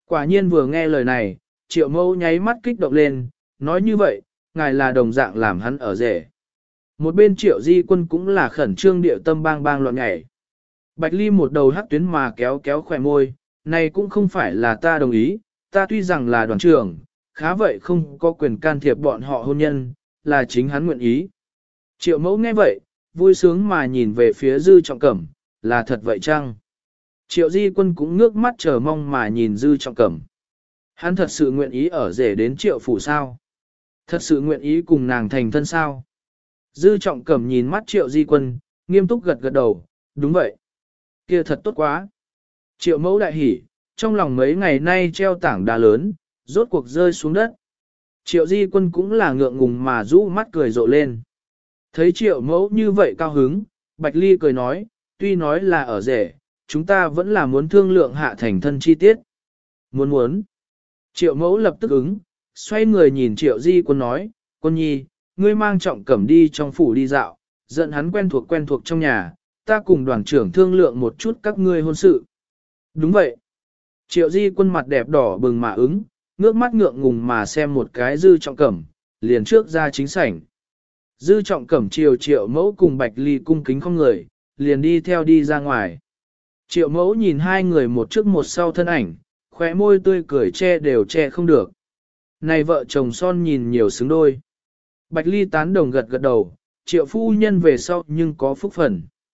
Quả nhiên vừa nghe lời này, Triệu Mẫu nháy mắt kích động lên, nói như vậy, ngài là đồng dạng làm hắn ở rể. Một bên Triệu Di Quân cũng là khẩn trương điệu tâm bang bang loạn nhảy. Bạch Ly một đầu hắc tuyến mà kéo kéo khỏe môi, này cũng không phải là ta đồng ý, ta tuy rằng là đoàn trưởng, khá vậy không có quyền can thiệp bọn họ hôn nhân, là chính hắn nguyện ý. Triệu Mẫu nghe vậy, vui sướng mà nhìn về phía Dư Trọng Cẩm, là thật vậy chăng? Triệu Di Quân cũng ngước mắt chờ mong mà nhìn Dư Trọng Cẩm. Hắn thật sự nguyện ý ở rể đến Triệu phủ sao? Thật sự nguyện ý cùng nàng thành thân sao? Dư Trọng Cẩm nhìn mắt Triệu Di Quân, nghiêm túc gật gật đầu, đúng vậy. Kia thật tốt quá. Triệu Mẫu đại hỉ, trong lòng mấy ngày nay treo tảng đá lớn, rốt cuộc rơi xuống đất. Triệu Di Quân cũng là ngượng ngùng mà rũ mắt cười rộ lên. Thấy Triệu Mẫu như vậy cao hứng, Bạch Ly cười nói, tuy nói là ở rể, chúng ta vẫn là muốn thương lượng hạ thành thân chi tiết. Muốn. Triệu Mẫu lập tức ứng, xoay người nhìn Triệu Di Quân nói, Quân nhi, ngươi mang Trọng Cẩm đi trong phủ đi dạo, dẫn hắn quen thuộc trong nhà, ta cùng đoàn trưởng thương lượng một chút các ngươi hôn sự. Đúng vậy. Triệu Di Quân mặt đẹp đỏ bừng mà ứng, ngước mắt ngượng ngùng mà xem một cái Dư Trọng Cẩm, liền trước ra chính sảnh. Dư Trọng Cẩm Triệu Mẫu cùng Bạch Ly cung kính không người, liền đi theo đi ra ngoài. Triệu Mẫu nhìn hai người một trước một sau thân ảnh, khóe môi tươi cười che đều che không được. Này vợ chồng son nhìn nhiều xứng đôi. Bạch Ly tán đồng gật gật đầu, Triệu phu nhân về sau nhưng có phúc phần.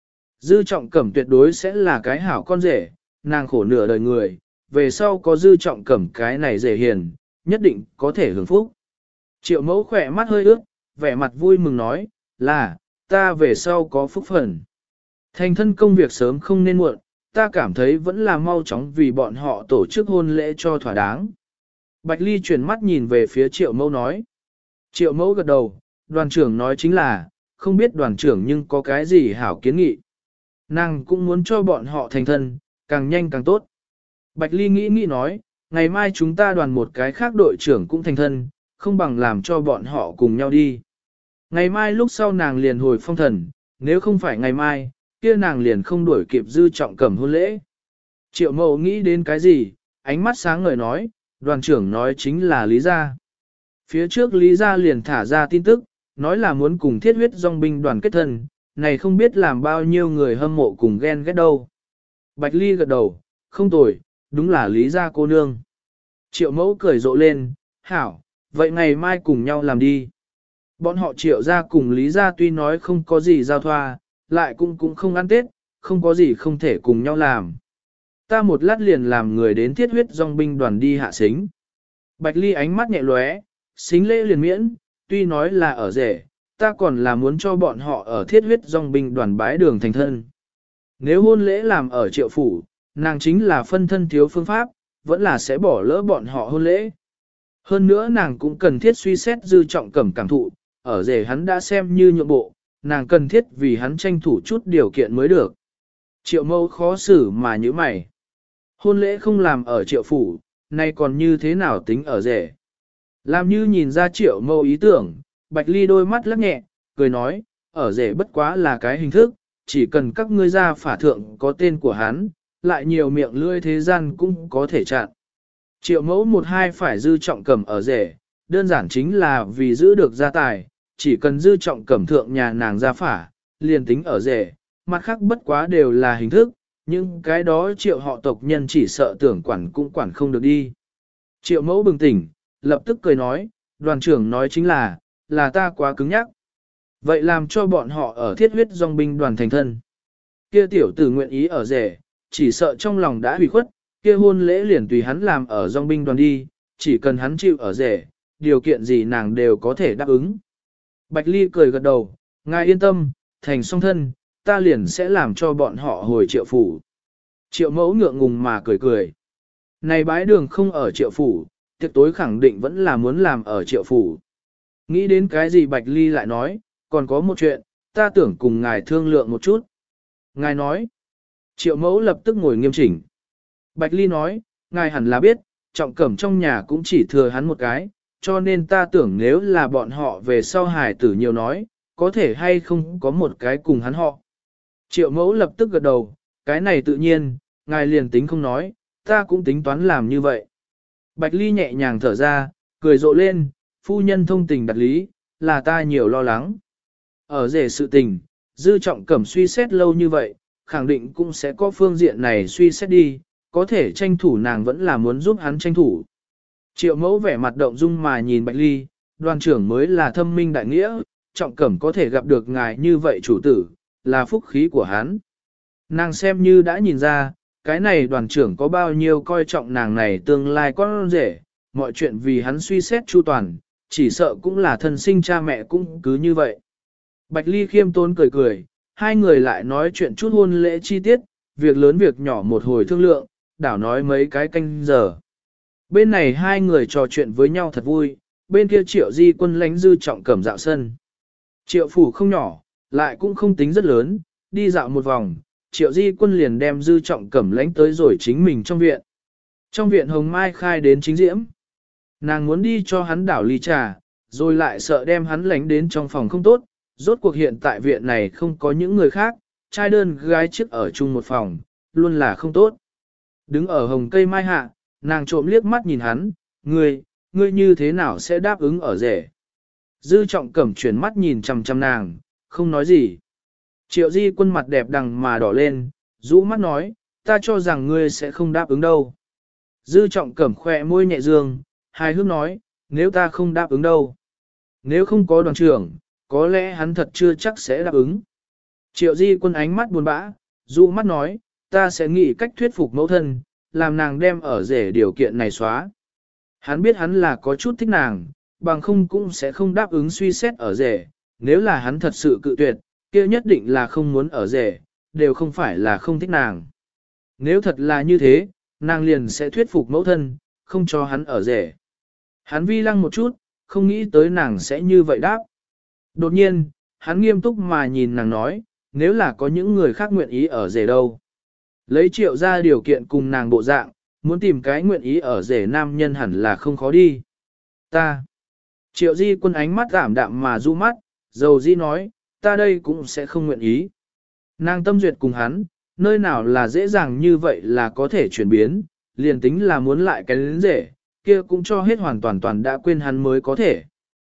Dư Trọng Cẩm tuyệt đối sẽ là cái hảo con rể, nàng khổ nửa đời người, về sau có Dư Trọng Cẩm cái này rể hiền, nhất định có thể hưởng phúc. Triệu Mẫu khỏe mắt hơi ướt, vẻ mặt vui mừng nói, là, ta về sau có phúc phần. Thành thân công việc sớm không nên muộn, ta cảm thấy vẫn là mau chóng vì bọn họ tổ chức hôn lễ cho thỏa đáng. Bạch Ly chuyển mắt nhìn về phía Triệu Mẫu nói. Triệu Mẫu gật đầu, đoàn trưởng nói chính là, không biết đoàn trưởng nhưng có cái gì hảo kiến nghị. Nàng cũng muốn cho bọn họ thành thân, càng nhanh càng tốt. Bạch Ly nghĩ nói, ngày mai chúng ta đoàn một cái khác đội trưởng cũng thành thân, không bằng làm cho bọn họ cùng nhau đi. Ngày mai lúc sau nàng liền hồi phong thần, nếu không phải ngày mai, kia nàng liền không đuổi kịp Dư Trọng Cẩm hôn lễ. Triệu Mẫu nghĩ đến cái gì, ánh mắt sáng ngời nói, đoàn trưởng nói chính là Lý Gia. Phía trước Lý Gia liền thả ra tin tức, nói là muốn cùng Thiết Huyết Dòng binh đoàn kết thân, này không biết làm bao nhiêu người hâm mộ cùng ghen ghét đâu. Bạch Ly gật đầu, không tồi, đúng là Lý Gia cô nương. Triệu Mẫu cười rộ lên, hảo, vậy ngày mai cùng nhau làm đi. Bọn họ Triệu Gia cùng Lý Gia tuy nói không có gì giao thoa, lại cũng không ăn Tết, không có gì không thể cùng nhau làm. Ta một lát liền làm người đến Thiết Huyết Dòng binh đoàn đi hạ xính. Bạch Ly ánh mắt nhẹ lóe, xính lễ liền miễn, tuy nói là ở rể, ta còn là muốn cho bọn họ ở Thiết Huyết Dòng binh đoàn bái đường thành thân. Nếu hôn lễ làm ở Triệu phủ, nàng chính là phân thân thiếu phương pháp, vẫn là sẽ bỏ lỡ bọn họ hôn lễ. Hơn nữa nàng cũng cần thiết suy xét Dư Trọng Cẩm cảm thụ, ở rể hắn đã xem như nhượng bộ, nàng cần thiết vì hắn tranh thủ chút điều kiện mới được. Triệu Mẫu khó xử mà như mày. Hôn lễ không làm ở Triệu phủ, nay còn như thế nào tính ở rể. Làm như nhìn ra Triệu Mẫu ý tưởng, Bạch Ly đôi mắt lắc nhẹ, cười nói, ở rể bất quá là cái hình thức, chỉ cần các ngươi ra phả thượng có tên của hắn, lại nhiều miệng lưỡi thế gian cũng có thể chặn. Triệu Mẫu một hai phải Dư Trọng Cẩm ở rể, đơn giản chính là vì giữ được gia tài, chỉ cần Dư Trọng Cẩm thượng nhà nàng ra phả, liền tính ở rể, mặt khác bất quá đều là hình thức, nhưng cái đó Triệu họ tộc nhân chỉ sợ tưởng quản cũng quản không được đi. Triệu Mẫu bừng tỉnh, lập tức cười nói, đoàn trưởng nói chính là ta quá cứng nhắc. Vậy làm cho bọn họ ở Thiết Huyết Dòng binh đoàn thành thân. Kia tiểu tử nguyện ý ở rể, chỉ sợ trong lòng đã hủy khuất, kia hôn lễ liền tùy hắn làm ở Dòng binh đoàn đi, chỉ cần hắn chịu ở rể, điều kiện gì nàng đều có thể đáp ứng. Bạch Ly cười gật đầu, ngài yên tâm, thành song thân, ta liền sẽ làm cho bọn họ hồi Triệu phủ. Triệu Mẫu ngượng ngùng mà cười cười. Này bái đường không ở Triệu phủ, tiệc tối khẳng định vẫn là muốn làm ở Triệu phủ. Nghĩ đến cái gì Bạch Ly lại nói, còn có một chuyện, ta tưởng cùng ngài thương lượng một chút. Ngài nói, Triệu Mẫu lập tức ngồi nghiêm chỉnh. Bạch Ly nói, ngài hẳn là biết, Trọng Cẩm trong nhà cũng chỉ thừa hắn một cái, cho nên ta tưởng nếu là bọn họ về sau hài tử nhiều nói, có thể hay không có một cái cùng hắn họ. Triệu Mẫu lập tức gật đầu, cái này tự nhiên, ngài liền tính không nói, ta cũng tính toán làm như vậy. Bạch Ly nhẹ nhàng thở ra, cười rộ lên, phu nhân thông tình đặt lý, là ta nhiều lo lắng. Ở rể sự tình, Dư Trọng Cẩm suy xét lâu như vậy, khẳng định cũng sẽ có phương diện này suy xét đi, có thể tranh thủ nàng vẫn là muốn giúp hắn tranh thủ. Triệu mẫu vẻ mặt động dung mà nhìn Bạch Ly, đoàn trưởng mới là thâm minh đại nghĩa, Trọng Cẩm có thể gặp được ngài như vậy chủ tử, là phúc khí của hắn. Nàng xem như đã nhìn ra, cái này đoàn trưởng có bao nhiêu coi trọng nàng này tương lai con rể, mọi chuyện vì hắn suy xét chu toàn, chỉ sợ cũng là thân sinh cha mẹ cũng cứ như vậy. Bạch Ly khiêm tốn cười cười, hai người lại nói chuyện chút hôn lễ chi tiết, việc lớn việc nhỏ một hồi thương lượng, đảo nói mấy cái canh giờ. Bên này hai người trò chuyện với nhau thật vui, bên kia Triệu Di Quân lánh Dư Trọng Cẩm dạo sân. Triệu phủ không nhỏ, lại cũng không tính rất lớn, đi dạo một vòng, Triệu Di Quân liền đem Dư Trọng Cẩm lánh tới rồi chính mình trong viện. Trong viện hồng mai khai đến chính diễm. Nàng muốn đi cho hắn đảo ly trà, rồi lại sợ đem hắn lánh đến trong phòng không tốt, rốt cuộc hiện tại viện này không có những người khác, trai đơn gái chiếc ở chung một phòng, luôn là không tốt. Đứng ở hồng cây mai hạ, nàng trộm liếc mắt nhìn hắn, ngươi như thế nào sẽ đáp ứng ở rể. Dư Trọng Cẩm chuyển mắt nhìn chằm chằm nàng, không nói gì. Triệu Di Quân mặt đẹp đằng mà đỏ lên, rũ mắt nói, ta cho rằng ngươi sẽ không đáp ứng đâu. Dư Trọng Cẩm khỏe môi nhẹ dương, hài hước nói, nếu ta không đáp ứng đâu. Nếu không có đoàn trưởng, có lẽ hắn thật chưa chắc sẽ đáp ứng. Triệu Di Quân ánh mắt buồn bã, rũ mắt nói, ta sẽ nghĩ cách thuyết phục mẫu thân, làm nàng đem ở rể điều kiện này xóa. Hắn biết hắn là có chút thích nàng, bằng không cũng sẽ không đáp ứng suy xét ở rể, nếu là hắn thật sự cự tuyệt, kia nhất định là không muốn ở rể, đều không phải là không thích nàng. Nếu thật là như thế, nàng liền sẽ thuyết phục mẫu thân, không cho hắn ở rể. Hắn vi lăng một chút, không nghĩ tới nàng sẽ như vậy đáp. Đột nhiên, hắn nghiêm túc mà nhìn nàng nói, nếu là có những người khác nguyện ý ở rể đâu. Lấy Triệu ra điều kiện cùng nàng bộ dạng, muốn tìm cái nguyện ý ở rể nam nhân hẳn là không khó đi. Ta. Triệu Di Quân ánh mắt giảm đạm mà du mắt, dầu di nói, ta đây cũng sẽ không nguyện ý. Nàng tâm duyệt cùng hắn, nơi nào là dễ dàng như vậy là có thể chuyển biến, liền tính là muốn lại cái đến rể, kia cũng cho hết hoàn toàn đã quên hắn mới có thể.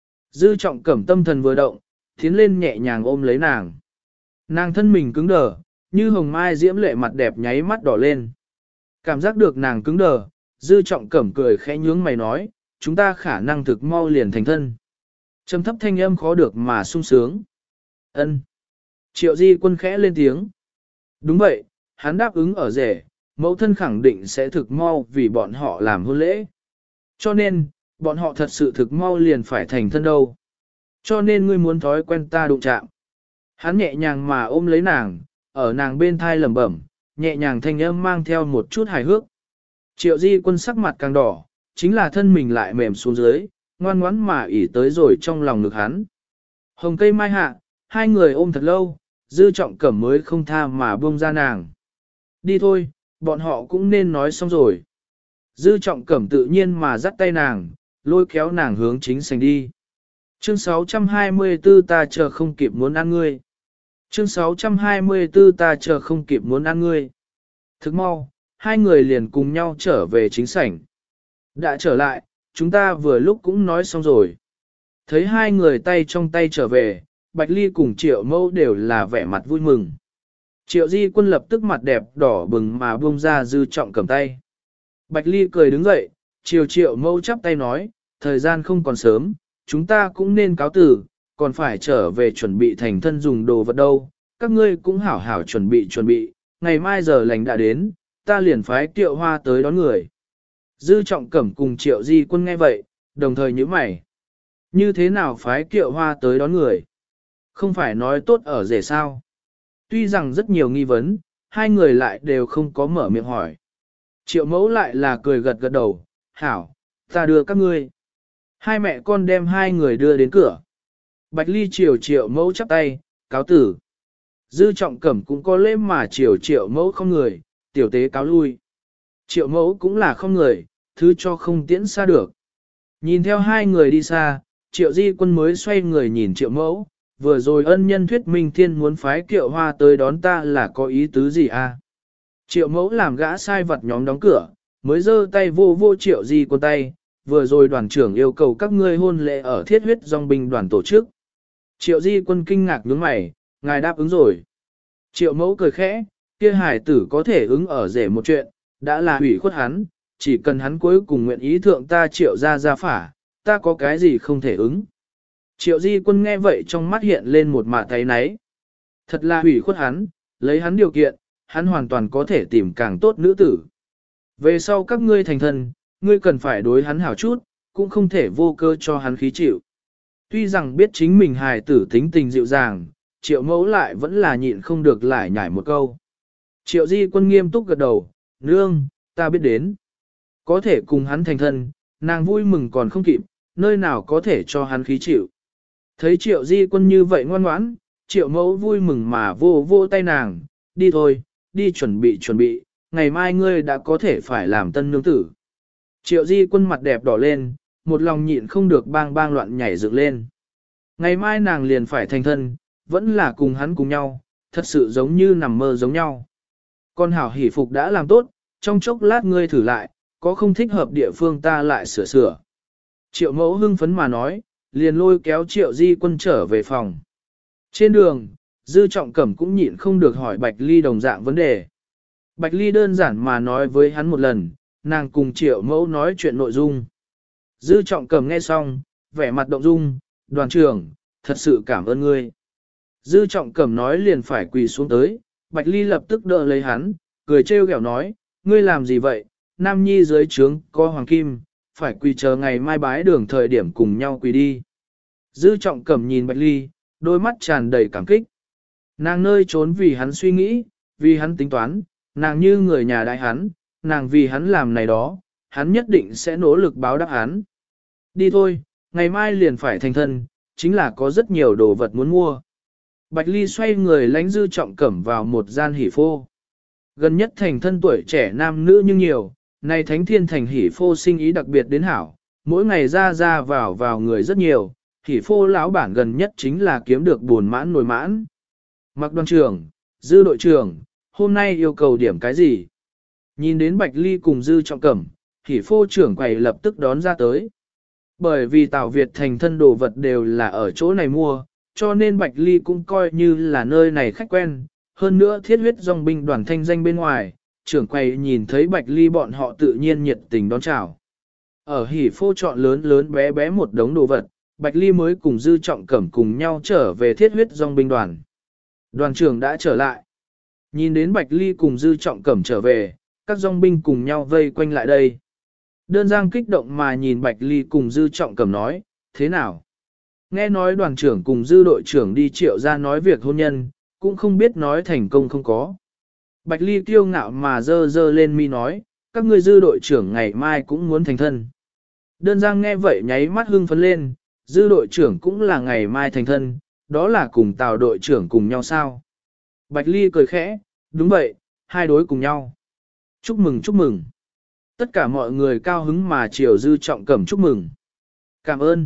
Dư Trọng Cẩm tâm thần vừa động, tiến lên nhẹ nhàng ôm lấy nàng. Nàng thân mình cứng đờ, như hồng mai diễm lệ mặt đẹp nháy mắt đỏ lên. Cảm giác được nàng cứng đờ, Dư Trọng Cẩm cười khẽ nhướng mày nói, chúng ta khả năng thực mau liền thành thân. Trầm thấp thanh âm khó được mà sung sướng. Ân. Triệu Di Quân khẽ lên tiếng. Đúng vậy, hắn đáp ứng ở rể, mẫu thân khẳng định sẽ thực mau vì bọn họ làm hôn lễ. Cho nên, bọn họ thật sự thực mau liền phải thành thân đâu. Cho nên ngươi muốn thói quen ta đụng chạm. Hắn nhẹ nhàng mà ôm lấy nàng, ở nàng bên thai lẩm bẩm, nhẹ nhàng thanh âm mang theo một chút hài hước. Triệu Di Quân sắc mặt càng đỏ, chính là thân mình lại mềm xuống dưới, ngoan ngoãn mà ỉ tới rồi trong lòng ngực hắn. Hồng cây mai hạ, hai người ôm thật lâu, Dư Trọng Cẩm mới không tha mà buông ra nàng. Đi thôi, bọn họ cũng nên nói xong rồi. Dư Trọng Cẩm tự nhiên mà dắt tay nàng, lôi kéo nàng hướng chính sảnh đi. Chương 624 ta chờ không kịp muốn ăn ngươi. Chương 624 ta chờ không kịp muốn ăn ngươi. Thức mau, hai người liền cùng nhau trở về chính sảnh. Đã trở lại, chúng ta vừa lúc cũng nói xong rồi. Thấy hai người tay trong tay trở về, Bạch Ly cùng Triệu Mâu đều là vẻ mặt vui mừng. Triệu Di Quân lập tức mặt đẹp đỏ bừng mà buông ra Dư Trọng Cẩm tay. Bạch Ly cười đứng dậy, Triệu Mâu chắp tay nói, thời gian không còn sớm, chúng ta cũng nên cáo tử, còn phải trở về chuẩn bị thành thân dùng đồ vật đâu. Các ngươi cũng hảo hảo chuẩn bị, ngày mai giờ lành đã đến, ta liền phái Kiệu Hoa tới đón người. Dư Trọng Cẩm cùng Triệu Di Quân nghe vậy, đồng thời nhíu mày. Như thế nào phái Kiệu Hoa tới đón người? Không phải nói tốt ở rể sao? Tuy rằng rất nhiều nghi vấn, hai người lại đều không có mở miệng hỏi. Triệu Mẫu lại là cười gật gật đầu, hảo, ta đưa các ngươi. Hai mẹ con đem hai người đưa đến cửa. Bạch Ly Triệu Mẫu chắp tay, cáo tử. Dư Trọng Cẩm cũng có lễ mà Triệu Mẫu không người, tiểu tế cáo lui. Triệu Mẫu cũng là không người, thứ cho không tiễn xa được. Nhìn theo hai người đi xa, Triệu Di Quân mới xoay người nhìn Triệu Mẫu, vừa rồi ân nhân thuyết minh thiên muốn phái Kiệu Hoa tới đón ta là có ý tứ gì à? Triệu Mẫu làm gã sai vật nhóm đóng cửa, mới giơ tay vô vô Triệu Di Quân tay, vừa rồi đoàn trưởng yêu cầu các ngươi hôn lễ ở thiết huyết dòng binh đoàn tổ chức. Triệu Di Quân kinh ngạc nhướng mày, ngài đáp ứng rồi. Triệu Mẫu cười khẽ, kia hải tử có thể ứng ở rể một chuyện, đã là hủy khuất hắn, chỉ cần hắn cuối cùng nguyện ý thượng ta Triệu ra phả, ta có cái gì không thể ứng. Triệu Di Quân nghe vậy trong mắt hiện lên một mạ thấy náy. Thật là hủy khuất hắn, lấy hắn điều kiện, hắn hoàn toàn có thể tìm càng tốt nữ tử. Về sau các ngươi thành thân, ngươi cần phải đối hắn hảo chút, cũng không thể vô cơ cho hắn khí chịu. Tuy rằng biết chính mình hài tử tính tình dịu dàng, Triệu Mẫu lại vẫn là nhịn không được lại nhảy một câu. Triệu Di Quân nghiêm túc gật đầu, nương, ta biết đến. Có thể cùng hắn thành thân, nàng vui mừng còn không kịp, nơi nào có thể cho hắn khí chịu. Thấy Triệu Di Quân như vậy ngoan ngoãn, Triệu Mẫu vui mừng mà vô vô tay nàng, đi thôi, đi chuẩn bị, ngày mai ngươi đã có thể phải làm tân nương tử. Triệu Di Quân mặt đẹp đỏ lên, một lòng nhịn không được bang bang loạn nhảy dựng lên. Ngày mai nàng liền phải thành thân, vẫn là cùng hắn cùng nhau, thật sự giống như nằm mơ giống nhau. Con hảo hỷ phục đã làm tốt, trong chốc lát ngươi thử lại, có không thích hợp địa phương ta lại sửa. Triệu Mẫu hưng phấn mà nói, liền lôi kéo Triệu Di Quân trở về phòng. Trên đường, Dư Trọng Cẩm cũng nhịn không được hỏi Bạch Ly đồng dạng vấn đề. Bạch Ly đơn giản mà nói với hắn một lần, nàng cùng Triệu Mẫu nói chuyện nội dung. Dư Trọng Cẩm nghe xong, vẻ mặt động dung, đoàn trưởng, thật sự cảm ơn ngươi. Dư Trọng Cẩm nói liền phải quỳ xuống tới, Bạch Ly lập tức đỡ lấy hắn, cười trêu ghẹo nói, ngươi làm gì vậy, Nam Nhi dưới trướng có hoàng kim, phải quỳ chờ ngày mai bái đường thời điểm cùng nhau quỳ đi. Dư Trọng Cẩm nhìn Bạch Ly, đôi mắt tràn đầy cảm kích. Nàng nơi trốn vì hắn suy nghĩ, vì hắn tính toán, nàng như người nhà đại hắn, nàng vì hắn làm này đó, hắn nhất định sẽ nỗ lực báo đáp hắn. Đi thôi, ngày mai liền phải thành thân, chính là có rất nhiều đồ vật muốn mua. Bạch Ly xoay người lánh Dư Trọng Cẩm vào một gian hỉ phô. Gần nhất thành thân tuổi trẻ nam nữ nhưng nhiều, này Thánh Thiên thành hỉ phô sinh ý đặc biệt đến hảo, mỗi ngày ra vào người rất nhiều, hỉ phô lão bản gần nhất chính là kiếm được buồn mãn nồi mãn. Mặc đoàn trưởng, Dư đội trưởng, hôm nay yêu cầu điểm cái gì? Nhìn đến Bạch Ly cùng Dư Trọng Cẩm, hỉ phô trưởng quầy lập tức đón ra tới. Bởi vì Tào Việt thành thân đồ vật đều là ở chỗ này mua, cho nên Bạch Ly cũng coi như là nơi này khách quen. Hơn nữa thiết huyết dòng binh đoàn thanh danh bên ngoài, trưởng quầy nhìn thấy Bạch Ly bọn họ tự nhiên nhiệt tình đón chào. Ở hỉ phô chọn lớn lớn bé bé một đống đồ vật, Bạch Ly mới cùng Dư Trọng Cẩm cùng nhau trở về thiết huyết dòng binh đoàn. Đoàn trưởng đã trở lại. Nhìn đến Bạch Ly cùng Dư Trọng Cẩm trở về, các dòng binh cùng nhau vây quanh lại đây. Đơn Giang kích động mà nhìn Bạch Ly cùng Dư Trọng Cẩm nói, thế nào? Nghe nói đoàn trưởng cùng Dư đội trưởng đi Triệu ra nói việc hôn nhân, cũng không biết nói thành công không có. Bạch Ly kiêu ngạo mà dơ lên mi nói, các ngươi Dư đội trưởng ngày mai cũng muốn thành thân. Đơn Giang nghe vậy nháy mắt hưng phấn lên, Dư đội trưởng cũng là ngày mai thành thân, đó là cùng Tào đội trưởng cùng nhau sao? Bạch Ly cười khẽ, đúng vậy, hai đối cùng nhau. Chúc mừng. Tất cả mọi người cao hứng mà chiều Dư Trọng Cẩm chúc mừng. Cảm ơn.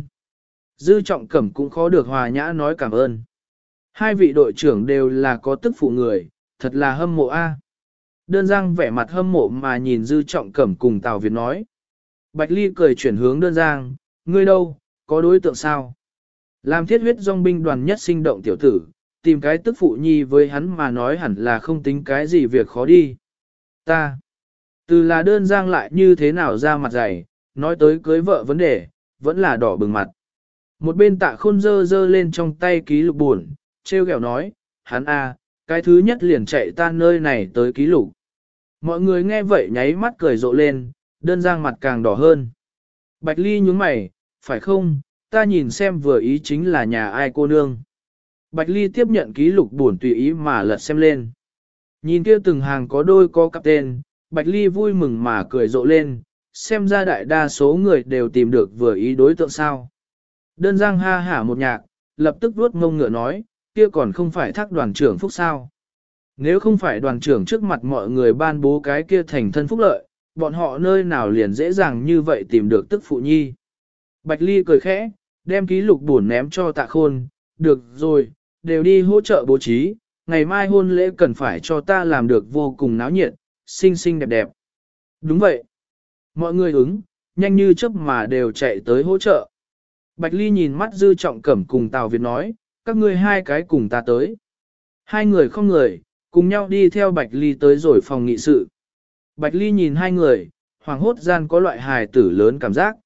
Dư Trọng Cẩm cũng khó được hòa nhã nói cảm ơn. Hai vị đội trưởng đều là có tức phụ người, thật là hâm mộ a. Đơn Giang vẻ mặt hâm mộ mà nhìn Dư Trọng Cẩm cùng Tào Việt nói. Bạch Ly cười chuyển hướng Đơn Giang, ngươi đâu, có đối tượng sao? Làm thiết huyết dòng binh đoàn nhất sinh động tiểu tử, tìm cái tức phụ nhi với hắn mà nói hẳn là không tính cái gì việc khó đi. Ta. Từ là Đơn Giang lại như thế nào ra mặt dày, nói tới cưới vợ vấn đề, vẫn là đỏ bừng mặt. Một bên Tạ Khôn dơ lên trong tay ký lục buồn, treo ghẹo nói, hắn cái thứ nhất liền chạy ta nơi này tới ký lục. Mọi người nghe vậy nháy mắt cười rộ lên, Đơn Giang mặt càng đỏ hơn. Bạch Ly nhướng mày, phải không, ta nhìn xem vừa ý chính là nhà ai cô nương. Bạch Ly tiếp nhận ký lục buồn tùy ý mà lật xem lên. Nhìn kia từng hàng có đôi có cặp tên, Bạch Ly vui mừng mà cười rộ lên, xem ra đại đa số người đều tìm được vừa ý đối tượng sao. Đơn Giang ha hả một nhạc, lập tức vuốt ngông ngựa nói, kia còn không phải Thác đoàn trưởng phúc sao. Nếu không phải đoàn trưởng trước mặt mọi người ban bố cái kia thành thân phúc lợi, bọn họ nơi nào liền dễ dàng như vậy tìm được tức phụ nhi. Bạch Ly cười khẽ, đem ký lục buồn ném cho Tạ Khôn, được rồi, đều đi hỗ trợ bố trí, ngày mai hôn lễ cần phải cho ta làm được vô cùng náo nhiệt, xinh xinh đẹp đẹp. Đúng vậy. Mọi người ứng, nhanh như chớp mà đều chạy tới hỗ trợ. Bạch Ly nhìn mắt Dư Trọng Cẩm cùng Tào Việt nói, các ngươi hai cái cùng ta tới. Hai người không người, cùng nhau đi theo Bạch Ly tới rồi phòng nghị sự. Bạch Ly nhìn hai người, hoàng hốt gian có loại hài tử lớn cảm giác.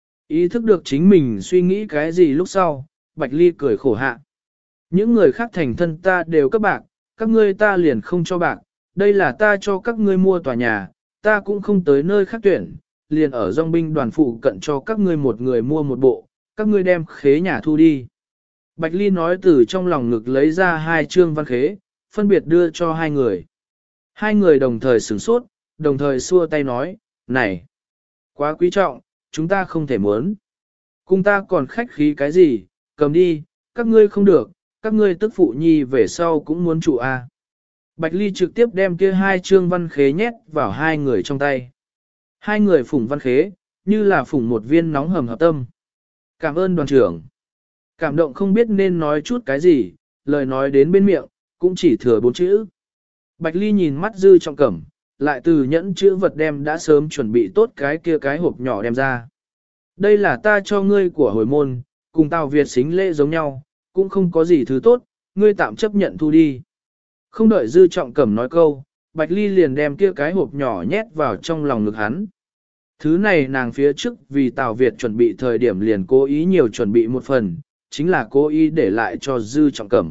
Ý thức được chính mình suy nghĩ cái gì lúc sau, Bạch Ly cười khổ hạ. Những người khác thành thân ta đều cấp bạc, các ngươi ta liền không cho bạc, đây là ta cho các ngươi mua tòa nhà, ta cũng không tới nơi khác tuyển, liền ở dòng binh đoàn phụ cận cho các ngươi một người mua một bộ, các ngươi đem khế nhà thu đi. Bạch Ly nói từ trong lòng ngực lấy ra hai trương văn khế, phân biệt đưa cho hai người. Hai người đồng thời sửng sốt, đồng thời xua tay nói, này, quá quý trọng, chúng ta không thể muốn. Cùng ta còn khách khí cái gì, cầm đi, các ngươi không được, các ngươi tức phụ nhi về sau cũng muốn trụ a. Bạch Ly trực tiếp đem kia hai trương văn khế nhét vào hai người trong tay. Hai người phủng văn khế, như là phủng một viên nóng hầm hập tâm. Cảm ơn đoàn trưởng. Cảm động không biết nên nói chút cái gì, lời nói đến bên miệng, cũng chỉ thừa 4 chữ. Bạch Ly nhìn mắt Dư Trọng Cẩm, lại từ nhẫn chữ vật đem đã sớm chuẩn bị tốt cái kia cái hộp nhỏ đem ra. Đây là ta cho ngươi của hồi môn, cùng Tào Việt xính lễ giống nhau, cũng không có gì thứ tốt, ngươi tạm chấp nhận thu đi. Không đợi Dư Trọng Cẩm nói câu, Bạch Ly liền đem kia cái hộp nhỏ nhét vào trong lòng ngực hắn. Thứ này nàng phía trước vì Tào Việt chuẩn bị thời điểm liền cố ý nhiều chuẩn bị một phần, chính là cố ý để lại cho Dư Trọng Cẩm.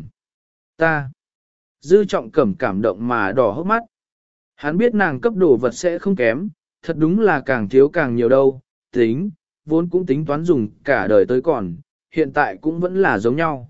Ta. Dư Trọng Cẩm cảm động mà đỏ hốc mắt. Hắn biết nàng cấp đồ vật sẽ không kém, thật đúng là càng thiếu càng nhiều đâu, tính, vốn cũng tính toán dùng cả đời tới còn, hiện tại cũng vẫn là giống nhau.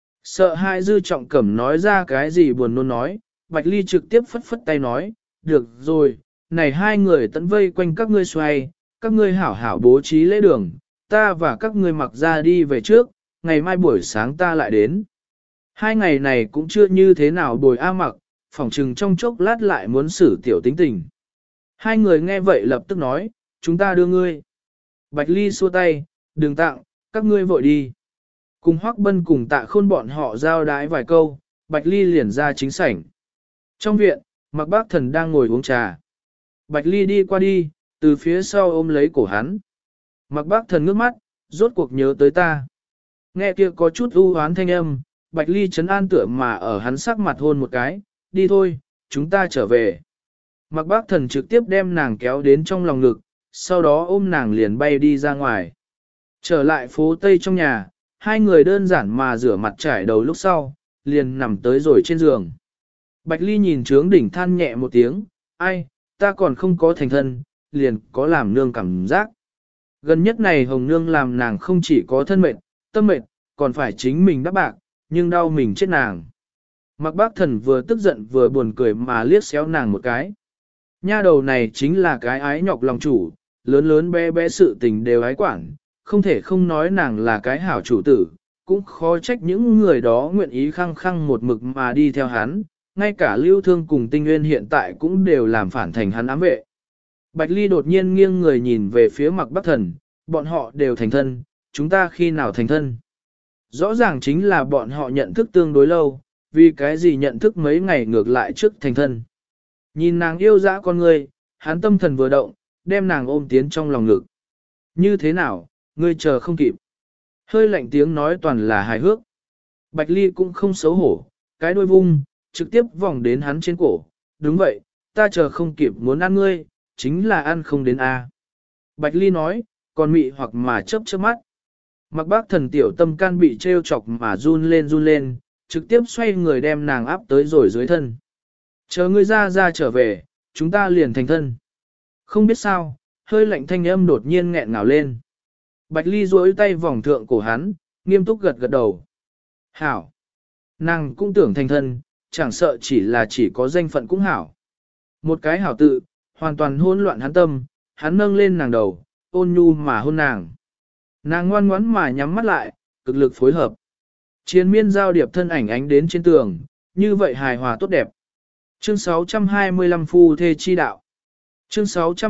Sợ hai Dư Trọng Cẩm nói ra cái gì buồn nôn nói, Bạch Ly trực tiếp phất phất tay nói, được rồi, này hai người tận vây quanh các ngươi xoay, các ngươi hảo hảo bố trí lễ đường, ta và các ngươi mặc ra đi về trước, ngày mai buổi sáng ta lại đến. Hai ngày này cũng chưa như thế nào bồi A Mặc, phỏng chừng trong chốc lát lại muốn xử tiểu tính tình. Hai người nghe vậy lập tức nói, chúng ta đưa ngươi. Bạch Ly xua tay, đừng tặng, các ngươi vội đi. Cùng Hoắc Bân cùng Tạ Khôn bọn họ giao đái vài câu, Bạch Ly liền ra chính sảnh. Trong viện, Mạc Bác Thần đang ngồi uống trà. Bạch Ly đi qua đi, từ phía sau ôm lấy cổ hắn. Mạc Bác Thần ngước mắt, rốt cuộc nhớ tới ta. Nghe kia có chút u hoán thanh âm, Bạch Ly trấn an tựa mà ở hắn sắc mặt hôn một cái, đi thôi, chúng ta trở về. Mạc Bác Thần trực tiếp đem nàng kéo đến trong lòng ngực, sau đó ôm nàng liền bay đi ra ngoài. Trở lại phố Tây trong nhà, hai người đơn giản mà rửa mặt trải đầu lúc sau, liền nằm tới rồi trên giường. Bạch Ly nhìn trướng đỉnh than nhẹ một tiếng, ai, ta còn không có thành thân, liền có làm nương cảm giác. Gần nhất này Hồng Nương làm nàng không chỉ có thân mệt, tâm mệt, còn phải chính mình đáp bạc, nhưng đau mình chết nàng. Mạc Bác Thần vừa tức giận vừa buồn cười mà liếc xéo nàng một cái. Nha đầu này chính là cái ái nhọc lòng chủ, lớn lớn bé bé sự tình đều ái quản, không thể không nói nàng là cái hảo chủ tử, cũng khó trách những người đó nguyện ý khăng khăng một mực mà đi theo hắn, ngay cả Lưu Thương cùng Tinh Nguyên hiện tại cũng đều làm phản thành hắn ám vệ. Bạch Ly đột nhiên nghiêng người nhìn về phía Mạc Bác Thần, bọn họ đều thành thân, chúng ta khi nào thành thân? Rõ ràng chính là bọn họ nhận thức tương đối lâu, vì cái gì nhận thức mấy ngày ngược lại trước thành thân. Nhìn nàng yêu dã con người, hắn tâm thần vừa động, đem nàng ôm tiến trong lòng ngực. Như thế nào, ngươi chờ không kịp. Hơi lạnh tiếng nói toàn là hài hước. Bạch Ly cũng không xấu hổ, cái đuôi vung, trực tiếp vòng đến hắn trên cổ. Đúng vậy, ta chờ không kịp muốn ăn ngươi, chính là ăn không đến a. Bạch Ly nói, còn mị hoặc mà chớp chớp mắt. Mạc Bác Thần tiểu tâm can bị trêu chọc mà run lên, trực tiếp xoay người đem nàng áp tới rồi dưới thân. Chờ ngươi ra trở về, chúng ta liền thành thân. Không biết sao, hơi lạnh thanh âm đột nhiên nghẹn ngào lên. Bạch Ly duỗi tay vòng thượng cổ hắn, nghiêm túc gật gật đầu. Hảo. Nàng cũng tưởng thành thân, chẳng sợ chỉ có danh phận cũng hảo. Một cái hảo tự, hoàn toàn hỗn loạn hắn tâm, hắn nâng lên nàng đầu, ôn nhu mà hôn nàng. Nàng ngoan ngoãn mà nhắm mắt lại, cực lực phối hợp. Chiến miên giao điệp thân ảnh ánh đến trên tường, như vậy hài hòa tốt đẹp. Chương 625 phu thê chi đạo. Chương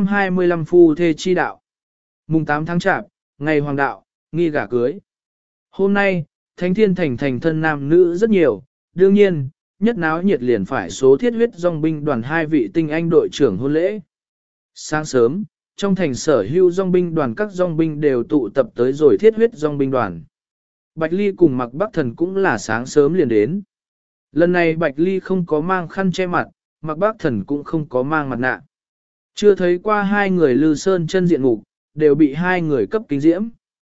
625 phu thê chi đạo. Mùng 8 tháng Chạp, ngày hoàng đạo, nghi gả cưới. Hôm nay, Thánh Thiên thành thân nam nữ rất nhiều, đương nhiên, nhất náo nhiệt liền phải số thiết huyết dòng binh đoàn hai vị tinh anh đội trưởng hôn lễ. Sáng sớm, trong thành sở hữu dòng binh đoàn các dòng binh đều tụ tập tới rồi thiết huyết dòng binh đoàn. Bạch Ly cùng Mạc Bắc Thần cũng là sáng sớm liền đến. Lần này Bạch Ly không có mang khăn che mặt, Mạc Bắc Thần cũng không có mang mặt nạ. Chưa thấy qua hai người Lư Sơn chân diện mục, đều bị hai người cấp kinh diễm.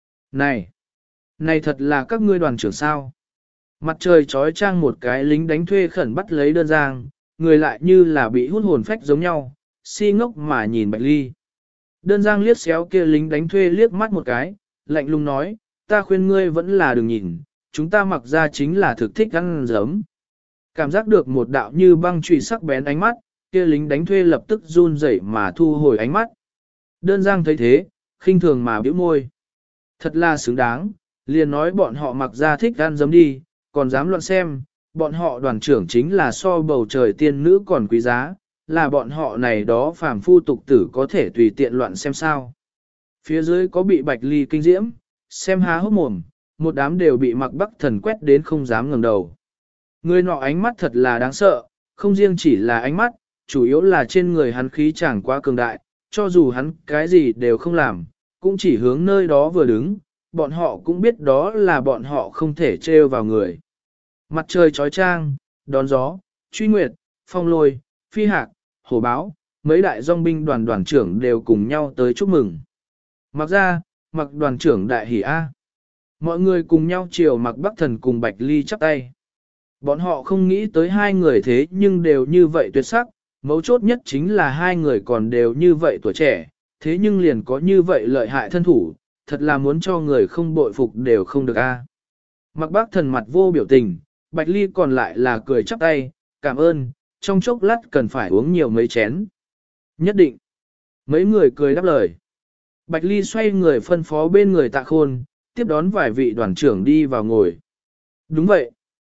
Này thật là các ngươi đoàn trưởng sao? Mặt trời trói trang một cái lính đánh thuê khẩn bắt lấy Đơn Giang, người lại như là bị hút hồn phách giống nhau, si ngốc mà nhìn Bạch Ly. Đơn Giang liếc xéo kia lính đánh thuê liếc mắt một cái, lạnh lùng nói, ta khuyên ngươi vẫn là đừng nhìn, chúng ta mặc ra chính là thực thích ăn giấm. Cảm giác được một đạo như băng chùy sắc bén ánh mắt, kia lính đánh thuê lập tức run rẩy mà thu hồi ánh mắt. Đơn Giang thấy thế, khinh thường mà bĩu môi. Thật là xứng đáng, liền nói bọn họ mặc ra thích ăn giấm đi, còn dám loạn xem, bọn họ đoàn trưởng chính là so bầu trời tiên nữ còn quý giá, là bọn họ này đó phàm phu tục tử có thể tùy tiện loạn xem sao. Phía dưới có bị Bạch Ly kinh diễm, xem há hốc mồm, một đám đều bị Mạc Bắc Thần quét đến không dám ngẩng đầu. Người nọ ánh mắt thật là đáng sợ, không riêng chỉ là ánh mắt, chủ yếu là trên người hắn khí chẳng quá cường đại, cho dù hắn cái gì đều không làm, cũng chỉ hướng nơi đó vừa đứng, bọn họ cũng biết đó là bọn họ không thể trêu vào người. Mặt trời chói chang, đón gió, truy nguyệt, phong lôi, phi hạc, hổ báo, mấy đại dòng binh đoàn đoàn trưởng đều cùng nhau tới chúc mừng. Mặc ra, Mặc đoàn trưởng đại hỉ A. Mọi người cùng nhau chiều Mạc Bắc Thần cùng Bạch Ly chắp tay. Bọn họ không nghĩ tới hai người thế nhưng đều như vậy tuyệt sắc, mấu chốt nhất chính là hai người còn đều như vậy tuổi trẻ, thế nhưng liền có như vậy lợi hại thân thủ, thật là muốn cho người không bội phục đều không được A. Mạc Bắc Thần mặt vô biểu tình, Bạch Ly còn lại là cười chắp tay, cảm ơn, trong chốc lát cần phải uống nhiều mấy chén. Nhất định. Mấy người cười đáp lời. Bạch Ly xoay người phân phó bên người Tạ Khôn, tiếp đón vài vị đoàn trưởng đi vào ngồi. Đúng vậy.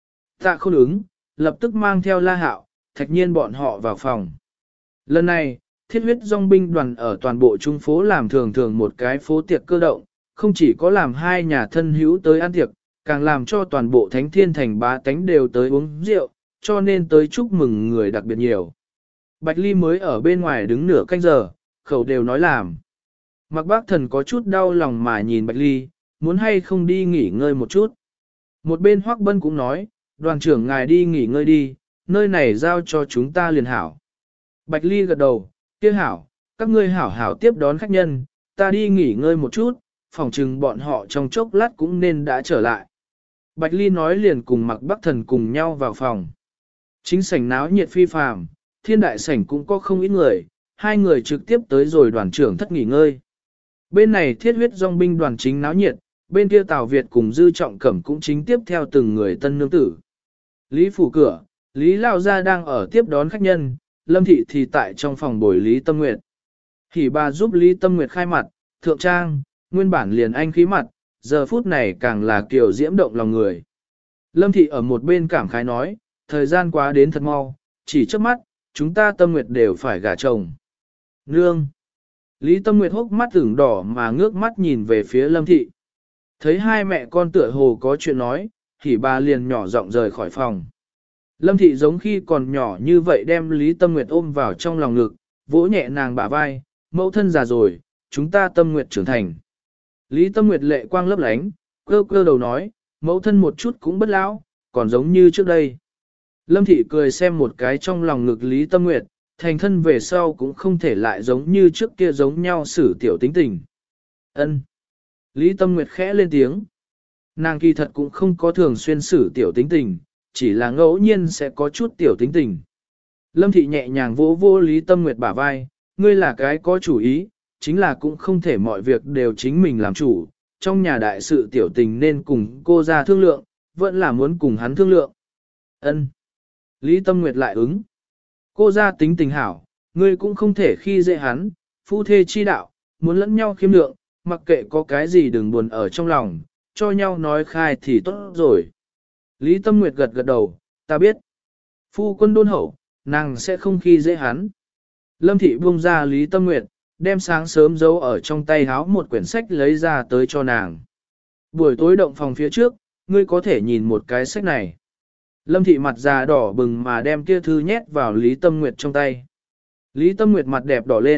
Tạ Khôn ứng, lập tức mang theo La Hạo, Thạch Nhiên bọn họ vào phòng. Lần này, thiết huyết dòng binh đoàn ở toàn bộ trung phố làm thường thường một cái phố tiệc cơ động, không chỉ có làm hai nhà thân hữu tới ăn tiệc, càng làm cho toàn bộ Thánh Thiên Thành bá tánh đều tới uống rượu, cho nên tới chúc mừng người đặc biệt nhiều. Bạch Ly mới ở bên ngoài đứng nửa canh giờ, khẩu đều nói làm. Mạc Bắc Thần có chút đau lòng mà nhìn Bạch Ly, muốn hay không đi nghỉ ngơi một chút. Một bên Hoắc Bân cũng nói, đoàn trưởng ngài đi nghỉ ngơi đi, nơi này giao cho chúng ta liền hảo. Bạch Ly gật đầu, kia hảo, các ngươi hảo hảo tiếp đón khách nhân, ta đi nghỉ ngơi một chút, phòng chừng bọn họ trong chốc lát cũng nên đã trở lại. Bạch Ly nói liền cùng Mạc Bắc Thần cùng nhau vào phòng. Chính sảnh náo nhiệt phi phàm, thiên đại sảnh cũng có không ít người, hai người trực tiếp tới rồi đoàn trưởng thất nghỉ ngơi. Bên này thiết huyết dòng binh đoàn chính náo nhiệt, bên kia Tào Việt cùng Dư Trọng Cẩm cũng chính tiếp theo từng người tân nương tử. Lý phủ cửa, Lý Lao Gia đang ở tiếp đón khách nhân, Lâm Thị thì tại trong phòng bồi Lý Tâm Nguyệt. Hỉ bà giúp Lý Tâm Nguyệt khai mặt, thượng trang, nguyên bản liền anh khí mặt, giờ phút này càng là kiểu diễm động lòng người. Lâm Thị ở một bên cảm khái nói, thời gian quá đến thật mau, chỉ trước mắt, chúng ta Tâm Nguyệt đều phải gả chồng. Nương! Lý Tâm Nguyệt hốc mắt ửng đỏ mà ngước mắt nhìn về phía Lâm Thị. Thấy hai mẹ con tựa hồ có chuyện nói, thì bà liền nhỏ giọng rời khỏi phòng. Lâm Thị giống khi còn nhỏ như vậy đem Lý Tâm Nguyệt ôm vào trong lòng ngực, vỗ nhẹ nàng bả vai, mẫu thân già rồi, chúng ta Tâm Nguyệt trưởng thành. Lý Tâm Nguyệt lệ quang lấp lánh, cơ cơ đầu nói, mẫu thân một chút cũng bất lão, còn giống như trước đây. Lâm Thị cười xem một cái trong lòng ngực Lý Tâm Nguyệt, thành thân về sau cũng không thể lại giống như trước kia giống nhau xử tiểu tính tình. Ân. Lý Tâm Nguyệt khẽ lên tiếng. Nàng kỳ thật cũng không có thường xuyên xử tiểu tính tình, chỉ là ngẫu nhiên sẽ có chút tiểu tính tình. Lâm Thị nhẹ nhàng vỗ vô Lý Tâm Nguyệt bả vai, ngươi là cái có chủ ý, chính là cũng không thể mọi việc đều chính mình làm chủ, trong nhà đại sự tiểu tình nên cùng cô ra thương lượng, vẫn là muốn cùng hắn thương lượng. Ân. Lý Tâm Nguyệt lại ứng. Cô ra tính tình hảo, ngươi cũng không thể khi dễ hắn, phu thê chi đạo, muốn lẫn nhau khiêm lượng, mặc kệ có cái gì đừng buồn ở trong lòng, cho nhau nói khai thì tốt rồi. Lý Tâm Nguyệt gật gật đầu, ta biết. Phu quân đôn hậu, nàng sẽ không khi dễ hắn. Lâm Thị buông ra Lý Tâm Nguyệt, đem sáng sớm giấu ở trong tay háo một quyển sách lấy ra tới cho nàng. Buổi tối động phòng phía trước, ngươi có thể nhìn một cái sách này. Lâm Thị mặt già đỏ bừng mà đem kia thư nhét vào Lý Tâm Nguyệt trong tay. Lý Tâm Nguyệt mặt đẹp đỏ lên,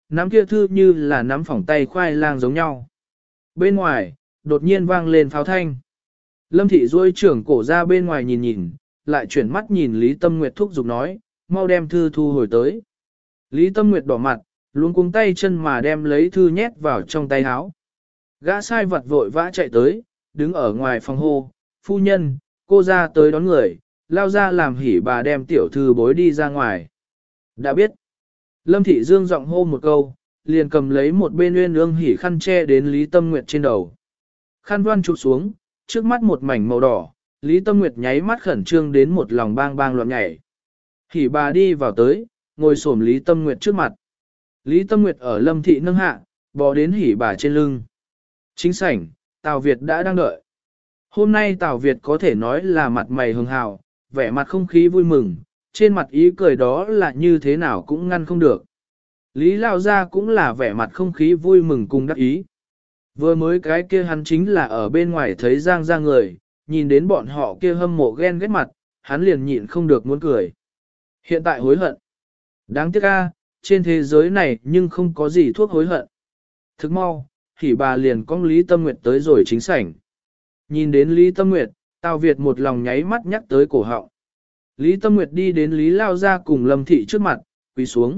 nắm kia thư như là nắm phỏng tay khoai lang giống nhau. Bên ngoài, đột nhiên vang lên pháo thanh. Lâm thị duỗi trưởng cổ ra bên ngoài nhìn nhìn, lại chuyển mắt nhìn Lý Tâm Nguyệt thúc giục nói, mau đem thư thu hồi tới. Lý Tâm Nguyệt đỏ mặt, luống cuống tay chân mà đem lấy thư nhét vào trong tay áo. Gã sai vật vội vã chạy tới, đứng ở ngoài phòng hô, phu nhân, cô ra tới đón người, lao ra làm hỉ bà đem tiểu thư bối đi ra ngoài. Đã biết. Lâm thị dương giọng hô một câu, liền cầm lấy một bên uyên ương hỉ khăn che đến Lý Tâm Nguyệt trên đầu. Khăn đoan chụp xuống, trước mắt một mảnh màu đỏ, Lý Tâm Nguyệt nháy mắt khẩn trương đến một lòng bang bang loạn nhảy. Hỉ bà đi vào tới, ngồi xổm Lý Tâm Nguyệt trước mặt. Lý Tâm Nguyệt ở Lâm thị nâng hạ, bò đến hỉ bà trên lưng. Chính sảnh, Tào Việt đã đang đợi. Hôm nay Tào Việt có thể nói là mặt mày hường hào, vẻ mặt không khí vui mừng, trên mặt ý cười đó là như thế nào cũng ngăn không được. Lý Lao Gia cũng là vẻ mặt không khí vui mừng cùng đắc ý. Vừa mới cái kia hắn chính là ở bên ngoài thấy Giang ra người, nhìn đến bọn họ kia hâm mộ ghen ghét mặt, hắn liền nhịn không được muốn cười. Hiện tại hối hận. Đáng tiếc a, trên thế giới này nhưng không có gì thuốc hối hận. Thức mau, thì bà liền cong Lý Tâm Nguyệt tới rồi chính sảnh. Nhìn đến Lý Tâm Nguyệt, Tào Việt một lòng nháy mắt nhắc tới cổ họng. Lý Tâm Nguyệt đi đến Lý Lao Gia cùng Lâm Thị trước mặt, quỳ xuống.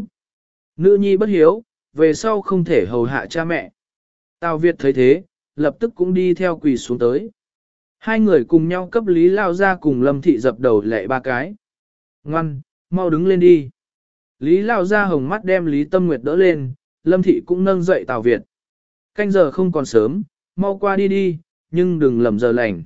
Nữ nhi bất hiếu, về sau không thể hầu hạ cha mẹ. Tào Việt thấy thế, lập tức cũng đi theo quỳ xuống tới. Hai người cùng nhau cấp Lý Lao Gia cùng Lâm Thị dập đầu lệ ba cái. Ngoan, mau đứng lên đi. Lý Lao Gia hồng mắt đem Lý Tâm Nguyệt đỡ lên, Lâm Thị cũng nâng dậy Tào Việt. Canh giờ không còn sớm, mau qua đi đi, nhưng đừng lầm giờ lành.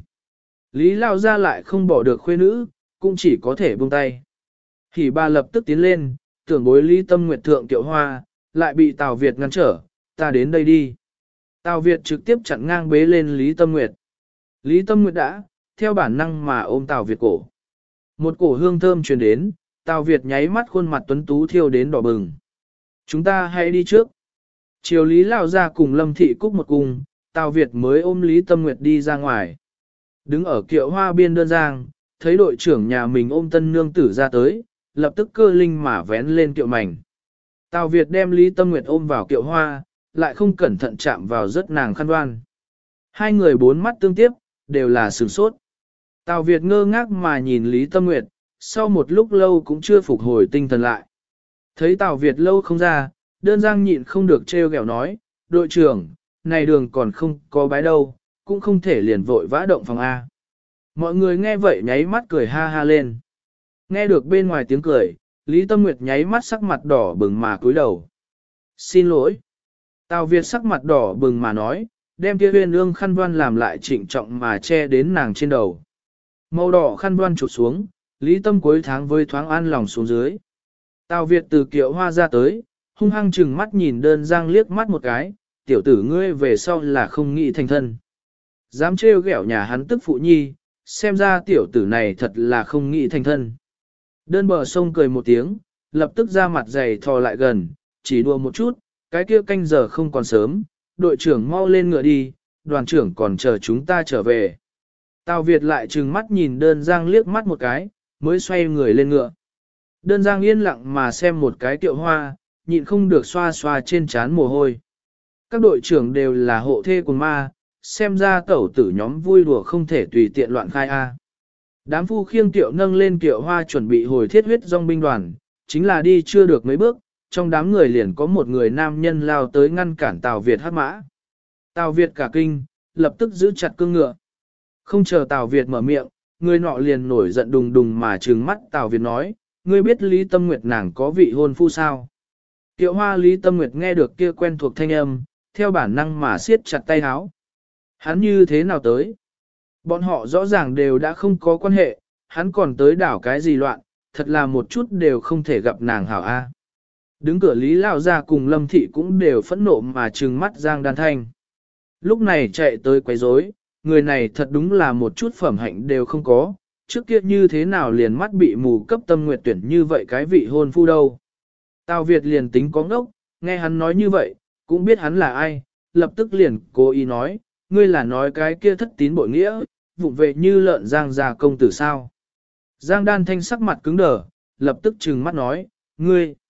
Lý Lao Gia lại không bỏ được khuê nữ, cũng chỉ có thể buông tay. Hỉ bà lập tức tiến lên, tưởng bối Lý Tâm Nguyệt thượng tiệu hoa, lại bị Tào Việt ngăn trở, ta đến đây đi. Tào Việt trực tiếp chặn ngang bế lên Lý Tâm Nguyệt. Lý Tâm Nguyệt đã, theo bản năng mà ôm Tào Việt cổ. Một cổ hương thơm truyền đến, Tào Việt nháy mắt khuôn mặt tuấn tú thiêu đến đỏ bừng. Chúng ta hãy đi trước. Chiều Lý Lao Gia cùng Lâm Thị cúc một cung, Tào Việt mới ôm Lý Tâm Nguyệt đi ra ngoài. Đứng ở kiệu hoa biên đơn giang, thấy đội trưởng nhà mình ôm tân nương tử ra tới, lập tức cơ linh mà vén lên kiệu mảnh. Tào Việt đem Lý Tâm Nguyệt ôm vào kiệu hoa, lại không cẩn thận chạm vào rất nàng khăn đoan. Hai người bốn mắt tương tiếp, đều là sửng sốt. Tào Việt ngơ ngác mà nhìn Lý Tâm Nguyệt, sau một lúc lâu cũng chưa phục hồi tinh thần lại. Thấy Tào Việt lâu không ra, đơn giang nhịn không được trêu ghẹo nói, đội trưởng, này đường còn không có bái đâu, cũng không thể liền vội vã động phòng A. Mọi người nghe vậy nháy mắt cười ha ha lên. Nghe được bên ngoài tiếng cười, Lý Tâm Nguyệt nháy mắt sắc mặt đỏ bừng mà cúi đầu. Xin lỗi. Tào Việt sắc mặt đỏ bừng mà nói, đem kia huyên ương khăn đoan làm lại trịnh trọng mà che đến nàng trên đầu. Màu đỏ khăn đoan chụp xuống, Lý Tâm cuối tháng với thoáng an lòng xuống dưới. Tào Việt từ kiệu hoa ra tới, hung hăng chừng mắt nhìn đơn giang liếc mắt một cái, tiểu tử ngươi về sau là không nghĩ thành thân. Dám trêu ghẹo nhà hắn tức phụ nhi, xem ra tiểu tử này thật là không nghĩ thành thân. Đơn bờ sông cười một tiếng, lập tức ra mặt dày thò lại gần, chỉ đùa một chút, cái kia canh giờ không còn sớm, đội trưởng mau lên ngựa đi, đoàn trưởng còn chờ chúng ta trở về. Tào Việt lại trừng mắt nhìn đơn giang liếc mắt một cái, mới xoay người lên ngựa. Đơn giang yên lặng mà xem một cái tiệu hoa, nhịn không được xoa xoa trên trán mồ hôi. Các đội trưởng đều là hộ thê của ma, xem ra tẩu tử nhóm vui đùa không thể tùy tiện loạn khai A. Đám phu khiêng tiệu nâng lên kiệu hoa chuẩn bị hồi thiết huyết dòng binh đoàn, chính là đi chưa được mấy bước, trong đám người liền có một người nam nhân lao tới ngăn cản Tào Việt hát mã. Tào Việt cả kinh, lập tức giữ chặt cương ngựa. Không chờ Tào Việt mở miệng, người nọ liền nổi giận đùng đùng mà trừng mắt Tào Việt nói, ngươi biết Lý Tâm Nguyệt nàng có vị hôn phu sao? Kiệu hoa Lý Tâm Nguyệt nghe được kia quen thuộc thanh âm, theo bản năng mà siết chặt tay háo. Hắn như thế nào tới? Bọn họ rõ ràng đều đã không có quan hệ, hắn còn tới đảo cái gì loạn, thật là một chút đều không thể gặp nàng hảo A. Đứng cửa Lý Lao Gia cùng Lâm Thị cũng đều phẫn nộ mà trừng mắt Giang Đan Thanh. Lúc này chạy tới quấy rối, người này thật đúng là một chút phẩm hạnh đều không có, trước kia như thế nào liền mắt bị mù cấp tâm nguyệt tuyển như vậy cái vị hôn phu đâu. Tào Việt liền tính có ngốc, nghe hắn nói như vậy, cũng biết hắn là ai, lập tức liền cố ý nói, ngươi là nói cái kia thất tín bội nghĩa, vụng về như lợn Giang gia công tử sao. Giang Đan Thanh sắc mặt cứng đờ, lập tức trừng mắt nói, ngươi,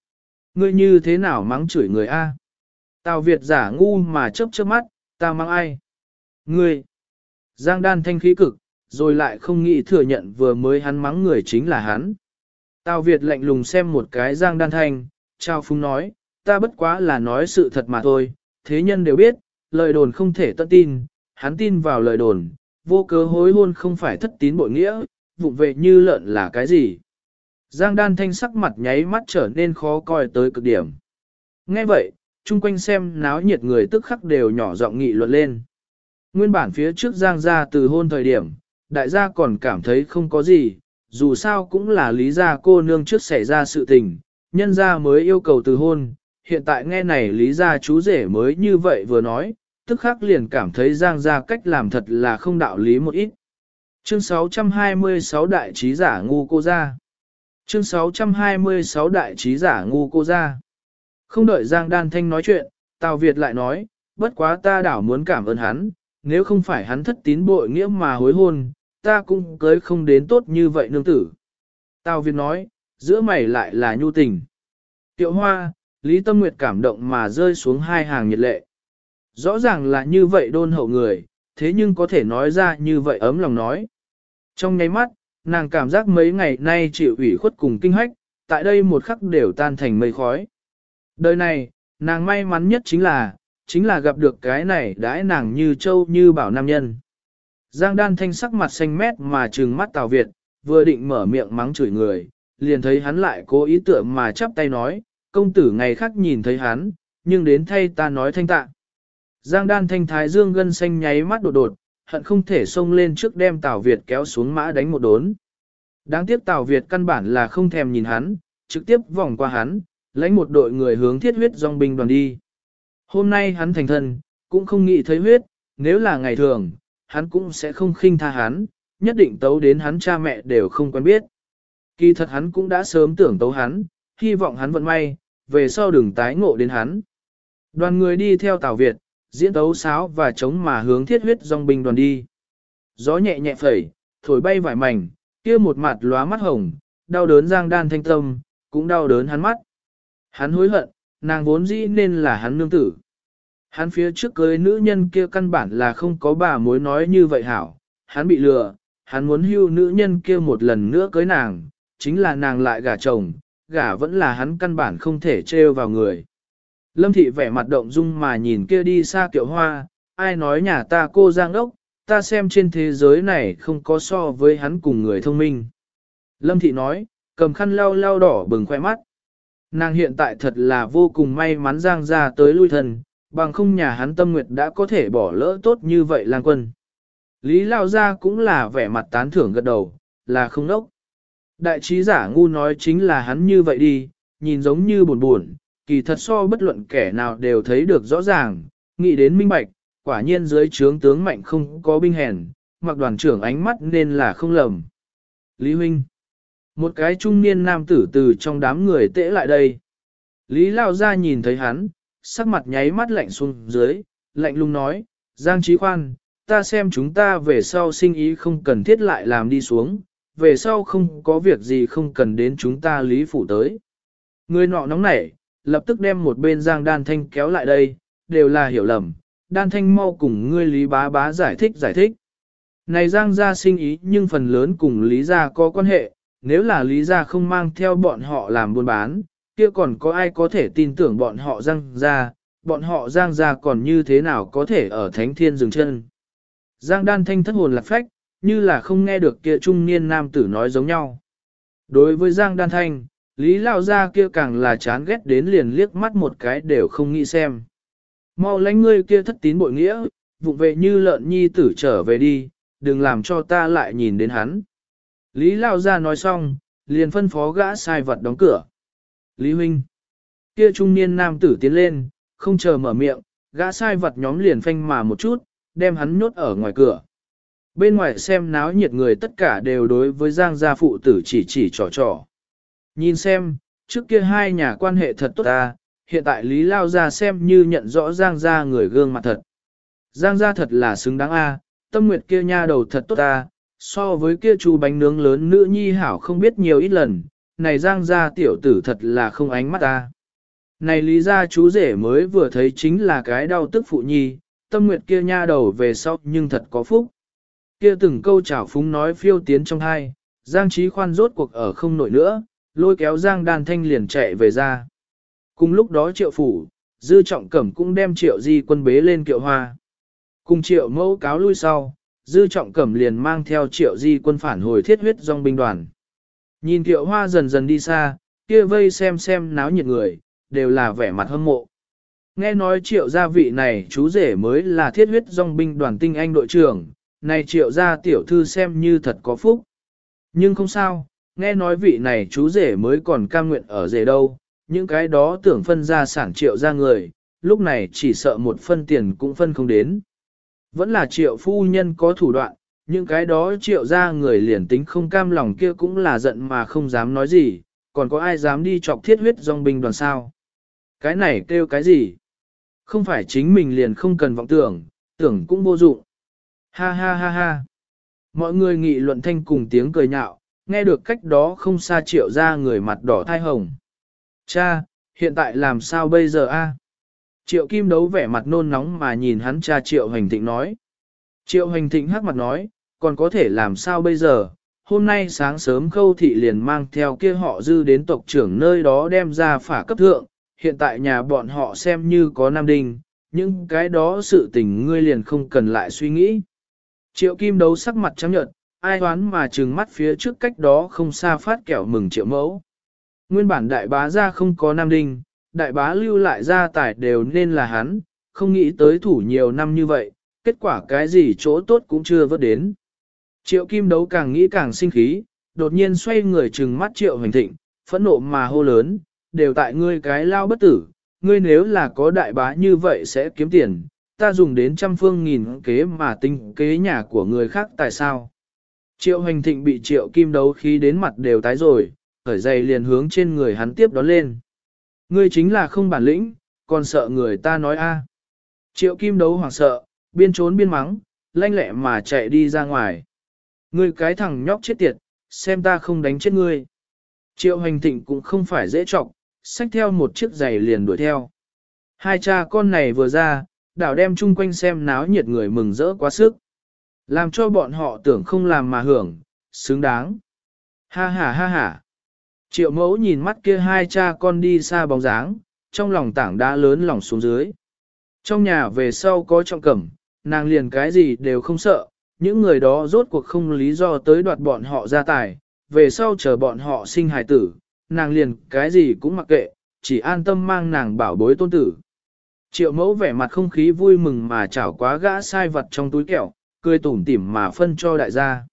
Ngươi như thế nào mắng chửi người a? Tào Việt giả ngu mà chớp chớp mắt, ta mắng ai? Ngươi. Giang Đan thanh khí cực, rồi lại không nghĩ thừa nhận vừa mới hắn mắng người chính là hắn. Tào Việt lạnh lùng xem một cái Giang Đan thanh, trao phúng nói, ta bất quá là nói sự thật mà thôi, thế nhân đều biết, lời đồn không thể tận tin, hắn tin vào lời đồn, vô cớ hối hôn không phải thất tín bội nghĩa, vụng về như lợn là cái gì. Giang Đan thanh sắc mặt nháy mắt trở nên khó coi tới cực điểm. Nghe vậy, chung quanh xem náo nhiệt người tức khắc đều nhỏ giọng nghị luận lên. Nguyên bản phía trước Giang gia từ hôn thời điểm, đại gia còn cảm thấy không có gì, dù sao cũng là lý gia cô nương trước xảy ra sự tình, nhân gia mới yêu cầu từ hôn, hiện tại nghe này lý gia chú rể mới như vậy vừa nói, tức khắc liền cảm thấy Giang gia cách làm thật là không đạo lý một ít. Chương 626 đại trí giả ngu cô gia. Chương 626 đại trí giả ngu cô gia. Không đợi Giang Đan Thanh nói chuyện, Tào Việt lại nói, bất quá ta đảo muốn cảm ơn hắn, nếu không phải hắn thất tín bội nghĩa mà hối hôn, ta cũng cưới không đến tốt như vậy nương tử. Tào Việt nói, giữa mày lại là nhu tình. Tiệu Hoa, Lý Tâm Nguyệt cảm động mà rơi xuống hai hàng nhiệt lệ. Rõ ràng là như vậy đôn hậu người, thế nhưng có thể nói ra như vậy ấm lòng nói. Trong nháy mắt, nàng cảm giác mấy ngày nay chịu ủy khuất cùng kinh hách, tại đây một khắc đều tan thành mây khói. Đời này, nàng may mắn nhất chính là gặp được cái này đãi nàng như châu như bảo nam nhân. Giang Đan thanh sắc mặt xanh mét mà trừng mắt Tào Việt, vừa định mở miệng mắng chửi người, liền thấy hắn lại cố ý tượng mà chắp tay nói, công tử ngày khác nhìn thấy hắn, nhưng đến thay ta nói thanh tạ. Giang Đan thanh thái dương gân xanh nháy mắt đột đột, hận không thể xông lên trước đem Tào Việt kéo xuống mã đánh một đốn. Đáng tiếc Tào Việt căn bản là không thèm nhìn hắn, trực tiếp vòng qua hắn, lãnh một đội người hướng thiết huyết dòng binh đoàn đi. Hôm nay hắn thành thân, cũng không nghĩ thấy huyết, nếu là ngày thường, hắn cũng sẽ không khinh tha hắn, nhất định tấu đến hắn cha mẹ đều không quen biết. Kỳ thật hắn cũng đã sớm tưởng tấu hắn, hy vọng hắn vận may, về sau đừng tái ngộ đến hắn. Đoàn người đi theo Tào Việt, diễn tấu sáo và chống mà hướng thiết huyết dòng binh đoàn đi. Gió nhẹ nhẹ phẩy, thổi bay vải mảnh, kia một mặt lóa mắt hồng, đau đớn Giang Đan thanh tâm, cũng đau đớn hắn mắt. Hắn hối hận, nàng vốn dĩ nên là hắn nương tử. Hắn phía trước cưới nữ nhân kia căn bản là không có bà mối nói như vậy hảo, hắn bị lừa, hắn muốn hưu nữ nhân kia một lần nữa cưới nàng, chính là nàng lại gả chồng, gả vẫn là hắn căn bản không thể trêu vào người. Lâm thị vẻ mặt động dung mà nhìn kia đi xa Kiệu Hoa, ai nói nhà ta cô Giang đốc, ta xem trên thế giới này không có so với hắn cùng người thông minh. Lâm thị nói, cầm khăn lau lau đỏ bừng khoe mắt. Nàng hiện tại thật là vô cùng may mắn Giang ra tới lui thân, bằng không nhà hắn Tâm Nguyệt đã có thể bỏ lỡ tốt như vậy lang quân. Lý Lao Gia cũng là vẻ mặt tán thưởng gật đầu, là không đốc. Đại trí giả ngu nói chính là hắn như vậy đi, nhìn giống như buồn buồn, kỳ thật so bất luận kẻ nào đều thấy được rõ ràng, nghĩ đến minh bạch, quả nhiên dưới trướng tướng mạnh không có binh hèn, mặc đoàn trưởng ánh mắt nên là không lầm. Lý Huynh, một cái trung niên nam tử từ trong đám người tễ lại đây. Lý Lao Gia nhìn thấy hắn, sắc mặt nháy mắt lạnh xuống dưới, lạnh lùng nói, Giang Trí Khoan, ta xem chúng ta về sau sinh ý không cần thiết lại làm đi xuống, về sau không có việc gì không cần đến chúng ta Lý Phủ tới. Người nọ nóng nảy, lập tức đem một bên Giang Đan Thanh kéo lại đây, đều là hiểu lầm, Đan Thanh mau cùng ngươi Lý Bá Bá giải thích. Này Giang gia sinh ý nhưng phần lớn cùng Lý gia có quan hệ, nếu là Lý gia không mang theo bọn họ làm buôn bán, kia còn có ai có thể tin tưởng bọn họ Giang gia, bọn họ Giang gia còn như thế nào có thể ở Thánh Thiên dừng chân. Giang Đan Thanh thất hồn lạc phách, như là không nghe được kia trung niên nam tử nói giống nhau. Đối với Giang Đan Thanh, Lý Lao Gia kia càng là chán ghét đến liền liếc mắt một cái đều không nghĩ xem. Mau lánh ngươi kia thất tín bội nghĩa, vụng về như lợn nhi tử trở về đi, đừng làm cho ta lại nhìn đến hắn. Lý Lao Gia nói xong, liền phân phó gã sai vật đóng cửa. Lý Huynh, kia trung niên nam tử tiến lên, không chờ mở miệng, gã sai vật nhóm liền phanh mà một chút, đem hắn nhốt ở ngoài cửa. Bên ngoài xem náo nhiệt người tất cả đều đối với Giang gia phụ tử chỉ trò. Nhìn xem, trước kia hai nhà quan hệ thật tốt ta, hiện tại Lý Lao Gia xem như nhận rõ Giang gia người gương mặt thật. Giang gia thật là xứng đáng a, Tâm Nguyệt kia nha đầu thật tốt ta, so với kia chú bánh nướng lớn nữ nhi hảo không biết nhiều ít lần, này Giang gia tiểu tử thật là không ánh mắt ta. Này lý ra chú rể mới vừa thấy chính là cái đau tức phụ nhi, tâm nguyệt kia nha đầu về sau nhưng thật có phúc. Kia từng câu chảo phúng nói phiêu tiến trong hai, Giang Trí Khoan rốt cuộc ở không nổi nữa, lôi kéo Giang Đan Thanh liền chạy về ra. Cùng lúc đó Triệu Phủ, Dư Trọng Cẩm cũng đem Triệu Di Quân bế lên kiệu hoa. Cùng Triệu Mẫu cáo lui sau, Dư Trọng Cẩm liền mang theo Triệu Di Quân phản hồi Thiết Huyết Dòng binh đoàn. Nhìn kiệu hoa dần dần đi xa, kia vây xem náo nhiệt người, đều là vẻ mặt hâm mộ. Nghe nói Triệu gia vị này chú rể mới là Thiết Huyết Dòng binh đoàn tinh anh đội trưởng, này Triệu gia tiểu thư xem như thật có phúc. Nhưng không sao, nghe nói vị này chú rể mới còn cam nguyện ở rể đâu, những cái đó tưởng phân gia sản Triệu gia người, lúc này chỉ sợ một phân tiền cũng phân không đến. Vẫn là Triệu phu nhân có thủ đoạn, những cái đó Triệu gia người liền tính không cam lòng kia cũng là giận mà không dám nói gì, còn có ai dám đi chọc Thiết Huyết Dòng binh đoàn sao? Cái này kêu cái gì? Không phải chính mình liền không cần vọng tưởng, tưởng cũng vô dụng. Ha ha ha ha. Mọi người nghị luận thanh cùng tiếng cười nhạo, nghe được cách đó không xa Triệu gia người mặt đỏ thai hồng. Cha, hiện tại làm sao bây giờ a? Triệu Kim Đấu vẻ mặt nôn nóng mà nhìn hắn cha Triệu Hành Thịnh nói. Triệu Hành Thịnh hắc mặt nói, còn có thể làm sao bây giờ? Hôm nay sáng sớm Khâu Thị liền mang theo kia họ Dư đến tộc trưởng nơi đó đem ra phả cấp thượng, hiện tại nhà bọn họ xem như có Nam Đinh, những cái đó sự tình ngươi liền không cần lại suy nghĩ. Triệu Kim Đấu sắc mặt trắng nhợt, ai đoán mà trừng mắt phía trước cách đó không xa phát kẹo mừng Triệu Mẫu. Nguyên bản đại bá ra không có Nam Đinh, đại bá lưu lại gia tài đều nên là hắn, không nghĩ tới thủ nhiều năm như vậy, kết quả cái gì chỗ tốt cũng chưa vớt đến. Triệu Kim Đấu càng nghĩ càng sinh khí, đột nhiên xoay người trừng mắt Triệu Hành Thịnh, phẫn nộ mà hô lớn, đều tại ngươi cái lao bất tử, ngươi nếu là có đại bá như vậy sẽ kiếm tiền, ta dùng đến trăm phương nghìn kế mà tính kế nhà của người khác tại sao. Triệu Hành Thịnh bị Triệu Kim Đấu khí đến mặt đều tái rồi, khởi giày liền hướng trên người hắn tiếp đón lên. Ngươi chính là không bản lĩnh, còn sợ người ta nói a. Triệu Kim Đấu hoảng sợ, biên trốn biên mắng, lanh lẹ mà chạy đi ra ngoài. Ngươi cái thằng nhóc chết tiệt, xem ta không đánh chết ngươi. Triệu Hành Thịnh cũng không phải dễ trọng, xách theo một chiếc giày liền đuổi theo. Hai cha con này vừa ra, đảo đem chung quanh xem náo nhiệt người mừng rỡ quá sức. Làm cho bọn họ tưởng không làm mà hưởng, xứng đáng. Ha ha ha ha. Triệu Mẫu nhìn mắt kia hai cha con đi xa bóng dáng, trong lòng tảng đá lớn lòng xuống dưới. Trong nhà về sau có Trọng Cẩm, nàng liền cái gì đều không sợ, những người đó rốt cuộc không lý do tới đoạt bọn họ gia tài, về sau chờ bọn họ sinh hài tử, nàng liền cái gì cũng mặc kệ, chỉ an tâm mang nàng bảo bối tôn tử. Triệu Mẫu vẻ mặt không khí vui mừng mà chảo quá gã sai vật trong túi kẹo, cười tủm tỉm mà phân cho đại gia.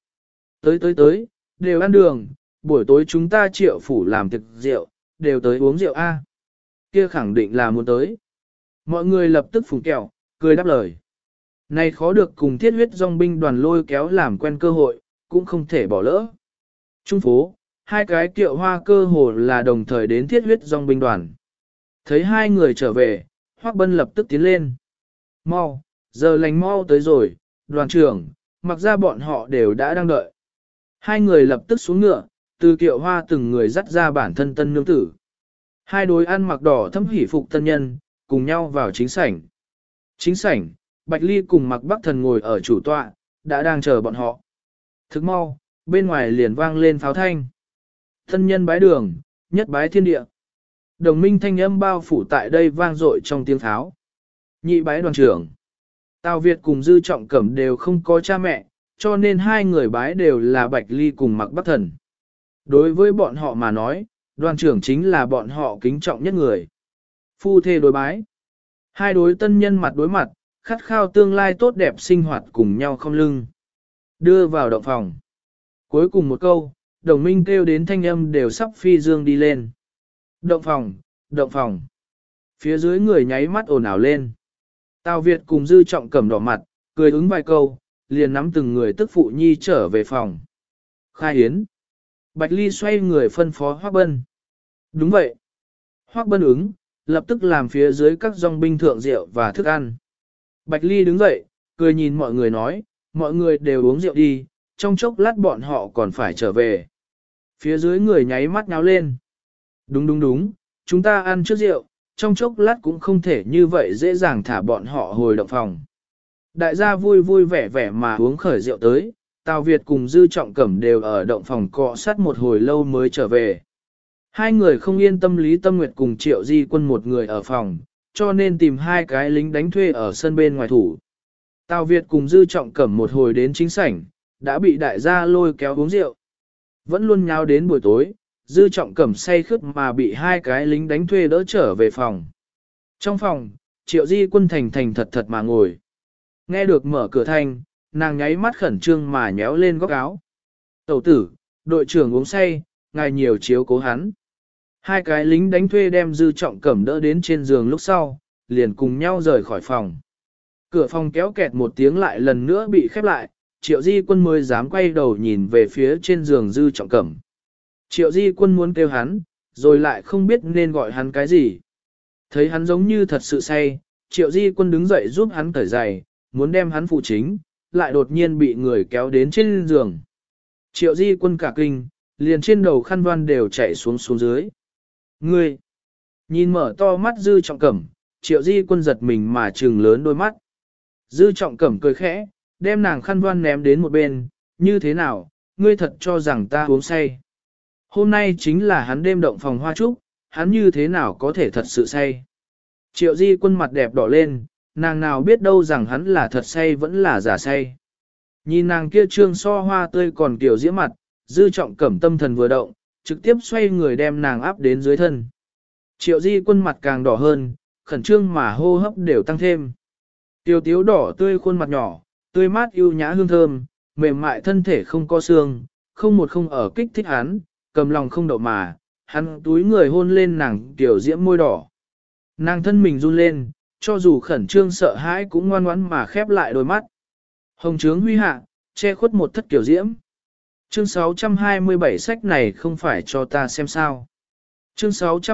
Tới, đều ăn đường, buổi tối chúng ta Triệu phủ làm thực rượu, đều tới uống rượu a. Kia khẳng định là muốn tới. Mọi người lập tức phùng kẹo, cười đáp lời. Này khó được cùng Thiết Huyết Dòng binh đoàn lôi kéo làm quen cơ hội, cũng không thể bỏ lỡ. Trung phố, hai cái kiệu hoa cơ hồ là đồng thời đến Thiết Huyết Dòng binh đoàn. Thấy hai người trở về, Hoắc Bân lập tức tiến lên. Mau, giờ lành mau tới rồi, đoàn trưởng, mặc ra bọn họ đều đã đang đợi. Hai người lập tức xuống ngựa, từ kiệu hoa từng người dắt ra bản thân tân nương tử. Hai đối ăn mặc đỏ thâm hỉ phục tân nhân, cùng nhau vào chính sảnh. Chính sảnh, Bạch Ly cùng Mặc Bắc Thần ngồi ở chủ tọa, đã đang chờ bọn họ. Thức mau, bên ngoài liền vang lên pháo thanh. Tân nhân bái đường, nhất bái thiên địa. Đồng minh thanh âm bao phủ tại đây vang dội trong tiếng pháo. Nhị bái đoàn trưởng. Tào Việt cùng Dư Trọng Cẩm đều không có cha mẹ, cho nên hai người bái đều là Bạch Ly cùng Mặc Bắc Thần. Đối với bọn họ mà nói, đoàn trưởng chính là bọn họ kính trọng nhất người. Phu thê đối bái. Hai đối tân nhân mặt đối mặt, khát khao tương lai tốt đẹp sinh hoạt cùng nhau không lưng. Đưa vào động phòng. Cuối cùng một câu, đồng minh kêu đến thanh âm đều sắp phi dương đi lên. Động phòng, động phòng. Phía dưới người nháy mắt ồn ào lên. Tào Việt cùng Dư Trọng Cẩm đỏ mặt, cười ứng vài câu, liền nắm từng người tức phụ nhi trở về phòng. Khai hiến. Bạch Ly xoay người phân phó Hoắc Bân. Đúng vậy. Hoắc Bân ứng, lập tức làm phía dưới các dòng binh thượng rượu và thức ăn. Bạch Ly đứng dậy, cười nhìn mọi người nói, mọi người đều uống rượu đi, trong chốc lát bọn họ còn phải trở về. Phía dưới người nháy mắt nháo lên. Đúng, chúng ta ăn trước rượu, trong chốc lát cũng không thể như vậy dễ dàng thả bọn họ hồi động phòng. Đại gia vui vui vẻ vẻ mà uống khởi rượu tới, Tào Việt cùng Dư Trọng Cẩm đều ở động phòng cọ sát một hồi lâu mới trở về. Hai người không yên tâm Lý Tâm Nguyệt cùng Triệu Di Quân một người ở phòng, cho nên tìm hai cái lính đánh thuê ở sân bên ngoài thủ. Tào Việt cùng Dư Trọng Cẩm một hồi đến chính sảnh, đã bị đại gia lôi kéo uống rượu. Vẫn luôn nháo đến buổi tối, Dư Trọng Cẩm say khướt mà bị hai cái lính đánh thuê đỡ trở về phòng. Trong phòng, Triệu Di Quân thành thành thật thật mà ngồi. Nghe được mở cửa thanh, nàng nháy mắt khẩn trương mà nhéo lên góc áo. Tẩu tử, đội trưởng uống say, ngài nhiều chiếu cố hắn. Hai cái lính đánh thuê đem Dư Trọng Cẩm đỡ đến trên giường lúc sau, liền cùng nhau rời khỏi phòng. Cửa phòng kéo kẹt một tiếng lại lần nữa bị khép lại, Triệu Di Quân mới dám quay đầu nhìn về phía trên giường Dư Trọng Cẩm. Triệu Di Quân muốn kêu hắn, rồi lại không biết nên gọi hắn cái gì. Thấy hắn giống như thật sự say, Triệu Di Quân đứng dậy giúp hắn cởi giày, muốn đem hắn phụ chính, lại đột nhiên bị người kéo đến trên giường. Triệu Di Quân cả kinh, liền trên đầu khăn voan đều chảy xuống dưới. Ngươi! Nhìn mở to mắt Dư Trọng Cẩm, Triệu Di Quân giật mình mà trừng lớn đôi mắt. Dư Trọng Cẩm cười khẽ, đem nàng khăn voan ném đến một bên, như thế nào, ngươi thật cho rằng ta uống say. Hôm nay chính là hắn đêm động phòng hoa trúc, hắn như thế nào có thể thật sự say. Triệu Di Quân mặt đẹp đỏ lên, nàng nào biết đâu rằng hắn là thật say vẫn là giả say. Nhìn nàng kia trương so hoa tươi còn kiểu diễm mặt, Dư Trọng Cẩm tâm thần vừa động, trực tiếp xoay người đem nàng áp đến dưới thân. Triệu Di Quân mặt càng đỏ hơn, khẩn trương mà hô hấp đều tăng thêm. Tiêu tiếu đỏ tươi khuôn mặt nhỏ, tươi mát yêu nhã hương thơm, mềm mại thân thể không có xương, không một không ở kích thích hắn, cầm lòng không đậu mà, hắn túi người hôn lên nàng tiểu diễm môi đỏ. Nàng thân mình run lên, cho dù khẩn trương sợ hãi cũng ngoan ngoãn mà khép lại đôi mắt. Hồng trướng huy hạ, che khuất một thất kiểu diễm. Chương 627 sách này không phải cho ta xem sao. Chương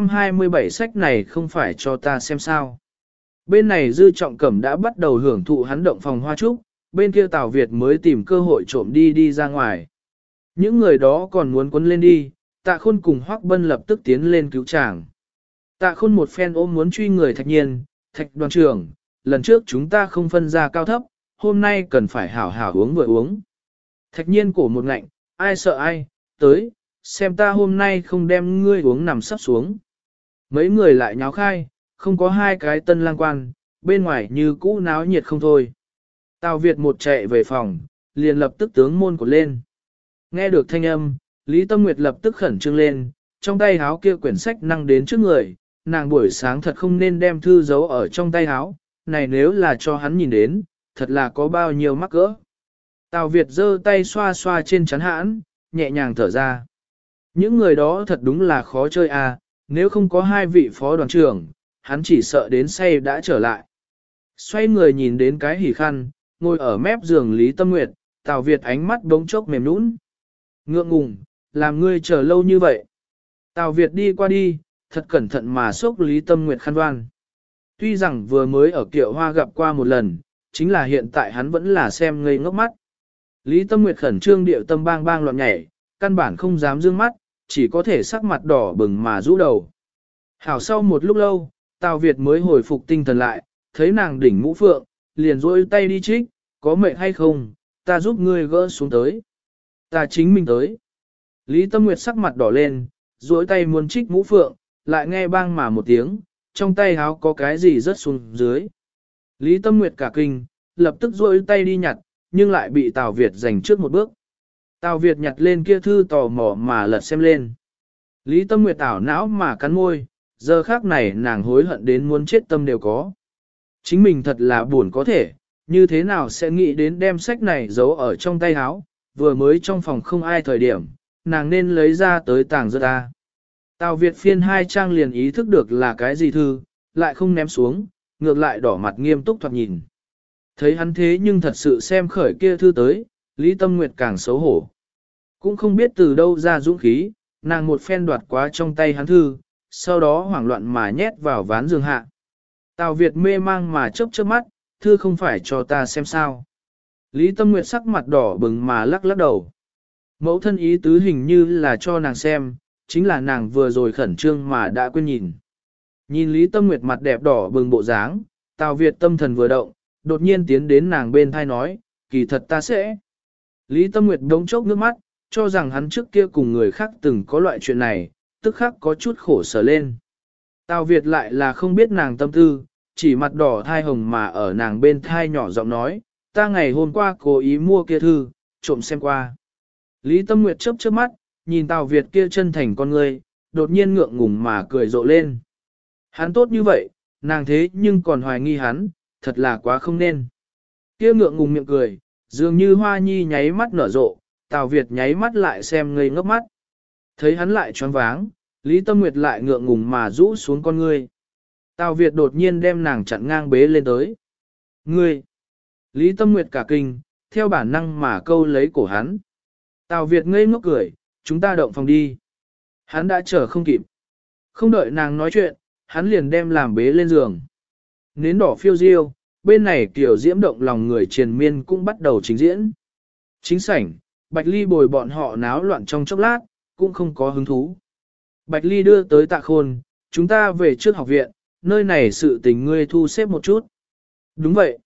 627 sách này không phải cho ta xem sao. Bên này Dư Trọng Cẩm đã bắt đầu hưởng thụ hắn động phòng hoa trúc, bên kia Tào Việt mới tìm cơ hội trộm đi ra ngoài. Những người đó còn muốn quấn lên đi, Tạ Khôn cùng Hoắc Bân lập tức tiến lên cứu chàng. Tạ Khôn một phen ôm muốn truy người Thạch Nhiên, Thạch đoàn trưởng, lần trước chúng ta không phân ra cao thấp, hôm nay cần phải hảo hảo uống vừa uống. Thạch Nhiên cổ một ngạnh, ai sợ ai, tới, xem ta hôm nay không đem ngươi uống nằm sắp xuống. Mấy người lại nháo khai, không có hai cái tân lang quan, bên ngoài như cũ náo nhiệt không thôi. Tào Việt một chạy về phòng, liền lập tức tướng môn cột lên. Nghe được thanh âm, Lý Tâm Nguyệt lập tức khẩn trương lên, trong tay háo kia quyển sách năng đến trước người, nàng buổi sáng thật không nên đem thư giấu ở trong tay háo, này nếu là cho hắn nhìn đến, thật là có bao nhiêu mắc cỡ. Tào Việt giơ tay xoa xoa trên chắn hãn, nhẹ nhàng thở ra. Những người đó thật đúng là khó chơi à, nếu không có hai vị phó đoàn trưởng, hắn chỉ sợ đến say đã trở lại. Xoay người nhìn đến cái hỉ khăn, ngồi ở mép giường Lý Tâm Nguyệt, Tào Việt ánh mắt bỗng chốc mềm nũng. Ngượng ngùng, làm ngươi chờ lâu như vậy. Tào Việt đi qua đi, thật cẩn thận mà xốc Lý Tâm Nguyệt khăn đoan. Tuy rằng vừa mới ở Kiệu Hoa gặp qua một lần, chính là hiện tại hắn vẫn là xem ngây ngốc mắt. Lý Tâm Nguyệt khẩn trương điệu tâm bang bang loạn nhảy, căn bản không dám dương mắt, chỉ có thể sắc mặt đỏ bừng mà rũ đầu. Hảo sau một lúc lâu, Tào Việt mới hồi phục tinh thần lại, thấy nàng đỉnh mũ phượng, liền rôi tay đi trích, có mệt hay không, ta giúp ngươi gỡ xuống tới. Ta chính mình tới. Lý Tâm Nguyệt sắc mặt đỏ lên, rỗi tay muốn trích mũ phượng, lại nghe bang mà một tiếng, trong tay háo có cái gì rớt xuống dưới. Lý Tâm Nguyệt cả kinh, lập tức rỗi tay đi nhặt, nhưng lại bị Tào Việt giành trước một bước. Tào Việt nhặt lên kia thư tò mò mà lật xem lên. Lý Tâm Nguyệt ảo não mà cắn môi, giờ khác này nàng hối hận đến muốn chết tâm đều có. Chính mình thật là buồn có thể, như thế nào sẽ nghĩ đến đem sách này giấu ở trong tay áo, vừa mới trong phòng không ai thời điểm, nàng nên lấy ra tới tàng giật ta. Tào Việt phiên hai trang liền ý thức được là cái gì thư, lại không ném xuống, ngược lại đỏ mặt nghiêm túc thoạt nhìn. Thấy hắn thế nhưng thật sự xem khởi kia thư tới, Lý Tâm Nguyệt càng xấu hổ. Cũng không biết từ đâu ra dũng khí, nàng một phen đoạt quá trong tay hắn thư, sau đó hoảng loạn mà nhét vào ván giường hạ. Tào Việt mê mang mà chớp chớp mắt, thư không phải cho ta xem sao. Lý Tâm Nguyệt sắc mặt đỏ bừng mà lắc lắc đầu. Mẫu thân ý tứ hình như là cho nàng xem, chính là nàng vừa rồi khẩn trương mà đã quên nhìn. Nhìn Lý Tâm Nguyệt mặt đẹp đỏ bừng bộ dáng, Tào Việt tâm thần vừa động, đột nhiên tiến đến nàng bên thai nói, kỳ thật ta sẽ. Lý Tâm Nguyệt đống chốc nước mắt, cho rằng hắn trước kia cùng người khác từng có loại chuyện này, tức khắc có chút khổ sở lên. Tào Việt lại là không biết nàng tâm tư, chỉ mặt đỏ thai hồng mà ở nàng bên thai nhỏ giọng nói, ta ngày hôm qua cố ý mua kia thư, trộm xem qua. Lý Tâm Nguyệt chớp chớp mắt, nhìn Tào Việt kia chân thành con người, đột nhiên ngượng ngùng mà cười rộ lên. Hắn tốt như vậy, nàng thế nhưng còn hoài nghi hắn, thật là quá không nên. Kia ngượng ngùng miệng cười, dường như hoa nhi nháy mắt nở rộ, Tào Việt nháy mắt lại xem ngây ngốc mắt. Thấy hắn lại choáng váng, Lý Tâm Nguyệt lại ngượng ngùng mà rũ xuống con ngươi. Tào Việt đột nhiên đem nàng chặn ngang bế lên tới. Ngươi! Lý Tâm Nguyệt cả kinh, theo bản năng mà câu lấy cổ hắn. Tào Việt ngây ngốc cười, chúng ta động phòng đi. Hắn đã chờ không kịp. Không đợi nàng nói chuyện, hắn liền đem làm bế lên giường. Nến đỏ phiêu diêu, bên này kiểu diễm động lòng người triền miên cũng bắt đầu trình diễn. Chính sảnh, Bạch Ly bồi bọn họ náo loạn trong chốc lát, cũng không có hứng thú. Bạch Ly đưa tới Tạ Khôn, chúng ta về trước học viện, nơi này sự tình ngươi thu xếp một chút. Đúng vậy.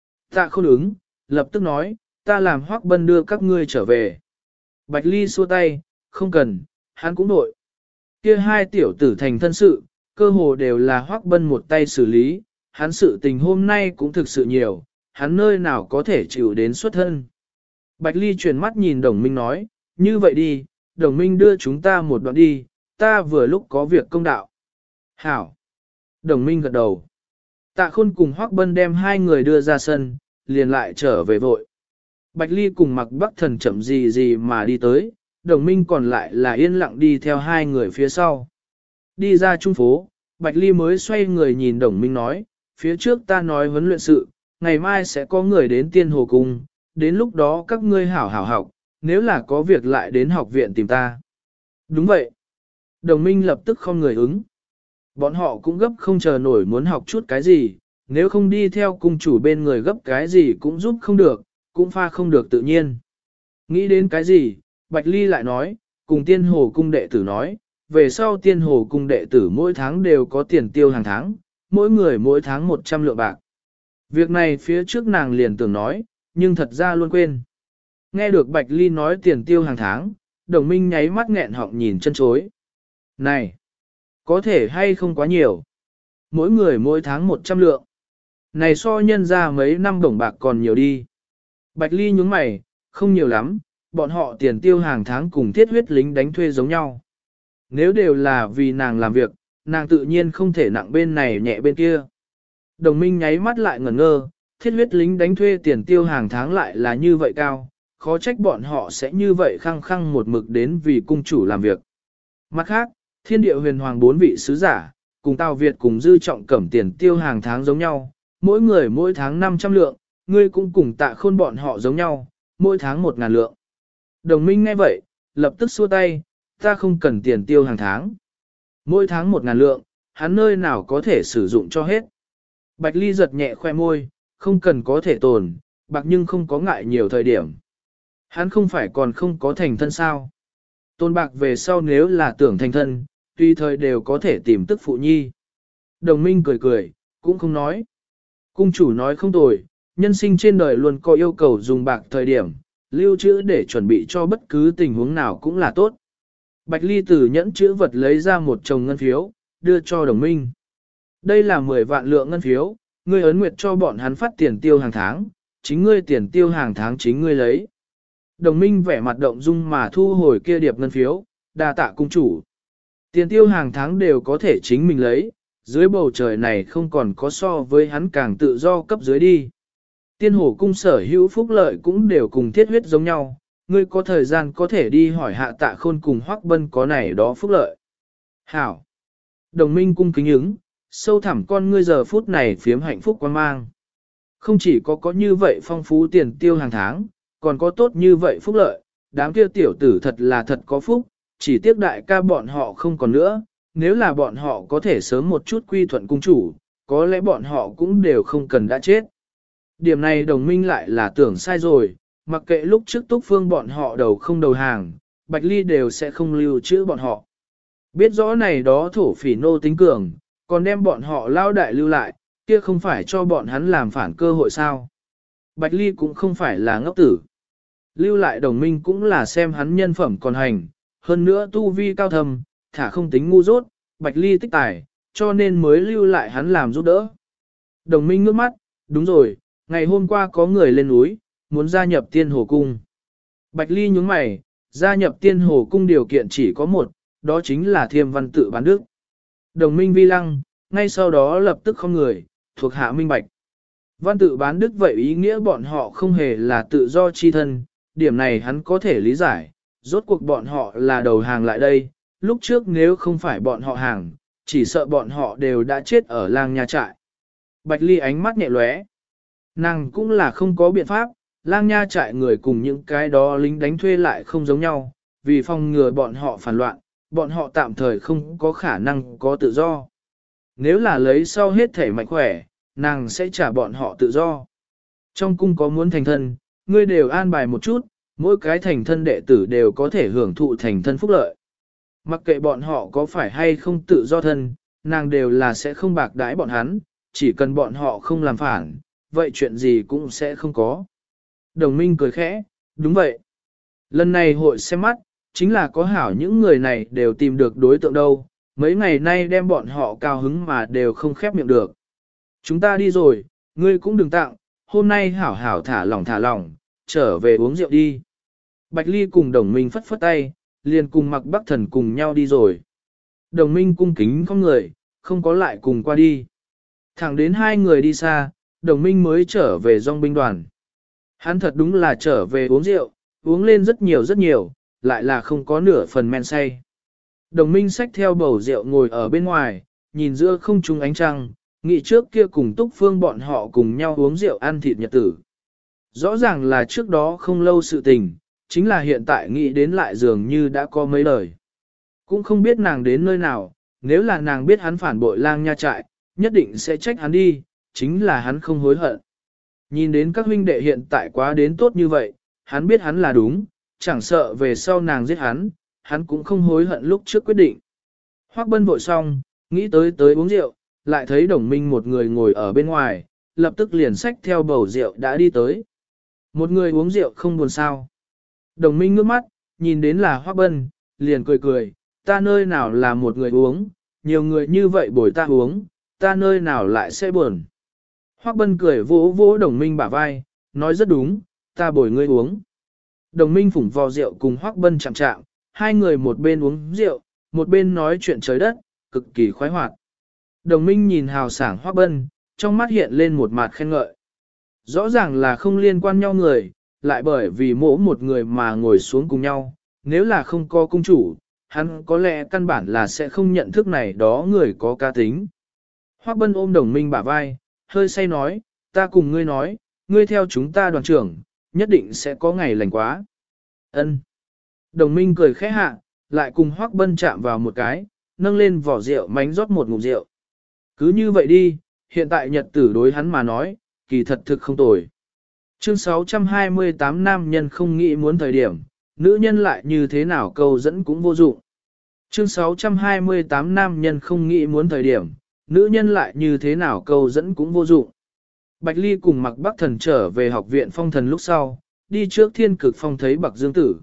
Tạ Khôn ứng, lập tức nói, ta làm Hoắc Bân đưa các ngươi trở về. Bạch Ly xua tay, không cần, hắn cũng đội. Kia hai tiểu tử thành thân sự, cơ hồ đều là Hoắc Bân một tay xử lý, hắn sự tình hôm nay cũng thực sự nhiều, hắn nơi nào có thể chịu đến xuất thân. Bạch Ly chuyển mắt nhìn Đồng Minh nói, như vậy đi, Đồng Minh đưa chúng ta một đoạn đi, ta vừa lúc có việc công đạo. Hảo. Đồng Minh gật đầu. Tạ Khôn cùng Hoắc Bân đem hai người đưa ra sân, liền lại trở về vội. Bạch Ly cùng Mặc Bắc Thần chậm gì gì mà đi tới, Đồng Minh còn lại là yên lặng đi theo hai người phía sau. Đi ra trung phố, Bạch Ly mới xoay người nhìn Đồng Minh nói, phía trước ta nói huấn luyện sự, ngày mai sẽ có người đến Tiên Hồ Cung, đến lúc đó các ngươi hảo hảo học, nếu là có việc lại đến học viện tìm ta. Đúng vậy. Đồng Minh lập tức không người ứng. Bọn họ cũng gấp không chờ nổi muốn học chút cái gì, nếu không đi theo cung chủ bên người gấp cái gì cũng giúp không được, cũng pha không được tự nhiên. Nghĩ đến cái gì, Bạch Ly lại nói, cùng Tiên Hồ Cung đệ tử nói, về sau Tiên Hồ Cung đệ tử mỗi tháng đều có tiền tiêu hàng tháng, mỗi người mỗi tháng 100 lượng bạc. Việc này phía trước nàng liền tưởng nói, nhưng thật ra luôn quên. Nghe được Bạch Ly nói tiền tiêu hàng tháng, Đồng Minh nháy mắt nghẹn họng nhìn chân chối. Này, có thể hay không quá nhiều. Mỗi người mỗi tháng 100 lượng. Này so nhân ra mấy năm đồng bạc còn nhiều đi. Bạch Ly nhướng mày, không nhiều lắm, bọn họ tiền tiêu hàng tháng cùng thiết huyết lính đánh thuê giống nhau. Nếu đều là vì nàng làm việc, nàng tự nhiên không thể nặng bên này nhẹ bên kia. Đồng Minh nháy mắt lại ngẩn ngơ, thiết huyết lính đánh thuê tiền tiêu hàng tháng lại là như vậy cao, khó trách bọn họ sẽ như vậy khăng khăng một mực đến vì cung chủ làm việc. Mặt khác, thiên địa huyền hoàng 4 vị sứ giả, cùng Tào Việt cùng Dư Trọng Cẩm tiền tiêu hàng tháng giống nhau, mỗi người mỗi tháng 500 lượng, ngươi cũng cùng Tạ Khôn bọn họ giống nhau, mỗi tháng 1.000 lượng. Đồng Minh nghe vậy, lập tức xua tay, ta không cần tiền tiêu hàng tháng. Mỗi tháng 1.000 lượng, hắn nơi nào có thể sử dụng cho hết. Bạch Ly giật nhẹ khoe môi, không cần có thể tồn, bạc nhưng không có ngại nhiều thời điểm. Hắn không phải còn không có thành thân sao. Tôn bạc về sau nếu là tưởng thành thân, tùy thời đều có thể tìm tức phụ nhi. Đồng Minh cười cười, cũng không nói. Cung chủ nói không tồi, nhân sinh trên đời luôn có yêu cầu dùng bạc thời điểm, lưu trữ để chuẩn bị cho bất cứ tình huống nào cũng là tốt. Bạch Ly từ nhẫn chữ vật lấy ra một chồng ngân phiếu, đưa cho Đồng Minh. Đây là 10 vạn lượng ngân phiếu, ngươi ấn nguyệt cho bọn hắn phát tiền tiêu hàng tháng, chính ngươi tiền tiêu hàng tháng chính ngươi lấy. Đồng Minh vẻ mặt động dung mà thu hồi kia điệp ngân phiếu, đa tạ cung chủ. Tiền tiêu hàng tháng đều có thể chính mình lấy, dưới bầu trời này không còn có so với hắn càng tự do cấp dưới đi. Tiên Hồ Cung sở hữu phúc lợi cũng đều cùng thiết huyết giống nhau, ngươi có thời gian có thể đi hỏi hạ Tạ Khôn cùng Hoắc Bân có này đó phúc lợi. Hảo! Đồng Minh cung kính ứng, sâu thẳm con ngươi giờ phút này phiếm hạnh phúc quan mang. Không chỉ có như vậy phong phú tiền tiêu hàng tháng, còn có tốt như vậy phúc lợi, đám kia tiểu tử thật là thật có phúc, chỉ tiếc đại ca bọn họ không còn nữa, nếu là bọn họ có thể sớm một chút quy thuận cung chủ, có lẽ bọn họ cũng đều không cần đã chết. Điểm này Đồng Minh lại là tưởng sai rồi, mặc kệ lúc trước Túc Phương bọn họ đầu không đầu hàng, Bạch Ly đều sẽ không lưu trữ bọn họ. Biết rõ này đó thổ phỉ nô tính cường, còn đem bọn họ lao đại lưu lại, kia không phải cho bọn hắn làm phản cơ hội sao. Bạch Ly cũng không phải là ngốc tử. Lưu lại Đồng Minh cũng là xem hắn nhân phẩm còn hành, hơn nữa tu vi cao thầm, thả không tính ngu dốt, Bạch Ly tích tài, cho nên mới lưu lại hắn làm giúp đỡ. Đồng Minh ngước mắt, đúng rồi, ngày hôm qua có người lên núi, muốn gia nhập Tiên Hồ Cung. Bạch Ly nhướng mày, gia nhập Tiên Hồ Cung điều kiện chỉ có một, đó chính là Thiêm Văn tự bán đức. Đồng Minh vi lăng, ngay sau đó lập tức không người, thuộc hạ minh bạch. Văn tự bán đức vậy ý nghĩa bọn họ không hề là tự do chi thân, điểm này hắn có thể lý giải, rốt cuộc bọn họ là đầu hàng lại đây, lúc trước nếu không phải bọn họ hàng, chỉ sợ bọn họ đều đã chết ở lang nha trại. Bạch Ly ánh mắt nhẹ lóe, nàng cũng là không có biện pháp, lang nha trại người cùng những cái đó lính đánh thuê lại không giống nhau, vì phòng ngừa bọn họ phản loạn, bọn họ tạm thời không có khả năng có tự do. Nếu là lấy sau hết thể mạnh khỏe, nàng sẽ trả bọn họ tự do. Trong cung có muốn thành thân, ngươi đều an bài một chút, mỗi cái thành thân đệ tử đều có thể hưởng thụ thành thân phúc lợi. Mặc kệ bọn họ có phải hay không tự do thân, nàng đều là sẽ không bạc đãi bọn hắn, chỉ cần bọn họ không làm phản, vậy chuyện gì cũng sẽ không có. Đồng Minh cười khẽ, đúng vậy. Lần này hội xem mắt, chính là có hảo những người này đều tìm được đối tượng đâu, mấy ngày nay đem bọn họ cao hứng mà đều không khép miệng được. Chúng ta đi rồi, ngươi cũng đừng tặng, hôm nay hảo hảo thả lỏng, trở về uống rượu đi. Bạch Ly cùng Đồng Minh phất phất tay, liền cùng Mặc Bắc Thần cùng nhau đi rồi. Đồng Minh cung kính không người, không có lại cùng qua đi. Thẳng đến hai người đi xa, Đồng Minh mới trở về dòng binh đoàn. Hắn thật đúng là trở về uống rượu, uống lên rất nhiều, lại là không có nửa phần men say. Đồng Minh xách theo bầu rượu ngồi ở bên ngoài, nhìn giữa không trung ánh trăng, nghĩ trước kia cùng Túc Phương bọn họ cùng nhau uống rượu ăn thịt nhật tử. Rõ ràng là trước đó không lâu sự tình, chính là hiện tại nghĩ đến lại dường như đã có mấy lời. Cũng không biết nàng đến nơi nào, nếu là nàng biết hắn phản bội lang nha trại, nhất định sẽ trách hắn đi, chính là hắn không hối hận. Nhìn đến các huynh đệ hiện tại quá đến tốt như vậy, hắn biết hắn là đúng, chẳng sợ về sau nàng giết hắn cũng không hối hận lúc trước quyết định. Hoắc Bân vội xong, nghĩ tới uống rượu, lại thấy Đồng Minh một người ngồi ở bên ngoài, lập tức liền xách theo bầu rượu đã đi tới. Một người uống rượu không buồn sao. Đồng Minh ngước mắt, nhìn đến là Hoắc Bân, liền cười, ta nơi nào là một người uống, nhiều người như vậy bồi ta uống, ta nơi nào lại sẽ buồn. Hoắc Bân cười vỗ vỗ Đồng Minh bả vai, nói rất đúng, ta bồi ngươi uống. Đồng Minh phủng vò rượu cùng Hoắc Bân chạm, hai người một bên uống rượu, một bên nói chuyện trời đất, cực kỳ khoái hoạt. Đồng Minh nhìn hào sảng Hoắc Bân, trong mắt hiện lên một mặt khen ngợi. Rõ ràng là không liên quan nhau người, lại bởi vì mỗi một người mà ngồi xuống cùng nhau, nếu là không có cung chủ, hắn có lẽ căn bản là sẽ không nhận thức này đó người có cá tính. Hoắc Bân ôm Đồng Minh bả vai, hơi say nói, ta cùng ngươi nói, ngươi theo chúng ta đoàn trưởng, nhất định sẽ có ngày lành quá. Ân. Đồng Minh cười khẽ hạ, lại cùng Hoắc Bân chạm vào một cái, nâng lên vỏ rượu mánh rót một ngụm rượu. Cứ như vậy đi, hiện tại nhật tử đối hắn mà nói, kỳ thật thực không tồi. Chương 628 nam nhân không nghĩ muốn thời điểm, nữ nhân lại như thế nào câu dẫn cũng vô dụng. Chương 628 nam nhân không nghĩ muốn thời điểm, nữ nhân lại như thế nào câu dẫn cũng vô dụng. Bạch Ly cùng Mặc Bắc Thần trở về học viện phong thần lúc sau, đi trước Thiên Cực Phong thấy Bạc Dương Tử.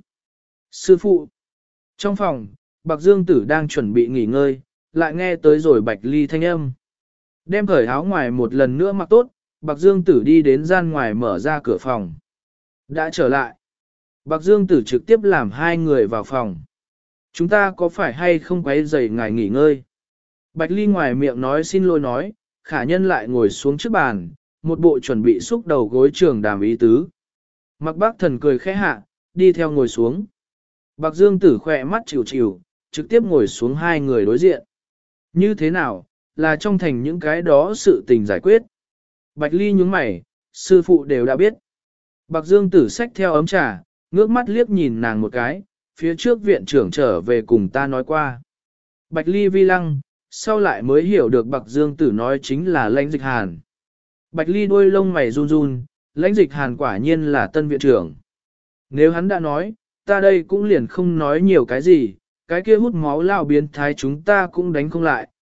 Sư phụ. Trong phòng, Bạc Dương Tử đang chuẩn bị nghỉ ngơi, lại nghe tới rồi Bạch Ly thanh âm. Đem cởi áo ngoài một lần nữa mặc tốt, Bạc Dương Tử đi đến gian ngoài mở ra cửa phòng. Đã trở lại. Bạc Dương Tử trực tiếp làm hai người vào phòng. Chúng ta có phải hay không quấy rầy ngài nghỉ ngơi? Bạch Ly ngoài miệng nói xin lỗi nói, khả nhân lại ngồi xuống trước bàn, một bộ chuẩn bị xúc đầu gối trường đàm ý tứ. Mặc Bác Thần cười khẽ hạ, đi theo ngồi xuống. Bạc Dương Tử khỏe mắt chịu, trực tiếp ngồi xuống hai người đối diện. Như thế nào, là trong thành những cái đó sự tình giải quyết. Bạch Ly nhướng mày, sư phụ đều đã biết. Bạc Dương Tử xách theo ấm trà, ngước mắt liếc nhìn nàng một cái, phía trước viện trưởng trở về cùng ta nói qua. Bạch Ly vi lăng, sau lại mới hiểu được Bạc Dương Tử nói chính là Lãnh Dịch Hàn. Bạch Ly đôi lông mày run run, Lãnh Dịch Hàn quả nhiên là tân viện trưởng. Nếu hắn đã nói, ta đây cũng liền không nói nhiều cái gì, cái kia hút máu lao biến thái chúng ta cũng đánh không lại,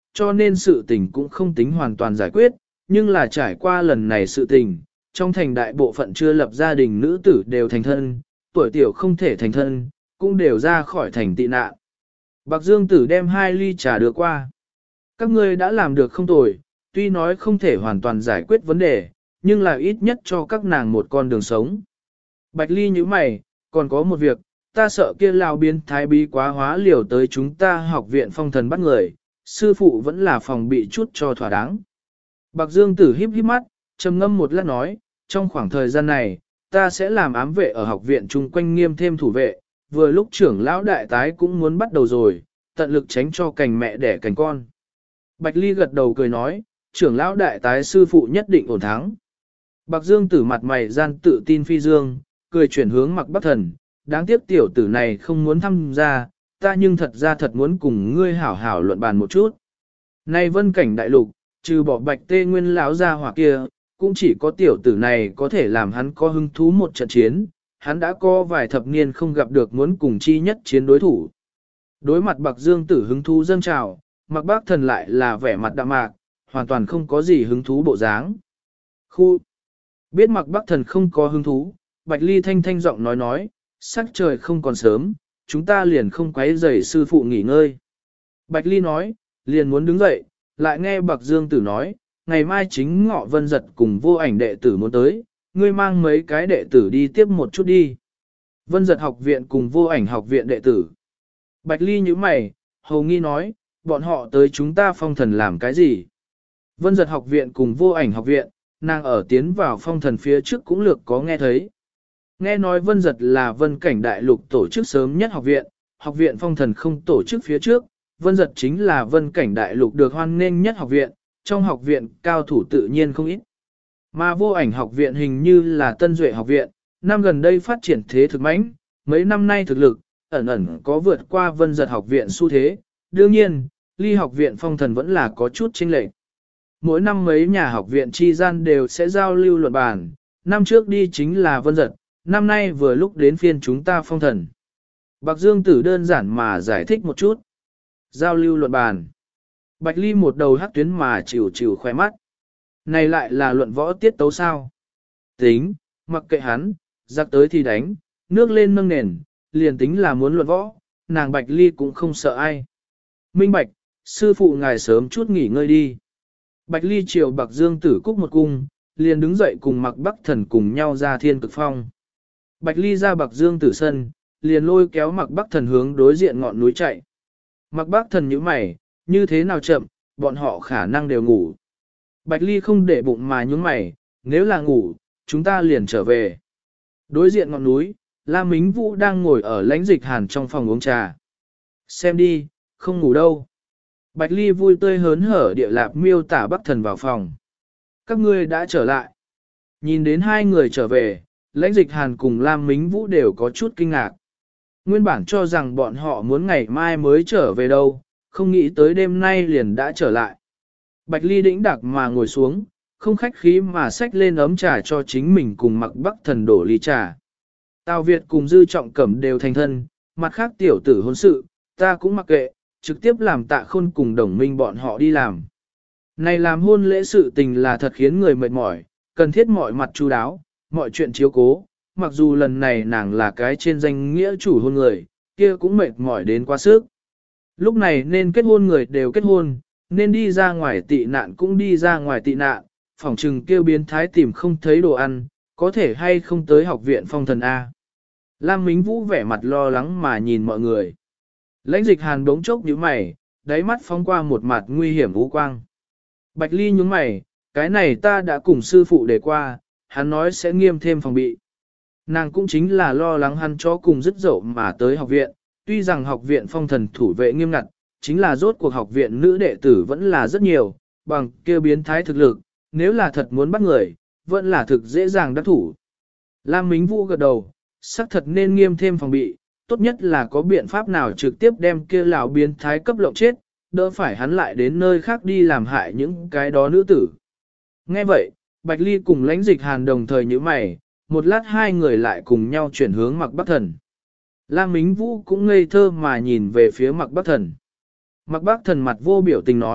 cho nên sự tình cũng không tính hoàn toàn giải quyết, nhưng là trải qua lần này sự tình, trong thành đại bộ phận chưa lập gia đình nữ tử đều thành thân, tuổi tiểu không thể thành thân, cũng đều ra khỏi thành tị nạn. Bạc Dương Tử đem 2 ly trà đưa qua. Các ngươi đã làm được không tồi, tuy nói không thể hoàn toàn giải quyết vấn đề, nhưng là ít nhất cho các nàng một con đường sống. Bạch Ly như mày, còn có một việc, ta sợ kia lao biến thái bí quá hóa liều tới chúng ta học viện phong thần bắt người, sư phụ vẫn là phòng bị chút cho thỏa đáng. Bạc Dương Tử híp híp mắt, trầm ngâm một lát nói, trong khoảng thời gian này, ta sẽ làm ám vệ ở học viện chung quanh nghiêm thêm thủ vệ, vừa lúc trưởng lão đại tái cũng muốn bắt đầu rồi, tận lực tránh cho cành mẹ đẻ cành con. Bạch Ly gật đầu cười nói, trưởng lão đại tái sư phụ nhất định ổn thắng. Bạc Dương Tử mặt mày gian tự tin phi dương, cười chuyển hướng Mặc Bắc Thần, đáng tiếc tiểu tử này không muốn tham gia, ta nhưng thật ra thật muốn cùng ngươi hảo hảo luận bàn một chút. Nay vân cảnh đại lục, trừ bỏ Bạch Tê Nguyên lão gia hỏa kia, cũng chỉ có tiểu tử này có thể làm hắn có hứng thú một trận chiến, hắn đã có vài thập niên không gặp được muốn cùng chi nhất chiến đối thủ. Đối mặt Bạc Dương Tử hứng thú dâng trào, Mặc Bắc Thần lại là vẻ mặt đạm mạc, hoàn toàn không có gì hứng thú bộ dáng. Khu! Biết Mặc Bắc Thần không có hứng thú, Bạch Ly thanh thanh giọng nói, sắc trời không còn sớm, chúng ta liền không quấy rầy sư phụ nghỉ ngơi. Bạch Ly nói, liền muốn đứng dậy, lại nghe Bạc Dương Tử nói, ngày mai chính Ngọ Vân Giật cùng Vô Ảnh đệ tử muốn tới, ngươi mang mấy cái đệ tử đi tiếp một chút đi. Vân Giật học viện cùng Vô Ảnh học viện đệ tử. Bạch Ly nhíu mày, hầu nghi nói, bọn họ tới chúng ta phong thần làm cái gì? Vân Giật học viện cùng Vô Ảnh học viện, nàng ở tiến vào phong thần phía trước cũng lược có nghe thấy. Nghe nói Vân Giật là vân cảnh đại lục tổ chức sớm nhất học viện phong thần không tổ chức phía trước, Vân Giật chính là vân cảnh đại lục được hoan nghênh nhất học viện, trong học viện cao thủ tự nhiên không ít. Mà Vô Ảnh học viện hình như là Tân Duệ học viện, năm gần đây phát triển thế thực mãnh, mấy năm nay thực lực, ẩn ẩn có vượt qua Vân Giật học viện xu thế, đương nhiên, ly học viện phong thần vẫn là có chút chênh lệch. Mỗi năm mấy nhà học viện chi gian đều sẽ giao lưu luận bàn, năm trước đi chính là Vân Giật, năm nay vừa lúc đến phiên chúng ta phong thần. Bạc Dương Tử đơn giản mà giải thích một chút. Giao lưu luận bàn. Bạch Ly một đầu hắc tuyến mà chịu chịu khoe mắt. Này lại là luận võ tiết tấu sao? Tính, mặc kệ hắn, giặc tới thì đánh, nước lên nâng nền, liền tính là muốn luận võ, nàng Bạch Ly cũng không sợ ai. Minh Bạch, sư phụ ngài sớm chút nghỉ ngơi đi. Bạch Ly chiều Bạc Dương Tử cúc một cung, liền đứng dậy cùng Mặc Bắc Thần cùng nhau ra Thiên Cực Phong. Bạch Ly ra Bạc Dương Tử sân, liền lôi kéo Mặc Bắc Thần hướng đối diện ngọn núi chạy. Mặc Bắc Thần nhíu mày, như thế nào chậm, bọn họ khả năng đều ngủ. Bạch Ly không để bụng mà nhướng mày, nếu là ngủ, chúng ta liền trở về. Đối diện ngọn núi, La Mính Vũ đang ngồi ở lãnh dịch hàn trong phòng uống trà. Xem đi, không ngủ đâu. Bạch Ly vui tươi hớn hở địa lạp miêu tả Bắc Thần vào phòng. Các ngươi đã trở lại. Nhìn đến hai người trở về, lãnh dịch hàn cùng Lam Mính Vũ đều có chút kinh ngạc. Nguyên bản cho rằng bọn họ muốn ngày mai mới trở về đâu, không nghĩ tới đêm nay liền đã trở lại. Bạch Ly đĩnh đạc mà ngồi xuống, không khách khí mà xách lên ấm trà cho chính mình cùng Mặc Bắc Thần đổ ly trà. Tào Việt cùng Dư Trọng Cẩm đều thành thân, mặt khác tiểu tử hôn sự, ta cũng mặc kệ, trực tiếp làm Tạ Khôn cùng đồng minh bọn họ đi làm. Này làm hôn lễ sự tình là thật khiến người mệt mỏi, cần thiết mọi mặt chu đáo, mọi chuyện chiếu cố, mặc dù lần này nàng là cái trên danh nghĩa chủ hôn người, kia cũng mệt mỏi đến quá sức. Lúc này nên kết hôn người đều kết hôn, nên đi ra ngoài tị nạn cũng đi ra ngoài tị nạn, phỏng trừng kêu biến thái tìm không thấy đồ ăn, có thể hay không tới học viện phong thần A. Lam Mính Vũ vẻ mặt lo lắng mà nhìn mọi người. Lãnh dịch hàn đống chốc nhíu mày, đáy mắt phóng qua một mặt nguy hiểm vũ quang. Bạch Ly nhướng mày, cái này ta đã cùng sư phụ đề qua, hắn nói sẽ nghiêm thêm phòng bị. Nàng cũng chính là lo lắng hắn cho cùng dứt dậu mà tới học viện, tuy rằng học viện phong thần thủ vệ nghiêm ngặt, chính là rốt cuộc học viện nữ đệ tử vẫn là rất nhiều, bằng kêu biến thái thực lực, nếu là thật muốn bắt người, vẫn là thực dễ dàng đắc thủ. Lam Mính Vũ gật đầu, xác thật nên nghiêm thêm phòng bị, tốt nhất là có biện pháp nào trực tiếp đem kia lão biến thái cấp lộng chết, đỡ phải hắn lại đến nơi khác đi làm hại những cái đó nữ tử. Nghe vậy, Bạch Ly cùng lãnh dịch hàn đồng thời nhíu mày, một lát hai người lại cùng nhau chuyển hướng Mặc Bắc Thần. Lam Mính Vũ cũng ngây thơ mà nhìn về phía Mặc Bắc Thần. Mặc Bắc Thần mặt vô biểu tình nói,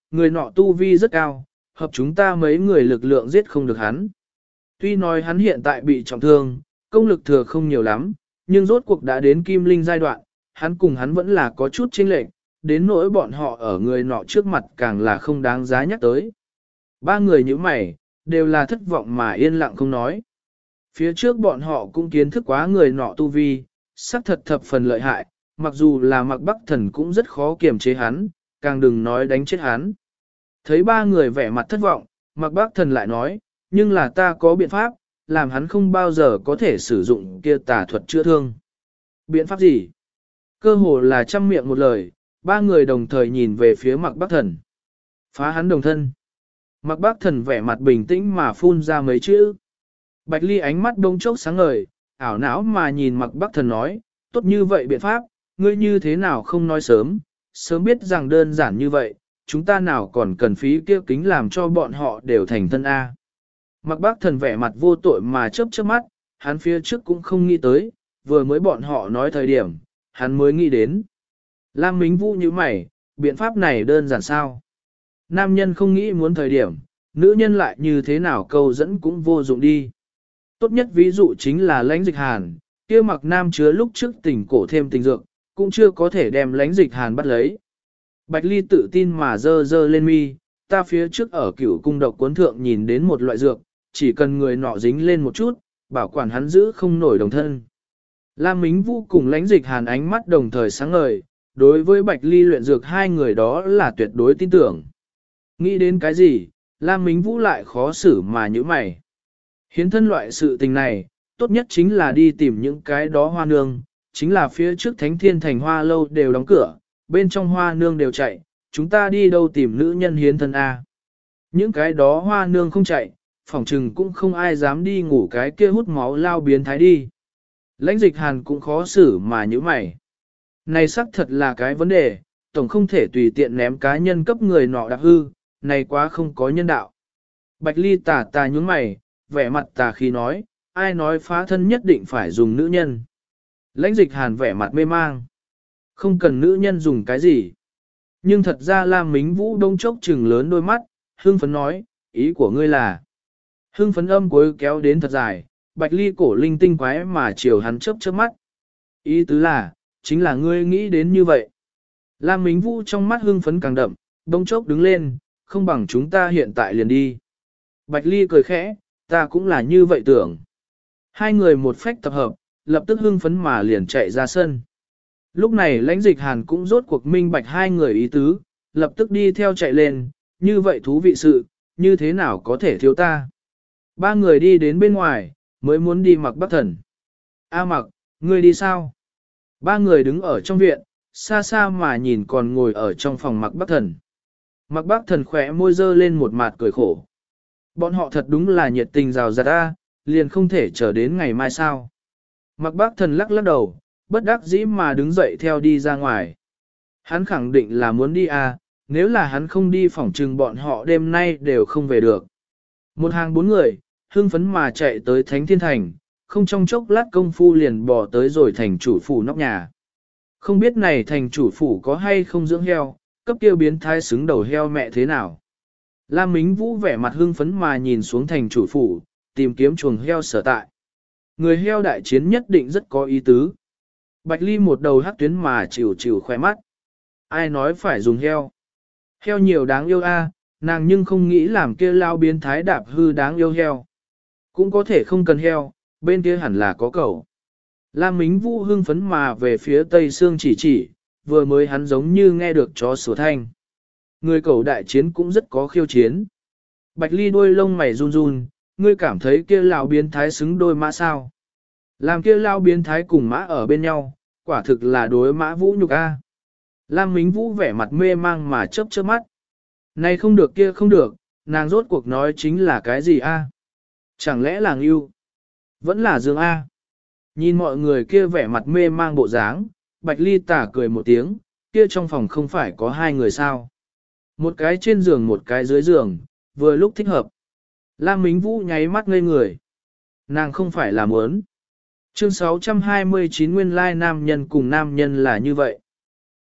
người nọ tu vi rất cao, hợp chúng ta mấy người lực lượng giết không được hắn. Tuy nói hắn hiện tại bị trọng thương, công lực thừa không nhiều lắm, nhưng rốt cuộc đã đến kim linh giai đoạn, hắn cùng hắn vẫn là có chút chênh lệch, đến nỗi bọn họ ở người nọ trước mặt càng là không đáng giá nhắc tới. Ba người như mày, đều là thất vọng mà yên lặng không nói. Phía trước bọn họ cũng kiến thức quá người nọ tu vi, sắc thật thập phần lợi hại, mặc dù là Mạc Bắc Thần cũng rất khó kiềm chế hắn, càng đừng nói đánh chết hắn. Thấy ba người vẻ mặt thất vọng, Mạc Bắc Thần lại nói, nhưng là ta có biện pháp, làm hắn không bao giờ có thể sử dụng kia tà thuật chữa thương. Biện pháp gì? Cơ hồ là trăm miệng một lời, ba người đồng thời nhìn về phía Mạc Bắc Thần. Phá hắn đồng thân. Mạc Bắc Thần vẻ mặt bình tĩnh mà phun ra mấy chữ. Bạch Ly ánh mắt đông chốc sáng ngời, ảo não mà nhìn Mạc Bắc Thần nói, tốt như vậy biện pháp, ngươi như thế nào không nói sớm, sớm biết rằng đơn giản như vậy, chúng ta nào còn cần phí kia kính làm cho bọn họ đều thành thân A. Mạc Bắc Thần vẻ mặt vô tội mà chớp chớp mắt, hắn phía trước cũng không nghĩ tới, vừa mới bọn họ nói thời điểm, hắn mới nghĩ đến. Lam Mính Vũ như mày, biện pháp này đơn giản sao? Nam nhân không nghĩ muốn thời điểm, nữ nhân lại như thế nào câu dẫn cũng vô dụng đi. Tốt nhất ví dụ chính là Lãnh Dịch Hàn, kia Mặc Nam chứa lúc trước tình cổ thêm tình dược, cũng chưa có thể đem Lãnh Dịch Hàn bắt lấy. Bạch Ly tự tin mà dơ lên mi, ta phía trước ở Cửu cung độc cuốn thượng nhìn đến một loại dược, chỉ cần người nọ dính lên một chút, bảo quản hắn giữ không nổi đồng thân. Lam Mính Vũ cùng Lãnh Dịch Hàn ánh mắt đồng thời sáng ngời, đối với Bạch Ly luyện dược hai người đó là tuyệt đối tin tưởng. Nghĩ đến cái gì, Lam Mính Vũ lại khó xử mà như mày. Hiến thân loại sự tình này, tốt nhất chính là đi tìm những cái đó hoa nương, chính là phía trước Thánh Thiên Thành Hoa Lâu đều đóng cửa, bên trong hoa nương đều chạy, chúng ta đi đâu tìm nữ nhân hiến thân A. Những cái đó hoa nương không chạy, phỏng trừng cũng không ai dám đi ngủ cái kia hút máu lao biến thái đi. Lãnh Dịch Hàn cũng khó xử mà như mày. Này xác thật là cái vấn đề, tổng không thể tùy tiện ném cá nhân cấp người nọ đạp hư, này quá không có nhân đạo. Bạch Ly tà nhướng mày, vẻ mặt tà khi nói, ai nói phá thân nhất định phải dùng nữ nhân. Lãnh Dịch Hàn vẻ mặt mê mang. Không cần nữ nhân dùng cái gì. Nhưng thật ra Lam Mính Vũ đông chốc trừng lớn đôi mắt, hưng phấn nói, ý của ngươi là. Hưng phấn âm cuối kéo đến thật dài, Bạch Ly cổ linh tinh quái mà chiều hắn chớp chớp mắt. Ý tứ là, chính là ngươi nghĩ đến như vậy. Lam Mính Vũ trong mắt hưng phấn càng đậm, đông chốc đứng lên, không bằng chúng ta hiện tại liền đi. Bạch Ly cười khẽ, ta cũng là như vậy tưởng. Hai người một phách tập hợp, lập tức hưng phấn mà liền chạy ra sân. Lúc này Lãnh Dịch Hàn cũng rốt cuộc minh bạch hai người ý tứ, lập tức đi theo chạy lên, như vậy thú vị sự, như thế nào có thể thiếu ta. Ba người đi đến bên ngoài, mới muốn đi Mạc Bắc Thần. A Mạc, ngươi đi sao? Ba người đứng ở trong viện, xa xa mà nhìn còn ngồi ở trong phòng Mạc Bắc Thần. Mạc Bắc Thần khỏe môi dơ lên một mặt cười khổ. Bọn họ thật đúng là nhiệt tình rào rạt a, liền không thể chờ đến ngày mai sao. Mạc Bắc Thần lắc lắc đầu, bất đắc dĩ mà đứng dậy theo đi ra ngoài. Hắn khẳng định là muốn đi a, nếu là hắn không đi phỏng trừng bọn họ đêm nay đều không về được. Một hàng bốn người, hưng phấn mà chạy tới Thánh Thiên Thành, không trong chốc lát công phu liền bò tới rồi thành chủ phủ nóc nhà. Không biết này thành chủ phủ có hay không dưỡng heo, cấp tiêu biến thái xứng đầu heo mẹ thế nào. Lam Mính Vũ vẻ mặt hưng phấn mà nhìn xuống thành chủ phủ, tìm kiếm chuồng heo sở tại. Người heo đại chiến nhất định rất có ý tứ. Bạch Ly một đầu hắc tuyến mà chịu khoe mắt. Ai nói phải dùng heo? Heo nhiều đáng yêu a, nàng nhưng không nghĩ làm kia lao biến thái đạp hư đáng yêu heo. Cũng có thể không cần heo, bên kia hẳn là có cẩu. Lam Mính Vũ hưng phấn mà về phía tây xương chỉ, vừa mới hắn giống như nghe được chó sủa thanh. Người cẩu đại chiến cũng rất có khiêu chiến. Bạch Ly đôi lông mày run run, ngươi cảm thấy kia lão biến thái xứng đôi mã sao? Làm kia lão biến thái cùng mã ở bên nhau, quả thực là đối mã Vũ nhục a. Lam Mính Vũ vẻ mặt mê mang mà chớp chớp mắt. Này không được kia không được, nàng rốt cuộc nói chính là cái gì a? Chẳng lẽ là Ngưu? Vẫn là Dương a? Nhìn mọi người kia vẻ mặt mê mang bộ dáng, Bạch Ly tà cười một tiếng, kia trong phòng không phải có hai người sao? Một cái trên giường một cái dưới giường, vừa lúc thích hợp. Lam Mính Vũ nháy mắt ngây người. Nàng không phải là muốn. Chương 629 nguyên lai nam nhân cùng nam nhân là như vậy.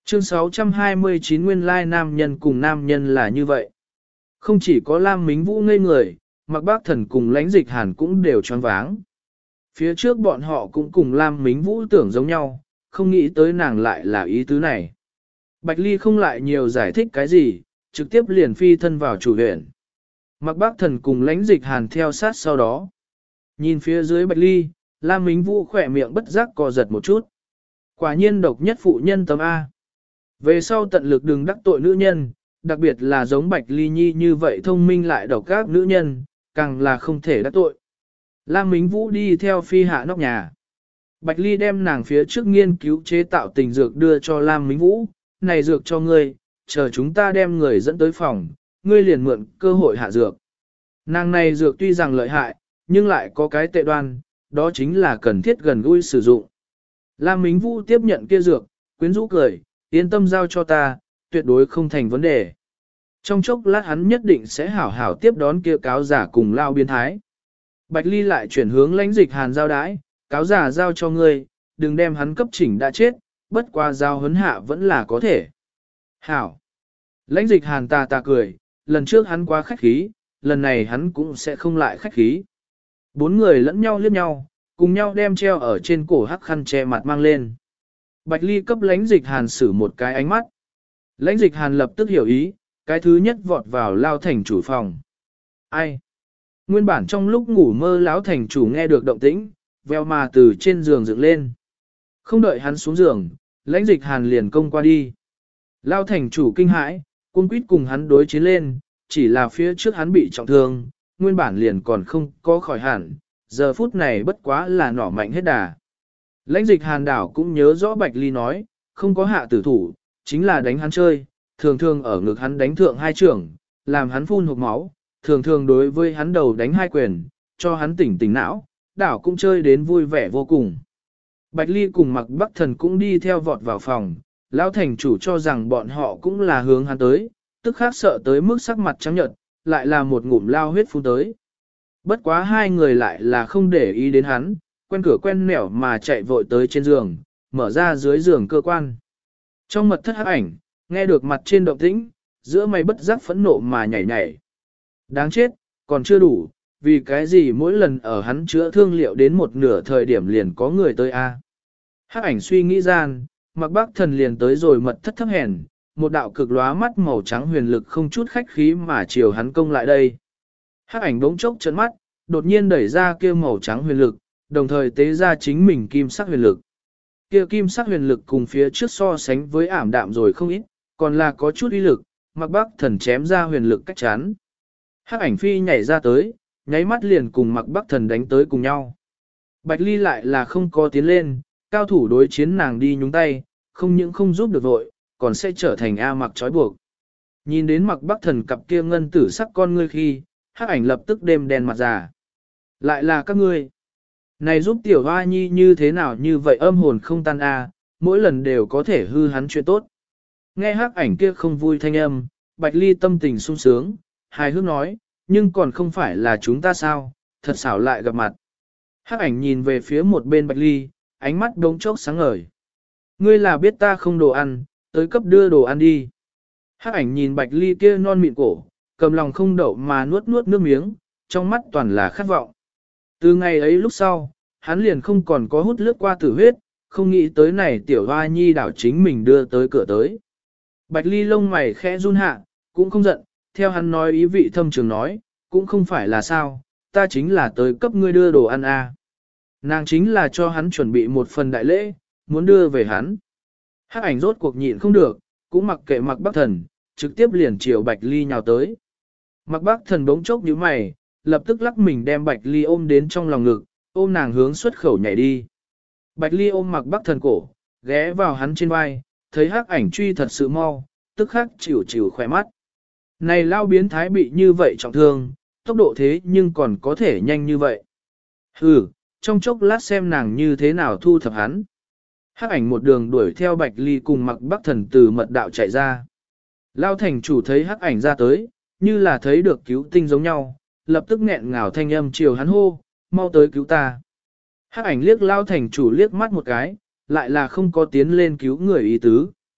Chương 629 nguyên lai nam nhân cùng nam nhân là như vậy. Không chỉ có Lam Mính Vũ ngây người, Mạc Bác Thần cùng Lãnh Dịch Hàn cũng đều choáng váng. Phía trước bọn họ cũng cùng Lam Mính Vũ tưởng giống nhau, không nghĩ tới nàng lại là ý tứ này. Bạch Ly không lại nhiều giải thích cái gì, trực tiếp liền phi thân vào chủ viện. Mạc Bác Thần cùng Lãnh Dịch Hàn theo sát sau đó. Nhìn phía dưới Bạch Ly, Lam Mính Vũ khỏe miệng bất giác co giật một chút. Quả nhiên độc nhất phụ nhân tấm A. Về sau tận lực đừng đắc tội nữ nhân, đặc biệt là giống Bạch Ly Nhi như vậy thông minh lại độc các nữ nhân, càng là không thể đắc tội. Lam Mính Vũ đi theo phi hạ nóc nhà. Bạch Ly đem nàng phía trước nghiên cứu chế tạo tình dược đưa cho Lam Mính Vũ, này dược cho ngươi, chờ chúng ta đem người dẫn tới phòng, ngươi liền mượn cơ hội hạ dược. Nàng này dược tuy rằng lợi hại, nhưng lại có cái tệ đoan, đó chính là cần thiết gần gũi sử dụng. Lam Mính Vũ tiếp nhận kia dược, quyến rũ cười, yên tâm giao cho ta, tuyệt đối không thành vấn đề. Trong chốc lát hắn nhất định sẽ hảo hảo tiếp đón kia cáo giả cùng lao biến thái. Bạch Ly lại chuyển hướng Lãnh Dịch Hàn giao đái, cáo giả giao cho ngươi, đừng đem hắn cấp chỉnh đã chết, bất qua giao huấn hạ vẫn là có thể. Hảo. Lãnh Dịch Hàn tà tà cười, lần trước hắn quá khách khí, lần này hắn cũng sẽ không lại khách khí. Bốn người lẫn nhau liếc nhau, cùng nhau đem treo ở trên cổ hắc khăn che mặt mang lên. Bạch Ly cấp Lãnh Dịch Hàn xử một cái ánh mắt. Lãnh Dịch Hàn lập tức hiểu ý, cái thứ nhất vọt vào lao thành chủ phòng. Ai? Nguyên bản trong lúc ngủ mơ lão thành chủ nghe được động tĩnh, veo mà từ trên giường dựng lên. Không đợi hắn xuống giường, Lãnh Dịch Hàn liền công qua đi. Lao thành chủ kinh hãi, cuống quýt cùng hắn đối chiến lên, chỉ là phía trước hắn bị trọng thương, nguyên bản liền còn không có khỏi hẳn, giờ phút này bất quá là nỏ mạnh hết đà. Lãnh Dịch Hàn đảo cũng nhớ rõ Bạch Ly nói, không có hạ tử thủ, chính là đánh hắn chơi, thường thường ở ngực hắn đánh thượng hai trưởng, làm hắn phun hộc máu, thường thường đối với hắn đầu đánh hai quyền, cho hắn tỉnh tỉnh não, đảo cũng chơi đến vui vẻ vô cùng. Bạch Ly cùng Mạc Bắc Thần cũng đi theo vọt vào phòng, lão thành chủ cho rằng bọn họ cũng là hướng hắn tới, tức khác sợ tới mức sắc mặt trắng nhợt, lại là một ngụm lao huyết phun tới. Bất quá hai người lại là không để ý đến hắn, quen cửa quen nẻo mà chạy vội tới trên giường, mở ra dưới giường cơ quan. Trong mật thất hắc ảnh, nghe được mặt trên động tĩnh, giữa mày bất giác phẫn nộ mà nhảy nhảy. Đáng chết, còn chưa đủ, vì cái gì mỗi lần ở hắn chữa thương liệu đến một nửa thời điểm liền có người tới a? Hắc ảnh suy nghĩ gian, Mạc Bắc Thần liền tới rồi mật thất thấp hèn, một đạo cực lóa mắt màu trắng huyền lực không chút khách khí mà chiều hắn công lại đây. Hắc ảnh bỗng chốc trợn mắt, đột nhiên đẩy ra kia màu trắng huyền lực, đồng thời tế ra chính mình kim sắc huyền lực. Kia kim sắc huyền lực cùng phía trước so sánh với ảm đạm rồi không ít, còn là có chút uy lực, Mạc Bắc Thần chém ra huyền lực cách chắn. Hắc ảnh phi nhảy ra tới, nháy mắt liền cùng Mạc Bắc Thần đánh tới cùng nhau. Bạch Ly lại là không có tiến lên, cao thủ đối chiến nàng đi nhúng tay, không những không giúp được vội, còn sẽ trở thành A Mặc trói buộc. Nhìn đến Mạc Bắc Thần cặp kia ngân tử sắc con ngươi khi, Hắc ảnh lập tức đêm đen mặt già. Lại là các ngươi. Này giúp tiểu hoa nhi như thế nào như vậy âm hồn không tan a, mỗi lần đều có thể hư hắn chuyện tốt. Nghe Hắc ảnh kia không vui thanh âm, Bạch Ly tâm tình sung sướng, hài hước nói, nhưng còn không phải là chúng ta sao, thật xảo lại gặp mặt. Hắc ảnh nhìn về phía một bên Bạch Ly, ánh mắt đống chốc sáng ngời. Ngươi là biết ta không đồ ăn, tới cấp đưa đồ ăn đi. Hắc ảnh nhìn Bạch Ly kia non mịn cổ, cầm lòng không đậu mà nuốt nuốt nước miếng, trong mắt toàn là khát vọng. Từ ngày ấy lúc sau, hắn liền không còn có hút lướt qua tử huyết, không nghĩ tới này tiểu hoa nhi đảo chính mình đưa tới cửa tới. Bạch Ly lông mày khẽ run hạ, cũng không giận, theo hắn nói ý vị thâm trường nói, cũng không phải là sao, ta chính là tới cấp ngươi đưa đồ ăn à. Nàng chính là cho hắn chuẩn bị một phần đại lễ, muốn đưa về hắn. Hắc ảnh rốt cuộc nhịn không được, cũng mặc kệ Mạc Bắc Thần, trực tiếp liền chiều Bạch Ly nhào tới. Mạc Bắc Thần bỗng chốc nhíu mày, lập tức lắc mình đem Bạch Ly ôm đến trong lòng ngực, ôm nàng hướng xuất khẩu nhảy đi. Bạch Ly ôm Mạc Bắc Thần cổ, ghé vào hắn trên vai, thấy Hắc ảnh truy thật sự mau, tức khắc chịu chịu khỏe mắt. Này lao biến thái bị như vậy trọng thương, tốc độ thế nhưng còn có thể nhanh như vậy. Hừ, trong chốc lát xem nàng như thế nào thu thập hắn. Hắc ảnh một đường đuổi theo Bạch Ly cùng Mạc Bắc Thần từ mật đạo chạy ra. Lao thành chủ thấy Hắc ảnh ra tới, như là thấy được cứu tinh giống nhau, lập tức nghẹn ngào thanh âm chiều hắn hô, mau tới cứu ta. Hắc ảnh liếc Lao thành chủ liếc mắt một cái, lại là không có tiến lên cứu người ý tứ.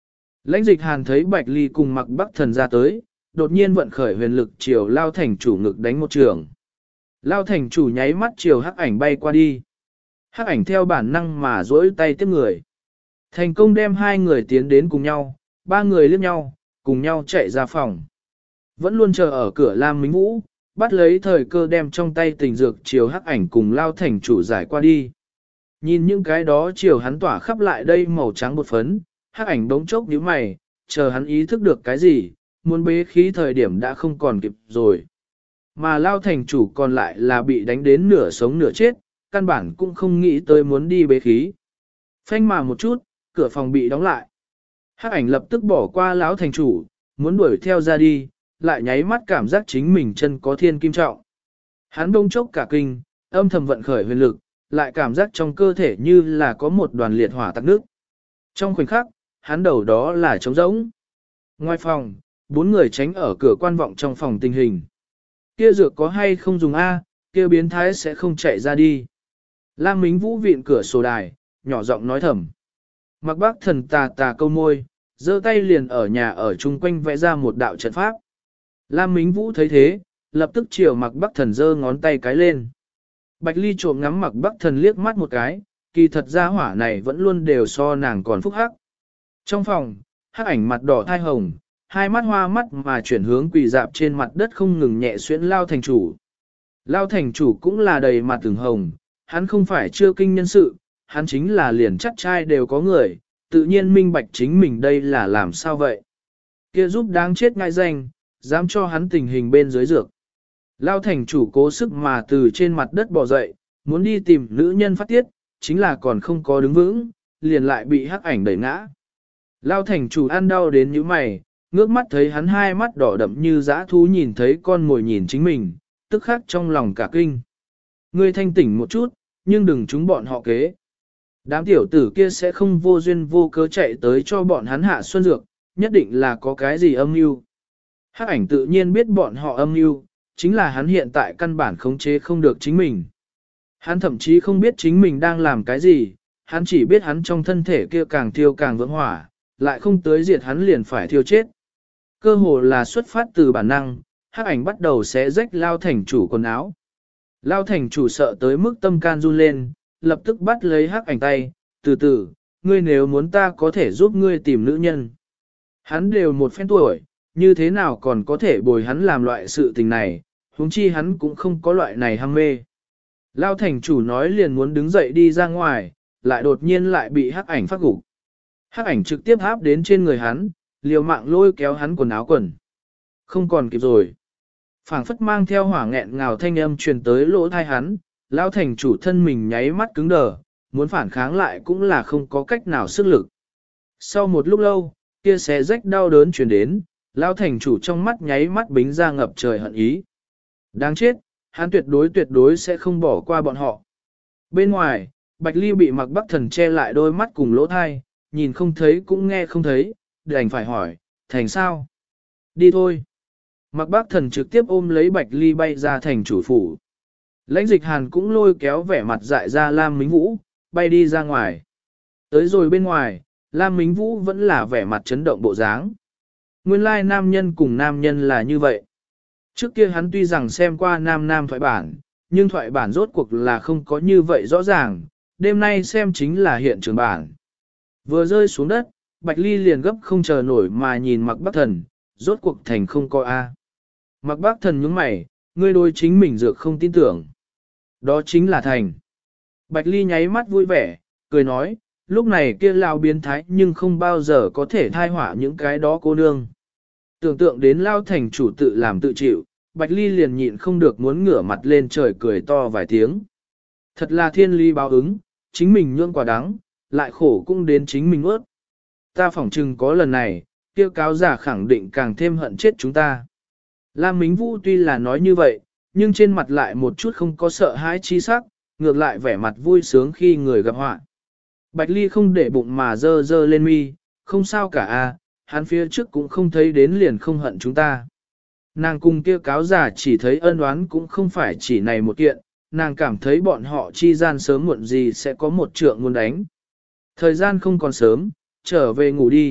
Lãnh Dịch Hàn thấy Bạch Ly cùng Mặc Bắc Thần ra tới, đột nhiên vận khởi huyền lực chiều Lao Thành chủ ngực đánh một trường. Lao Thành chủ nháy mắt chiều Hắc Ảnh bay qua đi. Hắc Ảnh theo bản năng mà duỗi tay tiếp người. Thành công đem hai người tiến đến cùng nhau, ba người liếc nhau, cùng nhau chạy ra phòng. Vẫn luôn chờ ở cửa Lam Mính Vũ, bắt lấy thời cơ đem trong tay tình dược chiều Hắc Ảnh cùng Lao Thành chủ giải qua đi. Nhìn những cái đó chiều hắn tỏa khắp lại đây màu trắng bột phấn, Hắc Ảnh bỗng chốc nhíu mày, chờ hắn ý thức được cái gì, muốn bế khí thời điểm đã không còn kịp rồi. Mà Lao Thành chủ còn lại là bị đánh đến nửa sống nửa chết, căn bản cũng không nghĩ tới muốn đi bế khí. Phanh mà một chút, cửa phòng bị đóng lại. Hắc Ảnh lập tức bỏ qua lão thành chủ, muốn đuổi theo ra đi, lại nháy mắt cảm giác chính mình chân có thiên kim trọng. Hắn đông chốc cả kinh, âm thầm vận khởi huyền lực, lại cảm giác trong cơ thể như là có một đoàn liệt hỏa tắc nước. Trong khoảnh khắc, hắn đầu đó là trống rỗng. Ngoài phòng, bốn người tránh ở cửa quan vọng trong phòng tình hình. Kia dược có hay không dùng A, kia biến thái sẽ không chạy ra đi. Lam Mính Vũ viện cửa sổ đài, nhỏ giọng nói thầm. Mặc Bắc Thần tà tà câu môi, giơ tay liền ở nhà ở chung quanh vẽ ra một đạo trận pháp. Lam Mính Vũ thấy thế, lập tức chiều Mặc Bắc Thần giơ ngón tay cái lên. Bạch Ly trộm ngắm Mặc Bắc Thần liếc mắt một cái, kỳ thật ra hỏa này vẫn luôn đều so nàng còn phúc hắc. Trong phòng, Hắc Ảnh mặt đỏ thai hồng, hai mắt hoa mắt mà chuyển hướng quỳ dạp trên mặt đất không ngừng nhẹ xuyễn Lao Thành chủ. Lao Thành chủ cũng là đầy mặt từng hồng, hắn không phải chưa kinh nhân sự, hắn chính là liền chắc trai đều có người, tự nhiên minh bạch chính mình đây là làm sao vậy. Kia giúp đáng chết ngại danh, dám cho hắn tình hình bên dưới dược. Lao Thành chủ cố sức mà từ trên mặt đất bò dậy, muốn đi tìm nữ nhân phát tiết, chính là còn không có đứng vững, liền lại bị Hắc Ảnh đẩy ngã. Lao Thành chủ ăn đau đến như mày, ngước mắt thấy hắn hai mắt đỏ đậm như dã thú nhìn thấy con mồi nhìn chính mình, tức khắc trong lòng cả kinh. Ngươi thanh tỉnh một chút, nhưng đừng trúng bọn họ kế. Đám tiểu tử kia sẽ không vô duyên vô cớ chạy tới cho bọn hắn hạ xuân dược, nhất định là có cái gì âm mưu. Hắc Ảnh tự nhiên biết bọn họ âm mưu, chính là hắn hiện tại căn bản khống chế không được chính mình. Hắn thậm chí không biết chính mình đang làm cái gì, hắn chỉ biết hắn trong thân thể kia càng thiêu càng vượng hỏa, lại không tới diệt hắn liền phải thiêu chết. Cơ hồ là xuất phát từ bản năng, Hắc Ảnh bắt đầu xé rách Lao Thành chủ quần áo. Lao Thành chủ sợ tới mức tâm can run lên, lập tức bắt lấy Hắc Ảnh tay, từ từ, ngươi nếu muốn ta có thể giúp ngươi tìm nữ nhân. Hắn đều một phen tuổi, như thế nào còn có thể bồi hắn làm loại sự tình này, huống chi hắn cũng không có loại này ham mê. Lao Thành chủ nói liền muốn đứng dậy đi ra ngoài, lại đột nhiên lại bị Hắc Ảnh phát gục. Hắc Ảnh trực tiếp áp đến trên người hắn, liều mạng lôi kéo hắn quần áo quần. Không còn kịp rồi. Phảng phất mang theo hỏa nghẹn ngào thanh âm truyền tới lỗ tai hắn, Lao Thành chủ thân mình nháy mắt cứng đờ, muốn phản kháng lại cũng là không có cách nào sức lực. Sau một lúc lâu, kia xé rách đau đớn truyền đến, Lao Thành chủ trong mắt nháy mắt bính ra ngập trời hận ý. Đáng chết, hắn tuyệt đối sẽ không bỏ qua bọn họ. Bên ngoài, Bạch Ly bị Mặc Bắc Thần che lại đôi mắt cùng lỗ thai, nhìn không thấy cũng nghe không thấy, đành phải hỏi, thành sao? Đi thôi. Mặc Bắc Thần trực tiếp ôm lấy Bạch Ly bay ra thành chủ phủ. Lãnh Dịch Hàn cũng lôi kéo vẻ mặt dại ra Lam Mính Vũ, bay đi ra ngoài. Tới rồi bên ngoài, Lam Mính Vũ vẫn là vẻ mặt chấn động bộ dáng. Nguyên lai nam nhân cùng nam nhân là như vậy. Trước kia hắn tuy rằng xem qua nam thoại bản, nhưng thoại bản rốt cuộc là không có như vậy rõ ràng, đêm nay xem chính là hiện trường bản. Vừa rơi xuống đất, Bạch Ly liền gấp không chờ nổi mà nhìn Mặc Bắc Thần, rốt cuộc thành không có A. Mặc Bắc Thần nhướng mày, ngươi đối chính mình dược không tin tưởng. Đó chính là thành. Bạch Ly nháy mắt vui vẻ, cười nói, lúc này kia lao biến thái nhưng không bao giờ có thể thai họa những cái đó cô nương. Tưởng tượng đến Lao Thành chủ tự làm tự chịu, Bạch Ly liền nhịn không được muốn ngửa mặt lên trời cười to vài tiếng. Thật là thiên lý báo ứng, chính mình nhượng quả đắng, lại khổ cũng đến chính mình ướt. Ta phỏng chừng có lần này, kia cáo giả khẳng định càng thêm hận chết chúng ta. Lam Mính Vũ tuy là nói như vậy, nhưng trên mặt lại một chút không có sợ hãi chi sắc, ngược lại vẻ mặt vui sướng khi người gặp họa. Bạch Ly không để bụng mà dơ dơ lên mi, không sao cả a, hắn phía trước cũng không thấy đến liền không hận chúng ta. Nàng cùng kia cáo giả chỉ thấy ân oán cũng không phải chỉ này một kiện, nàng cảm thấy bọn họ chi gian sớm muộn gì sẽ có một trượng muốn đánh. Thời gian không còn sớm, trở về ngủ đi,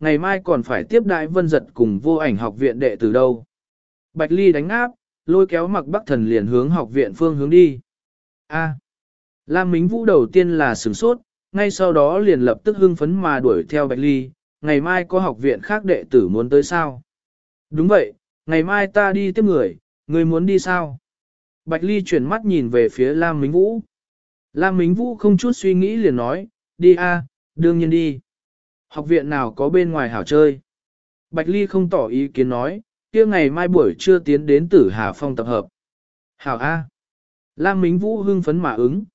ngày mai còn phải tiếp đãi Vân Giật cùng Vô Ảnh học viện đệ tử đâu. Bạch Ly đánh áp, lôi kéo Mạc Bắc Thần liền hướng học viện phương hướng đi. A. Lam Mính Vũ đầu tiên là sửng sốt, ngay sau đó liền lập tức hưng phấn mà đuổi theo Bạch Ly, ngày mai có học viện khác đệ tử muốn tới sao? Đúng vậy, ngày mai ta đi tiếp người muốn đi sao? Bạch Ly chuyển mắt nhìn về phía Lam Mính Vũ. Lam Mính Vũ không chút suy nghĩ liền nói, đi a, đương nhiên đi. Học viện nào có bên ngoài hảo chơi? Bạch Ly không tỏ ý kiến nói, kia ngày mai buổi trưa tiến đến Tử Hà Phong tập hợp. Hảo a. Lam Mính Vũ hưng phấn mà ứng.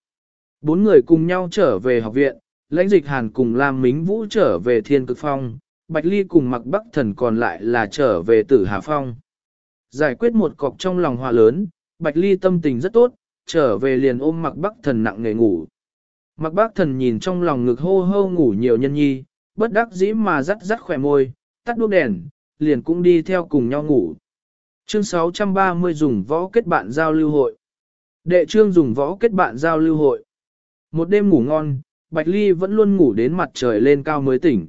4 người cùng nhau trở về học viện, Lãnh Dịch Hàn cùng Lam Mính Vũ trở về Thiên Cực Phong, Bạch Ly cùng Mạc Bắc Thần còn lại là trở về Tử Hà Phong. Giải quyết một cọc trong lòng hòa lớn, Bạch Ly tâm tình rất tốt, trở về liền ôm Mạc Bắc Thần nặng nề ngủ. Mạc Bắc Thần nhìn trong lòng ngực hô hô ngủ nhiều nhân nhi, bất đắc dĩ mà rắt rắt khỏe môi, tắt đuốc đèn, liền cũng đi theo cùng nhau ngủ. Chương 630 dùng võ kết bạn giao lưu hội. Đệ trương dùng võ kết bạn giao lưu hội. Một đêm ngủ ngon, Bạch Ly vẫn luôn ngủ đến mặt trời lên cao mới tỉnh.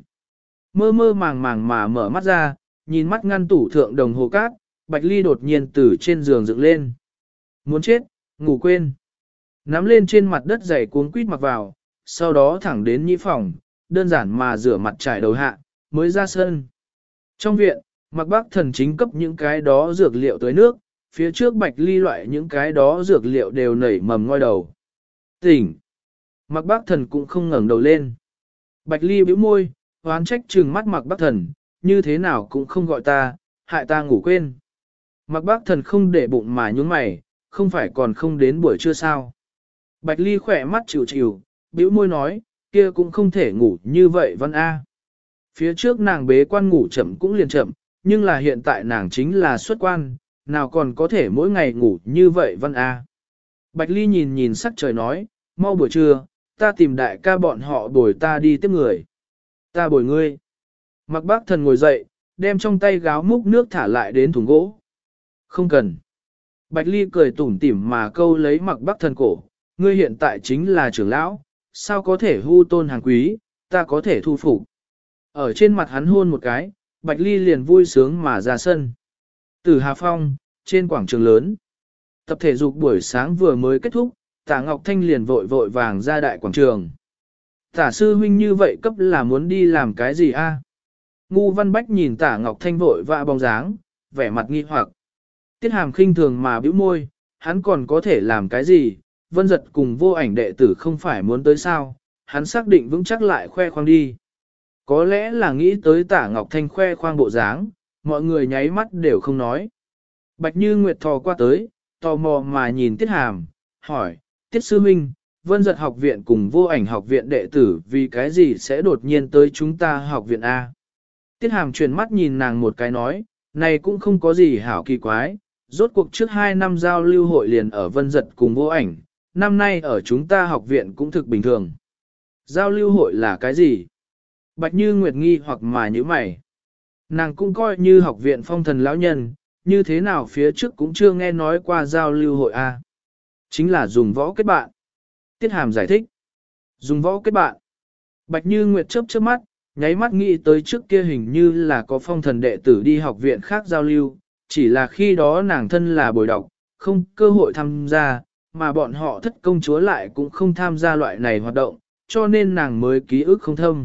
Mơ mơ màng màng mà mở mắt ra, nhìn mắt ngăn tủ thượng đồng hồ cát, Bạch Ly đột nhiên từ trên giường dựng lên. Muốn chết, ngủ quên. Nắm lên trên mặt đất giày cuốn quýt mặc vào, sau đó thẳng đến nhĩ phòng, đơn giản mà rửa mặt trải đầu hạ, mới ra sân. Trong viện, Mạc Bắc Thần chính cấp những cái đó dược liệu tới nước, phía trước Bạch Ly loại những cái đó dược liệu đều nảy mầm ngoi đầu. Tỉnh! Mạc Bắc Thần cũng không ngẩng đầu lên. Bạch Ly bĩu môi, hoán trách trừng mắt Mạc Bắc Thần, như thế nào cũng không gọi ta, hại ta ngủ quên. Mạc Bắc Thần không để bụng mà nhún mày, không phải còn không đến buổi trưa sao. Bạch Ly khỏe mắt chịu chịu, bĩu môi nói, kia cũng không thể ngủ như vậy Văn A. Phía trước nàng bế quan ngủ chậm cũng liền chậm, nhưng là hiện tại nàng chính là xuất quan, nào còn có thể mỗi ngày ngủ như vậy Văn A. Bạch Ly nhìn nhìn sắc trời nói, mau buổi trưa, ta tìm đại ca bọn họ bồi ta đi tiếp người. Ta bồi ngươi. Mạc Bắc Thần ngồi dậy, đem trong tay gáo múc nước thả lại đến thùng gỗ. Không cần. Bạch Ly cười tủm tỉm mà câu lấy Mạc Bắc Thần cổ, ngươi hiện tại chính là trưởng lão, sao có thể hưu tôn hàng quý, ta có thể thu phục. Ở trên mặt hắn hôn một cái, Bạch Ly liền vui sướng mà ra sân. Từ Hà Phong, trên quảng trường lớn. Tập thể dục buổi sáng vừa mới kết thúc, Tả Ngọc Thanh liền vội vội vàng ra đại quảng trường. Tả sư huynh như vậy cấp là muốn đi làm cái gì a? Ngu Văn Bách nhìn Tả Ngọc Thanh vội vã bóng dáng, vẻ mặt nghi hoặc. Tiết Hàm khinh thường mà bĩu môi, hắn còn có thể làm cái gì? Vân Giật cùng Vô Ảnh đệ tử không phải muốn tới sao? Hắn xác định vững chắc lại khoe khoang đi. Có lẽ là nghĩ tới Tả Ngọc Thanh khoe khoang bộ dáng, mọi người nháy mắt đều không nói. Bạch Như Nguyệt thò qua tới, tò mò mà nhìn Tiết Hàm, hỏi, Tiết sư huynh, Vân Giật học viện cùng Vô Ảnh học viện đệ tử vì cái gì sẽ đột nhiên tới chúng ta học viện A. Tiết Hàm chuyển mắt nhìn nàng một cái nói, này cũng không có gì hảo kỳ quái, rốt cuộc trước 2 năm giao lưu hội liền ở Vân Giật cùng Vô Ảnh, năm nay ở chúng ta học viện cũng thực bình thường. Giao lưu hội là cái gì? Bạch Như Nguyệt nghi hoặc mà như mày. Nàng cũng coi như học viện phong thần lão nhân, như thế nào phía trước cũng chưa nghe nói qua giao lưu hội A. Chính là dùng võ kết bạn. Tiết Hàm giải thích. Dùng võ kết bạn. Bạch Như Nguyệt chớp chớp mắt, nháy mắt nghĩ tới trước kia hình như là có phong thần đệ tử đi học viện khác giao lưu, chỉ là khi đó nàng thân là bồi đọc, không cơ hội tham gia, mà bọn họ thất công chúa lại cũng không tham gia loại này hoạt động, cho nên nàng mới ký ức không thâm.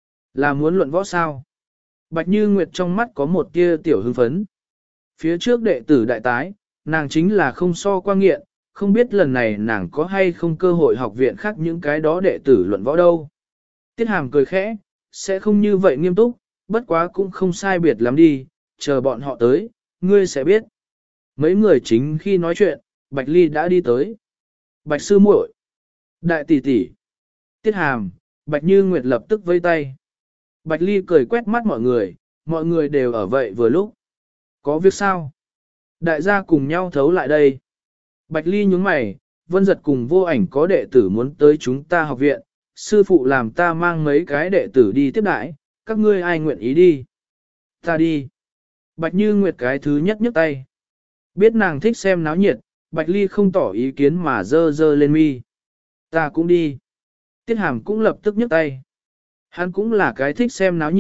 Là muốn luận võ sao? Bạch Như Nguyệt trong mắt có một tia tiểu hưng phấn. Phía trước đệ tử đại tái, nàng chính là không so qua nghiện, không biết lần này nàng có hay không cơ hội học viện khác những cái đó đệ tử luận võ đâu. Tiết Hàm cười khẽ, sẽ không như vậy nghiêm túc, bất quá cũng không sai biệt lắm đi, chờ bọn họ tới, ngươi sẽ biết. Mấy người chính khi nói chuyện, Bạch Ly đã đi tới. Bạch sư muội, đại tỷ tỷ, Tiết Hàm, Bạch Như Nguyệt lập tức vây tay. Bạch Ly cười quét mắt mọi người đều ở vậy vừa lúc. Có việc sao? Đại gia cùng nhau thấu lại đây. Bạch Ly nhướng mày, Vân Giật cùng Vô Ảnh có đệ tử muốn tới chúng ta học viện, sư phụ làm ta mang mấy cái đệ tử đi tiếp đãi, các ngươi ai nguyện ý đi? Ta đi. Bạch Như Nguyệt cái thứ nhất nhấc tay. Biết nàng thích xem náo nhiệt, Bạch Ly không tỏ ý kiến mà dơ dơ lên mi. Ta cũng đi. Tiết Hàm cũng lập tức nhấc tay. Hắn cũng là cái thích xem náo nhiệt,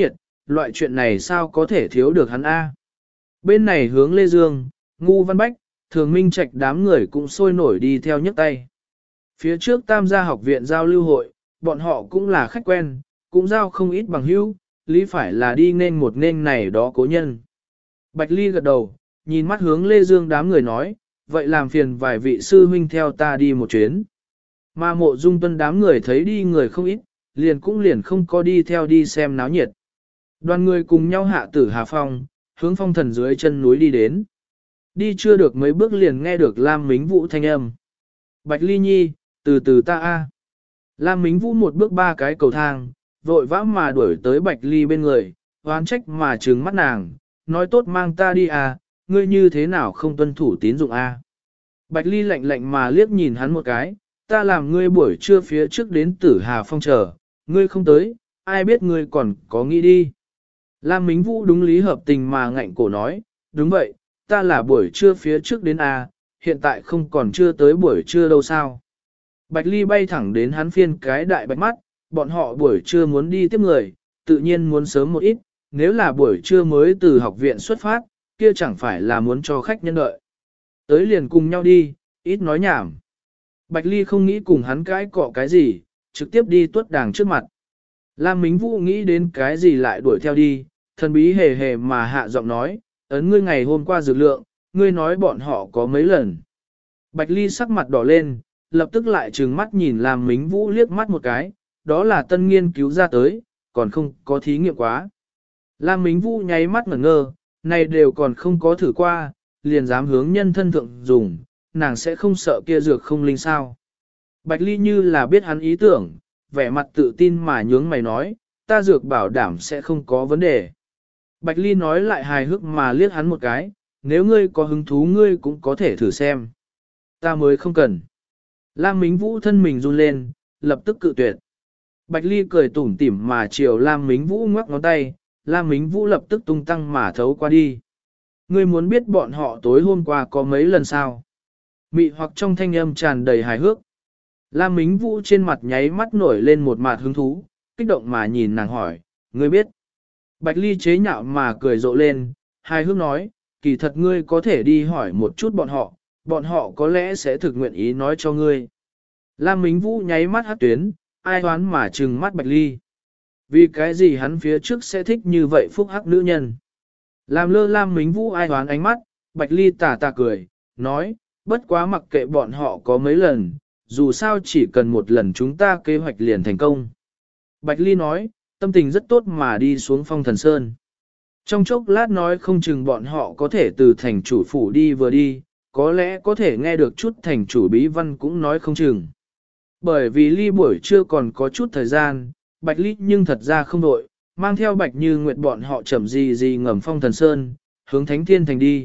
loại chuyện này sao có thể thiếu được hắn A. Bên này hướng Lê Dương, Ngu Văn Bách, Thường Minh Trạch đám người cũng sôi nổi đi theo nhấc tay. Phía trước Tam gia học viện giao lưu hội, bọn họ cũng là khách quen, cũng giao không ít bằng hữu, lý phải là đi nên một nên này đó cố nhân. Bạch Ly gật đầu, nhìn mắt hướng Lê Dương đám người nói, vậy làm phiền vài vị sư huynh theo ta đi một chuyến. Mà Mộ Dung Tuân đám người thấy đi người không ít, liền không có đi theo đi xem náo nhiệt. Đoàn người cùng nhau hạ tử Hà Phong, hướng phong thần dưới chân núi đi đến. Đi chưa được mấy bước liền nghe được Lam Mính Vũ thanh âm. Bạch Ly Nhi, từ từ ta a. Lam Mính Vũ một bước ba cái cầu thang, vội vã mà đuổi tới Bạch Ly bên người, oán trách mà trừng mắt nàng, nói tốt mang ta đi à, ngươi như thế nào không tuân thủ tín dụng a? Bạch Ly lạnh lạnh mà liếc nhìn hắn một cái, ta làm ngươi buổi trưa phía trước đến tử Hà Phong chờ, ngươi không tới, ai biết ngươi còn có nghĩ đi. Lam Mính Vũ đúng lý hợp tình mà ngạnh cổ nói, đúng vậy, ta là buổi trưa phía trước đến a, hiện tại không còn chưa tới buổi trưa đâu sao. Bạch Ly bay thẳng đến hắn phiên cái đại bạch mắt, bọn họ buổi trưa muốn đi tiếp người, tự nhiên muốn sớm một ít, nếu là buổi trưa mới từ học viện xuất phát, kia chẳng phải là muốn cho khách nhân đợi. Tới liền cùng nhau đi, ít nói nhảm. Bạch Ly không nghĩ cùng hắn cãi cọ cái gì, trực tiếp đi tuốt đàng trước mặt. Lam Mính Vũ nghĩ đến cái gì lại đuổi theo đi, thần bí hề hề mà hạ giọng nói, ấn ngươi ngày hôm qua dược lượng, ngươi nói bọn họ có mấy lần. Bạch Ly sắc mặt đỏ lên, lập tức lại trừng mắt nhìn Lam Mính Vũ liếc mắt một cái, đó là tân nghiên cứu ra tới, còn không có thí nghiệm quá. Lam Mính Vũ nháy mắt ngẩn ngơ, này đều còn không có thử qua, liền dám hướng nhân thân thượng dùng, nàng sẽ không sợ kia dược không linh sao. Bạch Ly như là biết hắn ý tưởng, vẻ mặt tự tin mà nhướng mày nói, ta dược bảo đảm sẽ không có vấn đề. Bạch Ly nói lại hài hước mà liếc hắn một cái, nếu ngươi có hứng thú ngươi cũng có thể thử xem. Ta mới không cần. Lam Mính Vũ thân mình run lên, lập tức cự tuyệt. Bạch Ly cười tủm tỉm mà chiều Lam Mính Vũ ngoắc ngón tay, Lam Mính Vũ lập tức tung tăng mà thấu qua đi. Ngươi muốn biết bọn họ tối hôm qua có mấy lần sao? Mị hoặc trong thanh âm tràn đầy hài hước. Lam Mính Vũ trên mặt nháy mắt nổi lên một mặt hứng thú, kích động mà nhìn nàng hỏi, ngươi biết? Bạch Ly chế nhạo mà cười rộ lên, hài hước nói, kỳ thật ngươi có thể đi hỏi một chút bọn họ có lẽ sẽ thực nguyện ý nói cho ngươi. Lam Mính Vũ nháy mắt hát tuyến, ai hoán mà trừng mắt Bạch Ly. Vì cái gì hắn phía trước sẽ thích như vậy phúc hắc nữ nhân? Làm lơ Lam Mính Vũ ai hoán ánh mắt, Bạch Ly tà tà cười, nói, bất quá mặc kệ bọn họ có mấy lần, dù sao chỉ cần một lần chúng ta kế hoạch liền thành công. Bạch Ly nói, tâm tình rất tốt mà đi xuống Phong Thần Sơn. Trong chốc lát nói không chừng bọn họ có thể từ thành chủ phủ đi vừa đi, có lẽ có thể nghe được chút thành chủ bí văn cũng nói không chừng. Bởi vì Ly buổi trưa còn có chút thời gian, Bạch Ly nhưng thật ra không đội, mang theo Bạch Như Nguyệt bọn họ chậm gì ngầm Phong Thần Sơn, hướng Thánh Thiên Thành đi.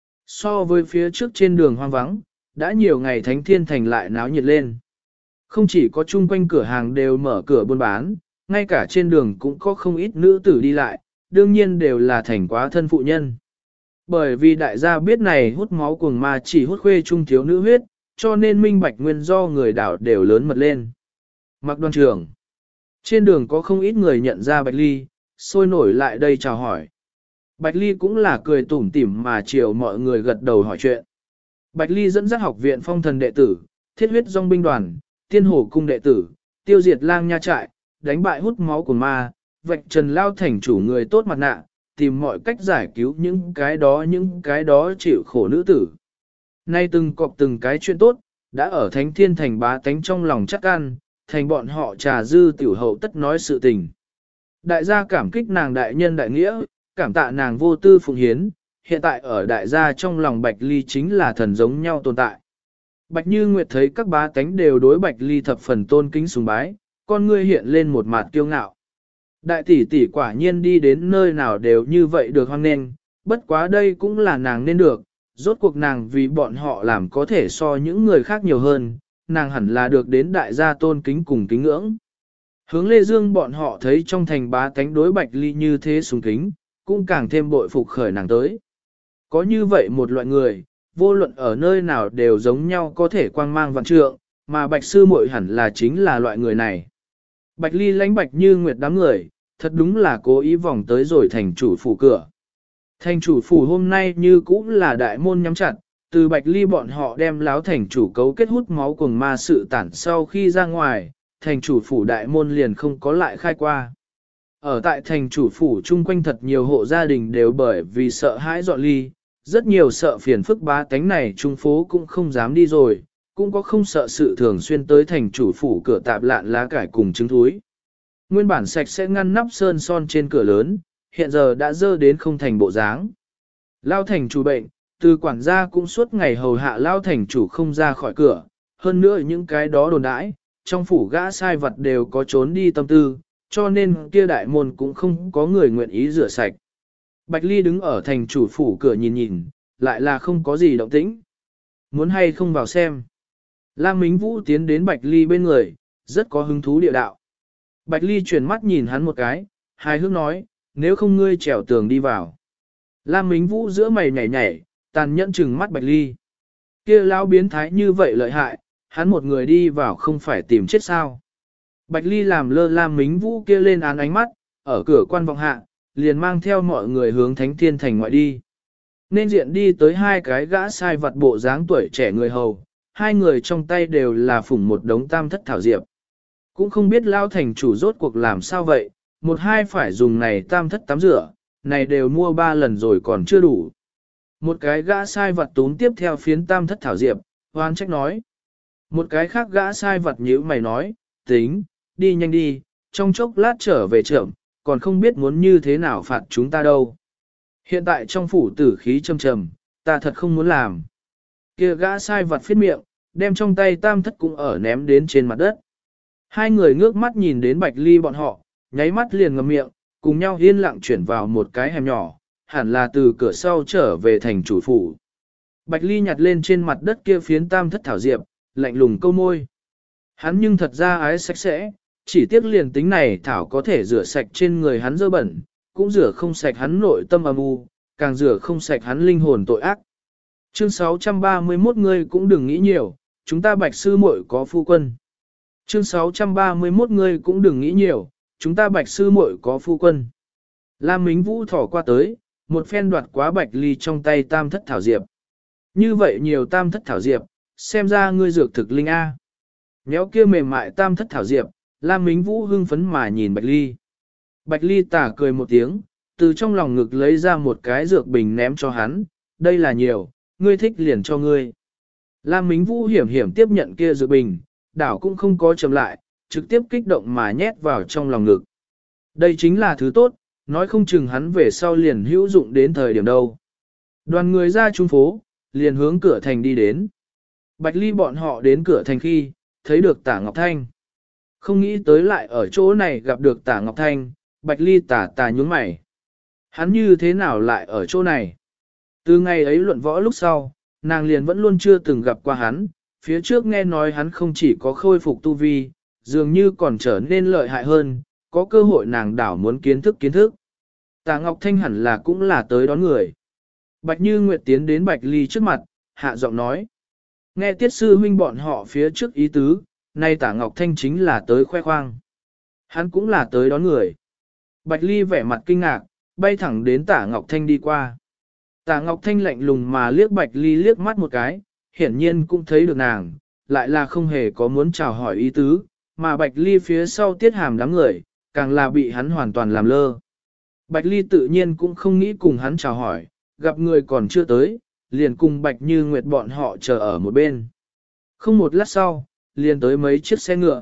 So với phía trước trên đường hoang vắng, đã nhiều ngày Thánh Thiên Thành lại náo nhiệt lên. Không chỉ có chung quanh cửa hàng đều mở cửa buôn bán, ngay cả trên đường cũng có không ít nữ tử đi lại, đương nhiên đều là thành quá thân phụ nhân. Bởi vì đại gia biết này hút máu cuồng ma chỉ hút khuê trung thiếu nữ huyết, cho nên minh bạch nguyên do người đảo đều lớn mật lên. Mặc Đoàn trưởng. Trên đường có không ít người nhận ra Bạch Ly, sôi nổi lại đây chào hỏi. Bạch Ly cũng là cười tủm tỉm mà chiều mọi người gật đầu hỏi chuyện. Bạch Ly dẫn dắt học viện Phong Thần đệ tử, thiết huyết dòng binh đoàn, tiên hổ cung đệ tử, tiêu diệt lang nha trại, đánh bại hút máu của ma, vạch trần lao thành chủ người tốt mặt nạ, tìm mọi cách giải cứu những cái đó chịu khổ nữ tử. Nay từng cọp từng cái chuyện tốt, đã ở Thánh Thiên Thành bá tánh trong lòng chắc ăn, thành bọn họ trà dư tiểu hậu tất nói sự tình. Đại gia cảm kích nàng đại nhân đại nghĩa, cảm tạ nàng vô tư phụng hiến, hiện tại ở đại gia trong lòng Bạch Ly chính là thần giống nhau tồn tại. Bạch Như Nguyệt thấy các bá tánh đều đối Bạch Ly thập phần tôn kính sùng bái, con ngươi hiện lên một mặt kiêu ngạo. Đại tỷ tỷ quả nhiên đi đến nơi nào đều như vậy được hoan nghênh, bất quá đây cũng là nàng nên được, rốt cuộc nàng vì bọn họ làm có thể so những người khác nhiều hơn, nàng hẳn là được đến đại gia tôn kính cùng kính ngưỡng. Hướng Lê Dương bọn họ thấy trong thành bá tánh đối Bạch Ly như thế sùng kính, cũng càng thêm bội phục khởi nàng tới. Có như vậy một loại người, vô luận ở nơi nào đều giống nhau có thể quang mang vạn trượng, mà Bạch sư muội hẳn là chính là loại người này. Bạch Ly lãnh Bạch Như Nguyệt đám người, thật đúng là cố ý vòng tới rồi thành chủ phủ cửa. Thành chủ phủ hôm nay như cũng là đại môn nhắm chặt, từ Bạch Ly bọn họ đem láo thành chủ cấu kết hút máu cuồng ma sự tản sau khi ra ngoài, thành chủ phủ đại môn liền không có lại khai qua. Ở tại thành chủ phủ chung quanh thật nhiều hộ gia đình đều bởi vì sợ hãi dọn ly, rất nhiều sợ phiền phức bá tánh này trung phố cũng không dám đi rồi, cũng có không sợ sự thường xuyên tới thành chủ phủ cửa tạp lạn lá cải cùng trứng thúi. Nguyên bản sạch sẽ ngăn nắp sơn son trên cửa lớn, hiện giờ đã dơ đến không thành bộ dáng. Lao thành chủ bệnh, từ quản gia cũng suốt ngày hầu hạ Lao thành chủ không ra khỏi cửa, hơn nữa những cái đó đồn đãi, trong phủ gã sai vật đều có trốn đi tâm tư, cho nên kia đại môn cũng không có người nguyện ý rửa sạch. Bạch Ly đứng ở thành chủ phủ cửa nhìn nhìn, lại là không có gì động tĩnh. Muốn hay không vào xem. Lam Mính Vũ tiến đến Bạch Ly bên người, rất có hứng thú địa đạo. Bạch Ly chuyển mắt nhìn hắn một cái, hài hước nói, nếu không ngươi trèo tường đi vào. Lam Mính Vũ giữa mày nhảy nhảy, tàn nhẫn chừng mắt Bạch Ly. Kia lão biến thái như vậy lợi hại, hắn một người đi vào không phải tìm chết sao. Bạch Ly làm lơ Lam Mính Vũ kia lên án ánh mắt, ở cửa quan vọng hạ, liền mang theo mọi người hướng Thánh Thiên Thành ngoại đi. Nên diện đi tới hai cái gã sai vật bộ dáng tuổi trẻ người hầu, hai người trong tay đều là phủng một đống tam thất thảo diệp. Cũng không biết lao thành chủ rốt cuộc làm sao vậy, một hai phải dùng này tam thất tắm rửa, này đều mua 3 lần rồi còn chưa đủ. Một cái gã sai vật túm tiếp theo phiến tam thất thảo diệp, hoan trách nói. Một cái khác gã sai vật nhíu mày nói, tính, đi nhanh đi, trong chốc lát trở về trưởng, còn không biết muốn như thế nào phạt chúng ta đâu. Hiện tại trong phủ tử khí trầm trầm, ta thật không muốn làm. Kia gã sai vật phiết miệng, đem trong tay tam thất cũng ở ném đến trên mặt đất. Hai người ngước mắt nhìn đến Bạch Ly bọn họ, nháy mắt liền ngậm miệng, cùng nhau yên lặng chuyển vào một cái hẻm nhỏ, hẳn là từ cửa sau trở về thành chủ phủ. Bạch Ly nhặt lên trên mặt đất kia phiến tam thất thảo diệp, lạnh lùng câu môi. Hắn nhưng thật ra ái sạch sẽ, chỉ tiếc liền tính này thảo có thể rửa sạch trên người hắn dơ bẩn, cũng rửa không sạch hắn nội tâm âm u, càng rửa không sạch hắn linh hồn tội ác. Chương 631 ngươi cũng đừng nghĩ nhiều, chúng ta Bạch sư muội có phu quân. Chương 631 ngươi cũng đừng nghĩ nhiều, chúng ta Bạch sư muội có phu quân. Lam Mính Vũ thỏ qua tới, một phen đoạt quá Bạch Ly trong tay tam thất thảo diệp. Như vậy nhiều tam thất thảo diệp, xem ra ngươi dược thực linh A. Nhéo kia mềm mại tam thất thảo diệp, Lam Mính Vũ hưng phấn mà nhìn Bạch Ly. Bạch Ly tà cười một tiếng, từ trong lòng ngực lấy ra một cái dược bình ném cho hắn, đây là nhiều, ngươi thích liền cho ngươi. Lam Mính Vũ hiểm hiểm tiếp nhận kia dược bình, đảo cũng không có chậm lại, trực tiếp kích động mà nhét vào trong lòng ngực. Đây chính là thứ tốt, nói không chừng hắn về sau liền hữu dụng đến thời điểm đâu. Đoàn người ra trung phố, liền hướng cửa thành đi đến. Bạch Ly bọn họ đến cửa thành khi, thấy được Tả Ngọc Thanh. Không nghĩ tới lại ở chỗ này gặp được Tả Ngọc Thanh, Bạch Ly tà nhún mày. Hắn như thế nào lại ở chỗ này? Từ ngày ấy luận võ lúc sau, nàng liền vẫn luôn chưa từng gặp qua hắn, phía trước nghe nói hắn không chỉ có khôi phục tu vi, dường như còn trở nên lợi hại hơn, có cơ hội nàng đảo muốn kiến thức. Tả Ngọc Thanh hẳn là cũng là tới đón người. Bạch Như Nguyệt tiến đến Bạch Ly trước mặt, hạ giọng nói. Nghe tiết sư huynh bọn họ phía trước ý tứ, nay Tả Ngọc Thanh chính là tới khoe khoang. Hắn cũng là tới đón người. Bạch Ly vẻ mặt kinh ngạc, bay thẳng đến Tả Ngọc Thanh đi qua. Tả Ngọc Thanh lạnh lùng mà liếc Bạch Ly liếc mắt một cái, hiển nhiên cũng thấy được nàng, lại là không hề có muốn chào hỏi ý tứ, mà Bạch Ly phía sau tiết hàm đám người, càng là bị hắn hoàn toàn làm lơ. Bạch Ly tự nhiên cũng không nghĩ cùng hắn chào hỏi, gặp người còn chưa tới, liền cùng Bạch Như Nguyệt bọn họ chờ ở một bên. Không một lát sau, liền tới mấy chiếc xe ngựa.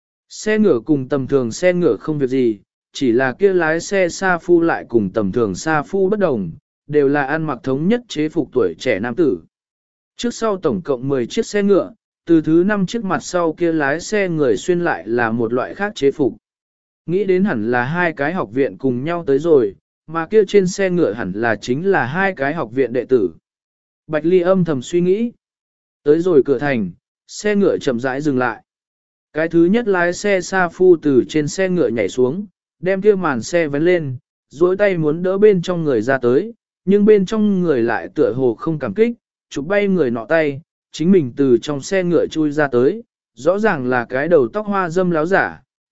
Xe ngựa cùng tầm thường xe ngựa không việc gì, chỉ là kia lái xe sa phu lại cùng tầm thường sa phu bất đồng, đều là ăn mặc thống nhất chế phục tuổi trẻ nam tử. Trước sau tổng cộng 10 chiếc xe ngựa, từ thứ 5 chiếc mặt sau kia lái xe người xuyên lại là một loại khác chế phục. Nghĩ đến hẳn là hai cái học viện cùng nhau tới rồi, mà kia trên xe ngựa hẳn là chính là hai cái học viện đệ tử. Bạch Ly âm thầm suy nghĩ. Tới rồi cửa thành, xe ngựa chậm rãi dừng lại. Cái thứ nhất lái xe sa phu từ trên xe ngựa nhảy xuống, đem kia màn xe vén lên, duỗi tay muốn đỡ bên trong người ra tới, nhưng bên trong người lại tựa hồ không cảm kích, chụp bay người nọ tay, chính mình từ trong xe ngựa chui ra tới, rõ ràng là cái đầu tóc hoa dâm láo giả,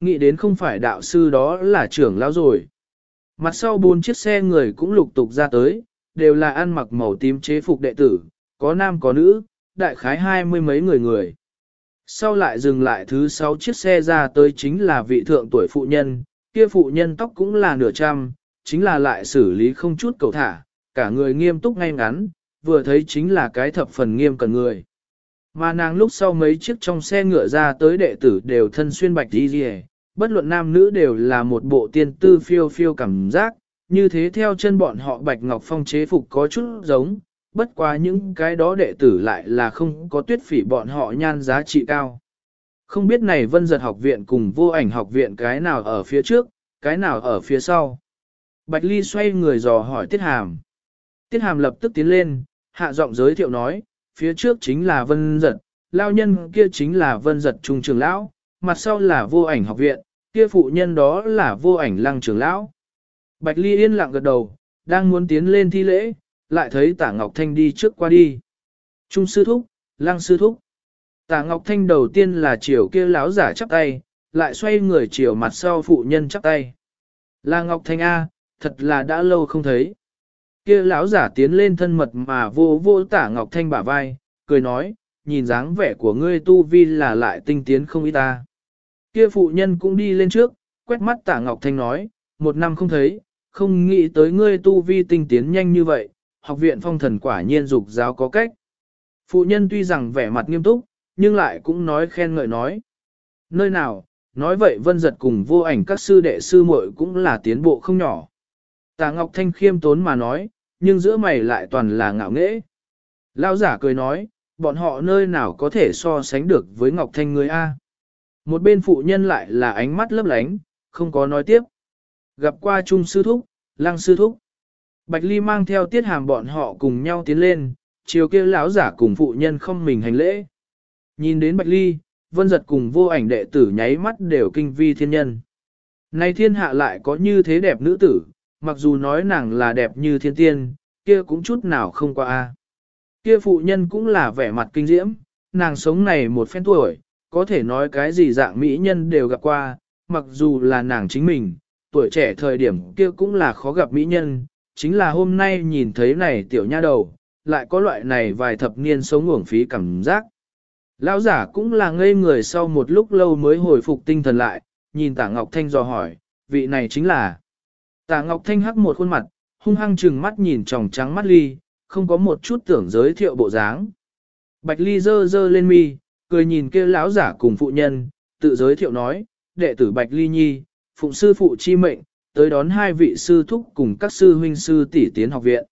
nghĩ đến không phải đạo sư đó là trưởng lão rồi. Mặt sau 4 chiếc xe người cũng lục tục ra tới, đều là ăn mặc màu tím chế phục đệ tử, có nam có nữ, đại khái 20 mấy người. Sau lại dừng lại thứ 6 chiếc xe ra tới chính là vị thượng tuổi phụ nhân, kia phụ nhân tóc cũng là nửa trăm, chính là lại xử lý không chút cầu thả, cả người nghiêm túc ngay ngắn, vừa thấy chính là cái thập phần nghiêm cẩn người. Mà nàng lúc sau mấy chiếc trong xe ngựa ra tới đệ tử đều thân xuyên bạch đi rìa, bất luận nam nữ đều là một bộ tiên tư phiêu phiêu cảm giác, như thế theo chân bọn họ bạch ngọc phong chế phục có chút giống, bất quá những cái đó đệ tử lại là không có tuyết phỉ bọn họ nhan giá trị cao. Không biết này vân giật học viện cùng vô ảnh học viện cái nào ở phía trước, cái nào ở phía sau. Bạch Ly xoay người dò hỏi Tiết Hàm. Tiết Hàm lập tức tiến lên, hạ giọng giới thiệu nói, phía trước chính là vân giật, lao nhân kia chính là vân giật trung trường lão, mặt sau là vô ảnh học viện, kia phụ nhân đó là vô ảnh lăng trường lão. Bạch Ly yên lặng gật đầu, đang muốn tiến lên thi lễ, lại thấy Tả Ngọc Thanh đi trước qua đi. Trung sư thúc, lăng sư thúc. Tả Ngọc Thanh đầu tiên là chiều kia láo giả chắp tay, lại xoay người chiều mặt sau phụ nhân chắp tay. Là Ngọc Thanh A, thật là đã lâu không thấy. Kia láo giả tiến lên thân mật mà vô vô Tả Ngọc Thanh bả vai, cười nói, nhìn dáng vẻ của ngươi tu vi là lại tinh tiến không ít ta. Kia phụ nhân cũng đi lên trước, quét mắt Tả Ngọc Thanh nói, 1 năm không thấy, không nghĩ tới ngươi tu vi tinh tiến nhanh như vậy, học viện phong thần quả nhiên dục giáo có cách. Phụ nhân tuy rằng vẻ mặt nghiêm túc, nhưng lại cũng nói khen ngợi nói. Nơi nào, nói vậy vân giật cùng vô ảnh các sư đệ sư muội cũng là tiến bộ không nhỏ. Tả Ngọc Thanh khiêm tốn mà nói, nhưng giữa mày lại toàn là ngạo nghễ. Lao giả cười nói, bọn họ nơi nào có thể so sánh được với Ngọc Thanh người A. Một bên phụ nhân lại là ánh mắt lấp lánh, không có nói tiếp. Gặp qua Trung sư thúc, Lăng sư thúc. Bạch Ly mang theo Tiết Hàm bọn họ cùng nhau tiến lên, chiều kia lão giả cùng phụ nhân không mình hành lễ. Nhìn đến Bạch Ly, vân giật cùng vô ảnh đệ tử nháy mắt đều kinh vi thiên nhân. Này thiên hạ lại có như thế đẹp nữ tử, mặc dù nói nàng là đẹp như thiên tiên, kia cũng chút nào không qua a. Kia phụ nhân cũng là vẻ mặt kinh diễm, nàng sống này một phen tuổi, có thể nói cái gì dạng mỹ nhân đều gặp qua, mặc dù là nàng chính mình, tuổi trẻ thời điểm kia cũng là khó gặp mỹ nhân, chính là hôm nay nhìn thấy này tiểu nha đầu, lại có loại này vài thập niên sống uổng phí cảm giác. Lão giả cũng là ngây người sau một lúc lâu mới hồi phục tinh thần lại, nhìn Tả Ngọc Thanh dò hỏi, vị này chính là. Tả Ngọc Thanh hắc một khuôn mặt, hung hăng trừng mắt nhìn tròng trắng mắt Ly, không có một chút tưởng giới thiệu bộ dáng. Bạch Ly dơ dơ lên mi, cười nhìn kia lão giả cùng phụ nhân, tự giới thiệu nói, đệ tử Bạch Ly Nhi, phụng sư phụ chi mệnh, tới đón 2 vị sư thúc cùng các sư huynh sư tỷ tiến học viện.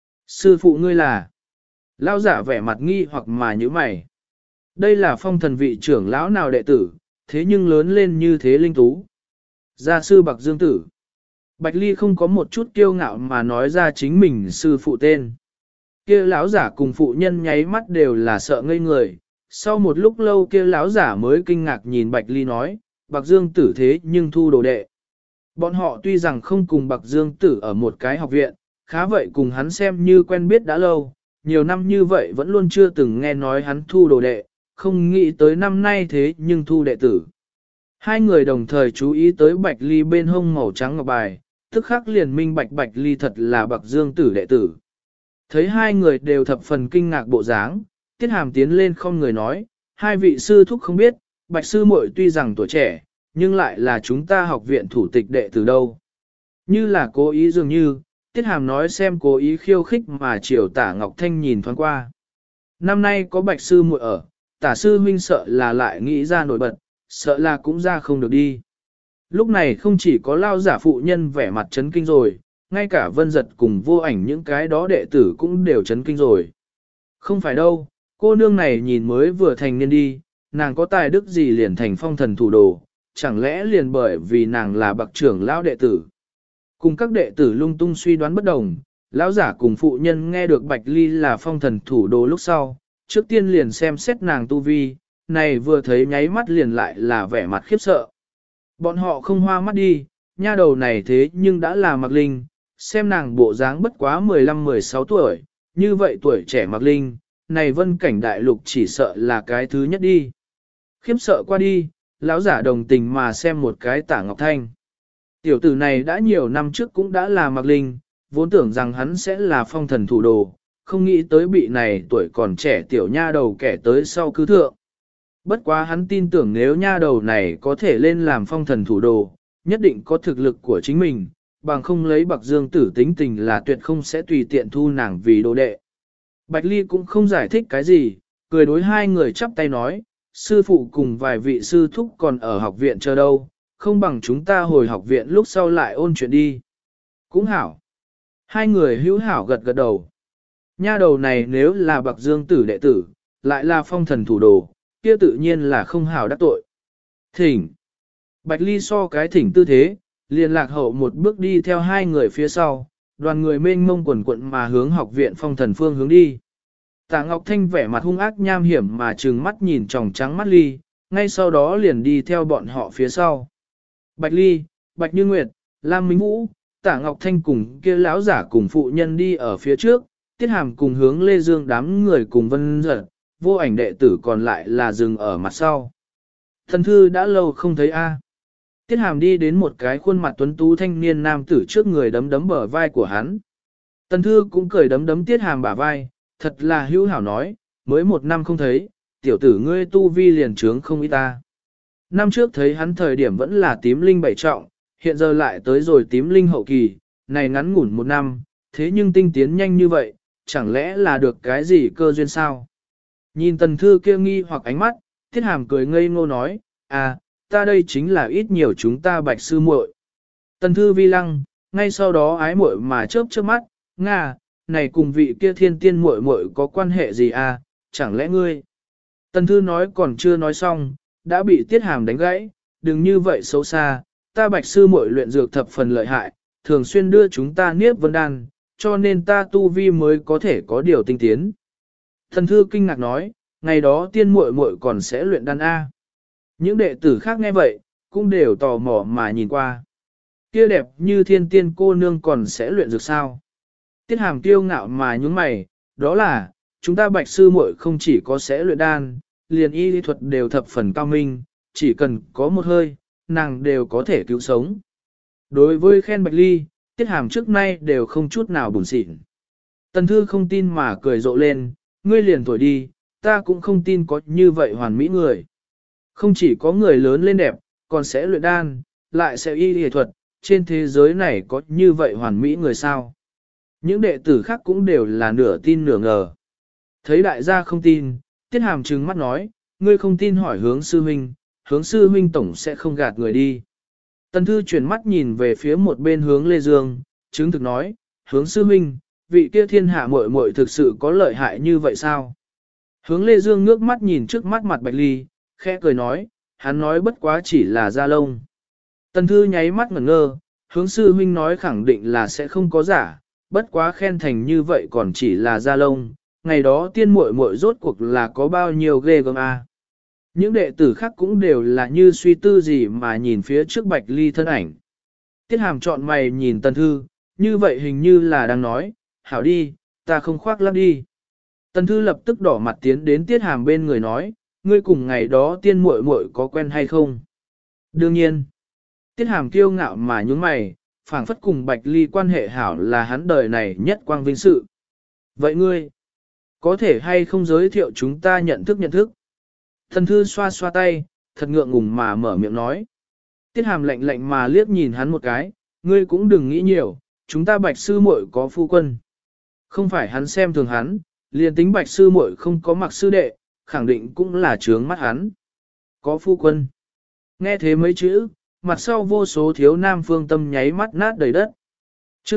Sư phụ ngươi là? Lão giả vẻ mặt nghi hoặc mà như mày. Đây là phong thần vị trưởng lão nào đệ tử, thế nhưng lớn lên như thế linh tú. Gia sư Bạc Dương Tử. Bạch Ly không có một chút kiêu ngạo mà nói ra chính mình sư phụ tên. Kia lão giả cùng phụ nhân nháy mắt đều là sợ ngây người. Sau một lúc lâu kia lão giả mới kinh ngạc nhìn Bạch Ly nói, Bạc Dương Tử thế nhưng thu đồ đệ. Bọn họ tuy rằng không cùng Bạc Dương Tử ở một cái học viện, khá vậy cùng hắn xem như quen biết đã lâu, nhiều năm như vậy vẫn luôn chưa từng nghe nói hắn thu đồ đệ, không nghĩ tới năm nay thế nhưng thu đệ tử. Hai người đồng thời chú ý tới Bạch Ly bên hông màu trắng ngọc bài, tức khắc liền minh Bạch Ly thật là Bạc Dương Tử đệ tử. Thấy hai người đều thập phần kinh ngạc bộ dáng, Tiết Hàm tiến lên không người nói, 2 vị sư thúc không biết, Bạch sư muội tuy rằng tuổi trẻ, nhưng lại là chúng ta học viện thủ tịch đệ tử đâu. Như là cố ý dường như, Tiết Hàm nói xem cố ý khiêu khích mà chiều Tả Ngọc Thanh nhìn thoáng qua. Năm nay có Bạch sư muội ở, Tả sư huynh sợ là lại nghĩ ra nổi bật, sợ là cũng ra không được đi. Lúc này không chỉ có lao giả phụ nhân vẻ mặt chấn kinh rồi, ngay cả vân giật cùng vô ảnh những cái đó đệ tử cũng đều chấn kinh rồi. Không phải đâu, cô nương này nhìn mới vừa thành niên đi, nàng có tài đức gì liền thành phong thần thủ đồ, chẳng lẽ liền bởi vì nàng là bậc trưởng lão đệ tử. Cùng các đệ tử lung tung suy đoán bất đồng, lão giả cùng phụ nhân nghe được Bạch Ly là phong thần thủ đồ lúc sau, trước tiên liền xem xét nàng tu vi, này vừa thấy nháy mắt liền lại là vẻ mặt khiếp sợ. Bọn họ không hoa mắt đi, nha đầu này thế nhưng đã là Mạc Linh, xem nàng bộ dáng bất quá 15-16 tuổi, như vậy tuổi trẻ Mạc Linh, này vân cảnh đại lục chỉ sợ là cái thứ nhất đi. Khiếp sợ qua đi, lão giả đồng tình mà xem một cái Tả Ngọc Thanh. Tiểu tử này đã nhiều năm trước cũng đã là Mạc Linh, vốn tưởng rằng hắn sẽ là phong thần thủ đồ, không nghĩ tới bị này tuổi còn trẻ tiểu nha đầu kẻ tới sau cứ thượng. Bất quá hắn tin tưởng nếu nha đầu này có thể lên làm phong thần thủ đồ, nhất định có thực lực của chính mình, bằng không lấy Bạc Dương Tử tính tình là tuyệt không sẽ tùy tiện thu nàng vì đồ đệ. Bạch Ly cũng không giải thích cái gì, cười đối hai người chắp tay nói, sư phụ cùng vài vị sư thúc còn ở học viện chờ đâu, không bằng chúng ta hồi học viện lúc sau lại ôn chuyện đi. Cũng hảo. Hai người hữu hảo gật gật đầu. Nha đầu này nếu là Bạc Dương Tử đệ tử, lại là phong thần thủ đồ, kia tự nhiên là không hảo đắc tội. Thỉnh. Bạch Ly so cái thỉnh tư thế, liền lạc hậu một bước đi theo hai người phía sau, đoàn người mênh mông quần quận mà hướng học viện phong thần phương hướng đi. Tạ Ngọc Thanh vẻ mặt hung ác nham hiểm mà trừng mắt nhìn tròng trắng mắt Ly, ngay sau đó liền đi theo bọn họ phía sau. Bạch Ly, Bạch Như Nguyệt, Lam Minh Vũ, Tạ Ngọc Thanh cùng kia lão giả cùng phụ nhân đi ở phía trước, Tiết Hàm cùng hướng Lê Dương đám người cùng vân giật, vô ảnh đệ tử còn lại là dừng ở mặt sau. Thần thư đã lâu không thấy a. Tiết Hàm đi đến một cái khuôn mặt tuấn tú thanh niên nam tử trước người đấm đấm bờ vai của hắn. Tần thư cũng cười đấm đấm Tiết Hàm bả vai, thật là hữu hảo nói, mới một năm không thấy, tiểu tử ngươi tu vi liền trướng không ít ta. Năm trước thấy hắn thời điểm vẫn là tím linh bảy trọng, hiện giờ lại tới rồi tím linh hậu kỳ, này ngắn ngủn một năm, thế nhưng tinh tiến nhanh như vậy, chẳng lẽ là được cái gì cơ duyên sao? Nhìn tần thư kia nghi hoặc ánh mắt, Tiết Hàm cười ngây ngô nói, à, ta đây chính là ít nhiều chúng ta Bạch sư muội. Tần thư vi lăng, ngay sau đó ái muội mà chớp chớp mắt, Nga, này cùng vị kia thiên tiên muội muội có quan hệ gì à, chẳng lẽ ngươi? Tần thư nói còn chưa nói xong, đã bị Tiết Hàm đánh gãy, đừng như vậy xấu xa, ta Bạch sư muội luyện dược thập phần lợi hại, thường xuyên đưa chúng ta niếp vân đan, cho nên ta tu vi mới có thể có điều tinh tiến. Tần thư kinh ngạc nói, ngày đó tiên muội muội còn sẽ luyện đan A. Những đệ tử khác nghe vậy, cũng đều tò mò mà nhìn qua. Kia đẹp như thiên tiên cô nương còn sẽ luyện dược sao? Tiết Hàm kiêu ngạo mà nhúng mày, đó là, chúng ta Bạch sư muội không chỉ có sẽ luyện đan, liền y lý thuật đều thập phần cao minh, chỉ cần có một hơi, nàng đều có thể cứu sống. Đối với khen Bạch Ly, Tiết Hàm trước nay đều không chút nào buồn xịn. Tần thư không tin mà cười rộ lên, ngươi liền thổi đi, ta cũng không tin có như vậy hoàn mỹ người. Không chỉ có người lớn lên đẹp, còn sẽ luyện đan, lại sẽ y y thuật, trên thế giới này có như vậy hoàn mỹ người sao? Những đệ tử khác cũng đều là nửa tin nửa ngờ. Thấy đại gia không tin, Tiết Hàm trừng mắt nói, ngươi không tin hỏi hướng sư huynh tổng sẽ không gạt người đi. Tần thư chuyển mắt nhìn về phía một bên hướng Lê Dương, chứng thực nói, hướng sư huynh, vị kia thiên hạ muội muội thực sự có lợi hại như vậy sao? Hướng Lê Dương ngước mắt nhìn trước mắt mặt Bạch Ly, khẽ cười nói, hắn nói bất quá chỉ là da lông. Tần thư nháy mắt ngẩn ngơ, hướng sư huynh nói khẳng định là sẽ không có giả, bất quá khen thành như vậy còn chỉ là da lông, ngày đó tiên muội muội rốt cuộc là có bao nhiêu ghê gớm a. Những đệ tử khác cũng đều là như suy tư gì mà nhìn phía trước Bạch Ly thân ảnh. Tiết Hàm chọn mày nhìn Tần thư, như vậy hình như là đang nói, hảo đi, ta không khoác lác đi. Tần thư lập tức đỏ mặt tiến đến Tiết Hàm bên người nói, ngươi cùng ngày đó tiên muội muội có quen hay không? Đương nhiên. Tiết Hàm kiêu ngạo mà nhúng mày, phảng phất cùng Bạch Ly quan hệ hảo là hắn đời này nhất quang vinh sự. Vậy ngươi, có thể hay không giới thiệu chúng ta nhận thức? Tần thư xoa xoa tay, thật ngượng ngùng mà mở miệng nói. Tiết Hàm lạnh lạnh mà liếc nhìn hắn một cái, ngươi cũng đừng nghĩ nhiều, chúng ta Bạch sư muội có phu quân. Không phải hắn xem thường hắn, liền tính Bạch sư muội không có mặc sư đệ, khẳng định cũng là trướng mắt hắn. Có phu quân. Nghe thế mấy chữ, mặt sau vô số thiếu nam phương tâm nháy mắt nát đầy đất. Chương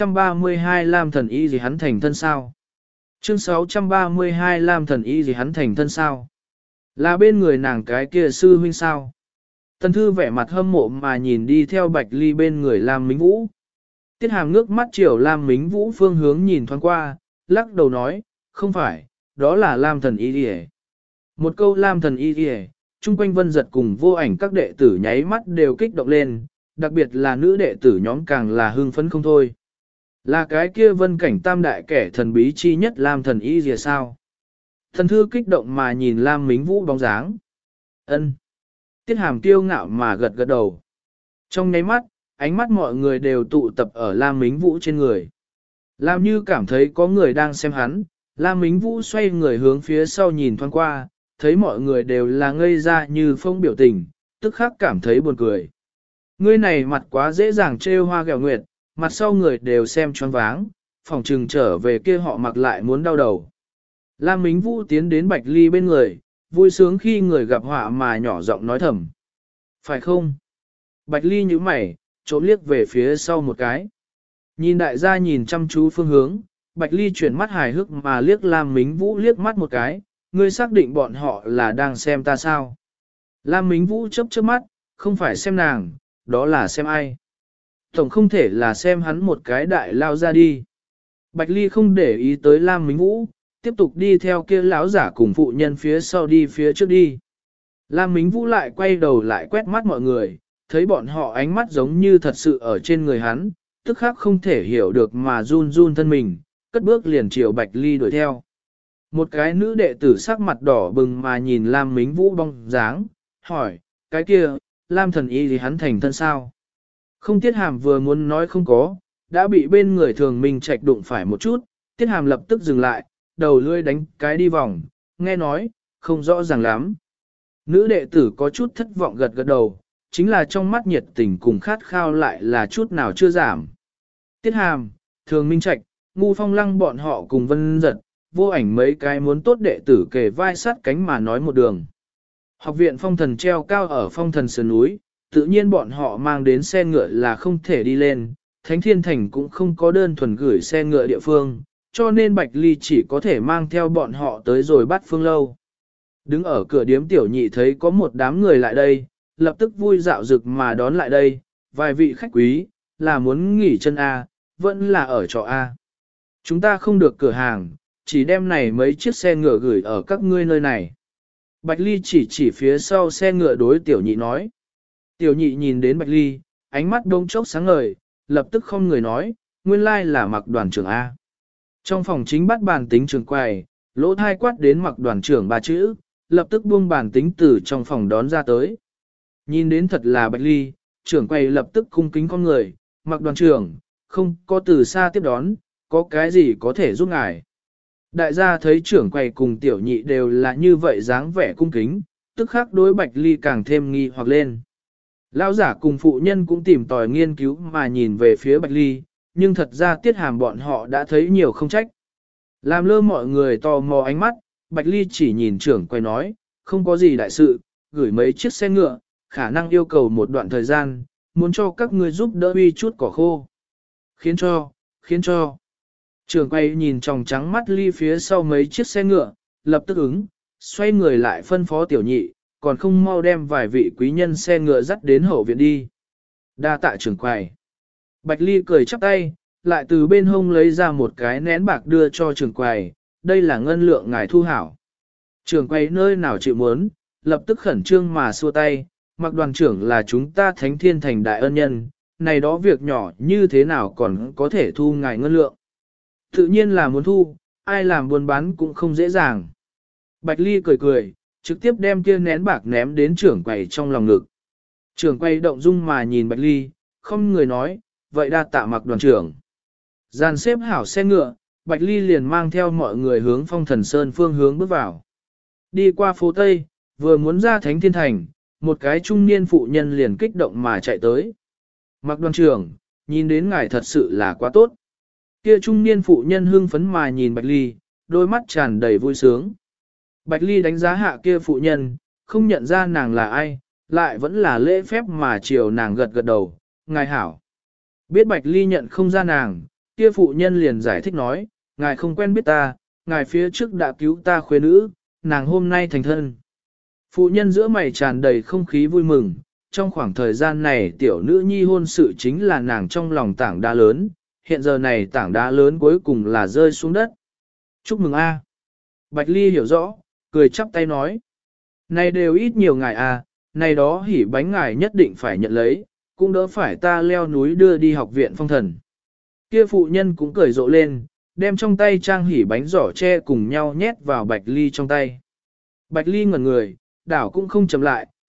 632 Lam thần y gì hắn thành thân sao? Chương 632 Lam thần y gì hắn thành thân sao? Là bên người nàng cái kia sư huynh sao? Tần thư vẻ mặt hâm mộ mà nhìn đi theo Bạch Ly bên người Lam Mính Vũ. Tiết Hàm ngước mắt chiều Lam Mính Vũ phương hướng nhìn thoáng qua, lắc đầu nói, không phải, đó là Lam thần y đi. Một câu Lam thần y đi, chung quanh vân giật cùng vô ảnh các đệ tử nháy mắt đều kích động lên, đặc biệt là nữ đệ tử nhóm càng là hưng phấn không thôi. Là cái kia vân cảnh tam đại kẻ thần bí chi nhất Lam thần y gì sao? Thần thư kích động mà nhìn Lam Mính Vũ bóng dáng. Ân. Tiết Hàm kiêu ngạo mà gật gật đầu. Trong nháy mắt, ánh mắt mọi người đều tụ tập ở Lam Mính Vũ trên người. Lam Như cảm thấy có người đang xem hắn, Lam Mính Vũ xoay người hướng phía sau nhìn thoáng qua, thấy mọi người đều là ngây ra như phong biểu tình, tức khắc cảm thấy buồn cười. Ngươi này mặt quá dễ dàng trêu hoa ghẹo nguyệt, mặt sau người đều xem choáng váng, phòng trừng trở về kia họ mặc lại muốn đau đầu. Lam Mính Vũ tiến đến Bạch Ly bên người, vui sướng khi người gặp họa mà nhỏ giọng nói thầm. Phải không? Bạch Ly nhíu mày, trộm liếc về phía sau một cái. Nhìn đại gia nhìn chăm chú phương hướng, Bạch Ly chuyển mắt hài hước mà liếc Lam Mính Vũ liếc mắt một cái, ngươi xác định bọn họ là đang xem ta sao? Lam Mính Vũ chớp chớp mắt, không phải xem nàng, đó là xem ai? Tổng không thể là xem hắn một cái đại lao ra đi. Bạch Ly không để ý tới Lam Mính Vũ, tiếp tục đi theo kia lão giả cùng phụ nhân phía sau đi phía trước đi. Lam Mính Vũ lại quay đầu lại quét mắt mọi người, thấy bọn họ ánh mắt giống như thật sự ở trên người hắn, tức khắc không thể hiểu được mà run run thân mình, cất bước liền chiều Bạch Ly đuổi theo. Một cái nữ đệ tử sắc mặt đỏ bừng mà nhìn Lam Mính Vũ bóng dáng, hỏi, cái kia, Lam thần y thì hắn thành thân sao? Không Tiết Hàm vừa muốn nói không có, đã bị bên người Thường Minh Trạch đụng phải một chút, Tiết Hàm lập tức dừng lại, đầu lưỡi đánh cái đi vòng, nghe nói, không rõ ràng lắm. Nữ đệ tử có chút thất vọng gật gật đầu, chính là trong mắt nhiệt tình cùng khát khao lại là chút nào chưa giảm. Tiết Hàm, Thường Minh Trạch, Ngu Phong Lăng bọn họ cùng Vân Giật, vô ảnh mấy cái muốn tốt đệ tử kề vai sát cánh mà nói một đường. Học viện phong thần treo cao ở phong thần sườn núi, tự nhiên bọn họ mang đến xe ngựa là không thể đi lên, Thánh Thiên Thành cũng không có đơn thuần gửi xe ngựa địa phương, cho nên Bạch Ly chỉ có thể mang theo bọn họ tới rồi bắt phương lâu. Đứng ở cửa điếm tiểu nhị thấy có một đám người lại đây, lập tức vui dạo rực mà đón lại đây, vài vị khách quý, là muốn nghỉ chân A, vẫn là ở trọ A. Chúng ta không được cửa hàng, chỉ đem này mấy chiếc xe ngựa gửi ở các ngươi nơi này. Bạch Ly chỉ phía sau xe ngựa đối tiểu nhị nói. Tiểu nhị nhìn đến Bạch Ly, ánh mắt đông chốc sáng ngời, lập tức không người nói, nguyên lai là Mặc đoàn trưởng A. Trong phòng chính bắt bàn tính trường quầy, lỗ thai quát đến Mặc đoàn trưởng ba chữ, lập tức buông bàn tính từ trong phòng đón ra tới. Nhìn đến thật là Bạch Ly, trưởng quầy lập tức cung kính con người, Mặc đoàn trưởng, không có từ xa tiếp đón, có cái gì có thể giúp ngài. Đại gia thấy trưởng quầy cùng tiểu nhị đều là như vậy dáng vẻ cung kính, tức khắc đối Bạch Ly càng thêm nghi hoặc lên. Lão giả cùng phụ nhân cũng tìm tòi nghiên cứu mà nhìn về phía Bạch Ly, nhưng thật ra Tiết Hàm bọn họ đã thấy nhiều không trách. Làm lơ mọi người tò mò ánh mắt, Bạch Ly chỉ nhìn trưởng quầy nói, không có gì đại sự, gửi mấy chiếc xe ngựa, khả năng yêu cầu một đoạn thời gian, muốn cho các ngươi giúp đỡ uy chút cỏ khô. Khiến cho. Trưởng quầy nhìn tròng trắng mắt Ly phía sau mấy chiếc xe ngựa, lập tức ứng, xoay người lại phân phó tiểu nhị, còn không mau đem vài vị quý nhân xe ngựa dắt đến hậu viện đi. Đa tạ trưởng quầy. Bạch Ly cười chắp tay, lại từ bên hông lấy ra một cái nén bạc đưa cho trưởng quầy, đây là ngân lượng ngài thu hảo. Trưởng quầy nơi nào chịu muốn, lập tức khẩn trương mà xua tay, Mặc đoàn trưởng là chúng ta Thánh Thiên Thành đại ân nhân, này đó việc nhỏ như thế nào còn có thể thu ngài ngân lượng. Tự nhiên là muốn thu, ai làm buôn bán cũng không dễ dàng. Bạch Ly cười cười, trực tiếp đem kia nén bạc ném đến trưởng quầy trong lòng ngực. Trưởng quầy động dung mà nhìn Bạch Ly, không người nói, vậy đa tạ Mặc đoàn trưởng. Dàn xếp hảo xe ngựa, Bạch Ly liền mang theo mọi người hướng Phong Thần Sơn phương hướng bước vào. Đi qua phố Tây, vừa muốn ra Thánh Thiên Thành, một cái trung niên phụ nhân liền kích động mà chạy tới. Mặc đoàn trưởng, nhìn đến ngài thật sự là quá tốt. Kia trung niên phụ nhân hưng phấn mà nhìn Bạch Ly, đôi mắt tràn đầy vui sướng. Bạch Ly đánh giá hạ kia phụ nhân, không nhận ra nàng là ai, lại vẫn là lễ phép mà chiều nàng gật gật đầu, ngài hảo. Biết Bạch Ly nhận không ra nàng, kia phụ nhân liền giải thích nói, ngài không quen biết ta, ngài phía trước đã cứu ta khuê nữ, nàng hôm nay thành thân. Phụ nhân giữa mày tràn đầy không khí vui mừng, trong khoảng thời gian này tiểu nữ nhi hôn sự chính là nàng trong lòng tảng đá lớn, hiện giờ này tảng đá lớn cuối cùng là rơi xuống đất. Chúc mừng a. Bạch Ly hiểu rõ, cười chắp tay nói. Này đều ít nhiều ngài a, này đó hỉ bánh ngài nhất định phải nhận lấy, cũng đỡ phải ta leo núi đưa đi học viện phong thần. Kia phụ nhân cũng cười rộ lên, đem trong tay trang hỉ bánh giỏ tre cùng nhau nhét vào Bạch Ly trong tay. Bạch Ly ngẩn người, đảo cũng không chậm lại,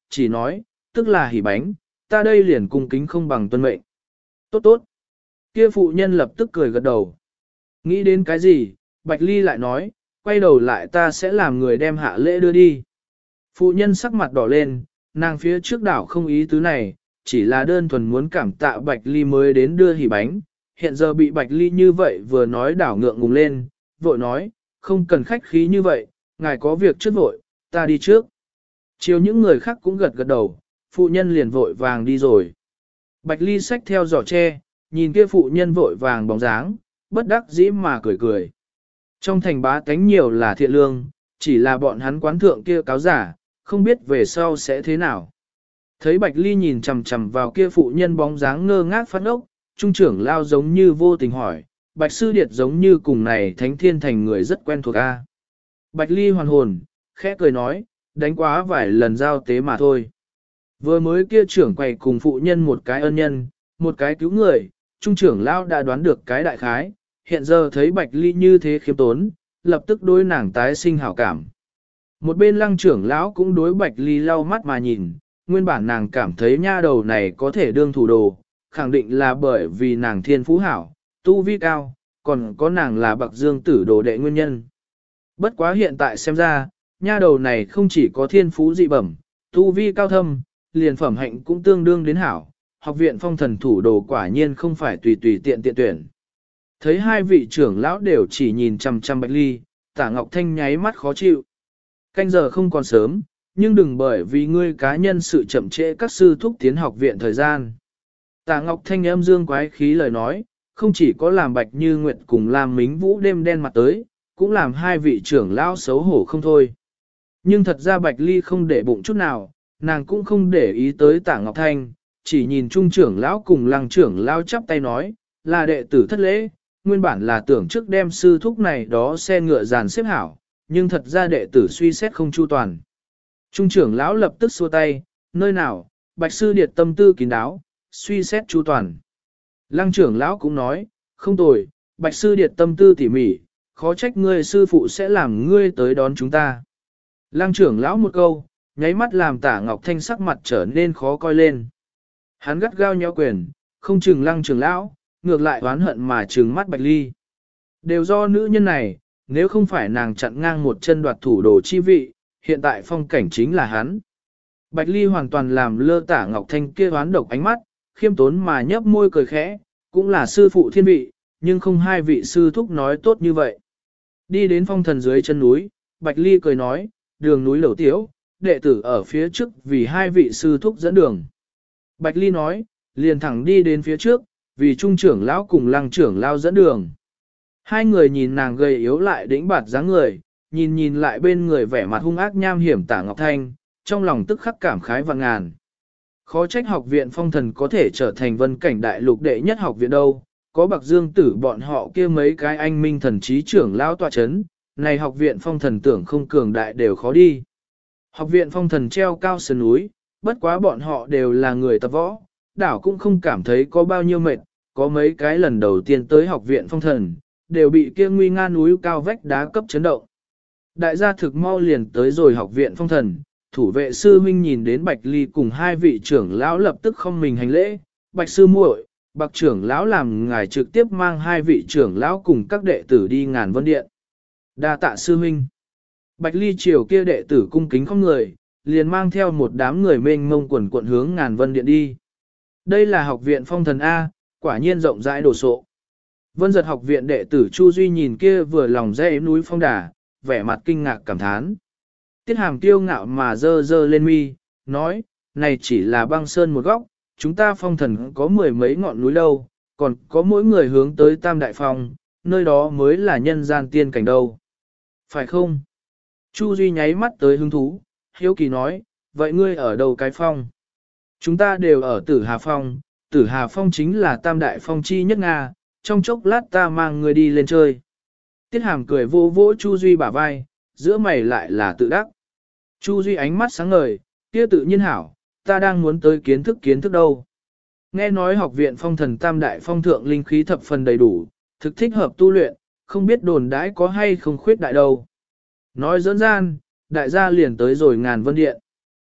chỉ nói, tức là hỉ bánh, ta đây liền cung kính không bằng tuân mệnh. Tốt tốt. Kia phụ nhân lập tức cười gật đầu. Nghĩ đến cái gì, Bạch Ly lại nói, quay đầu lại ta sẽ làm người đem hạ lễ đưa đi. Phụ nhân sắc mặt đỏ lên, nàng phía trước đảo không ý tứ này, chỉ là đơn thuần muốn cảm tạ Bạch Ly mới đến đưa hỉ bánh. Hiện giờ bị Bạch Ly như vậy vừa nói đảo ngượng ngùng lên, vội nói, không cần khách khí như vậy, ngài có việc trước vội, ta đi trước. Chiều những người khác cũng gật gật đầu, phụ nhân liền vội vàng đi rồi. Bạch Ly xách theo giỏ tre, nhìn kia phụ nhân vội vàng bóng dáng, bất đắc dĩ mà cười cười. Trong thành bá tánh nhiều là thiện lương, chỉ là bọn hắn quán thượng kia cáo giả, không biết về sau sẽ thế nào. Thấy Bạch Ly nhìn chằm chằm vào kia phụ nhân bóng dáng ngơ ngác phát ốc, trung trưởng lao giống như vô tình hỏi, Bạch Sư Điệt giống như cùng này Thánh Thiên Thành người rất quen thuộc a. Bạch Ly hoàn hồn, khẽ cười nói, đánh quá vài lần giao tế mà thôi. Vừa mới kia trưởng quầy cùng phụ nhân một cái ân nhân, một cái cứu người, trung trưởng lao đã đoán được cái đại khái, hiện giờ thấy Bạch Ly như thế khiêm tốn, lập tức đối nàng tái sinh hảo cảm. Một bên lăng trưởng lão cũng đối Bạch Ly lau mắt mà nhìn, nguyên bản nàng cảm thấy nha đầu này có thể đương thủ đồ, khẳng định là bởi vì nàng thiên phú hảo, tu vi cao, còn có nàng là bậc dương tử đồ đệ nguyên nhân. Bất quá hiện tại xem ra, nha đầu này không chỉ có thiên phú dị bẩm, tu vi cao thâm, liền phẩm hạnh cũng tương đương đến hảo, học viện phong thần thủ đồ quả nhiên không phải tùy tùy tiện tiện tuyển. Thấy hai vị trưởng lão đều chỉ nhìn chằm chằm Bạch Ly, Tả Ngọc Thanh nháy mắt khó chịu. Canh giờ không còn sớm, nhưng đừng bởi vì ngươi cá nhân sự chậm trễ các sư thúc tiến học viện thời gian. Tả Ngọc Thanh âm dương quái khí lời nói, không chỉ có làm Bạch Như Nguyệt cùng làm Mính Vũ đêm đen mặt tới, cũng làm hai vị trưởng lão xấu hổ không thôi. Nhưng thật ra Bạch Ly không để bụng chút nào, nàng cũng không để ý tới Tả Ngọc Thanh, chỉ nhìn trung trưởng lão cùng lăng trưởng lão chắp tay nói, là đệ tử thất lễ, nguyên bản là tưởng trước đem sư thúc này đó xe ngựa dàn xếp hảo, nhưng thật ra đệ tử suy xét không chu toàn. Trung trưởng lão lập tức xua tay, nơi nào, Bạch sư điệt tâm tư kín đáo, suy xét chu toàn. Lăng trưởng lão cũng nói, không tồi, Bạch sư điệt tâm tư tỉ mỉ, khó trách ngươi sư phụ sẽ làm ngươi tới đón chúng ta. Lăng trưởng lão một câu, nháy mắt làm Tả Ngọc Thanh sắc mặt trở nên khó coi lên. Hắn gắt gao nhéo quyền, không chừng lăng trưởng lão, ngược lại oán hận mà trừng mắt Bạch Ly. Đều do nữ nhân này, nếu không phải nàng chặn ngang một chân đoạt thủ đồ chi vị, hiện tại phong cảnh chính là hắn. Bạch Ly hoàn toàn làm lơ Tả Ngọc Thanh kia oán độc ánh mắt, khiêm tốn mà nhấp môi cười khẽ, cũng là sư phụ thiên vị, nhưng không hai vị sư thúc nói tốt như vậy. Đi đến phong thần dưới chân núi, Bạch Ly cười nói, đường núi lẩu tiếu, đệ tử ở phía trước vì hai vị sư thúc dẫn đường. Bạch Ly nói, liền thẳng đi đến phía trước, vì trung trưởng lão cùng lăng trưởng lão dẫn đường. Hai người nhìn nàng gầy yếu lại đĩnh bạt dáng người, nhìn lại bên người vẻ mặt hung ác nham hiểm Tả Ngọc Thanh, trong lòng tức khắc cảm khái vạn ngàn. Khó trách học viện phong thần có thể trở thành vân cảnh đại lục đệ nhất học viện đâu, có bậc dương tử bọn họ kia mấy cái anh minh thần trí trưởng lão tọa chấn, này học viện phong thần tưởng không cường đại đều khó đi. Học viện phong thần treo cao sườn núi, bất quá bọn họ đều là người tập võ, đảo cũng không cảm thấy có bao nhiêu mệt, có mấy cái lần đầu tiên tới học viện phong thần, đều bị kia nguy nga núi cao vách đá cấp chấn động. Đại gia thực mau liền tới rồi học viện phong thần, thủ vệ sư huynh nhìn đến Bạch Ly cùng hai vị trưởng lão lập tức không mình hành lễ, Bạch sư muội, Bạch trưởng lão làm ngài trực tiếp mang hai vị trưởng lão cùng các đệ tử đi Ngàn Vân Điện. Đa tạ sư huynh. Bạch Ly chiều kia đệ tử cung kính không người, liền mang theo một đám người mênh mông quần cuộn hướng Ngàn Vân Điện đi. Đây là học viện phong thần A, quả nhiên rộng rãi đồ sộ. Vân giật học viện đệ tử Chu Duy nhìn kia vừa lòng dãy núi phong đà, vẻ mặt kinh ngạc cảm thán. Tiết Hàm kiêu ngạo mà dơ lên mi, nói, này chỉ là băng sơn một góc, chúng ta phong thần có mười mấy ngọn núi đâu, còn có mỗi người hướng tới Tam Đại Phong, nơi đó mới là nhân gian tiên cảnh đâu. Phải không? Chu Duy nháy mắt tới hứng thú, hiếu kỳ nói, vậy ngươi ở đâu cái phong? Chúng ta đều ở Tử Hà Phong, Tử Hà Phong chính là Tam Đại Phong chi nhất Nga, trong chốc lát ta mang ngươi đi lên chơi. Tiết Hàm cười vô vỗ Chu Duy bả vai, giữa mày lại là tự đắc. Chu Duy ánh mắt sáng ngời, kia tự nhiên hảo, ta đang muốn tới kiến thức đâu. Nghe nói học viện phong thần Tam Đại Phong thượng linh khí thập phần đầy đủ, thực thích hợp tu luyện, không biết đồn đãi có hay không khuyết đại đâu. Nói dẫn gian, đại gia liền tới rồi Ngàn Vân Điện.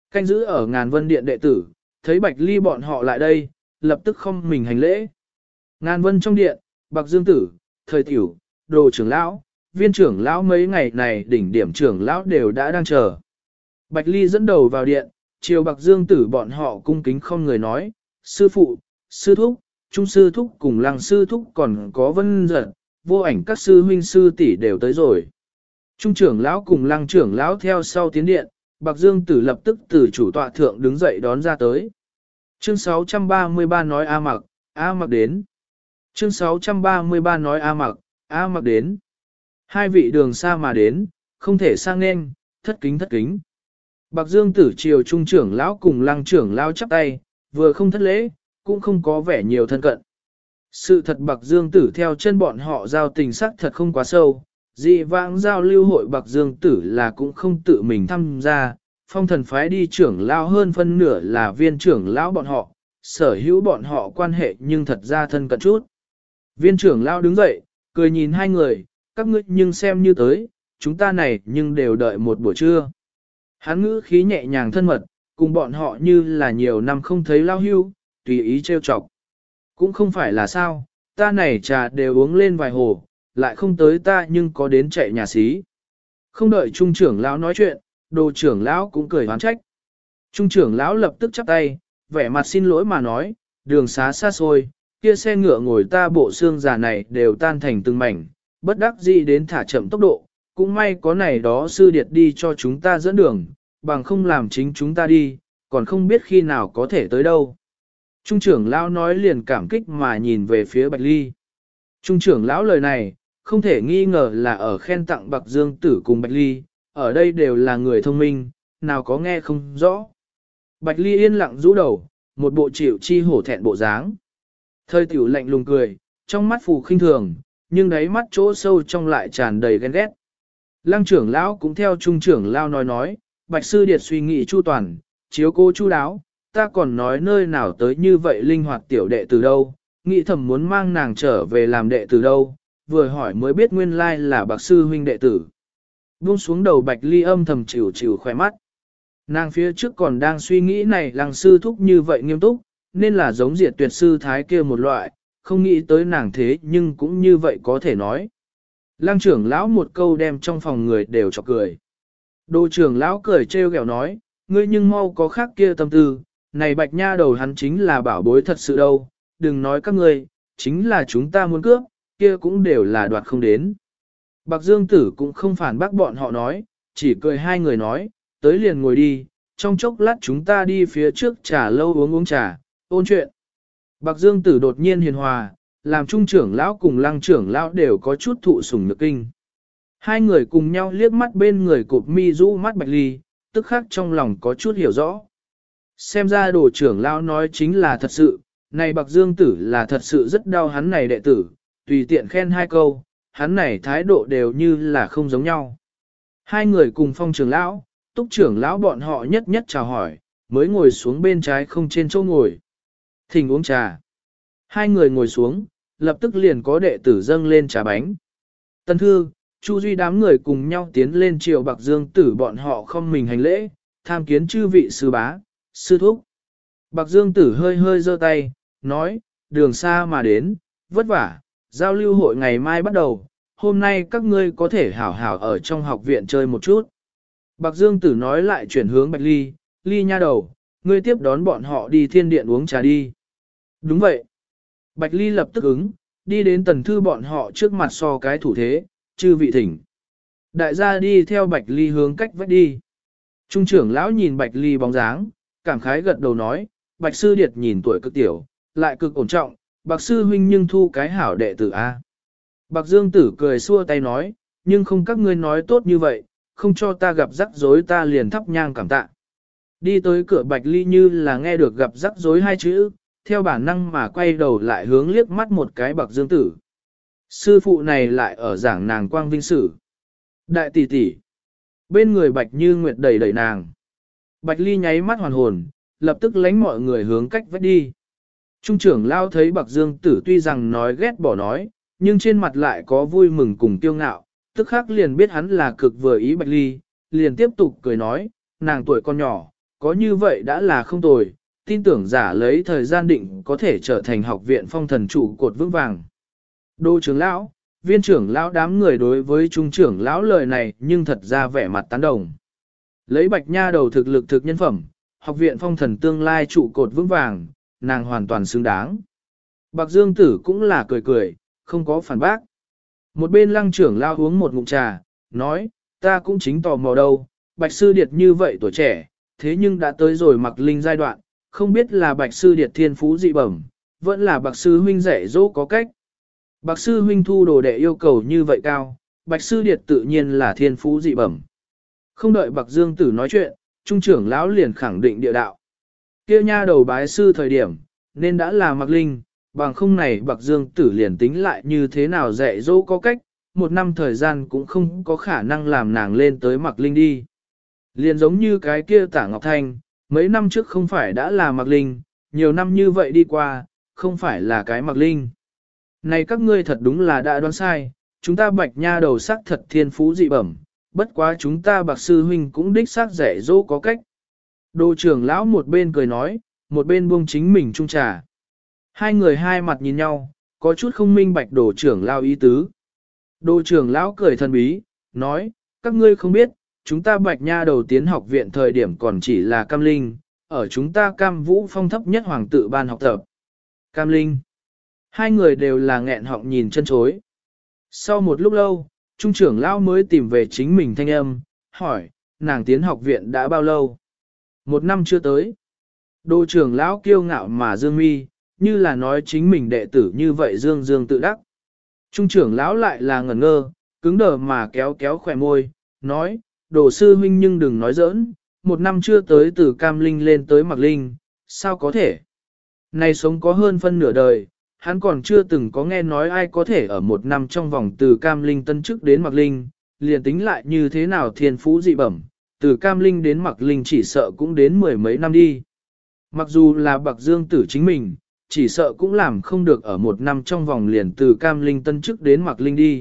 Canh giữ ở Ngàn Vân Điện đệ tử, thấy Bạch Ly bọn họ lại đây, lập tức không mình hành lễ. Ngàn Vân trong điện, Bạc Dương Tử, Thời Tiểu, Đồ trưởng lão, Viên trưởng lão mấy ngày này đỉnh điểm trưởng lão đều đã đang chờ. Bạch Ly dẫn đầu vào điện, chiều Bạc Dương Tử bọn họ cung kính không người nói, sư phụ, sư thúc, trung sư thúc cùng lăng sư thúc còn có Vân Giật, vô ảnh các sư huynh sư tỷ đều tới rồi. Trung trưởng lão cùng lăng trưởng lão theo sau tiến điện, Bạc Dương Tử lập tức từ chủ tọa thượng đứng dậy đón ra tới. Chương 633 nói A Mặc đến. Chương 633 nói A Mặc đến. Hai vị đường xa mà đến, không thể sang nên, thất kính. Bạc Dương Tử chiều trung trưởng lão cùng lăng trưởng lão chắp tay, vừa không thất lễ, cũng không có vẻ nhiều thân cận. Sự thật Bạc Dương Tử theo chân bọn họ giao tình sắc thật không quá sâu, dị vãng giao lưu hội Bạc Dương Tử là cũng không tự mình tham gia, phong thần phái đi trưởng lão hơn phân nửa là viên trưởng lão bọn họ, sở hữu bọn họ quan hệ nhưng thật ra thân cận chút. Viên trưởng lão đứng dậy, cười nhìn hai người, các ngươi nhưng xem như tới, chúng ta này nhưng đều đợi một buổi trưa. Hắn ngữ khí nhẹ nhàng thân mật, cùng bọn họ như là nhiều năm không thấy lao hưu, tùy ý trêu chọc. Cũng không phải là sao, ta này trà đều uống lên vài hồ, lại không tới ta nhưng có đến chạy nhà xí. Không đợi trung trưởng lão nói chuyện, đồ trưởng lão cũng cười hoán trách. Trung trưởng lão lập tức chắp tay, vẻ mặt xin lỗi mà nói, đường xá xa xôi, kia xe ngựa ngồi ta bộ xương già này đều tan thành từng mảnh, bất đắc dĩ đến thả chậm tốc độ, cũng may có này đó sư điệt đi cho chúng ta dẫn đường, bằng không làm chính chúng ta đi, còn không biết khi nào có thể tới đâu. Trung trưởng lão nói liền cảm kích mà nhìn về phía Bạch Ly. Trung trưởng lão lời này, không thể nghi ngờ là ở khen tặng Bạc Dương Tử cùng Bạch Ly, ở đây đều là người thông minh, nào có nghe không rõ. Bạch Ly yên lặng rũ đầu, một bộ chịu chi hổ thẹn bộ dáng. Thời Tiểu lạnh lùng cười, trong mắt phù khinh thường, nhưng đáy mắt chỗ sâu trong lại tràn đầy ghen ghét. Lăng trưởng lão cũng theo trung trưởng lão nói, Bạch sư điệt suy nghĩ chu toàn, chiếu cố chu đáo, ta còn nói nơi nào tới như vậy linh hoạt tiểu đệ từ đâu, nghĩ thầm muốn mang nàng trở về làm đệ từ đâu, vừa hỏi mới biết nguyên lai là Bạc sư huynh đệ tử. Buông xuống đầu Bạch Ly âm thầm chịu khỏe mắt. Nàng phía trước còn đang suy nghĩ này lăng sư thúc như vậy nghiêm túc, nên là giống diệt tuyệt sư thái kia một loại, không nghĩ tới nàng thế nhưng cũng như vậy có thể nói. Lăng trưởng lão một câu đem trong phòng người đều chọc cười. Đồ trưởng lão cười trêu ghẹo nói, ngươi nhưng mau có khác kia tâm tư, này Bạch nha đầu hắn chính là bảo bối thật sự đâu, đừng nói các ngươi, chính là chúng ta muốn cướp, kia cũng đều là đoạt không đến. Bạc Dương Tử cũng không phản bác bọn họ nói, chỉ cười hai người nói, tới liền ngồi đi, trong chốc lát chúng ta đi phía trước trà lâu uống trà, ôn chuyện. Bạc Dương Tử đột nhiên hiền hòa, làm trung trưởng lão cùng lăng trưởng lão đều có chút thụ sủng nhược kinh. Hai người cùng nhau liếc mắt bên người cụp mi rũ mắt Bạch Ly, tức khắc trong lòng có chút hiểu rõ. Xem ra đồ trưởng lão nói chính là thật sự, này Bạc Dương Tử là thật sự rất đau hắn này đệ tử, tùy tiện khen hai câu, hắn này thái độ đều như là không giống nhau. Hai người cùng phong trưởng lão, túc trưởng lão bọn họ nhất nhất chào hỏi, mới ngồi xuống bên trái không trên chỗ ngồi. Thỉnh uống trà. Hai người ngồi xuống, lập tức liền có đệ tử dâng lên trà bánh. Tân thư, Chu Duy đám người cùng nhau tiến lên triều Bạc Dương Tử bọn họ không mình hành lễ, tham kiến chư vị sư bá, sư thúc. Bạc Dương Tử hơi hơi giơ tay, nói, đường xa mà đến, vất vả, giao lưu hội ngày mai bắt đầu, hôm nay các ngươi có thể hảo hảo ở trong học viện chơi một chút. Bạc Dương Tử nói lại chuyển hướng Bạch Ly, Ly nha đầu, ngươi tiếp đón bọn họ đi thiên điện uống trà đi. Đúng vậy. Bạch Ly lập tức ứng, đi đến Tần Thư bọn họ trước mặt so cái thủ thế, chư vị thỉnh. Đại gia đi theo Bạch Ly hướng cách vách đi. Trung trưởng lão nhìn Bạch Ly bóng dáng, cảm khái gật đầu nói, Bạch sư điệt nhìn tuổi cực tiểu, lại cực ổn trọng, Bạc sư huynh nhưng thu cái hảo đệ tử A. Bạc Dương Tử cười xua tay nói, nhưng không các ngươi nói tốt như vậy, không cho ta gặp rắc rối ta liền thắp nhang cảm tạ. Đi tới cửa Bạch Ly như là nghe được gặp rắc rối hai chữ, theo bản năng mà quay đầu lại hướng liếc mắt một cái Bạc Dương Tử. Sư phụ này lại ở giảng nàng quang vinh sử. Đại tỷ tỷ. Bên người Bạch Như Nguyệt đẩy đẩy nàng. Bạch Ly nháy mắt hoàn hồn, lập tức lánh mọi người hướng cách vách đi. Trung trưởng lao thấy Bạc Dương Tử tuy rằng nói ghét bỏ nói, nhưng trên mặt lại có vui mừng cùng kiêu ngạo, tức khắc liền biết hắn là cực vừa ý Bạch Ly, liền tiếp tục cười nói, nàng tuổi con nhỏ, có như vậy đã là không tồi, tin tưởng giả lấy thời gian định có thể trở thành học viện phong thần trụ cột vững vàng. Đô trưởng lão, viên trưởng lão đám người đối với trung trưởng lão lời này nhưng thật ra vẻ mặt tán đồng. Lấy bạch nha đầu thực lực thực nhân phẩm, học viện phong thần tương lai trụ cột vững vàng, nàng hoàn toàn xứng đáng. Bạc Dương Tử cũng là cười cười, không có phản bác. Một bên lăng trưởng lão uống một ngụm trà, nói, ta cũng chính tò mò đâu, bạch sư điệt như vậy tuổi trẻ, thế nhưng đã tới rồi mặc linh giai đoạn, không biết là bạch sư điệt thiên phú dị bẩm, vẫn là bạc sư huynh dạy dỗ có cách. Bạc sư huynh thu đồ đệ yêu cầu như vậy cao, bạch sư điệt tự nhiên là thiên phú dị bẩm. Không đợi bạc Dương Tử nói chuyện, trung trưởng lão liền khẳng định địa đạo. Kia nha đầu bái sư thời điểm, nên đã là mặc linh, bằng không này bạc Dương Tử liền tính lại như thế nào dạy dỗ có cách, một năm thời gian cũng không có khả năng làm nàng lên tới mặc linh đi. Liền giống như cái kia Tả Ngọc Thanh, mấy năm trước không phải đã là mặc linh, nhiều năm như vậy đi qua, không phải là cái mặc linh. Này các ngươi thật đúng là đã đoán sai, chúng ta bạch nha đầu sắc thật thiên phú dị bẩm, bất quá chúng ta bạc sư huynh cũng đích xác dạy dỗ có cách. Đồ trưởng lão một bên cười nói, một bên buông chính mình chung trà. Hai người hai mặt nhìn nhau, có chút không minh bạch đồ trưởng lão ý tứ. Đồ trưởng lão cười thần bí, nói, các ngươi không biết, chúng ta bạch nha đầu tiến học viện thời điểm còn chỉ là cam linh, ở chúng ta cam vũ phong thấp nhất hoàng tự ban học tập. Cam linh. Hai người đều là nghẹn họng nhìn chân chối. Sau một lúc lâu, trung trưởng lão mới tìm về chính mình thanh âm, hỏi, nàng tiến học viện đã bao lâu? Một năm chưa tới. Đồ trưởng lão kiêu ngạo mà dương mi, như là nói chính mình đệ tử như vậy dương dương tự đắc. Trung trưởng lão lại là ngẩn ngơ, cứng đờ mà kéo kéo khỏe môi, nói, đồ sư huynh nhưng đừng nói giỡn, một năm chưa tới từ cam linh lên tới mặc linh, sao có thể? Này sống có hơn phân nửa đời, hắn còn chưa từng có nghe nói ai có thể ở một năm trong vòng từ cam linh tân chức đến mặc linh, liền tính lại như thế nào thiên phú dị bẩm, từ cam linh đến mặc linh chỉ sợ cũng đến mười mấy năm đi. Mặc dù là bạc dương tử chính mình, chỉ sợ cũng làm không được ở một năm trong vòng liền từ cam linh tân chức đến mặc linh đi.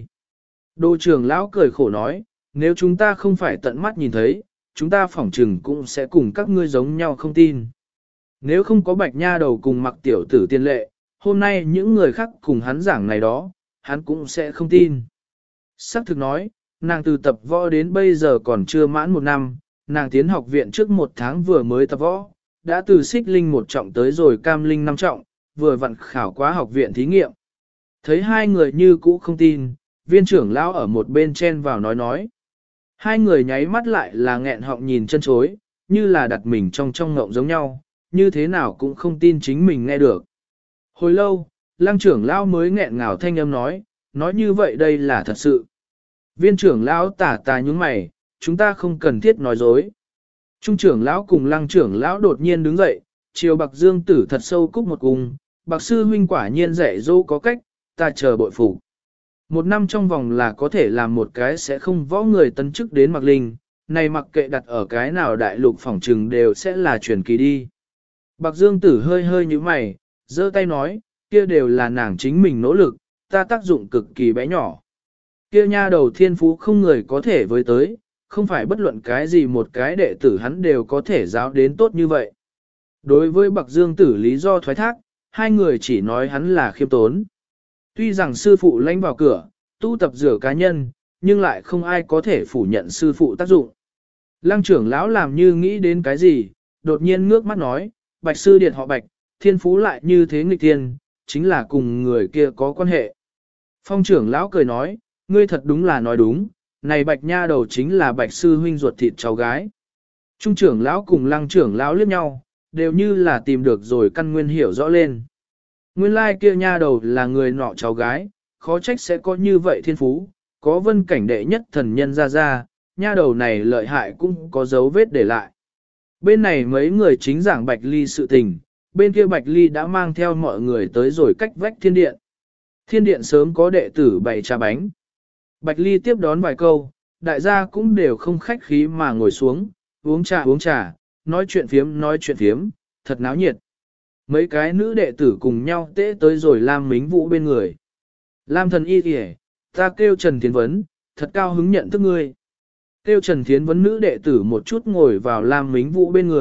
Đô trưởng lão cười khổ nói, nếu chúng ta không phải tận mắt nhìn thấy, chúng ta phỏng trừng cũng sẽ cùng các ngươi giống nhau không tin. Nếu không có bạch nha đầu cùng mặc tiểu tử tiên lệ, hôm nay những người khác cùng hắn giảng này đó, hắn cũng sẽ không tin. Sắc thực nói, nàng từ tập võ đến bây giờ còn chưa mãn một năm, nàng tiến học viện trước một tháng vừa mới tập võ, đã từ xích linh một trọng tới rồi cam linh năm trọng, vừa vặn khảo quá học viện thí nghiệm. Thấy hai người như cũ không tin, viên trưởng lão ở một bên chen vào nói. Hai người nháy mắt lại là nghẹn họng nhìn chân chối, như là đặt mình trong ngộng giống nhau, như thế nào cũng không tin chính mình nghe được. Hồi lâu, lăng trưởng lão mới nghẹn ngào thanh âm nói như vậy đây là thật sự. Viên trưởng lão tà nhúng mày, chúng ta không cần thiết nói dối. Trung trưởng lão cùng lăng trưởng lão đột nhiên đứng dậy, chiều bạc dương tử thật sâu cúc một cung, bạc sư huynh quả nhiên dạy dỗ có cách, ta chờ bội phục. Một năm trong vòng là có thể làm một cái sẽ không võ người tấn chức đến mặc linh, này mặc kệ đặt ở cái nào đại lục phỏng trừng đều sẽ là truyền kỳ đi. Bạc dương tử hơi hơi như mày, giơ tay nói, kia đều là nàng chính mình nỗ lực, ta tác dụng cực kỳ bé nhỏ. Kia nha đầu thiên phú không người có thể với tới, không phải bất luận cái gì một cái đệ tử hắn đều có thể giáo đến tốt như vậy. Đối với Bạc Dương Tử lý do thoái thác, hai người chỉ nói hắn là khiêm tốn. Tuy rằng sư phụ lãnh vào cửa, tu tập rửa cá nhân, nhưng lại không ai có thể phủ nhận sư phụ tác dụng. Lăng trưởng lão làm như nghĩ đến cái gì, đột nhiên ngước mắt nói, Bạch sư điệt họ Bạch, thiên phú lại như thế nghịch thiên, chính là cùng người kia có quan hệ. Phong trưởng lão cười nói, ngươi thật đúng là nói đúng, này Bạch nha đầu chính là Bạch sư huynh ruột thịt cháu gái. Trung trưởng lão cùng lăng trưởng lão liếc nhau, đều như là tìm được rồi căn nguyên hiểu rõ lên. Nguyên lai kia nha đầu là người nọ cháu gái, khó trách sẽ có như vậy thiên phú, có vân cảnh đệ nhất thần nhân ra, nha đầu này lợi hại cũng có dấu vết để lại. Bên này mấy người chính giảng Bạch Ly sự tình, bên kia Bạch Ly đã mang theo mọi người tới rồi cách vách thiên điện. Thiên điện sớm có đệ tử bày trà bánh. Bạch Ly tiếp đón vài câu, đại gia cũng đều không khách khí mà ngồi xuống, uống trà, nói chuyện phiếm, thật náo nhiệt. Mấy cái nữ đệ tử cùng nhau tễ tới rồi Lam Mính Vũ bên người. Lam thần y kìa, ta kêu Trần Thiến Vấn, thật cao hứng nhận thức ngươi. Kêu Trần Thiến Vấn nữ đệ tử một chút ngồi vào Lam Mính Vũ bên người,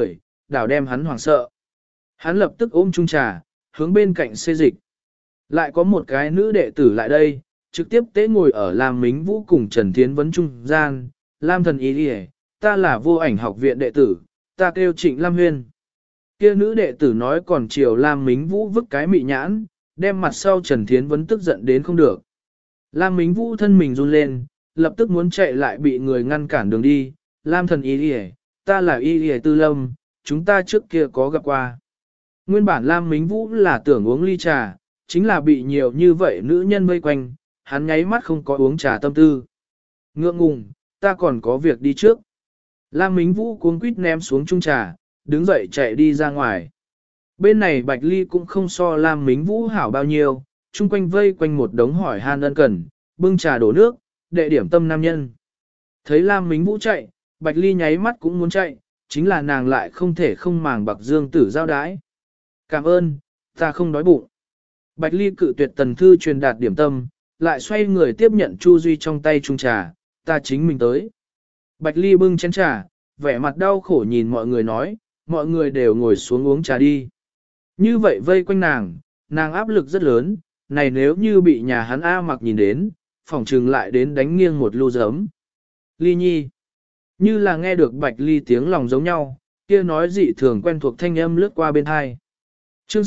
đảo đem hắn hoảng sợ. Hắn lập tức ôm chung trà, hướng bên cạnh xê dịch. Lại có một cái nữ đệ tử lại đây, trực tiếp tế ngồi ở Lam Mính Vũ cùng Trần Thiến Vấn trung gian. Lam thần ý đi, ta là vô ảnh học viện đệ tử, ta kêu Trịnh Lam Huyên. Kia nữ đệ tử nói còn chiều Lam Mính Vũ vứt cái mị nhãn, đem mặt sau Trần Thiến Vấn tức giận đến không được. Lam Mính Vũ thân mình run lên, lập tức muốn chạy lại bị người ngăn cản đường đi. Lam thần y đi, ta là y đi Tư Lâm, chúng ta trước kia có gặp qua. Nguyên bản Lam Mính Vũ là tưởng uống ly trà, chính là bị nhiều như vậy nữ nhân vây quanh, hắn nháy mắt không có uống trà tâm tư. Ngượng ngùng, ta còn có việc đi trước. Lam Mính Vũ cuống quýt ném xuống chung trà, đứng dậy chạy đi ra ngoài. Bên này Bạch Ly cũng không so Lam Mính Vũ hảo bao nhiêu, chung quanh vây quanh một đống hỏi han ân cần, bưng trà đổ nước, đệ điểm tâm nam nhân. Thấy Lam Mính Vũ chạy, Bạch Ly nháy mắt cũng muốn chạy, chính là nàng lại không thể không màng Bạc Dương Tử giao đái. Cảm ơn, ta không đói bụng. Bạch Ly cự tuyệt Tần Thư truyền đạt điểm tâm, lại xoay người tiếp nhận Chu Duy trong tay chung trà, ta chính mình tới. Bạch Ly bưng chén trà, vẻ mặt đau khổ nhìn mọi người nói, mọi người đều ngồi xuống uống trà đi. Như vậy vây quanh nàng áp lực rất lớn, này nếu như bị nhà hắn A Mặc nhìn đến, phỏng trừng lại đến đánh nghiêng một lu giấm. Ly Nhi, như là nghe được Bạch Ly tiếng lòng giống nhau, kia nói dị thường quen thuộc thanh âm lướt qua bên hai. Chương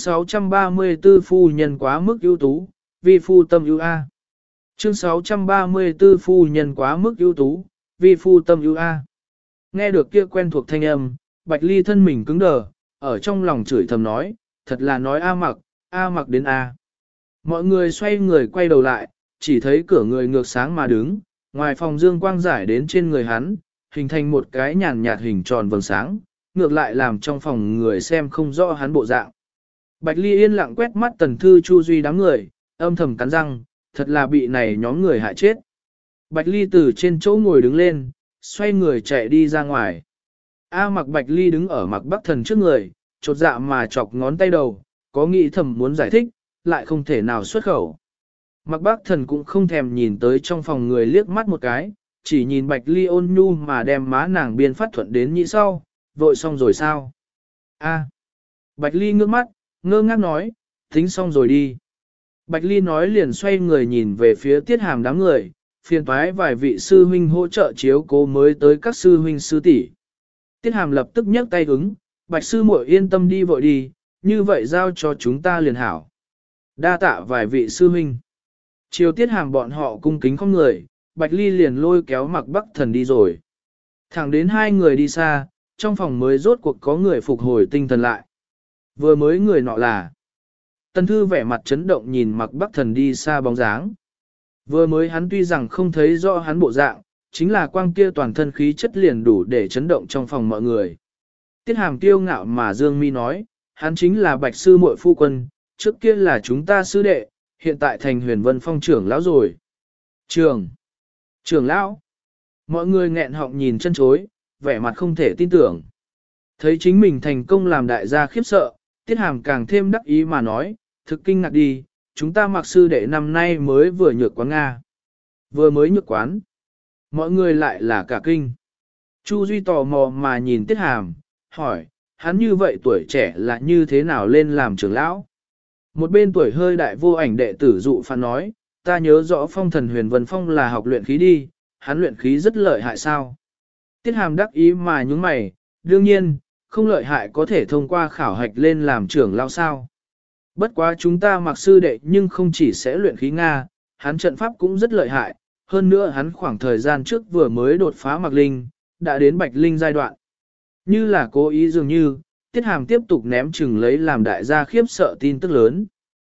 634 phu nhân quá mức ưu tú, vi phu tâm ưu a. Chương 634 phu nhân quá mức ưu tú, vi phu tâm ưu a. Nghe được kia quen thuộc thanh âm, Bạch Ly thân mình cứng đờ, ở trong lòng chửi thầm nói, thật là nói A Mặc đến A. Mọi người xoay người quay đầu lại, chỉ thấy cửa người ngược sáng mà đứng, ngoài phòng dương quang giải đến trên người hắn, hình thành một cái nhàn nhạt hình tròn vầng sáng, ngược lại làm trong phòng người xem không rõ hắn bộ dạng. Bạch Ly yên lặng quét mắt Tần Thư Chu Duy đám người, âm thầm cắn răng, thật là bị này nhóm người hại chết. Bạch Ly từ trên chỗ ngồi đứng lên, xoay người chạy đi ra ngoài. A Mặc Bạch Ly đứng ở Mặc Bắc Thần trước người, chột dạ mà chọc ngón tay đầu, có nghĩ thầm muốn giải thích, lại không thể nào xuất khẩu. Mặc Bắc Thần cũng không thèm nhìn tới trong phòng người liếc mắt một cái, chỉ nhìn Bạch Ly ôn nhu mà đem má nàng biên phát thuận đến nhị sau, vội xong rồi sao? A. Bạch Ly ngước mắt, ngơ ngác nói, tính xong rồi đi. Bạch Ly nói liền xoay người nhìn về phía Tiết Hàm đám người, phiền toái vài vị sư huynh hỗ trợ chiếu cố mới tới các sư huynh sư tỷ. Tiết Hàm lập tức nhấc tay ứng, Bạch sư muội yên tâm đi vội đi, như vậy giao cho chúng ta liền hảo. Đa tạ vài vị sư huynh. Chiều Tiết Hàm bọn họ cung kính không người, Bạch Ly liền lôi kéo Mặc Bắc Thần đi rồi. Thẳng đến hai người đi xa, trong phòng mới rốt cuộc có người phục hồi tinh thần lại. Vừa mới người nọ là Tần Thư vẻ mặt chấn động nhìn Mặc Bắc Thần đi xa bóng dáng. Vừa mới hắn tuy rằng không thấy rõ hắn bộ dạng, chính là quang kia toàn thân khí chất liền đủ để chấn động trong phòng mọi người. Tiết Hàm kiêu ngạo mà Dương Mi nói, hắn chính là Bạch sư muội phu quân, trước kia là chúng ta sư đệ, hiện tại thành Huyền Vân Phong trưởng lão rồi. Trưởng lão. Mọi người nghẹn họng nhìn chân chối, vẻ mặt không thể tin tưởng. Thấy chính mình thành công làm đại gia khiếp sợ, Tiết Hàm càng thêm đắc ý mà nói, thực kinh ngạc đi, chúng ta Mặc sư đệ năm nay mới vừa nhược quán Nga. Vừa mới nhược quán. Mọi người lại là cả kinh. Chu Duy tò mò mà nhìn Tiết Hàm, hỏi, hắn như vậy tuổi trẻ là như thế nào lên làm trưởng lão? Một bên tuổi hơi đại vô ảnh đệ tử dụ phán nói, ta nhớ rõ Phong thần Huyền Vân Phong là học luyện khí đi, hắn luyện khí rất lợi hại sao? Tiết Hàm đắc ý mà nhúng mày, đương nhiên, không lợi hại có thể thông qua khảo hạch lên làm trưởng lão sao? Bất quá chúng ta Mặc sư đệ nhưng không chỉ sẽ luyện khí Nga, hắn trận pháp cũng rất lợi hại, hơn nữa hắn khoảng thời gian trước vừa mới đột phá Mặc Linh, đã đến Bạch Linh giai đoạn. Như là cố ý dường như, Tiết Hàm tiếp tục ném chừng lấy làm đại gia khiếp sợ tin tức lớn.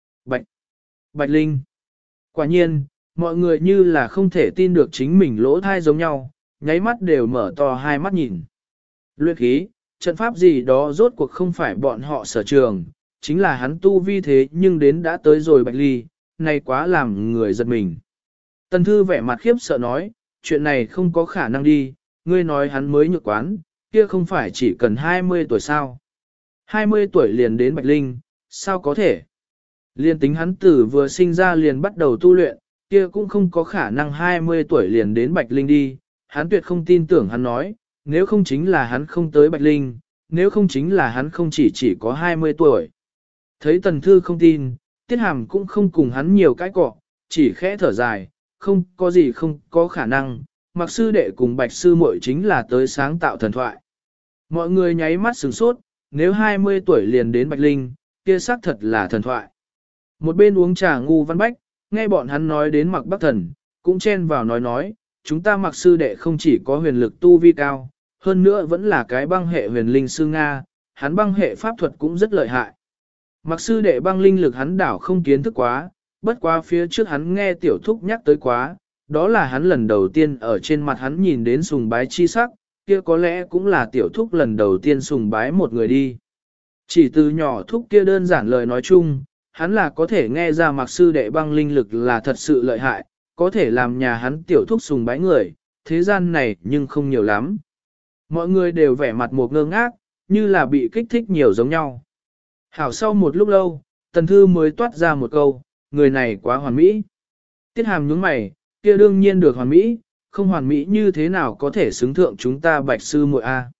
Bạch Linh. Quả nhiên, mọi người như là không thể tin được chính mình lỗ thai giống nhau, nháy mắt đều mở to hai mắt nhìn. Luyện khí, trận pháp gì đó rốt cuộc không phải bọn họ sở trường, chính là hắn tu vi thế nhưng đến đã tới rồi Bạch Ly, này quá làm người giật mình. Tần Thư vẻ mặt khiếp sợ nói, chuyện này không có khả năng đi, ngươi nói hắn mới nhược quán, kia không phải chỉ cần 20 tuổi sao. 20 tuổi liền đến Bạch Linh, sao có thể? Liên tính hắn tử vừa sinh ra liền bắt đầu tu luyện, kia cũng không có khả năng 20 tuổi liền đến Bạch Linh đi, hắn tuyệt không tin tưởng hắn nói, nếu không chính là hắn không tới Bạch Linh, nếu không chính là hắn không chỉ có 20 tuổi. Thấy Tần Thư không tin, Tiết Hàm cũng không cùng hắn nhiều cái cọ, chỉ khẽ thở dài, không có gì không có khả năng, Mặc sư đệ cùng Bạch sư muội chính là tới sáng tạo thần thoại. Mọi người nháy mắt sửng sốt, nếu 20 tuổi liền đến Bạch Linh, kia xác thật là thần thoại. Một bên uống trà ngu văn bách, nghe bọn hắn nói đến Mặc Bắc Thần, cũng chen vào nói, chúng ta Mặc sư đệ không chỉ có huyền lực tu vi cao, hơn nữa vẫn là cái băng hệ huyền linh sư Nga, hắn băng hệ pháp thuật cũng rất lợi hại. Mặc sư đệ băng linh lực hắn đảo không kiến thức quá, bất quá phía trước hắn nghe tiểu thúc nhắc tới quá, đó là hắn lần đầu tiên ở trên mặt hắn nhìn đến sùng bái chi sắc, kia có lẽ cũng là tiểu thúc lần đầu tiên sùng bái một người đi. Chỉ từ nhỏ thúc kia đơn giản lời nói chung, hắn là có thể nghe ra mặc sư đệ băng linh lực là thật sự lợi hại, có thể làm nhà hắn tiểu thúc sùng bái người, thế gian này nhưng không nhiều lắm. Mọi người đều vẻ mặt một ngơ ngác, như là bị kích thích nhiều giống nhau. Hảo sau một lúc lâu, Tần Thư mới toát ra một câu, người này quá hoàn mỹ. Tiết Hàm nhướng mày, kia đương nhiên được hoàn mỹ, không hoàn mỹ như thế nào có thể xứng thượng chúng ta Bạch sư muội a.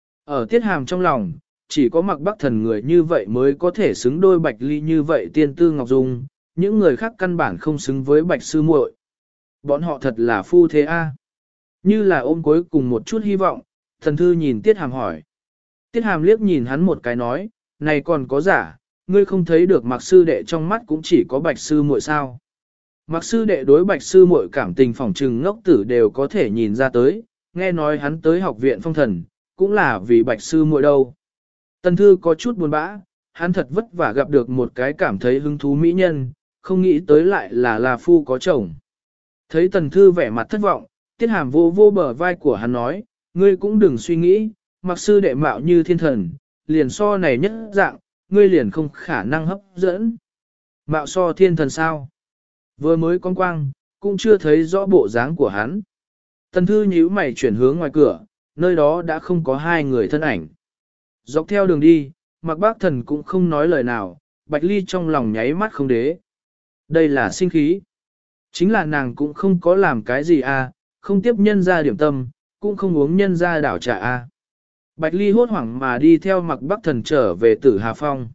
Ở Tiết Hàm trong lòng, chỉ có Mặc Bắc Thần người như vậy mới có thể xứng đôi Bạch Ly như vậy tiên tư ngọc dung, những người khác căn bản không xứng với Bạch sư muội. Bọn họ thật là phu thế a. Như là ôm cuối cùng một chút hy vọng, Tần Thư nhìn Tiết Hàm hỏi. Tiết Hàm liếc nhìn hắn một cái nói, này còn có giả, ngươi không thấy được Mặc sư đệ trong mắt cũng chỉ có Bạch sư muội sao. Mặc sư đệ đối Bạch sư muội cảm tình phỏng trừng ngốc tử đều có thể nhìn ra tới, nghe nói hắn tới học viện phong thần, cũng là vì Bạch sư muội đâu. Tần Thư có chút buồn bã, hắn thật vất vả gặp được một cái cảm thấy hứng thú mỹ nhân, không nghĩ tới lại là phu có chồng. Thấy Tần Thư vẻ mặt thất vọng, Tiết Hàm vô vô bờ vai của hắn nói, ngươi cũng đừng suy nghĩ, Mặc sư đệ mạo như thiên thần, liền so này nhất dạng, ngươi liền không khả năng hấp dẫn. Mạo so thiên thần sao? Vừa mới con quang, cũng chưa thấy rõ bộ dáng của hắn. Tần Thư nhíu mày chuyển hướng ngoài cửa, nơi đó đã không có hai người thân ảnh. Dọc theo đường đi, Mặc Bác Thần cũng không nói lời nào, Bạch Ly trong lòng nháy mắt không đế. Đây là sinh khí. Chính là nàng cũng không có làm cái gì à, không tiếp nhân ra điểm tâm, cũng không uống nhân ra đảo trà à. Bạch Ly hốt hoảng mà đi theo Mặc Bắc Thần trở về Tử Hà Phong.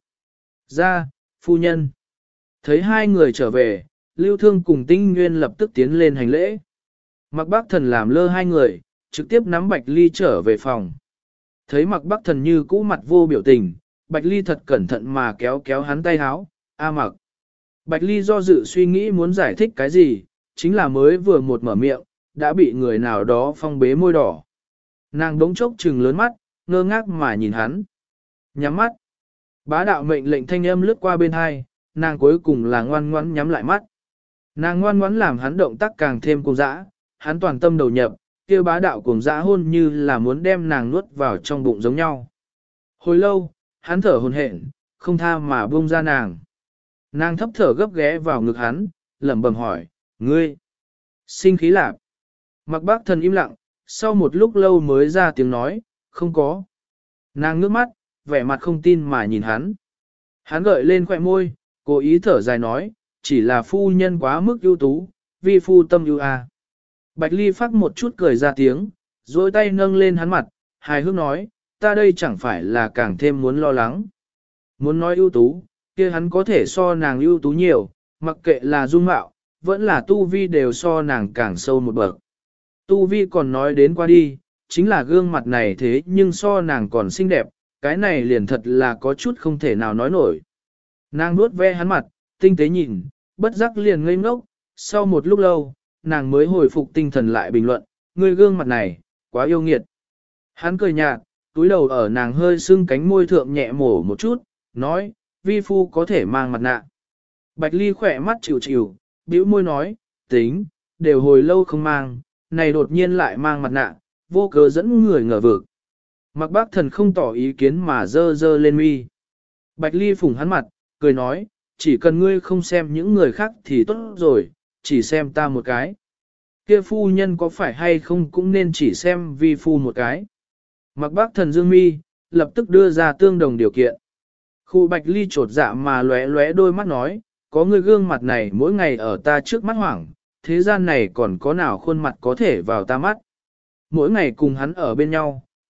Ra, phu nhân. Thấy hai người trở về, Lưu Thương cùng Tinh Nguyên lập tức tiến lên hành lễ. Mặc Bắc Thần làm lơ hai người, trực tiếp nắm Bạch Ly trở về phòng. Thấy Mặc Bắc Thần như cũ mặt vô biểu tình, Bạch Ly thật cẩn thận mà kéo kéo hắn tay háo, a Mặc. Bạch Ly do dự suy nghĩ muốn giải thích cái gì, chính là mới vừa một mở miệng, đã bị người nào đó phong bế môi đỏ. Nàng đống chốc trừng lớn mắt, ngơ ngác mà nhìn hắn. Nhắm mắt. Bá đạo mệnh lệnh thanh âm lướt qua bên hai, nàng cuối cùng là ngoan ngoãn nhắm lại mắt. Nàng ngoan ngoãn làm hắn động tác càng thêm cuồng dã, hắn toàn tâm đầu nhập, kia bá đạo cuồng dã hôn như là muốn đem nàng nuốt vào trong bụng giống nhau. Hồi lâu, hắn thở hổn hển, không tha mà buông ra nàng. Nàng thấp thở gấp ghé vào ngực hắn, lẩm bẩm hỏi, ngươi, sinh khí lạc. Mặc Bác Thần im lặng, sau một lúc lâu mới ra tiếng nói, không có. Nàng ngước mắt, vẻ mặt không tin mà nhìn hắn. Hắn gợi lên khóe môi, cố ý thở dài nói, chỉ là phu nhân quá mức ưu tú, vi phu tâm ưu à. Bạch Ly phát một chút cười ra tiếng, rồi tay nâng lên hắn mặt, hài hước nói, ta đây chẳng phải là càng thêm muốn lo lắng. Muốn nói ưu tú, kia hắn có thể so nàng ưu tú nhiều, mặc kệ là dung mạo, vẫn là tu vi đều so nàng càng sâu một bậc. Tu vi còn nói đến qua đi, chính là gương mặt này thế nhưng so nàng còn xinh đẹp, cái này liền thật là có chút không thể nào nói nổi. Nàng nuốt ve hắn mặt, tinh tế nhìn, bất giác liền ngây ngốc, sau một lúc lâu, nàng mới hồi phục tinh thần lại bình luận, người gương mặt này, quá yêu nghiệt. Hắn cười nhạt, túi đầu ở nàng hơi sưng cánh môi thượng nhẹ mổ một chút, nói, vi phu có thể mang mặt nạ. Bạch Ly khỏe mắt chịu chịu, bĩu môi nói, tính, đều hồi lâu không mang, này đột nhiên lại mang mặt nạ, vô cớ dẫn người ngờ vực. Mặc Bác Thần không tỏ ý kiến mà dơ dơ lên mi. Bạch Ly phủng hắn mặt, cười nói, chỉ cần ngươi không xem những người khác thì tốt rồi, chỉ xem ta một cái. Kia phu nhân có phải hay không cũng nên chỉ xem vi phu một cái. Mặc Bác Thần dương mi, lập tức đưa ra tương đồng điều kiện. Khu Bạch Ly trột dạ mà lóe lóe đôi mắt nói, có người gương mặt này mỗi ngày ở ta trước mắt hoảng, thế gian này còn có nào khuôn mặt có thể vào ta mắt. Mỗi ngày cùng hắn ở bên nhau,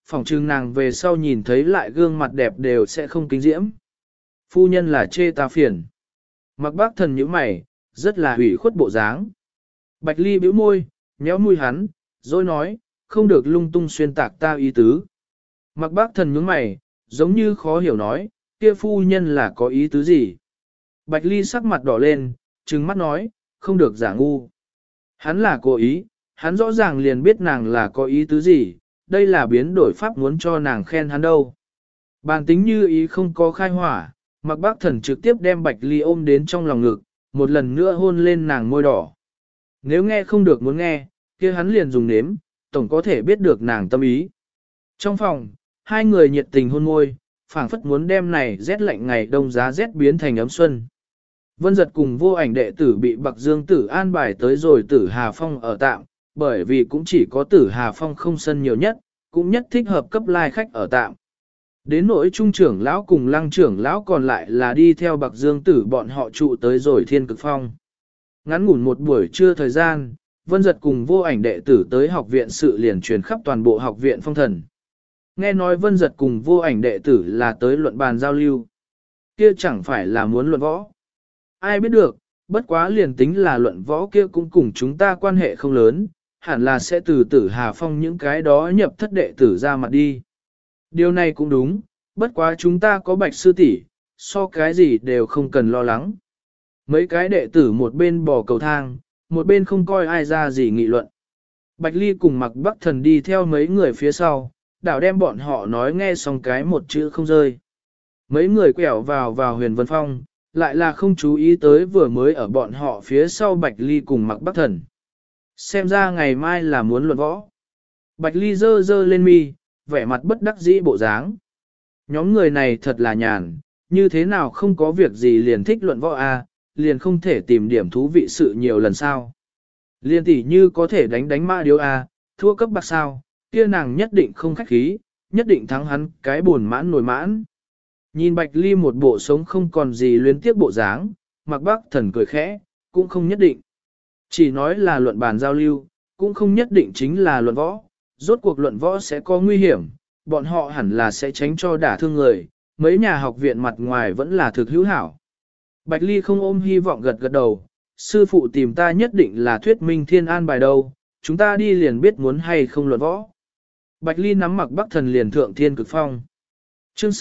phỏng chừng nàng về sau nhìn thấy lại gương mặt đẹp đều sẽ không kính diễm. Phu nhân là chê ta phiền. Mặc bác thần nhíu mày, rất là hủy khuất bộ dáng. Bạch Ly bĩu môi, nhéo mũi hắn, rồi nói, không được lung tung xuyên tạc ta ý tứ. Mặc bác thần nhướng mày, giống như khó hiểu nói, kia phu nhân là có ý tứ gì. Bạch Ly sắc mặt đỏ lên, trừng mắt nói, không được giả ngu. Hắn là cố ý, hắn rõ ràng liền biết nàng là có ý tứ gì, đây là biến đổi pháp muốn cho nàng khen hắn đâu. Bàn tính như ý không có khai hỏa, Mặc bác thần trực tiếp đem Bạch Ly ôm đến trong lòng ngực, một lần nữa hôn lên nàng môi đỏ. Nếu nghe không được muốn nghe, kia hắn liền dùng nếm, tổng có thể biết được nàng tâm ý. Trong phòng, hai người nhiệt tình hôn môi, phảng phất muốn đem này rét lạnh ngày đông giá rét biến thành ấm xuân. Vân Giật cùng Vô Ảnh đệ tử bị Bạc Dương Tử an bài tới rồi Tử Hà Phong ở tạm, bởi vì cũng chỉ có Tử Hà Phong không sân nhiều nhất, cũng nhất thích hợp cấp lai khách ở tạm. Đến nỗi trung trưởng lão cùng lăng trưởng lão còn lại là đi theo Bạc Dương Tử bọn họ trụ tới rồi Thiên Cực Phong. Ngắn ngủn một buổi trưa thời gian, Vân Giật cùng Vô Ảnh đệ tử tới học viện sự liền truyền khắp toàn bộ học viện phong thần. Nghe nói Vân Giật cùng Vô Ảnh đệ tử là tới luận bàn giao lưu. Kia chẳng phải là muốn luận võ. Ai biết được, bất quá liền tính là luận võ kia cũng cùng chúng ta quan hệ không lớn, hẳn là sẽ từ Tử Hà Phong những cái đó nhập thất đệ tử ra mặt đi. Điều này cũng đúng, bất quá chúng ta có Bạch sư tỷ, so cái gì đều không cần lo lắng. Mấy cái đệ tử một bên bò cầu thang, một bên không coi ai ra gì nghị luận. Bạch Ly cùng Mặc Bắc Thần đi theo mấy người phía sau, đảo đem bọn họ nói nghe xong cái một chữ không rơi. Mấy người quẹo vào Huyền Vân Phong, lại là không chú ý tới vừa mới ở bọn họ phía sau Bạch Ly cùng Mặc Bắc Thần. Xem ra ngày mai là muốn luận võ. Bạch Ly dơ dơ lên mi, vẻ mặt bất đắc dĩ bộ dáng. Nhóm người này thật là nhàn, như thế nào không có việc gì liền thích luận võ a, liền không thể tìm điểm thú vị sự nhiều lần sao. Liên tỷ như có thể đánh mã điếu a, thua cấp bạc sao, kia nàng nhất định không khách khí, nhất định thắng hắn cái buồn mãn nổi mãn. Nhìn Bạch Ly một bộ sống không còn gì luyến tiếc bộ dáng, Mặc Bắc Thần cười khẽ, cũng không nhất định. Chỉ nói là luận bàn giao lưu, cũng không nhất định chính là luận võ, rốt cuộc luận võ sẽ có nguy hiểm, bọn họ hẳn là sẽ tránh cho đả thương người, mấy nhà học viện mặt ngoài vẫn là thực hữu hảo. Bạch Ly không ôm hy vọng gật gật đầu, sư phụ tìm ta nhất định là thuyết minh thiên an bài đâu, chúng ta đi liền biết muốn hay không luận võ. Bạch Ly nắm Mặc Bắc Thần liền thượng Thiên Cực Phong. Chương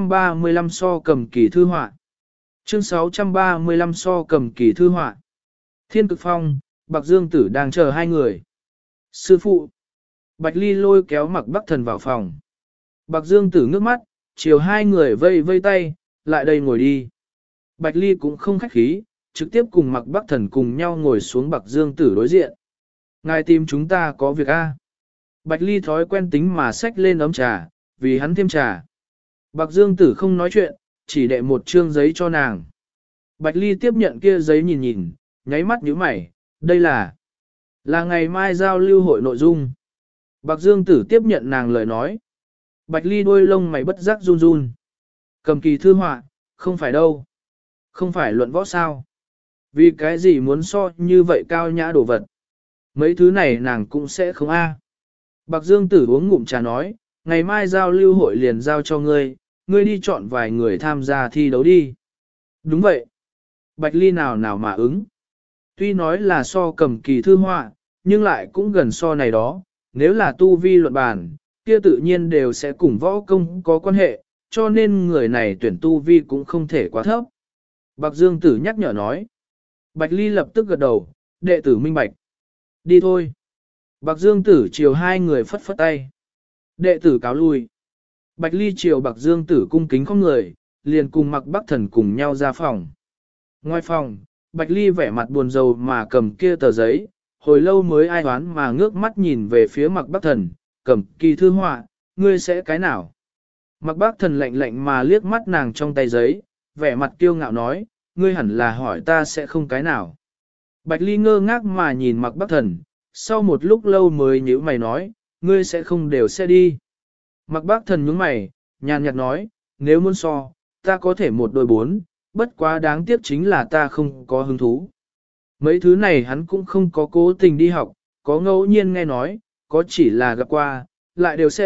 635 so cầm kỳ thư họa. Chương 635 so cầm kỳ thư họa. Thiên Cực Phong, Bạc Dương Tử đang chờ hai người. Sư phụ. Bạch Ly lôi kéo Mặc Bắc Thần vào phòng. Bạc Dương Tử ngước mắt, chiều hai người vây vây tay, lại đây ngồi đi. Bạch Ly cũng không khách khí, trực tiếp cùng Mặc Bắc Thần cùng nhau ngồi xuống Bạc Dương Tử đối diện. Ngài tìm chúng ta có việc a? Bạch Ly thói quen tính mà xách lên ấm trà, vì hắn thêm trà. Bạc Dương Tử không nói chuyện, chỉ đệ một trương giấy cho nàng. Bạch Ly tiếp nhận kia giấy nhìn nhìn, nháy mắt nhíu mày, đây là ngày mai giao lưu hội nội dung. Bạc Dương Tử tiếp nhận nàng lời nói. Bạch Ly đôi lông mày bất giác run run. Cầm kỳ thư họa, không phải đâu. Không phải luận võ sao. Vì cái gì muốn so như vậy cao nhã đồ vật. Mấy thứ này nàng cũng sẽ không a. Bạc Dương Tử uống ngụm trà nói, ngày mai giao lưu hội liền giao cho ngươi, ngươi đi chọn vài người tham gia thi đấu đi. Đúng vậy. Bạch Ly nào mà ứng. Tuy nói là so cầm kỳ thư họa, nhưng lại cũng gần so này đó, nếu là tu vi luận bàn, kia tự nhiên đều sẽ cùng võ công có quan hệ, cho nên người này tuyển tu vi cũng không thể quá thấp. Bạc Dương Tử nhắc nhở nói. Bạch Ly lập tức gật đầu, đệ tử minh bạch. Đi thôi. Bạc Dương Tử chiều hai người phất phất tay. Đệ tử cáo lui. Bạch Ly chiều Bạc Dương Tử cung kính không người, liền cùng Mặc Bắc Thần cùng nhau ra phòng. Ngoài phòng, Bạch Ly vẻ mặt buồn rầu mà cầm kia tờ giấy, hồi lâu mới ai đoán mà ngước mắt nhìn về phía Mặc Bắc Thần, cầm kỳ thư họa, ngươi sẽ cái nào? Mặc Bắc Thần lạnh lạnh mà liếc mắt nàng trong tay giấy, vẻ mặt kiêu ngạo nói, ngươi hẳn là hỏi ta sẽ không cái nào. Bạch Ly ngơ ngác mà nhìn Mặc Bắc Thần, sau một lúc lâu mới nhíu mày nói, ngươi sẽ không đều sẽ đi. Mặc Bắc Thần nhướng mày, nhàn nhạt nói, nếu muốn so, ta có thể một đôi bốn, bất quá đáng tiếc chính là ta không có hứng thú. Mấy thứ này hắn cũng không có cố tình đi học, có ngẫu nhiên nghe nói, có chỉ là gặp qua, lại đều sẽ,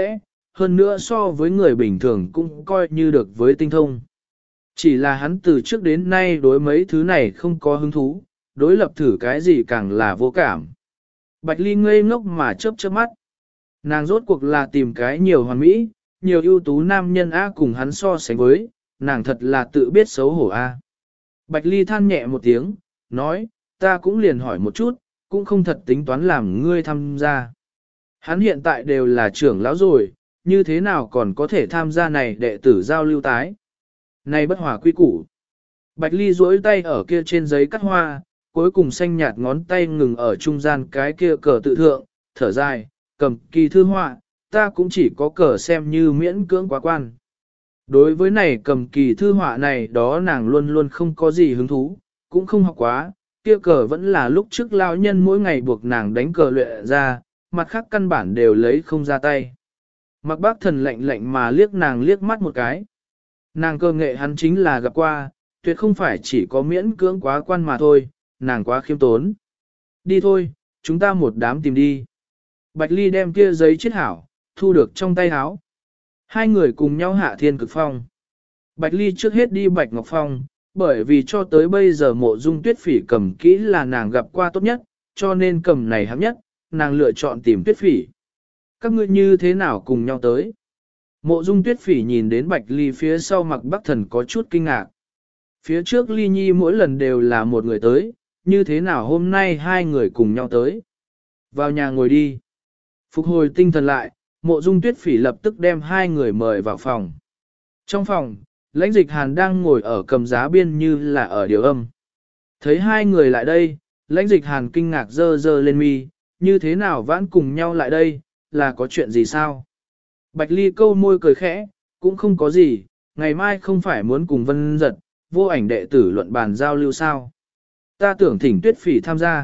hơn nữa so với người bình thường cũng coi như được với tinh thông. Chỉ là hắn từ trước đến nay đối mấy thứ này không có hứng thú, đối lập thử cái gì càng là vô cảm. Bạch Ly ngây ngốc mà chớp chớp mắt. Nàng rốt cuộc là tìm cái nhiều hoàn mỹ, nhiều ưu tú nam nhân A cùng hắn so sánh với, nàng thật là tự biết xấu hổ A. Bạch Ly than nhẹ một tiếng, nói, ta cũng liền hỏi một chút, cũng không thật tính toán làm ngươi tham gia. Hắn hiện tại đều là trưởng lão rồi, như thế nào còn có thể tham gia này đệ tử giao lưu tái. Này bất hòa quy củ. Bạch Ly duỗi tay ở kia trên giấy cắt hoa, cuối cùng xanh nhạt ngón tay ngừng ở trung gian cái kia cờ tự thượng, thở dài, cầm kỳ thư họa, ta cũng chỉ có cờ xem như miễn cưỡng quá quan. Đối với này cầm kỳ thư họa này đó nàng luôn luôn không có gì hứng thú, cũng không học quá, kia cờ vẫn là lúc trước lão nhân mỗi ngày buộc nàng đánh cờ luyện ra, mặt khác căn bản đều lấy không ra tay. Mặc bác thần lạnh lạnh mà liếc nàng liếc mắt một cái. Nàng cơ nghệ hắn chính là gặp qua, tuyệt không phải chỉ có miễn cưỡng quá quan mà thôi, nàng quá khiêm tốn. Đi thôi, chúng ta một đám tìm đi. Bạch Ly đem kia giấy chiết hảo, thu được trong tay áo. Hai người cùng nhau hạ thiên cực phong. Bạch Ly trước hết đi Bạch Ngọc Phong, bởi vì cho tới bây giờ mộ dung tuyết phỉ cầm kỹ là nàng gặp qua tốt nhất, cho nên cầm này hấp nhất, nàng lựa chọn tìm tuyết phỉ. Các ngươi như thế nào cùng nhau tới? Mộ dung tuyết phỉ nhìn đến Bạch Ly phía sau Mặc Bắc Thần có chút kinh ngạc. Phía trước Ly Nhi mỗi lần đều là một người tới, như thế nào hôm nay hai người cùng nhau tới? Vào nhà ngồi đi. Phục hồi tinh thần lại, mộ dung tuyết phỉ lập tức đem hai người mời vào phòng. Trong phòng, lãnh dịch hàn đang ngồi ở cầm giá biên như là ở điều âm. Thấy hai người lại đây, lãnh dịch hàn kinh ngạc dơ dơ lên mi, như thế nào vãn cùng nhau lại đây, là có chuyện gì sao? Bạch Ly câu môi cười khẽ, cũng không có gì, ngày mai không phải muốn cùng Vân Giật, vô ảnh đệ tử luận bàn giao lưu sao? Ta tưởng thỉnh tuyết phỉ tham gia.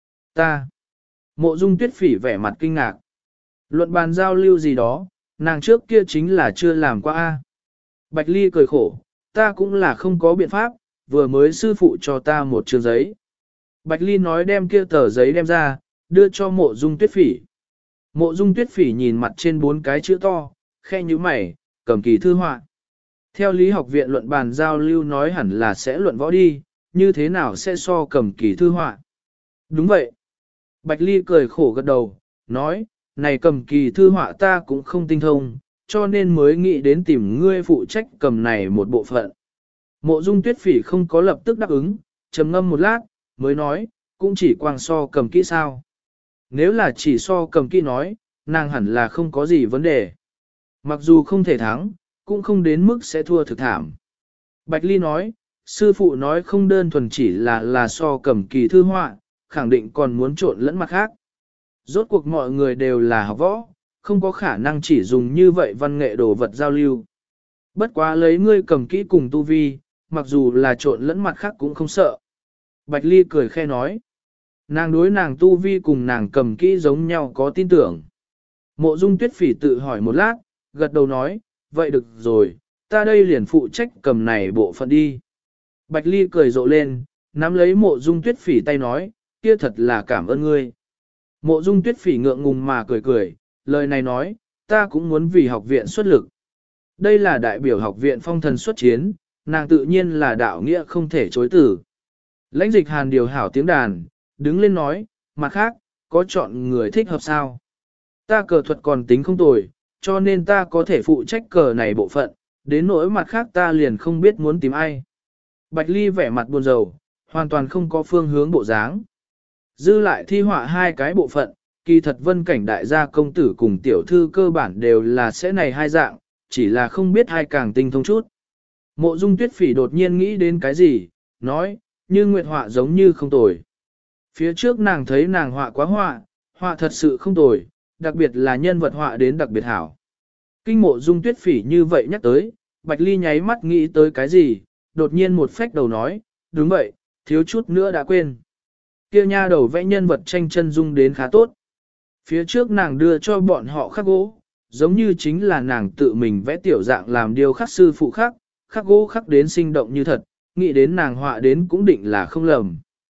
Ta. Mộ dung tuyết phỉ vẻ mặt kinh ngạc. Luận bàn giao lưu gì đó, nàng trước kia chính là chưa làm qua a. Bạch Ly cười khổ, ta cũng là không có biện pháp, vừa mới sư phụ cho ta một trường giấy. Bạch Ly nói đem kia tờ giấy đem ra, đưa cho mộ dung tuyết phỉ. Mộ dung tuyết phỉ nhìn mặt trên 4 cái chữ to, khe như mày, cầm kỳ thư họa. Theo lý học viện luận bàn giao lưu nói hẳn là sẽ luận võ đi, như thế nào sẽ so cầm kỳ thư họa. Đúng vậy. Bạch Ly cười khổ gật đầu, nói, này cầm kỳ thư họa ta cũng không tinh thông, cho nên mới nghĩ đến tìm ngươi phụ trách cầm này một bộ phận. Mộ dung tuyết phỉ không có lập tức đáp ứng, trầm ngâm một lát, mới nói, cũng chỉ quang so cầm kỹ sao. Nếu là chỉ so cầm kỹ nói, nàng hẳn là không có gì vấn đề. Mặc dù không thể thắng, cũng không đến mức sẽ thua thực thảm. Bạch Ly nói, sư phụ nói không đơn thuần chỉ là so cầm kỳ thư họa, khẳng định còn muốn trộn lẫn mặt khác. Rốt cuộc mọi người đều là học võ, không có khả năng chỉ dùng như vậy văn nghệ đồ vật giao lưu. Bất quá lấy ngươi cầm kỹ cùng tu vi, mặc dù là trộn lẫn mặt khác cũng không sợ. Bạch Ly cười khe nói. Nàng đối nàng tu vi cùng nàng cầm kỹ giống nhau có tin tưởng. Mộ dung tuyết phỉ tự hỏi một lát, gật đầu nói, vậy được rồi, ta đây liền phụ trách cầm này bộ phận đi. Bạch Ly cười rộ lên, nắm lấy mộ dung tuyết phỉ tay nói, kia thật là cảm ơn ngươi. Mộ dung tuyết phỉ ngượng ngùng mà cười cười, lời này nói, ta cũng muốn vì học viện xuất lực. Đây là đại biểu học viện phong thần xuất chiến, nàng tự nhiên là đạo nghĩa không thể chối từ. Lãnh dịch hàn điều hảo tiếng đàn, đứng lên nói, mặt khác, có chọn người thích hợp sao? Ta cờ thuật còn tính không tồi, cho nên ta có thể phụ trách cờ này bộ phận, đến nỗi mặt khác ta liền không biết muốn tìm ai. Bạch Ly vẻ mặt buồn rầu, hoàn toàn không có phương hướng bộ dáng. Dư lại thi họa 2 cái bộ phận, kỳ thật vân cảnh đại gia công tử cùng tiểu thư cơ bản đều là sẽ này 2 dạng, chỉ là không biết ai càng tinh thông chút. Mộ dung tuyết phỉ đột nhiên nghĩ đến cái gì, nói, như nguyệt họa giống như không tồi. Phía trước nàng thấy nàng họa quá họa thật sự không tồi, đặc biệt là nhân vật họa đến đặc biệt hảo. Kinh mộ dung tuyết phỉ như vậy nhắc tới, Bạch Ly nháy mắt nghĩ tới cái gì, đột nhiên một phách đầu nói, đúng vậy, thiếu chút nữa đã quên. Kia nha đầu vẽ nhân vật tranh chân dung đến khá tốt. Phía trước nàng đưa cho bọn họ khắc gỗ, giống như chính là nàng tự mình vẽ tiểu dạng làm điều khắc sư phụ khắc gỗ khắc đến sinh động như thật, nghĩ đến nàng họa đến cũng định là không lầm.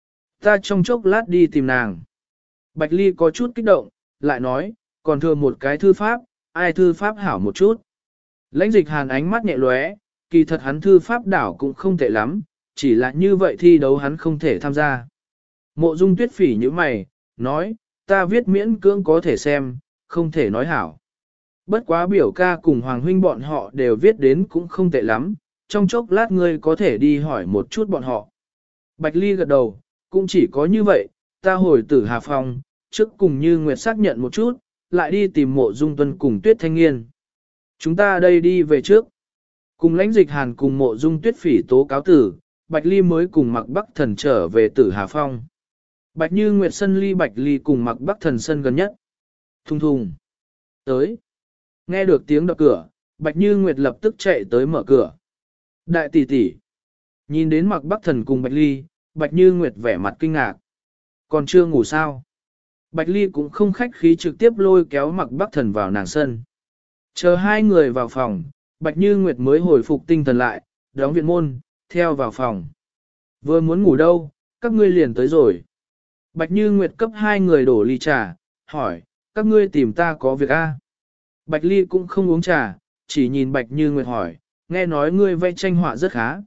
Ta trong chốc lát đi tìm nàng. Bạch Ly có chút kích động, lại nói, còn thừa một cái thư pháp, ai thư pháp hảo một chút. Lãnh dịch hàn ánh mắt nhẹ lóe, kỳ thật hắn thư pháp đảo cũng không tệ lắm, chỉ là như vậy thi đấu hắn không thể tham gia. Mộ Dung Tuyết phỉ như mày, nói, ta viết miễn cưỡng có thể xem, không thể nói hảo. Bất quá biểu ca cùng Hoàng huynh bọn họ đều viết đến cũng không tệ lắm, trong chốc lát ngươi có thể đi hỏi một chút bọn họ. Bạch Ly gật đầu, cũng chỉ có như vậy, ta hồi Tử Hà Phong, trước cùng Như Nguyệt xác nhận một chút, lại đi tìm Mộ Dung Tuân cùng Tuyết Thanh Nghiên. Chúng ta đây đi về trước. Cùng lãnh dịch hàn cùng Mộ Dung Tuyết phỉ tố cáo tử, Bạch Ly mới cùng Mặc Bắc Thần trở về Tử Hà Phong. Bạch Như Nguyệt sân ly Bạch Ly cùng Mặc Bắc Thần sân gần nhất. Thùng thùng. Tới. Nghe được tiếng đập cửa, Bạch Như Nguyệt lập tức chạy tới mở cửa. Đại tỷ tỷ. Nhìn đến Mặc Bắc Thần cùng Bạch Ly, Bạch Như Nguyệt vẻ mặt kinh ngạc. Còn chưa ngủ sao? Bạch Ly cũng không khách khí trực tiếp lôi kéo Mặc Bắc Thần vào nàng sân. Chờ hai người vào phòng, Bạch Như Nguyệt mới hồi phục tinh thần lại, đóng viện môn, theo vào phòng. Vừa muốn ngủ đâu, các ngươi liền tới rồi. Bạch Như Nguyệt cấp hai người đổ ly trà, hỏi, các ngươi tìm ta có việc a? Bạch Ly cũng không uống trà, chỉ nhìn Bạch Như Nguyệt hỏi, nghe nói ngươi vẽ tranh họa rất khá.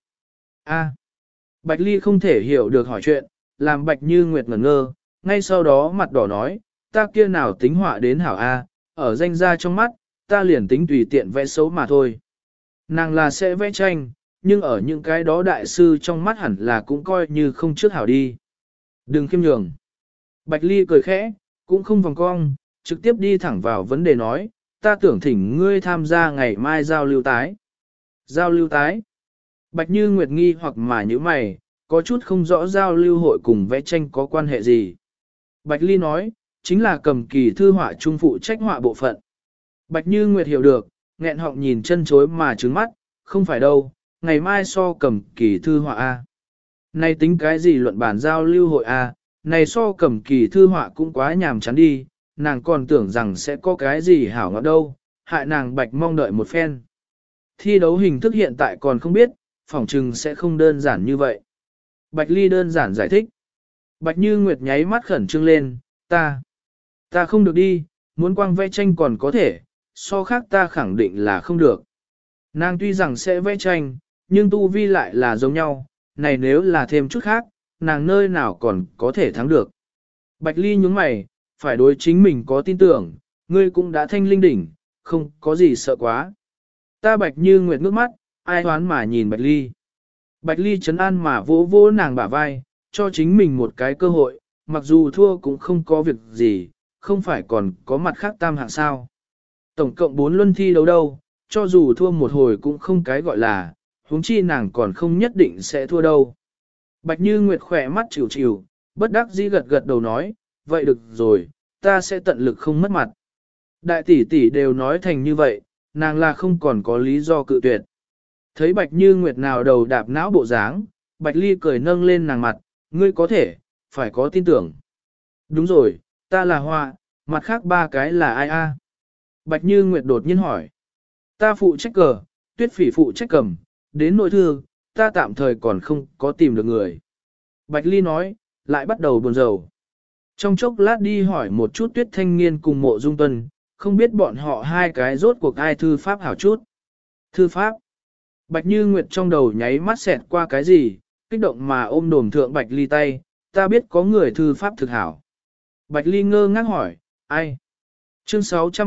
A. Bạch Ly không thể hiểu được hỏi chuyện, làm Bạch Như Nguyệt ngẩn ngơ, ngay sau đó mặt đỏ nói, ta kia nào tính họa đến hảo A, ở danh gia trong mắt, ta liền tính tùy tiện vẽ xấu mà thôi. Nàng là sẽ vẽ tranh, nhưng ở những cái đó đại sư trong mắt hẳn là cũng coi như không trước hảo đi. Đừng khiêm nhường. Bạch Ly cười khẽ, cũng không vòng cong, trực tiếp đi thẳng vào vấn đề nói, ta tưởng thỉnh ngươi tham gia ngày mai giao lưu tái. Giao lưu tái. Bạch Như Nguyệt nghi hoặc mà như mày, có chút không rõ giao lưu hội cùng vẽ tranh có quan hệ gì. Bạch Ly nói, chính là cầm kỳ thư họa trung phụ trách họa bộ phận. Bạch Như Nguyệt hiểu được, nghẹn họng nhìn chân chối mà trứng mắt, không phải đâu, ngày mai so cầm kỳ thư họa A. Này tính cái gì luận bản giao lưu hội A, này so cầm kỳ thư họa cũng quá nhàm chán đi, nàng còn tưởng rằng sẽ có cái gì hảo ngọt đâu, hại nàng Bạch mong đợi một phen. Thi đấu hình thức hiện tại còn không biết, phỏng chừng sẽ không đơn giản như vậy. Bạch Ly đơn giản giải thích. Bạch Như Nguyệt nháy mắt khẩn trương lên, ta không được đi, muốn quang vẽ tranh còn có thể, so khác ta khẳng định là không được. Nàng tuy rằng sẽ vẽ tranh, nhưng tu vi lại là giống nhau, này nếu là thêm chút khác, nàng nơi nào còn có thể thắng được. Bạch Ly nhướng mày, phải đối chính mình có tin tưởng, ngươi cũng đã thanh linh đỉnh, không có gì sợ quá. Ta Bạch Như Nguyệt ngước mắt, ai hoán mà nhìn Bạch Ly. Bạch Ly trấn an mà vỗ vỗ nàng bả vai, cho chính mình một cái cơ hội, mặc dù thua cũng không có việc gì, không phải còn có mặt khác tam hạng sao. Tổng cộng 4 luân thi đấu đâu, cho dù thua một hồi cũng không cái gọi là, huống chi nàng còn không nhất định sẽ thua đâu. Bạch Như Nguyệt khỏe mắt chịu chịu, bất đắc dĩ gật gật đầu nói, vậy được rồi, ta sẽ tận lực không mất mặt. Đại tỷ tỷ đều nói thành như vậy, nàng là không còn có lý do cự tuyệt. Thấy Bạch Như Nguyệt nào đầu đạp não bộ dáng, Bạch Ly cười nâng lên nàng mặt, ngươi có thể, phải có tin tưởng. Đúng rồi, ta là Hoa, mặt khác ba cái là ai a? Bạch Như Nguyệt đột nhiên hỏi. Ta phụ trách cờ, Tuyết Phỉ phụ trách cầm, đến nội thư, ta tạm thời còn không có tìm được người. Bạch Ly nói, lại bắt đầu buồn rầu. Trong chốc lát đi hỏi một chút Tuyết Thanh Nghiên cùng Mộ Dung Tuân, không biết bọn họ hai cái rốt cuộc ai thư pháp hảo chút. Thư pháp. Bạch Như Nguyệt trong đầu nháy mắt xẹt qua cái gì, kích động mà ôm đồm thượng Bạch Ly tay, ta biết có người thư pháp thực hảo. Bạch Ly ngơ ngác hỏi, ai? Chương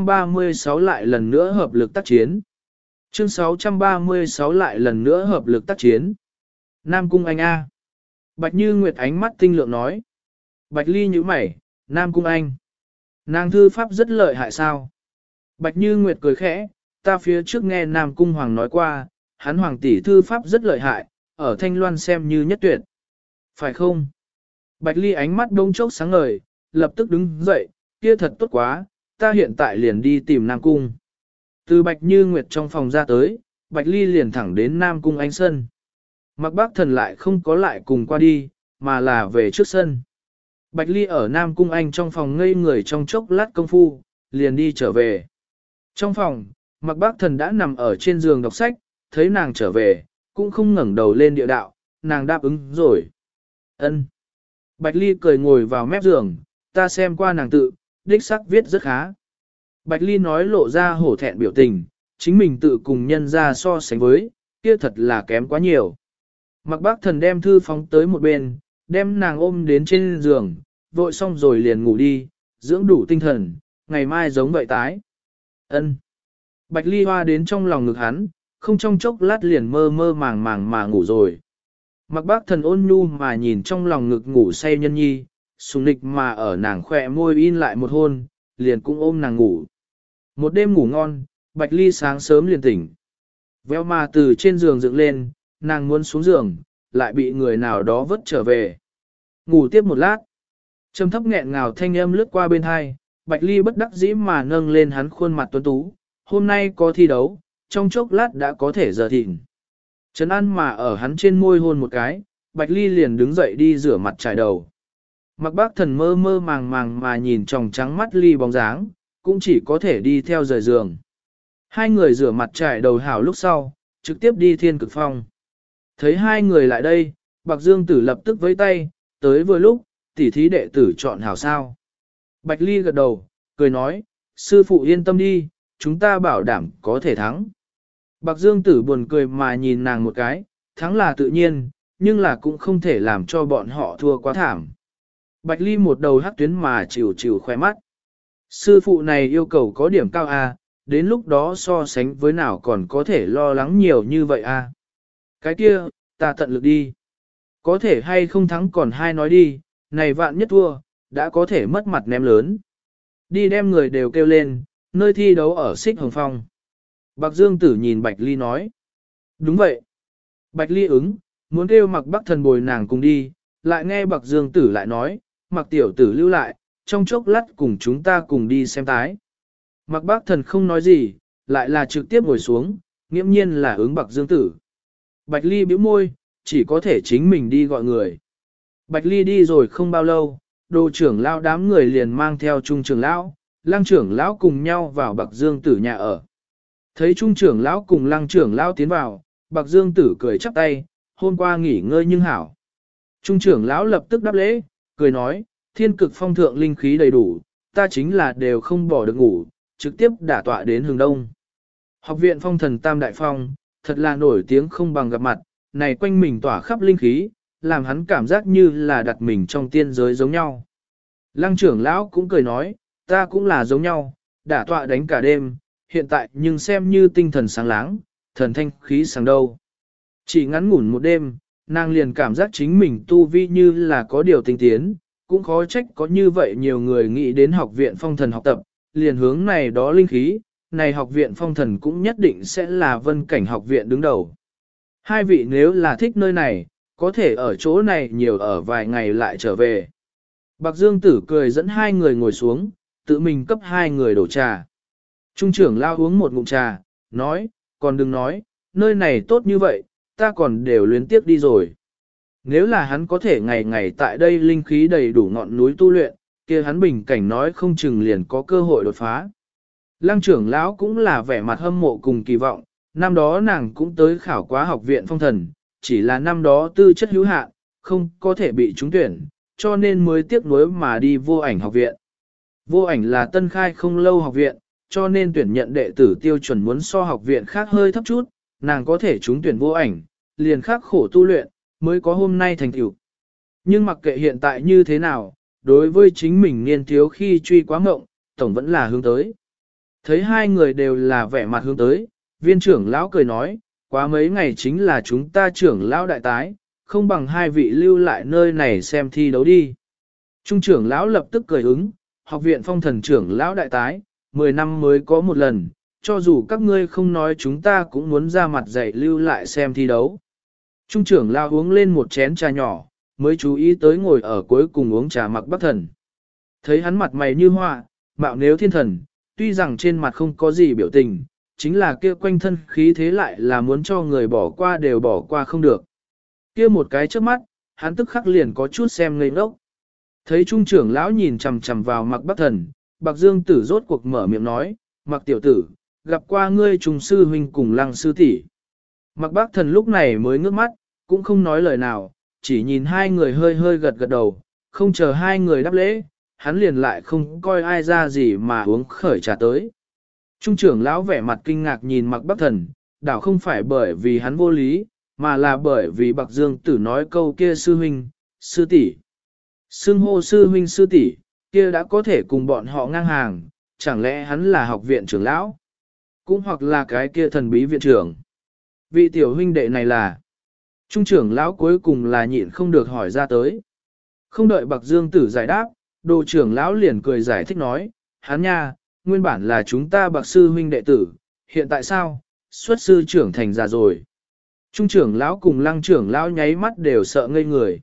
636 lại lần nữa hợp lực tác chiến. Chương 636 lại lần nữa hợp lực tác chiến. Nam Cung Anh A. Bạch Như Nguyệt ánh mắt tinh lượng nói. Bạch Ly nhíu mày, Nam Cung Anh. Nàng thư pháp rất lợi hại sao? Bạch Như Nguyệt cười khẽ, ta phía trước nghe Nam Cung Hoàng nói qua, hắn Hoàng tỷ thư pháp rất lợi hại, ở Thanh Loan xem như nhất tuyệt. Phải không? Bạch Ly ánh mắt đông chốc sáng ngời, lập tức đứng dậy, kia thật tốt quá, ta hiện tại liền đi tìm Nam Cung. Từ Bạch Như Nguyệt trong phòng ra tới, Bạch Ly liền thẳng đến Nam Cung Anh sân. Mặc Bác Thần lại không có lại cùng qua đi, mà là về trước sân. Bạch Ly ở Nam Cung Anh trong phòng ngây người trong chốc lát công phu, liền đi trở về. Trong phòng, Mặc Bác Thần đã nằm ở trên giường đọc sách, thấy nàng trở về, cũng không ngẩng đầu lên địa đạo, nàng đáp ứng rồi. Ân. Bạch Ly cười ngồi vào mép giường, ta xem qua nàng tự, đích sắc viết rất khá. Bạch Ly nói lộ ra hổ thẹn biểu tình, chính mình tự cùng nhân ra so sánh với, kia thật là kém quá nhiều. Mặc bác thần đem thư phóng tới một bên, đem nàng ôm đến trên giường, vội xong rồi liền ngủ đi, dưỡng đủ tinh thần, ngày mai giống vậy tái. Ân. Bạch Ly hoa đến trong lòng ngực hắn, không trong chốc lát liền mơ mơ màng màng mà ngủ rồi. Mặc bác thần ôn nhu mà nhìn trong lòng ngực ngủ say nhân nhi, sùng nịch mà ở nàng khỏe môi in lại một hôn, liền cũng ôm nàng ngủ. Một đêm ngủ ngon, Bạch Ly sáng sớm liền tỉnh. Véo mà từ trên giường dựng lên, nàng muốn xuống giường, lại bị người nào đó vớt trở về. Ngủ tiếp một lát. Trầm thấp nghẹn ngào thanh âm lướt qua bên hai, Bạch Ly bất đắc dĩ mà nâng lên hắn khuôn mặt tuấn tú. Hôm nay có thi đấu, trong chốc lát đã có thể giờ thịnh. Trấn An mà ở hắn trên môi hôn một cái, Bạch Ly liền đứng dậy đi rửa mặt trải đầu. Mặc bác thần mơ mơ màng màng mà nhìn tròng trắng mắt Ly bóng dáng, cũng chỉ có thể đi theo rời giường. Hai người rửa mặt trải đầu hảo lúc sau, trực tiếp đi thiên cực phong. Thấy hai người lại đây, Bạc Dương Tử lập tức với tay, tới vừa lúc, tỉ thí đệ tử chọn hảo sao. Bạch Ly gật đầu, cười nói, sư phụ yên tâm đi, chúng ta bảo đảm có thể thắng. Bạc Dương Tử buồn cười mà nhìn nàng một cái, thắng là tự nhiên, nhưng là cũng không thể làm cho bọn họ thua quá thảm. Bạch Ly một đầu hắc tuyến mà chịu chịu khoe mắt. Sư phụ này yêu cầu có điểm cao à, đến lúc đó so sánh với nào còn có thể lo lắng nhiều như vậy à. Cái kia, ta tận lực đi. Có thể hay không thắng còn hai nói đi, này vạn nhất thua, đã có thể mất mặt ném lớn. Đi đem người đều kêu lên, nơi thi đấu ở Xích Hồng Phong. Bạc Dương Tử nhìn Bạch Ly nói. Đúng vậy. Bạch Ly ứng, muốn kêu Mặc Bắc Thần bồi nàng cùng đi, lại nghe Bạc Dương Tử lại nói, Mặc tiểu tử lưu lại, trong chốc lát cùng chúng ta cùng đi xem tái. Mặc Bác Thần không nói gì, lại là trực tiếp ngồi xuống, nghiễm nhiên là ứng Bạc Dương Tử. Bạch Ly bĩu môi, chỉ có thể chính mình đi gọi người. Bạch Ly đi rồi không bao lâu, đồ trưởng lão đám người liền mang theo trung trưởng lão, lăng trưởng lão cùng nhau vào Bạc Dương Tử nhà ở. Thấy trung trưởng lão cùng lăng trưởng lão tiến vào, Bạc Dương Tử cười chắp tay, hôm qua nghỉ ngơi nhưng hảo. Trung trưởng lão lập tức đáp lễ, cười nói, thiên cực phong thượng linh khí đầy đủ, ta chính là đều không bỏ được ngủ, trực tiếp đả tọa đến hướng đông. Học viện phong thần Tam Đại Phong, thật là nổi tiếng không bằng gặp mặt, này quanh mình tỏa khắp linh khí, làm hắn cảm giác như là đặt mình trong tiên giới giống nhau. Lăng trưởng lão cũng cười nói, ta cũng là giống nhau, đả tọa đánh cả đêm, hiện tại nhưng xem như tinh thần sáng láng, thần thanh khí sáng đâu. Chỉ ngắn ngủn một đêm, nàng liền cảm giác chính mình tu vi như là có điều tinh tiến, cũng khó trách có như vậy nhiều người nghĩ đến học viện phong thần học tập, liền hướng này đó linh khí, này học viện phong thần cũng nhất định sẽ là vân cảnh học viện đứng đầu. Hai vị nếu là thích nơi này, có thể ở chỗ này nhiều ở vài ngày lại trở về. Bạc Dương Tử cười dẫn hai người ngồi xuống, tự mình cấp hai người đổ trà. Trung trưởng lao uống một ngụm trà, nói, còn đừng nói, nơi này tốt như vậy, ta còn đều luyến tiếp đi rồi. Nếu là hắn có thể ngày ngày tại đây linh khí đầy đủ ngọn núi tu luyện, kia hắn bình cảnh nói không chừng liền có cơ hội đột phá. Lăng trưởng lão cũng là vẻ mặt hâm mộ cùng kỳ vọng, năm đó nàng cũng tới khảo quá học viện phong thần, chỉ là năm đó tư chất hữu hạn, không có thể bị trúng tuyển, cho nên mới tiếc nuối mà đi vô ảnh học viện. Vô ảnh là tân khai không lâu học viện, cho nên tuyển nhận đệ tử tiêu chuẩn muốn so học viện khác hơi thấp chút, nàng có thể trúng tuyển vô ảnh, liền khắc khổ tu luyện, mới có hôm nay thành tựu. Nhưng mặc kệ hiện tại như thế nào, đối với chính mình niên thiếu khi truy quá mộng, tổng vẫn là hướng tới. Thấy hai người đều là vẻ mặt hướng tới, viên trưởng lão cười nói, quá mấy ngày chính là chúng ta trưởng lão đại tái, không bằng hai vị lưu lại nơi này xem thi đấu đi. Trung trưởng lão lập tức cười ứng, học viện phong thần trưởng lão đại tái, 10 năm mới có một lần, cho dù các ngươi không nói chúng ta cũng muốn ra mặt dạy lưu lại xem thi đấu. Trung trưởng lão uống lên một chén trà nhỏ, mới chú ý tới ngồi ở cuối cùng uống trà Mặc Bắc Thần. Thấy hắn mặt mày như họa, mạo nếu thiên thần, tuy rằng trên mặt không có gì biểu tình, chính là kia quanh thân khí thế lại là muốn cho người bỏ qua đều bỏ qua không được. Kia một cái trước mắt, hắn tức khắc liền có chút xem ngây ngốc. Thấy trung trưởng lão nhìn chằm chằm vào Mặc Bắc Thần, Bạc Dương Tử rốt cuộc mở miệng nói, Mặc tiểu tử, gặp qua ngươi trùng sư huynh cùng Lăng sư tỷ. Mặc Bắc Thần lúc này mới ngước mắt, cũng không nói lời nào, chỉ nhìn hai người hơi hơi gật gật đầu, không chờ hai người đáp lễ, hắn liền lại không coi ai ra gì mà uống khởi trà tới. Trung trưởng lão vẻ mặt kinh ngạc nhìn Mạc Bắc Thần, đảo không phải bởi vì hắn vô lý, mà là bởi vì Bạc Dương Tử nói câu kia sư huynh, sư tỷ, xưng hô sư huynh sư tỷ, kia đã có thể cùng bọn họ ngang hàng, chẳng lẽ hắn là học viện trưởng lão, cũng hoặc là cái kia thần bí viện trưởng. Vị tiểu huynh đệ này là, trung trưởng lão cuối cùng là nhịn không được hỏi ra tới. Không đợi Bạc Dương Tử giải đáp, đồ trưởng lão liền cười giải thích nói, hắn nha, nguyên bản là chúng ta Bạc sư huynh đệ tử, hiện tại sao, xuất sư trưởng thành già rồi. Trung trưởng lão cùng lăng trưởng lão nháy mắt đều sợ ngây người.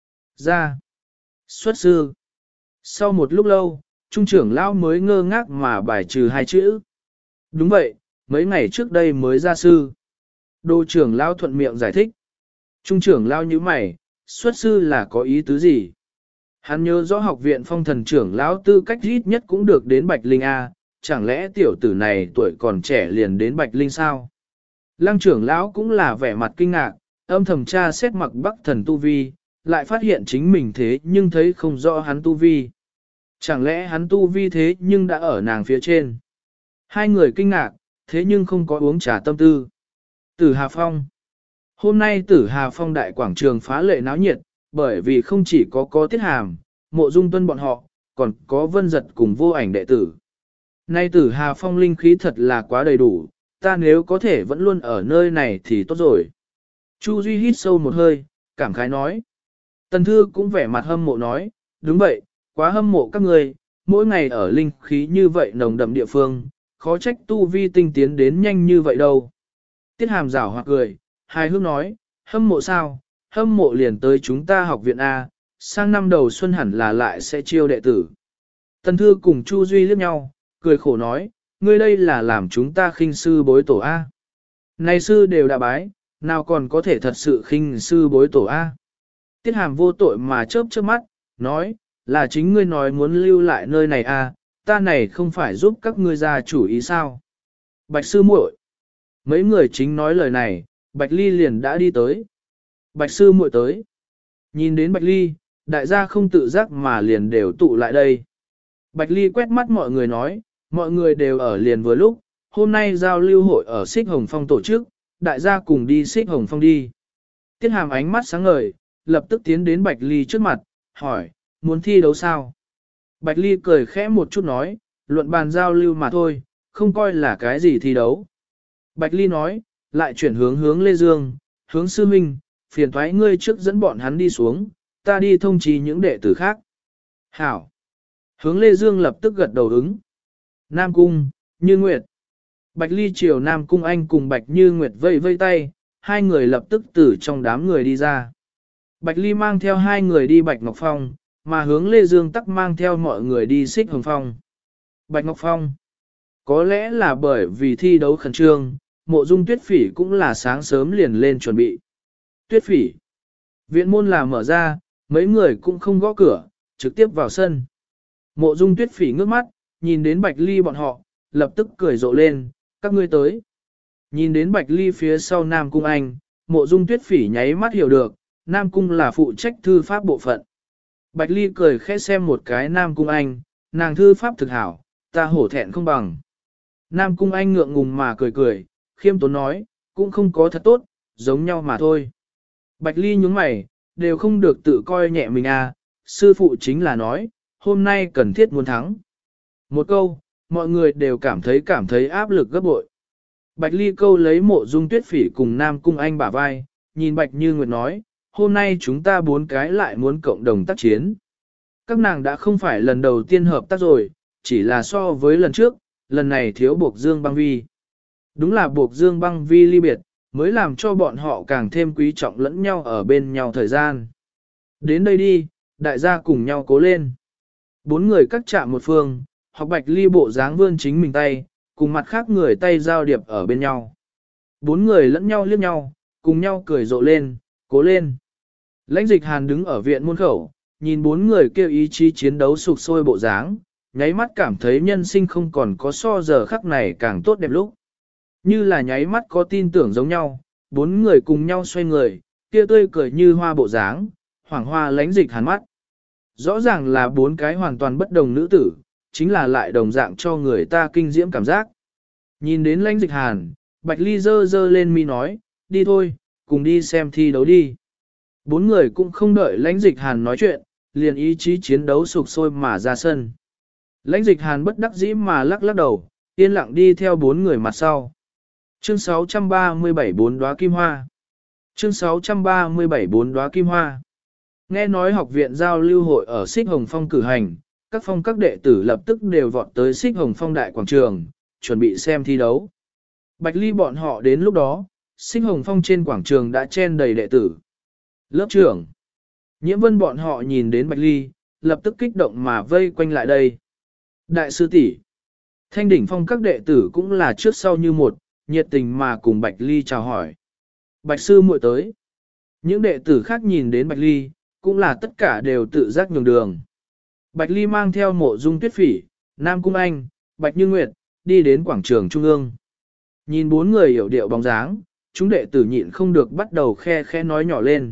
Ra, xuất sư. Sau một lúc lâu, trung trưởng lão mới ngơ ngác mà bài trừ hai chữ. Đúng vậy, mấy ngày trước đây mới ra sư. Đồ trưởng lão thuận miệng giải thích. Trung trưởng lão như mày, xuất sư là có ý tứ gì? Hắn nhớ rõ học viện phong thần trưởng lão tư cách ít nhất cũng được đến Bạch Linh A, chẳng lẽ tiểu tử này tuổi còn trẻ liền đến Bạch Linh sao? Lăng trưởng lão cũng là vẻ mặt kinh ngạc, âm thầm tra xét Mặc Bắc Thần tu vi, lại phát hiện chính mình thế nhưng thấy không rõ hắn tu vi. Chẳng lẽ hắn tu vi thế nhưng đã ở nàng phía trên? Hai người kinh ngạc, thế nhưng không có uống trà tâm tư. Tử Hà Phong. Hôm nay Tử Hà Phong đại quảng trường phá lệ náo nhiệt, bởi vì không chỉ có Tiết Hàm, Mộ Dung Tuân bọn họ, còn có Vân Giật cùng Vô Ảnh đệ tử. Nay Tử Hà Phong linh khí thật là quá đầy đủ, ta nếu có thể vẫn luôn ở nơi này thì tốt rồi. Chu Duy hít sâu một hơi, cảm khái nói. Tần Thư cũng vẻ mặt hâm mộ nói, đúng vậy, quá hâm mộ các người, mỗi ngày ở linh khí như vậy nồng đậm địa phương, khó trách tu vi tinh tiến đến nhanh như vậy đâu. Tiết Hàm giảo hoặc cười, hài hước nói, hâm mộ sao, hâm mộ liền tới chúng ta học viện A, sang năm đầu xuân hẳn là lại sẽ chiêu đệ tử. Tần Thư cùng Chu Duy liếc nhau, cười khổ nói, ngươi đây là làm chúng ta khinh sư bối tổ A. Này sư đều đã bái, nào còn có thể thật sự khinh sư bối tổ A. Tiết Hàm vô tội mà chớp chớp mắt, nói, là chính ngươi nói muốn lưu lại nơi này A, ta này không phải giúp các ngươi ra chủ ý sao. Bạch sư muội. Mấy người chính nói lời này, Bạch Ly liền đã đi tới. Bạch sư muội tới. Nhìn đến Bạch Ly, đại gia không tự giác mà liền đều tụ lại đây. Bạch Ly quét mắt mọi người nói, mọi người đều ở liền vừa lúc, hôm nay giao lưu hội ở Xích Hồng Phong tổ chức, đại gia cùng đi Xích Hồng Phong đi. Tiết Hàm ánh mắt sáng ngời, lập tức tiến đến Bạch Ly trước mặt, hỏi, muốn thi đấu sao? Bạch Ly cười khẽ một chút nói, luận bàn giao lưu mà thôi, không coi là cái gì thi đấu. Bạch Ly nói, lại chuyển hướng Lê Dương, hướng sư huynh, phiền thoái ngươi trước dẫn bọn hắn đi xuống, ta đi thông trì những đệ tử khác. Hảo. Hướng Lê Dương lập tức gật đầu ứng. Nam Cung, Như Nguyệt. Bạch Ly chiều Nam Cung Anh cùng Bạch Như Nguyệt vây vây tay, hai người lập tức từ trong đám người đi ra. Bạch Ly mang theo hai người đi Bạch Ngọc Phong, mà hướng Lê Dương tắc mang theo mọi người đi Xích Hồng Phong. Bạch Ngọc Phong. Có lẽ là bởi vì thi đấu khẩn trương, Mộ Dung Tuyết Phỉ cũng là sáng sớm liền lên chuẩn bị. Tuyết Phỉ. Viện môn là mở ra, mấy người cũng không gõ cửa, trực tiếp vào sân. Mộ Dung Tuyết Phỉ ngước mắt, nhìn đến Bạch Ly bọn họ, lập tức cười rộ lên, các ngươi tới. Nhìn đến Bạch Ly phía sau Nam Cung Anh, Mộ Dung Tuyết Phỉ nháy mắt hiểu được, Nam Cung là phụ trách thư pháp bộ phận. Bạch Ly cười khẽ xem một cái Nam Cung Anh, nàng thư pháp thực hảo, ta hổ thẹn không bằng. Nam Cung Anh ngượng ngùng mà cười cười, khiêm tốn nói, cũng không có thật tốt, giống nhau mà thôi. Bạch Ly nhướng mày, đều không được tự coi nhẹ mình à, sư phụ chính là nói, hôm nay cần thiết muốn thắng. Một câu, mọi người đều cảm thấy áp lực gấp bội. Bạch Ly câu lấy Mộ Dung Tuyết Phỉ cùng Nam Cung Anh bả vai, nhìn Bạch Như Nguyệt nói, hôm nay chúng ta bốn cái lại muốn cộng đồng tác chiến. Các nàng đã không phải lần đầu tiên hợp tác rồi, chỉ là so với lần trước, lần này thiếu buộc Dương Băng Vi. Đúng là buộc Dương Băng Vi ly biệt, mới làm cho bọn họ càng thêm quý trọng lẫn nhau ở bên nhau thời gian. Đến đây đi, đại gia cùng nhau cố lên. Bốn người cắt chạm một phương, học Bạch Ly bộ dáng vươn chính mình tay, cùng mặt khác người tay giao điệp ở bên nhau. Bốn người lẫn nhau liếc nhau, cùng nhau cười rộ lên, cố lên. Lãnh Dịch Hàn đứng ở viện môn khẩu, nhìn bốn người kêu ý chí chiến đấu sục sôi bộ dáng, nháy mắt cảm thấy nhân sinh không còn có so giờ khắc này càng tốt đẹp lúc. Như là nháy mắt có tin tưởng giống nhau, bốn người cùng nhau xoay người, kia tươi cười như hoa bộ dáng, hoảng hoa Lãnh Dịch Hàn mắt. Rõ ràng là bốn cái hoàn toàn bất đồng nữ tử, chính là lại đồng dạng cho người ta kinh diễm cảm giác. Nhìn đến Lãnh Dịch Hàn, Bạch Ly giơ lên mi nói, đi thôi, cùng đi xem thi đấu đi. Bốn người cũng không đợi Lãnh Dịch Hàn nói chuyện, liền ý chí chiến đấu sục sôi mà ra sân. Lãnh Dịch Hàn bất đắc dĩ mà lắc đầu, yên lặng đi theo bốn người mặt sau. Chương 637 bốn đóa kim hoa. Chương 637 bốn đóa kim hoa. Nghe nói học viện giao lưu hội ở Xích Hồng Phong cử hành, các phong các đệ tử lập tức đều vọt tới Xích Hồng Phong đại quảng trường, chuẩn bị xem thi đấu. Bạch Ly bọn họ đến lúc đó, Xích Hồng Phong trên quảng trường đã chen đầy đệ tử. Lớp trưởng, Nhiễm Vân bọn họ nhìn đến Bạch Ly, lập tức kích động mà vây quanh lại đây. Đại sư tỷ, Thanh Đỉnh Phong các đệ tử cũng là trước sau như một, nhiệt tình mà cùng Bạch Ly chào hỏi. Bạch sư muội tới. Những đệ tử khác nhìn đến Bạch Ly, cũng là tất cả đều tự giác nhường đường. Bạch Ly mang theo Mộ Dung Tuyết Phỉ, Nam Cung Anh, Bạch Như Nguyệt, đi đến quảng trường trung ương. Nhìn bốn người hiểu điệu bóng dáng, chúng đệ tử nhịn không được bắt đầu khe nói nhỏ lên.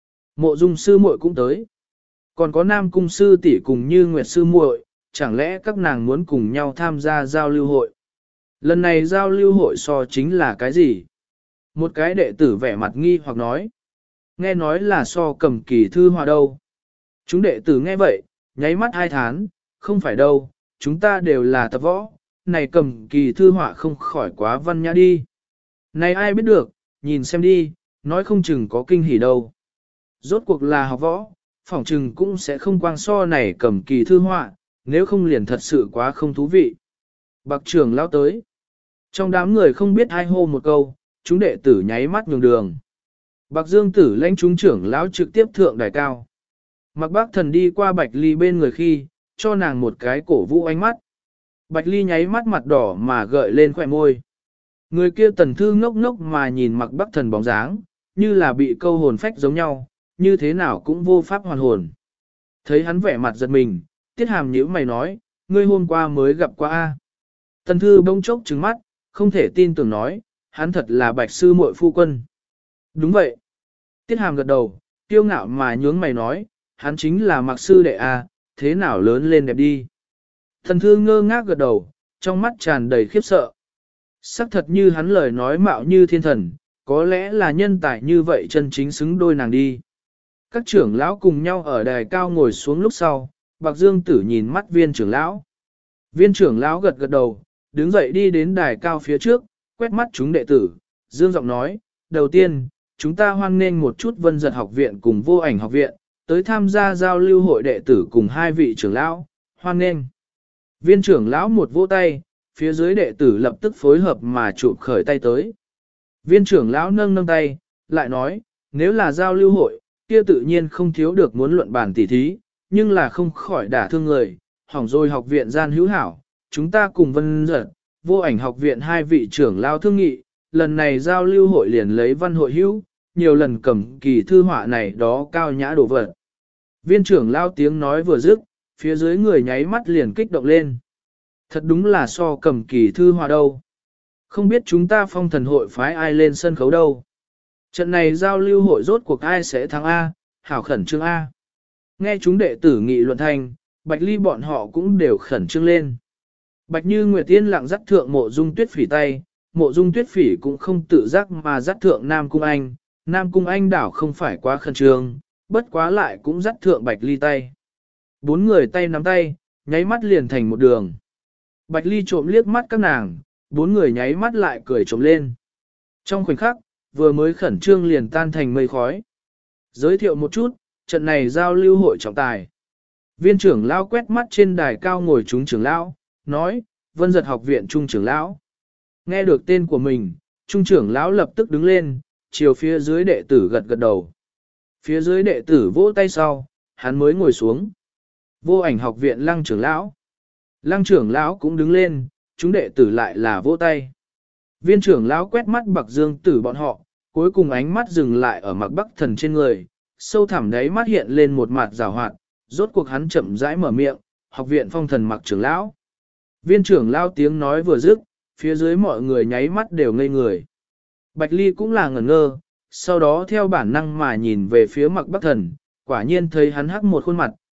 Mộ Dung sư muội cũng tới. Còn có Nam Cung sư tỷ cùng Như Nguyệt sư muội, chẳng lẽ các nàng muốn cùng nhau tham gia giao lưu hội? Lần này giao lưu hội so chính là cái gì? Một cái đệ tử vẻ mặt nghi hoặc nói. Nghe nói là so cầm kỳ thư họa đâu. Chúng đệ tử nghe vậy, nháy mắt hai thán, không phải đâu, chúng ta đều là tập võ, này cầm kỳ thư họa không khỏi quá văn nhã đi. Này ai biết được, nhìn xem đi, nói không chừng có kinh hỉ đâu. Rốt cuộc là học võ, phỏng chừng cũng sẽ không quang so này cầm kỳ thư họa, nếu không liền thật sự quá không thú vị. Bạc trưởng lão tới. Trong đám người không biết ai hô một câu, chúng đệ tử nháy mắt nhường đường. Bạc Dương Tử lãnh chúng trưởng lão trực tiếp thượng đài cao. Mặc Bác Thần đi qua Bạch Ly bên người khi, cho nàng một cái cổ vũ ánh mắt. Bạch Ly nháy mắt mặt đỏ mà gợi lên khỏe môi. Người kia Tần Thư ngốc ngốc mà nhìn Mặc Bác Thần bóng dáng, như là bị câu hồn phách giống nhau, như thế nào cũng vô pháp hoàn hồn. Thấy hắn vẻ mặt giật mình, Tiết Hàm nhíu mày nói, ngươi hôm qua mới gặp qua A. Tần Thư bỗng chốc trừng mắt, không thể tin tưởng nói, hắn thật là Bạch sư muội phu quân. Đúng vậy. Tiết Hàm gật đầu, kiêu ngạo mà nhướng mày nói, hắn chính là Mạc sư đệ A, thế nào lớn lên đẹp đi. Tần Thư ngơ ngác gật đầu, trong mắt tràn đầy khiếp sợ. Sắc thật như hắn lời nói mạo như thiên thần, có lẽ là nhân tài như vậy chân chính xứng đôi nàng đi. Các trưởng lão cùng nhau ở đài cao ngồi xuống lúc sau, Bạc Dương Tử nhìn mắt Viên trưởng lão. Viên trưởng lão gật gật đầu, đứng dậy đi đến đài cao phía trước, quét mắt chúng đệ tử, dương giọng nói, đầu tiên, chúng ta hoan nghênh một chút Vân Giật học viện cùng Vô Ảnh học viện, tới tham gia giao lưu hội đệ tử cùng hai vị trưởng lão, hoan nghênh. Viên trưởng lão một vỗ tay, phía dưới đệ tử lập tức phối hợp mà chụp khởi tay tới. Viên trưởng lão nâng tay, lại nói, nếu là giao lưu hội, kia tự nhiên không thiếu được muốn luận bàn tỉ thí, nhưng là không khỏi đả thương người, hỏng rồi học viện gian hữu hảo, chúng ta cùng Vân Giật, Vô Ảnh học viện hai vị trưởng lão thương nghị, lần này giao lưu hội liền lấy văn hội hữu, nhiều lần cầm kỳ thư họa này đó cao nhã đồ vật. Viên trưởng lão tiếng nói vừa dứt, phía dưới người nháy mắt liền kích động lên. Thật đúng là so cầm kỳ thư họa đâu. Không biết chúng ta Phong Thần hội phái ai lên sân khấu đâu. Trận này giao lưu hội rốt cuộc ai sẽ thắng A, hảo khẩn trương A. Nghe chúng đệ tử nghị luận thành, Bạch Ly bọn họ cũng đều khẩn trương lên. Bạch Như Nguyệt Tiên lặng dắt thượng Mộ Dung Tuyết Phỉ tay, Mộ Dung Tuyết Phỉ cũng không tự giác mà dắt thượng Nam Cung Anh. Nam Cung Anh đảo không phải quá khẩn trương, bất quá lại cũng dắt thượng Bạch Ly tay. Bốn người tay nắm tay, nháy mắt liền thành một đường. Bạch Ly trộm liếc mắt các nàng, bốn người nháy mắt lại cười trộm lên. Trong khoảnh khắc, vừa mới khẩn trương liền tan thành mây khói. Giới thiệu một chút, trận này giao lưu hội trọng tài. Viên trưởng lão quét mắt trên đài cao ngồi chúng trưởng lão, nói, Vân Giật học viện trung trưởng lão. Nghe được tên của mình, trung trưởng lão lập tức đứng lên, chiều phía dưới đệ tử gật gật đầu. Phía dưới đệ tử vỗ tay sau, hắn mới ngồi xuống. Vô Ảnh học viện Lăng trưởng lão. Lăng trưởng lão cũng đứng lên, chúng đệ tử lại là vỗ tay. Viên trưởng lão quét mắt Bạc Dương Tử bọn họ, cuối cùng ánh mắt dừng lại ở Mạc Bắc Thần trên người, sâu thẳm đáy mắt hiện lên một mặt rào hoạt, rốt cuộc hắn chậm rãi mở miệng, học viện Phong Thần Mạc trưởng lão. Viên trưởng lão tiếng nói vừa dứt, phía dưới mọi người nháy mắt đều ngây người. Bạch Ly cũng là ngẩn ngơ, sau đó theo bản năng mà nhìn về phía Mạc Bắc Thần, quả nhiên thấy hắn hắc một khuôn mặt,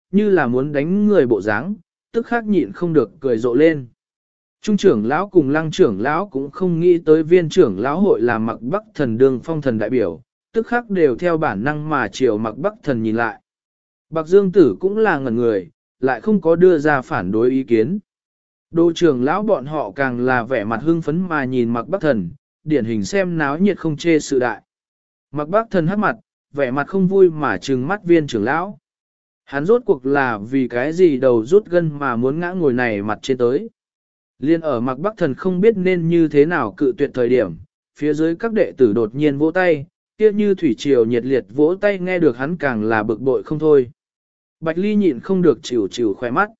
như là muốn đánh người bộ dáng, tức khắc nhịn không được cười rộ lên. Trung trưởng lão cùng lăng trưởng lão cũng không nghĩ tới viên trưởng lão hội là Mặc Bắc Thần đương phong thần đại biểu, tức khắc đều theo bản năng mà chiều Mặc Bắc Thần nhìn lại. Bạc Dương Tử cũng là ngẩn người, lại không có đưa ra phản đối ý kiến. Đô trưởng lão bọn họ càng là vẻ mặt hưng phấn mà nhìn Mặc Bắc Thần, điển hình xem náo nhiệt không chê sự đại. Mặc Bắc Thần hắc mặt, vẻ mặt không vui mà trừng mắt viên trưởng lão. Hắn rốt cuộc là vì cái gì đầu rút gân mà muốn ngã ngồi này mặt trên tới. Liên ở Mặc Bắc Thần không biết nên như thế nào cự tuyệt thời điểm, phía dưới các đệ tử đột nhiên vỗ tay, kia như thủy triều nhiệt liệt vỗ tay nghe được hắn càng là bực bội không thôi. Bạch Ly nhịn không được chịu chịu khoe mắt.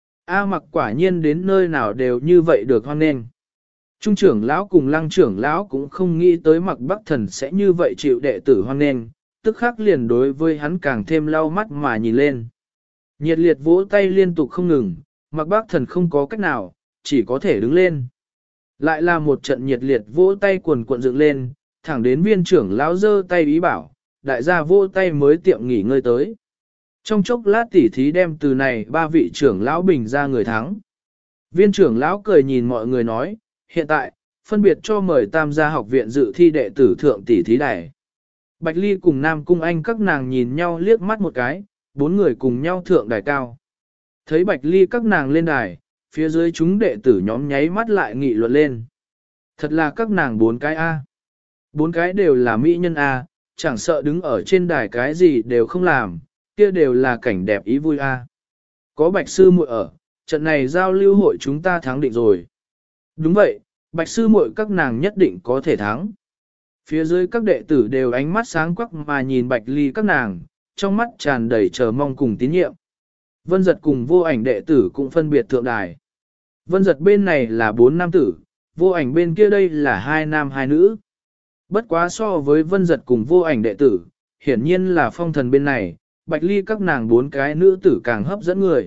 A Mặc quả nhiên đến nơi nào đều như vậy được hoan nghênh. Trung trưởng lão cùng lăng trưởng lão cũng không nghĩ tới Mặc Bắc Thần sẽ như vậy chịu đệ tử hoan nghênh, tức khắc liền đối với hắn càng thêm lau mắt mà nhìn lên. Nhiệt liệt vỗ tay liên tục không ngừng, Mặc Bắc Thần không có cách nào, chỉ có thể đứng lên. Lại là một trận nhiệt liệt vỗ tay cuồn cuộn dựng lên, thẳng đến viên trưởng lão giơ tay ý bảo, đại gia vỗ tay mới tiệm nghỉ ngơi tới. Trong chốc lát tỉ thí đem từ này ba vị trưởng lão bình ra người thắng. Viên trưởng lão cười nhìn mọi người nói, hiện tại, phân biệt cho mời tam gia học viện dự thi đệ tử thượng tỉ thí đài. Bạch Ly cùng Nam Cung Anh các nàng nhìn nhau liếc mắt một cái, bốn người cùng nhau thượng đài cao. Thấy Bạch Ly các nàng lên đài, phía dưới chúng đệ tử nhóm nháy mắt lại nghị luận lên. Thật là các nàng bốn cái A. Bốn cái đều là mỹ nhân A, chẳng sợ đứng ở trên đài cái gì đều không làm, kia đều là cảnh đẹp ý vui A. Có Bạch Sư muội ở, trận này giao lưu hội chúng ta thắng định rồi. Đúng vậy, Bạch Sư muội các nàng nhất định có thể thắng. Phía dưới các đệ tử đều ánh mắt sáng quắc mà nhìn Bạch Ly các nàng, trong mắt tràn đầy chờ mong cùng tín nhiệm. Vân Giật cùng Vô Ảnh đệ tử cũng phân biệt thượng đài. Vân Giật bên này là 4 nam tử, Vô Ảnh bên kia đây là 2 nam 2 nữ. Bất quá so với Vân Giật cùng Vô Ảnh đệ tử, hiển nhiên là phong thần bên này, Bạch Ly các nàng 4 cái nữ tử càng hấp dẫn người.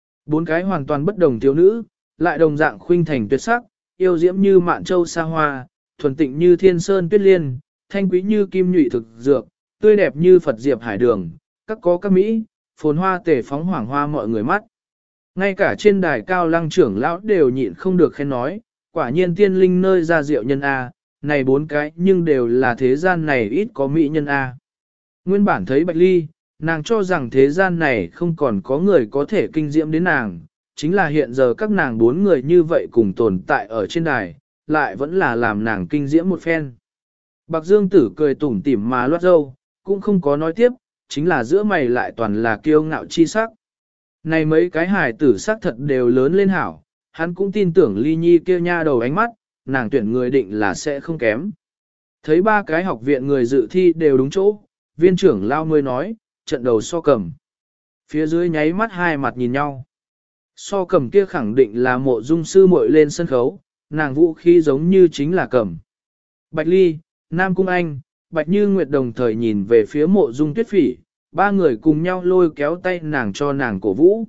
4 cái hoàn toàn bất đồng thiếu nữ, lại đồng dạng khuynh thành tuyệt sắc, yêu diễm như mạn châu sa hoa, thuần tịnh như thiên sơn tuyết liên, thanh quý như kim nhụy thực dược, tươi đẹp như Phật diệp hải đường, các có các mỹ, phồn hoa tề phóng hoàng hoa mọi người mắt. Ngay cả trên đài cao lăng trưởng lão đều nhịn không được khen nói, quả nhiên tiên linh nơi ra diệu nhân A, này 4 cái nhưng đều là thế gian này ít có mỹ nhân A. Nguyên bản thấy Bạch Ly, nàng cho rằng thế gian này không còn có người có thể kinh diễm đến nàng, chính là hiện giờ các nàng 4 người như vậy cùng tồn tại ở trên đài, lại vẫn là làm nàng kinh diễm một phen. Bạc Dương Tử cười tủm tỉm mà loát râu, cũng không có nói tiếp, chính là giữa mày lại toàn là kiêu ngạo chi sắc. Này mấy cái hài tử sắc thật đều lớn lên hảo, hắn cũng tin tưởng Ly Nhi kia nha đầu ánh mắt, nàng tuyển người định là sẽ không kém. Thấy 3 cái học viện người dự thi đều đúng chỗ, viên trưởng lao mới nói, trận đầu so cầm. Phía dưới nháy mắt hai mặt nhìn nhau. So cầm kia khẳng định là Mộ Dung sư muội lên sân khấu, nàng vũ khí giống như chính là cầm. Bạch Ly, Nam Cung Anh, Bạch Như Nguyệt đồng thời nhìn về phía Mộ Dung Tuyết Phỉ, 3 người cùng nhau lôi kéo tay nàng cho nàng cổ vũ.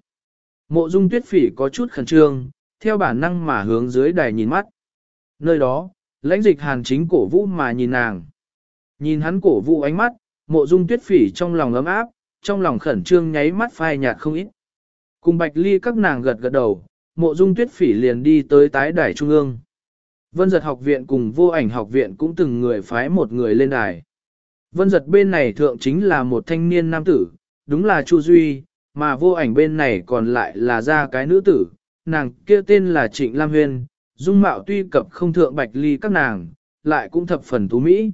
Mộ Dung Tuyết Phỉ có chút khẩn trương, theo bản năng mà hướng dưới đài nhìn mắt. Nơi đó, Lãnh Dịch Hàn chính cổ vũ mà nhìn nàng. Nhìn hắn cổ vũ ánh mắt, Mộ Dung Tuyết Phỉ trong lòng ấm áp, trong lòng khẩn trương nháy mắt phai nhạt không ít. Cùng Bạch Ly các nàng gật gật đầu, Mộ Dung Tuyết Phỉ liền đi tới tái đài trung ương. Vân Giật học viện cùng Vô Ảnh học viện cũng từng người phái một người lên đài. Vân Giật bên này thượng chính là một thanh niên nam tử, đúng là Chu Duy, mà Vô Ảnh bên này còn lại là ra cái nữ tử, nàng kia tên là Trịnh Lam Huyên, dung mạo tuy cập không thượng Bạch Ly các nàng, lại cũng thập phần tú mỹ.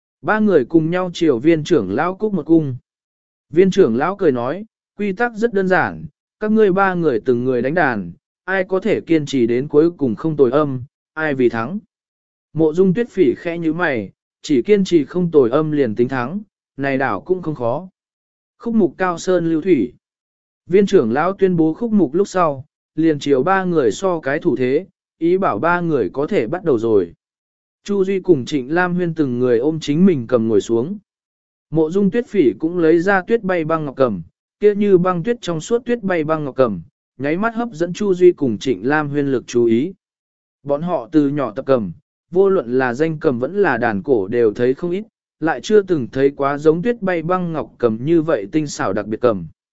3 người cùng nhau chiều viên trưởng lão cúc một cung. Viên trưởng lão cười nói, quy tắc rất đơn giản, các ngươi 3 người từng người đánh đàn, ai có thể kiên trì đến cuối cùng không tồi âm, ai vì thắng. Mộ Dung Tuyết Phỉ khẽ như mày, chỉ kiên trì không tồi âm liền tính thắng, này đảo cũng không khó. Khúc mục cao sơn lưu thủy. Viên trưởng lão tuyên bố khúc mục lúc sau, liền chiều 3 người so cái thủ thế, ý bảo 3 người có thể bắt đầu rồi. Chu Duy cùng Trịnh Lam Huyên từng người ôm chính mình cầm ngồi xuống. Mộ Dung Tuyết Phỉ cũng lấy ra tuyết bay băng ngọc cầm, kia như băng tuyết trong suốt tuyết bay băng ngọc cầm, nháy mắt hấp dẫn Chu Duy cùng Trịnh Lam Huyên lực chú ý. Bọn họ từ nhỏ tập cầm, vô luận là danh cầm vẫn là đàn cổ đều thấy không ít, lại chưa từng thấy quá giống tuyết bay băng ngọc cầm như vậy tinh xảo đặc biệt cầm.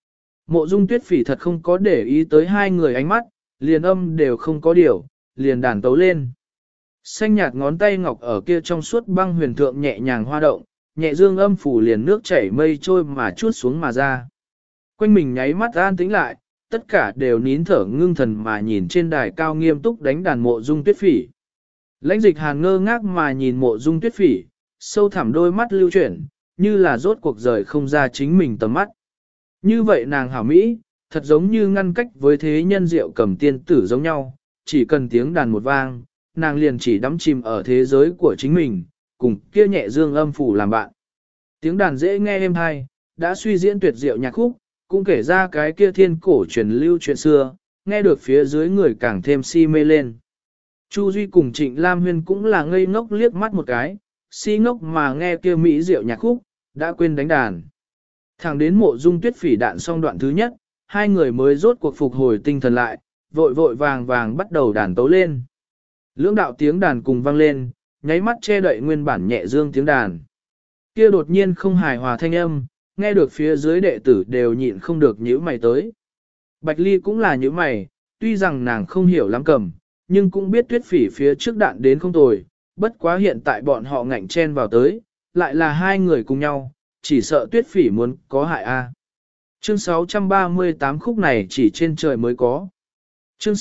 Mộ Dung Tuyết Phỉ thật không có để ý tới hai người ánh mắt, liền âm đều không có điều, liền đàn tấu lên. Xanh nhạt ngón tay ngọc ở kia trong suốt băng huyền thượng nhẹ nhàng hoa động, nhẹ dương âm phủ liền nước chảy mây trôi mà chuốt xuống mà ra. Quanh mình nháy mắt an tĩnh lại, tất cả đều nín thở ngưng thần mà nhìn trên đài cao nghiêm túc đánh đàn Mộ Dung Tuyết Phỉ. Lãnh Dịch Hàn ngơ ngác mà nhìn Mộ Dung Tuyết Phỉ, sâu thẳm đôi mắt lưu chuyển, như là rốt cuộc rời không ra chính mình tầm mắt. Như vậy nàng hảo mỹ, thật giống như ngăn cách với thế nhân diệu cầm tiên tử giống nhau, chỉ cần tiếng đàn một vang, nàng liền chỉ đắm chìm ở thế giới của chính mình, cùng kia nhẹ dương âm phủ làm bạn. Tiếng đàn dễ nghe êm hay, đã suy diễn tuyệt diệu nhạc khúc, cũng kể ra cái kia thiên cổ truyền lưu chuyện xưa, nghe được phía dưới người càng thêm si mê lên. Chu Duy cùng Trịnh Lam Huyên cũng là ngây ngốc liếc mắt một cái, si ngốc mà nghe kia mỹ diệu nhạc khúc, đã quên đánh đàn. Thẳng đến Mộ Dung Tuyết Phỉ đạn xong đoạn thứ nhất, hai người mới rốt cuộc phục hồi tinh thần lại, vội vội vàng vàng bắt đầu đàn tấu lên. Lưỡng đạo tiếng đàn cùng vang lên, nháy mắt che đậy nguyên bản nhẹ dương tiếng đàn. Kia đột nhiên không hài hòa thanh âm, nghe được phía dưới đệ tử đều nhịn không được nhíu mày tới. Bạch Ly cũng là nhíu mày, tuy rằng nàng không hiểu lắm cầm, nhưng cũng biết Tuyết Phỉ phía trước đạn đến không tồi, bất quá hiện tại bọn họ ngạnh chen vào tới, lại là hai người cùng nhau, chỉ sợ Tuyết Phỉ muốn có hại a. Chương 638 khúc này chỉ trên trời mới có. Chương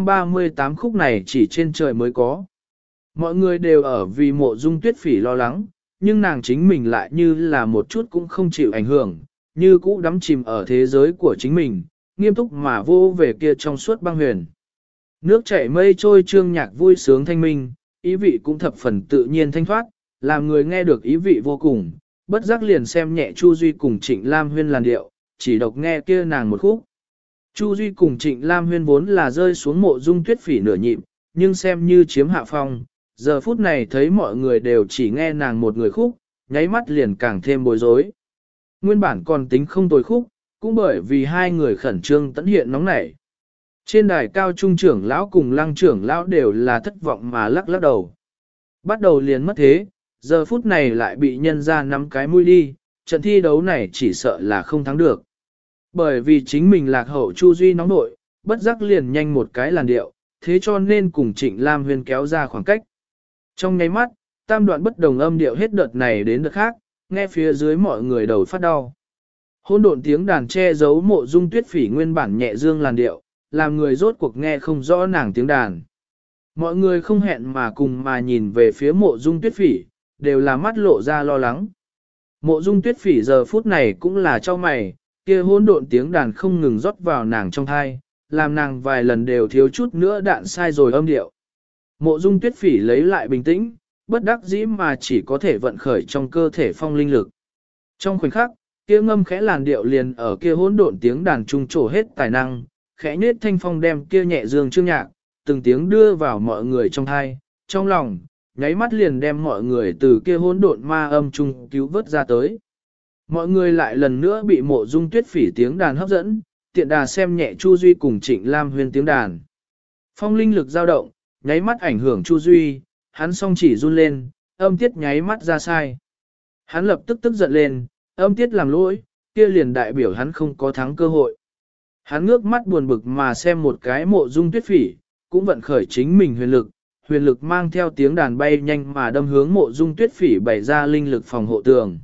638 khúc này chỉ trên trời mới có. Mọi người đều ở vì Mộ Dung Tuyết Phỉ lo lắng, nhưng nàng chính mình lại như là một chút cũng không chịu ảnh hưởng, như cũ đắm chìm ở thế giới của chính mình, nghiêm túc mà vô về kia trong suốt băng huyền. Nước chảy mây trôi trương nhạc vui sướng thanh minh, ý vị cũng thập phần tự nhiên thanh thoát, làm người nghe được ý vị vô cùng, bất giác liền xem nhẹ Chu Duy cùng Trịnh Lam Huyên làn điệu, chỉ độc nghe kia nàng một khúc. Chu Duy cùng Trịnh Lam Huyên vốn là rơi xuống Mộ Dung Tuyết Phỉ nửa nhịp, nhưng xem như chiếm hạ phong, giờ phút này thấy mọi người đều chỉ nghe nàng một người khúc, nháy mắt liền càng thêm bối rối. Nguyên bản còn tính không tồi khúc, cũng bởi vì hai người khẩn trương tẫn hiện nóng nảy. Trên đài cao trung trưởng lão cùng lăng trưởng lão đều là thất vọng mà lắc lắc đầu. Bắt đầu liền mất thế, giờ phút này lại bị nhân ra nắm cái mũi đi, trận thi đấu này chỉ sợ là không thắng được. Bởi vì chính mình lạc hậu Chu Duy nóng nội, bất giác liền nhanh một cái làn điệu, thế cho nên cùng Trịnh Lam Huyên kéo ra khoảng cách. Trong nháy mắt, tam đoạn bất đồng âm điệu hết đợt này đến đợt khác, nghe phía dưới mọi người đầu phát đau. Hỗn độn tiếng đàn che giấu Mộ Dung Tuyết Phỉ nguyên bản nhẹ dương làn điệu, làm người rốt cuộc nghe không rõ nàng tiếng đàn. Mọi người không hẹn mà cùng mà nhìn về phía Mộ Dung Tuyết Phỉ, đều là mắt lộ ra lo lắng. Mộ Dung Tuyết Phỉ giờ phút này cũng là cho mày, kia hỗn độn tiếng đàn không ngừng rót vào nàng trong thai, làm nàng vài lần đều thiếu chút nữa đạn sai rồi âm điệu. Mộ Dung Tuyết Phỉ lấy lại bình tĩnh, bất đắc dĩ mà chỉ có thể vận khởi trong cơ thể phong linh lực. Trong khoảnh khắc, kia ngâm khẽ làn điệu liền ở kia hỗn độn tiếng đàn trung trổ hết tài năng, khẽ nết thanh phong đem kia nhẹ dương chương nhạc, từng tiếng đưa vào mọi người trong thai, trong lòng, nháy mắt liền đem mọi người từ kia hỗn độn ma âm trung cứu vớt ra tới. Mọi người lại lần nữa bị Mộ Dung Tuyết Phỉ tiếng đàn hấp dẫn, tiện đà xem nhẹ Chu Duy cùng Trịnh Lam Huyên tiếng đàn. Phong linh lực dao động, nháy mắt ảnh hưởng Chu Duy, hắn song chỉ run lên, âm tiết nháy mắt ra sai. Hắn lập tức tức giận lên, âm tiết làm lỗi, kia liền đại biểu hắn không có thắng cơ hội. Hắn ngước mắt buồn bực mà xem một cái Mộ Dung Tuyết Phỉ, cũng vận khởi chính mình huyền lực mang theo tiếng đàn bay nhanh mà đâm hướng Mộ Dung Tuyết Phỉ bày ra linh lực phòng hộ tường.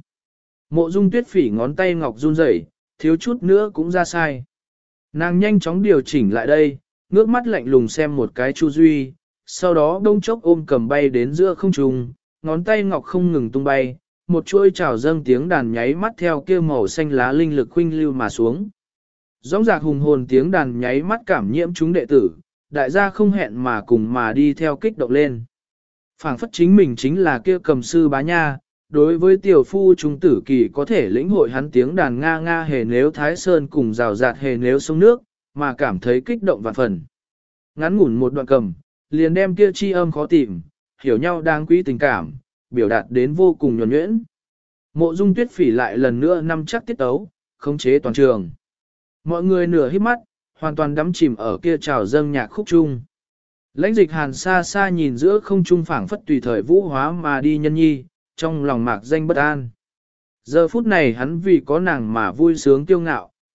Mộ Dung Tuyết Phỉ ngón tay ngọc run rẩy, thiếu chút nữa cũng ra sai. Nàng nhanh chóng điều chỉnh lại đây, ngước mắt lạnh lùng xem một cái Chu Duy, sau đó đông chốc ôm cầm bay đến giữa không trung, ngón tay ngọc không ngừng tung bay, một chuôi chảo dâng tiếng đàn nháy mắt theo kia màu xanh lá linh lực khuynh lưu mà xuống. Rõng rạc hùng hồn tiếng đàn nháy mắt cảm nhiễm chúng đệ tử, đại gia không hẹn mà cùng mà đi theo kích động lên. Phảng phất chính mình chính là kia cầm sư bá nha, đối với tiểu phu trung tử kỳ có thể lĩnh hội hắn tiếng đàn nga nga hề nếu thái sơn cùng rào rạt hề nếu sông nước, mà cảm thấy kích động vạn phần. Ngắn ngủn một đoạn cầm, liền đem kia chi âm khó tìm, hiểu nhau đáng quý tình cảm, biểu đạt đến vô cùng nhuần nhuyễn. Mộ Dung Tuyết Phỉ lại lần nữa nắm chắc tiết tấu, khống chế toàn trường. Mọi người nửa híp mắt, hoàn toàn đắm chìm ở kia trào dâng nhạc khúc chung. Lãnh Dịch Hàn xa xa nhìn giữa không trung phảng phất tùy thời vũ hóa mà đi nhân nhi, trong lòng mạc danh bất an. Giờ phút này hắn vì có nàng mà vui sướng kiêu ngạo,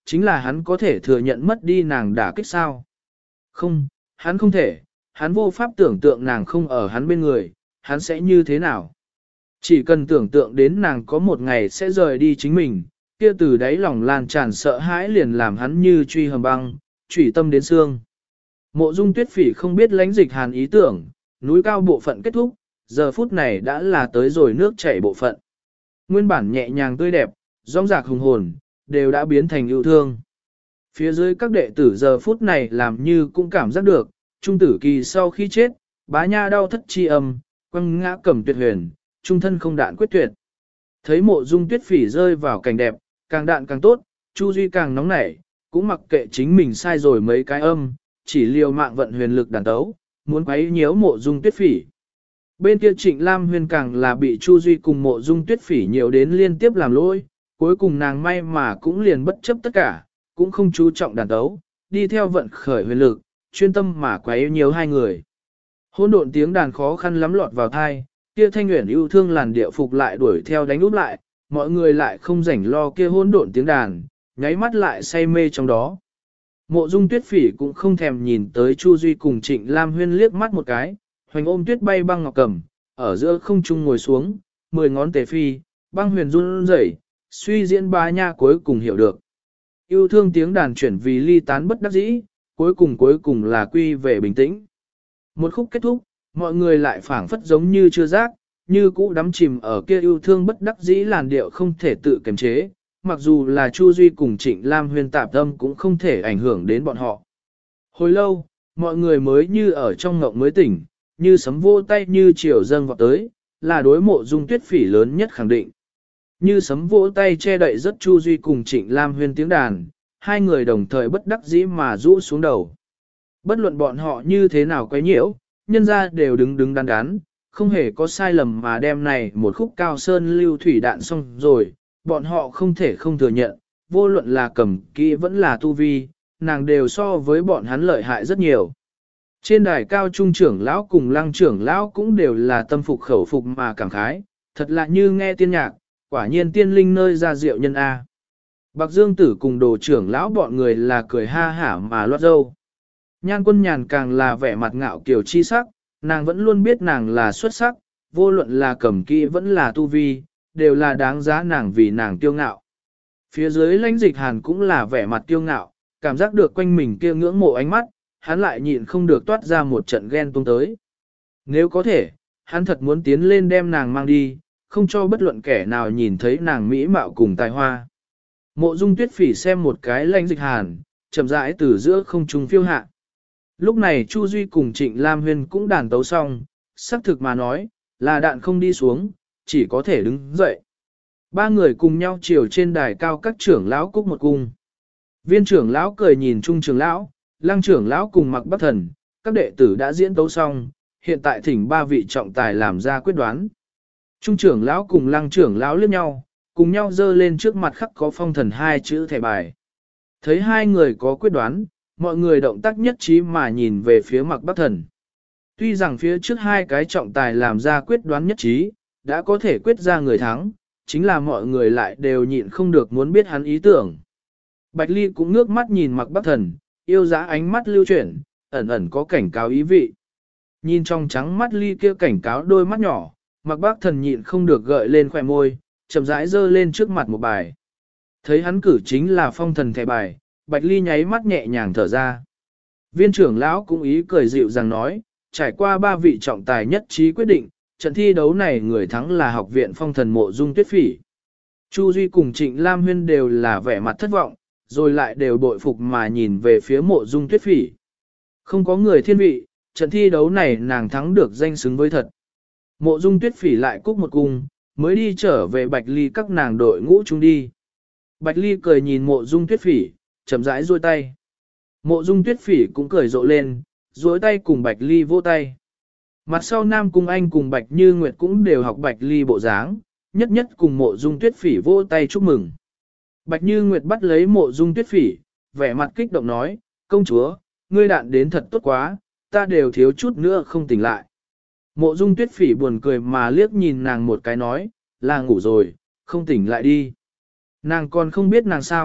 chính là hắn có thể thừa nhận mất đi nàng đả kích sao? Không, hắn không thể, hắn vô pháp tưởng tượng nàng không ở hắn bên người, hắn sẽ như thế nào? Chỉ cần tưởng tượng đến nàng có một ngày sẽ rời đi chính mình, kia từ đáy lòng lan tràn sợ hãi liền làm hắn như truy hầm băng, trủy tâm đến xương. Mộ Dung Tuyết Phỉ không biết lãnh dịch hàn ý tưởng, núi cao bộ phận kết thúc, giờ phút này đã là tới rồi nước chảy bộ phận. Nguyên bản nhẹ nhàng tươi đẹp, rong rạc hùng hồn, đều đã biến thành yêu thương. Phía dưới các đệ tử giờ phút này làm như cũng cảm giác được, trung tử kỳ sau khi chết, bá nha đau thất chi âm, quăng ngã cẩm tuyệt huyền, trung thân không đạn quyết tuyệt. Thấy Mộ Dung Tuyết Phỉ rơi vào cảnh đẹp, càng đạn càng tốt, Chu Duy càng nóng nảy, cũng mặc kệ chính mình sai rồi mấy cái âm, chỉ liều mạng vận huyền lực đàn tấu, muốn quấy nhiễu Mộ Dung Tuyết Phỉ. Bên kia Trịnh Lam Huyền càng là bị Chu Duy cùng Mộ Dung Tuyết Phỉ nhiều đến liên tiếp làm lỗi, cuối cùng nàng may mà cũng liền bất chấp tất cả, cũng không chú trọng đàn tấu, đi theo vận khởi huyền lực, chuyên tâm mà quấy nhiễu hai người. Hỗn độn tiếng đàn khó khăn lắm lọt vào tai, kia thanh nguyện yêu thương làn điệu phục lại đuổi theo đánh úp lại, mọi người lại không rảnh lo kia hỗn độn tiếng đàn, nháy mắt lại say mê trong đó. Mộ Dung Tuyết Phỉ cũng không thèm nhìn tới Chu Duy cùng Trịnh Lam Huyên liếc mắt một cái, hoành ôm tuyết bay băng ngọc cầm, ở giữa không trung ngồi xuống, 10 ngón tề phi, băng huyền run rẩy, suy diễn bá nha cuối cùng hiểu được. Yêu thương tiếng đàn chuyển vì ly tán bất đắc dĩ, cuối cùng là quy về bình tĩnh. Một khúc kết thúc, mọi người lại phảng phất giống như chưa giác, như cũ đắm chìm ở kia yêu thương bất đắc dĩ làn điệu không thể tự kiềm chế, mặc dù là Chu Duy cùng Trịnh Lam Huyên tạp tâm cũng không thể ảnh hưởng đến bọn họ. Hồi lâu, mọi người mới như ở trong ngộng mới tỉnh, như sấm vô tay như chiều dâng vào tới, là đối Mộ Dung Tuyết Phỉ lớn nhất khẳng định. Như sấm vỗ tay che đậy rất Chu Duy cùng Trịnh Lam Huyên tiếng đàn, hai người đồng thời bất đắc dĩ mà rũ xuống đầu. Bất luận bọn họ như thế nào quấy nhiễu, nhân ra đều đứng đắn đắn, không hề có sai lầm mà đem này một khúc cao sơn lưu thủy đạn xong rồi, bọn họ không thể không thừa nhận, vô luận là cầm kỹ vẫn là tu vi, nàng đều so với bọn hắn lợi hại rất nhiều. Trên đài cao trung trưởng lão cùng lăng trưởng lão cũng đều là tâm phục khẩu phục mà cảm khái, thật là như nghe tiên nhạc, quả nhiên tiên linh nơi ra diệu nhân A. Bạc Dương Tử cùng đồ trưởng lão bọn người là cười ha hả mà loát dâu. Nhan Quân Nhàn càng là vẻ mặt ngạo kiều chi sắc, nàng vẫn luôn biết nàng là xuất sắc, vô luận là cầm kỹ vẫn là tu vi, đều là đáng giá nàng vì nàng kiêu ngạo. Phía dưới lãnh dịch hàn cũng là vẻ mặt kiêu ngạo, cảm giác được quanh mình kia ngưỡng mộ ánh mắt, hắn lại nhịn không được toát ra một trận ghen tuông tới. Nếu có thể, hắn thật muốn tiến lên đem nàng mang đi, không cho bất luận kẻ nào nhìn thấy nàng mỹ mạo cùng tài hoa. Mộ Dung Tuyết Phỉ xem một cái lãnh dịch hàn, chậm rãi từ giữa không trung phiêu hạ. Lúc này Chu Duy cùng Trịnh Lam Huyên cũng đàn tấu xong, xác thực mà nói, là đạn không đi xuống, chỉ có thể đứng dậy. Ba người cùng nhau chiều trên đài cao các trưởng lão cúc một cung. Viên trưởng lão cười nhìn trung trưởng lão, lăng trưởng lão cùng Mặc Bắc Thần, các đệ tử đã diễn tấu xong, hiện tại thỉnh ba vị trọng tài làm ra quyết đoán. Trung trưởng lão cùng lăng trưởng lão liếc nhau, cùng nhau dơ lên trước mặt khắc có phong thần hai chữ thẻ bài. Thấy hai người có quyết đoán, mọi người động tác nhất trí mà nhìn về phía Mặc Bắc Thần. Tuy rằng phía trước hai cái trọng tài làm ra quyết đoán nhất trí, đã có thể quyết ra người thắng, chính là mọi người lại đều nhịn không được muốn biết hắn ý tưởng. Bạch Ly cũng ngước mắt nhìn Mặc Bắc Thần, yêu giá ánh mắt lưu chuyển, ẩn ẩn có cảnh cáo ý vị. Nhìn trong trắng mắt Ly kia cảnh cáo đôi mắt nhỏ, Mặc Bắc Thần nhịn không được gợi lên khỏe môi, chậm rãi dơ lên trước mặt một bài. Thấy hắn cử chính là phong thần thẻ bài, Bạch Ly nháy mắt nhẹ nhàng thở ra. Viên trưởng lão cũng ý cười dịu dàng nói, trải qua ba vị trọng tài nhất trí quyết định, trận thi đấu này người thắng là học viện phong thần Mộ Dung Tuyết Phỉ. Chu Duy cùng Trịnh Lam Huyên đều là vẻ mặt thất vọng, rồi lại đều bội phục mà nhìn về phía Mộ Dung Tuyết Phỉ. Không có người thiên vị, trận thi đấu này nàng thắng được danh xứng với thật. Mộ Dung Tuyết Phỉ lại cúc một cung, mới đi trở về Bạch Ly các nàng đội ngũ chung đi. Bạch Ly cười nhìn Mộ Dung Tuyết Phỉ, chậm rãi duỗi tay. Mộ Dung Tuyết Phỉ cũng cười rộ lên, duỗi tay cùng Bạch Ly vỗ tay. Mặt sau Nam Cung Anh cùng Bạch Như Nguyệt cũng đều học Bạch Ly bộ dáng, nhất nhất cùng Mộ Dung Tuyết Phỉ vỗ tay chúc mừng. Bạch Như Nguyệt bắt lấy Mộ Dung Tuyết Phỉ, vẻ mặt kích động nói, công chúa, ngươi đạn đến thật tốt quá, ta đều thiếu chút nữa không tỉnh lại. Mộ Dung Tuyết Phỉ buồn cười mà liếc nhìn nàng một cái nói, là ngủ rồi, không tỉnh lại đi. Nàng còn không biết nàng sao,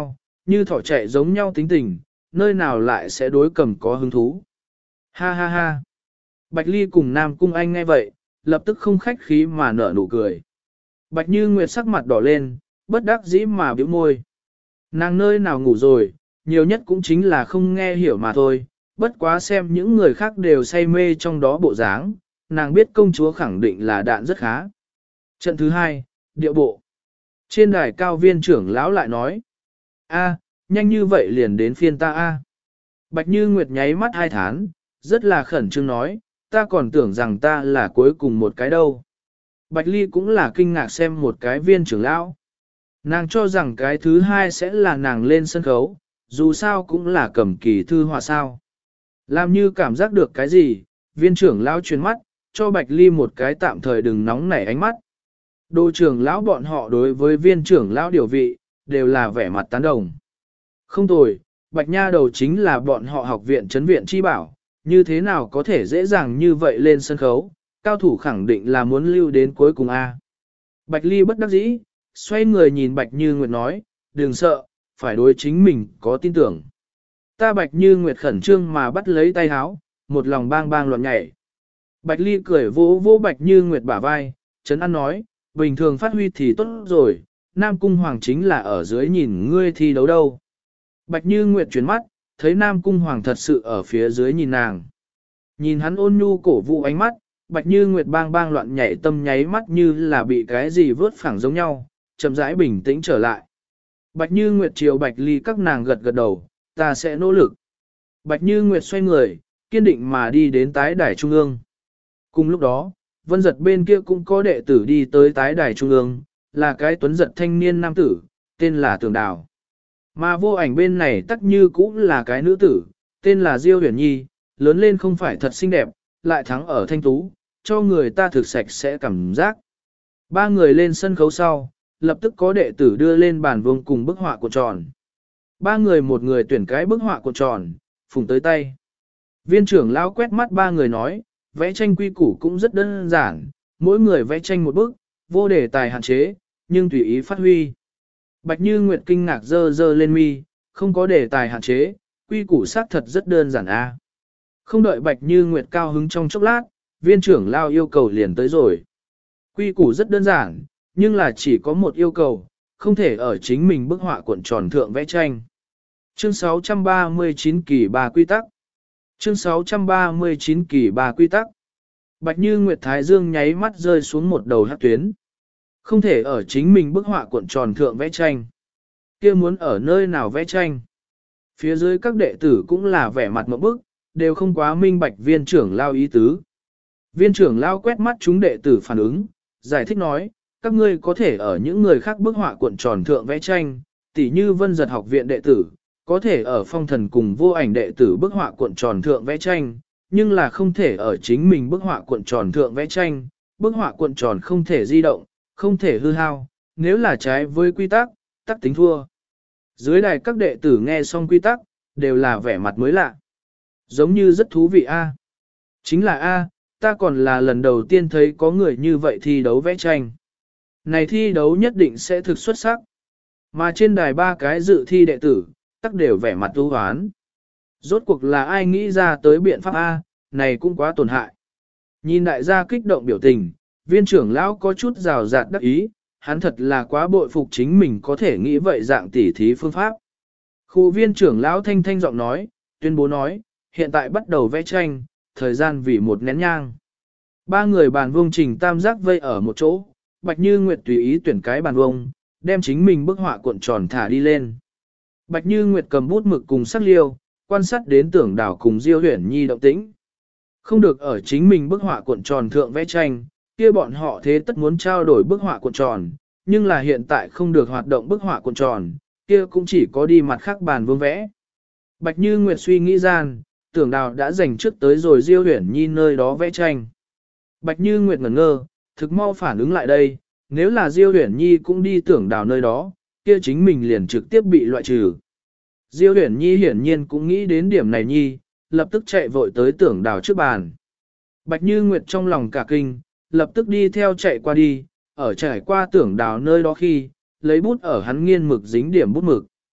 như thỏ chạy giống nhau tính tình, nơi nào lại sẽ đối cầm có hứng thú. Ha ha ha. Bạch Ly cùng Nam Cung Anh nghe vậy, lập tức không khách khí mà nở nụ cười. Bạch Như Nguyệt sắc mặt đỏ lên, bất đắc dĩ mà bĩu môi. Nàng nơi nào ngủ rồi, nhiều nhất cũng chính là không nghe hiểu mà thôi, bất quá xem những người khác đều say mê trong đó bộ dáng, nàng biết công chúa khẳng định là đạn rất khá. Trận thứ 2, điệu bộ. Trên đài cao viên trưởng lão lại nói, a, nhanh như vậy liền đến phiên ta a. Bạch Như Nguyệt nháy mắt hai thán, rất là khẩn trương nói, ta còn tưởng rằng ta là cuối cùng một cái đâu. Bạch Ly cũng là kinh ngạc xem một cái viên trưởng lão. Nàng cho rằng cái thứ 2 sẽ là nàng lên sân khấu, dù sao cũng là cầm kỳ thư họa sao. Làm như cảm giác được cái gì, viên trưởng lão chuyển mắt, cho Bạch Ly một cái tạm thời đừng nóng nảy ánh mắt. Đô trưởng lão bọn họ đối với viên trưởng lão điều vị, đều là vẻ mặt tán đồng. Không tồi, Bạch Nha đầu chính là bọn họ học viện trấn viện chi bảo, như thế nào có thể dễ dàng như vậy lên sân khấu, cao thủ khẳng định là muốn lưu đến cuối cùng A. Bạch Ly bất đắc dĩ, xoay người nhìn Bạch Như Nguyệt nói, đừng sợ, phải đối chính mình có tin tưởng. Ta Bạch Như Nguyệt khẩn trương mà bắt lấy tay háo, một lòng bang bang loạn nhảy. Bạch Ly cười vỗ vỗ Bạch Như Nguyệt bả vai, Trấn An nói, bình thường phát huy thì tốt rồi, Nam Cung Hoàng chính là ở dưới nhìn ngươi thi đấu đâu. Bạch Như Nguyệt chuyển mắt, thấy Nam Cung Hoàng thật sự ở phía dưới nhìn nàng. Nhìn hắn ôn nhu cổ vũ ánh mắt, Bạch Như Nguyệt bang bang loạn nhảy tâm nháy mắt như là bị cái gì vớt phẳng giống nhau, chậm rãi bình tĩnh trở lại. Bạch Như Nguyệt chiều Bạch Ly các nàng gật gật đầu, ta sẽ nỗ lực. Bạch Như Nguyệt xoay người, kiên định mà đi đến tái đài trung ương. Cùng lúc đó, Vân Giật bên kia cũng có đệ tử đi tới tái đài trung ương, là cái tuấn giật thanh niên nam tử, tên là Tường Đào. Mà vô ảnh bên này tắc như cũng là cái nữ tử, tên là Diêu Huyền Nhi, lớn lên không phải thật xinh đẹp, lại thắng ở thanh tú, cho người ta thực sạch sẽ cảm giác. Ba người lên sân khấu sau, lập tức có đệ tử đưa lên bàn vuông cùng bức họa cuộn tròn. Ba người một người tuyển cái bức họa cuộn tròn, phùng tới tay. Viên trưởng lão quét mắt ba người nói, vẽ tranh quy củ cũng rất đơn giản, mỗi người vẽ tranh một bức, vô đề tài hạn chế, nhưng tùy ý phát huy. Bạch Như Nguyệt kinh ngạc dơ dơ lên mi, không có đề tài hạn chế, quy củ xác thật rất đơn giản a. Không đợi Bạch Như Nguyệt cao hứng trong chốc lát, viên trưởng lao yêu cầu liền tới rồi. Quy củ rất đơn giản, nhưng là chỉ có một yêu cầu, không thể ở chính mình bức họa cuộn tròn thượng vẽ tranh. Chương 639 kỳ 3 quy tắc. Chương 639 kỳ 3 quy tắc. Bạch Như Nguyệt Thái Dương nháy mắt rơi xuống một đầu hắc tuyến. Không thể ở chính mình bức họa cuộn tròn thượng vẽ tranh. Kia muốn ở nơi nào vẽ tranh. Phía dưới các đệ tử cũng là vẻ mặt mộng bức, đều không quá minh bạch viên trưởng lao ý tứ. Viên trưởng lao quét mắt chúng đệ tử phản ứng, giải thích nói, các ngươi có thể ở những người khác bức họa cuộn tròn thượng vẽ tranh, tỉ như Vân Giật học viện đệ tử, có thể ở phong thần cùng vô ảnh đệ tử bức họa cuộn tròn thượng vẽ tranh, nhưng là không thể ở chính mình bức họa cuộn tròn thượng vẽ tranh, bức họa cuộn tròn không thể di động, không thể hư hao, nếu là trái với quy tắc, tắc tính thua. Dưới đài các đệ tử nghe xong quy tắc, đều là vẻ mặt mới lạ. Giống như rất thú vị a. Chính là a, ta còn là lần đầu tiên thấy có người như vậy thi đấu vẽ tranh. Này thi đấu nhất định sẽ thực xuất sắc. Mà trên đài ba cái dự thi đệ tử, tắc đều vẻ mặt u hoán. Rốt cuộc là ai nghĩ ra tới biện pháp A, này cũng quá tổn hại. Nhìn đại gia kích động biểu tình, viên trưởng lão có chút rào rạt đắc ý, hắn thật là quá bội phục chính mình có thể nghĩ vậy dạng tỉ thí phương pháp. Khu viên trưởng lão thanh thanh giọng nói, tuyên bố nói, hiện tại bắt đầu vẽ tranh, thời gian vì một nén nhang. Ba người bàn vuông trình tam giác vây ở một chỗ, Bạch Như Nguyệt tùy ý tuyển cái bàn vuông, đem chính mình bức họa cuộn tròn thả đi lên. Bạch Như Nguyệt cầm bút mực cùng sắc liêu, quan sát đến Tưởng Đào cùng Diêu Huyền Nhi động tĩnh. Không được ở chính mình bức họa cuộn tròn thượng vẽ tranh, kia bọn họ thế tất muốn trao đổi bức họa cuộn tròn, nhưng là hiện tại không được hoạt động bức họa cuộn tròn, kia cũng chỉ có đi mặt khác bàn vương vẽ. Bạch Như Nguyệt suy nghĩ gian, Tưởng Đào đã dành trước tới rồi Diêu Huyền Nhi nơi đó vẽ tranh. Bạch Như Nguyệt ngẩn ngơ, thực mau phản ứng lại đây, nếu là Diêu Huyền Nhi cũng đi Tưởng Đào nơi đó, kia chính mình liền trực tiếp bị loại trừ. Diêu Huyền Nhi hiển nhiên cũng nghĩ đến điểm này nhi, lập tức chạy vội tới Tưởng Đào trước bàn. Bạch Như Nguyệt trong lòng cả kinh, lập tức đi theo chạy qua đi, ở trải qua Tưởng Đào nơi đó khi, lấy bút ở hắn nghiên mực dính điểm bút mực.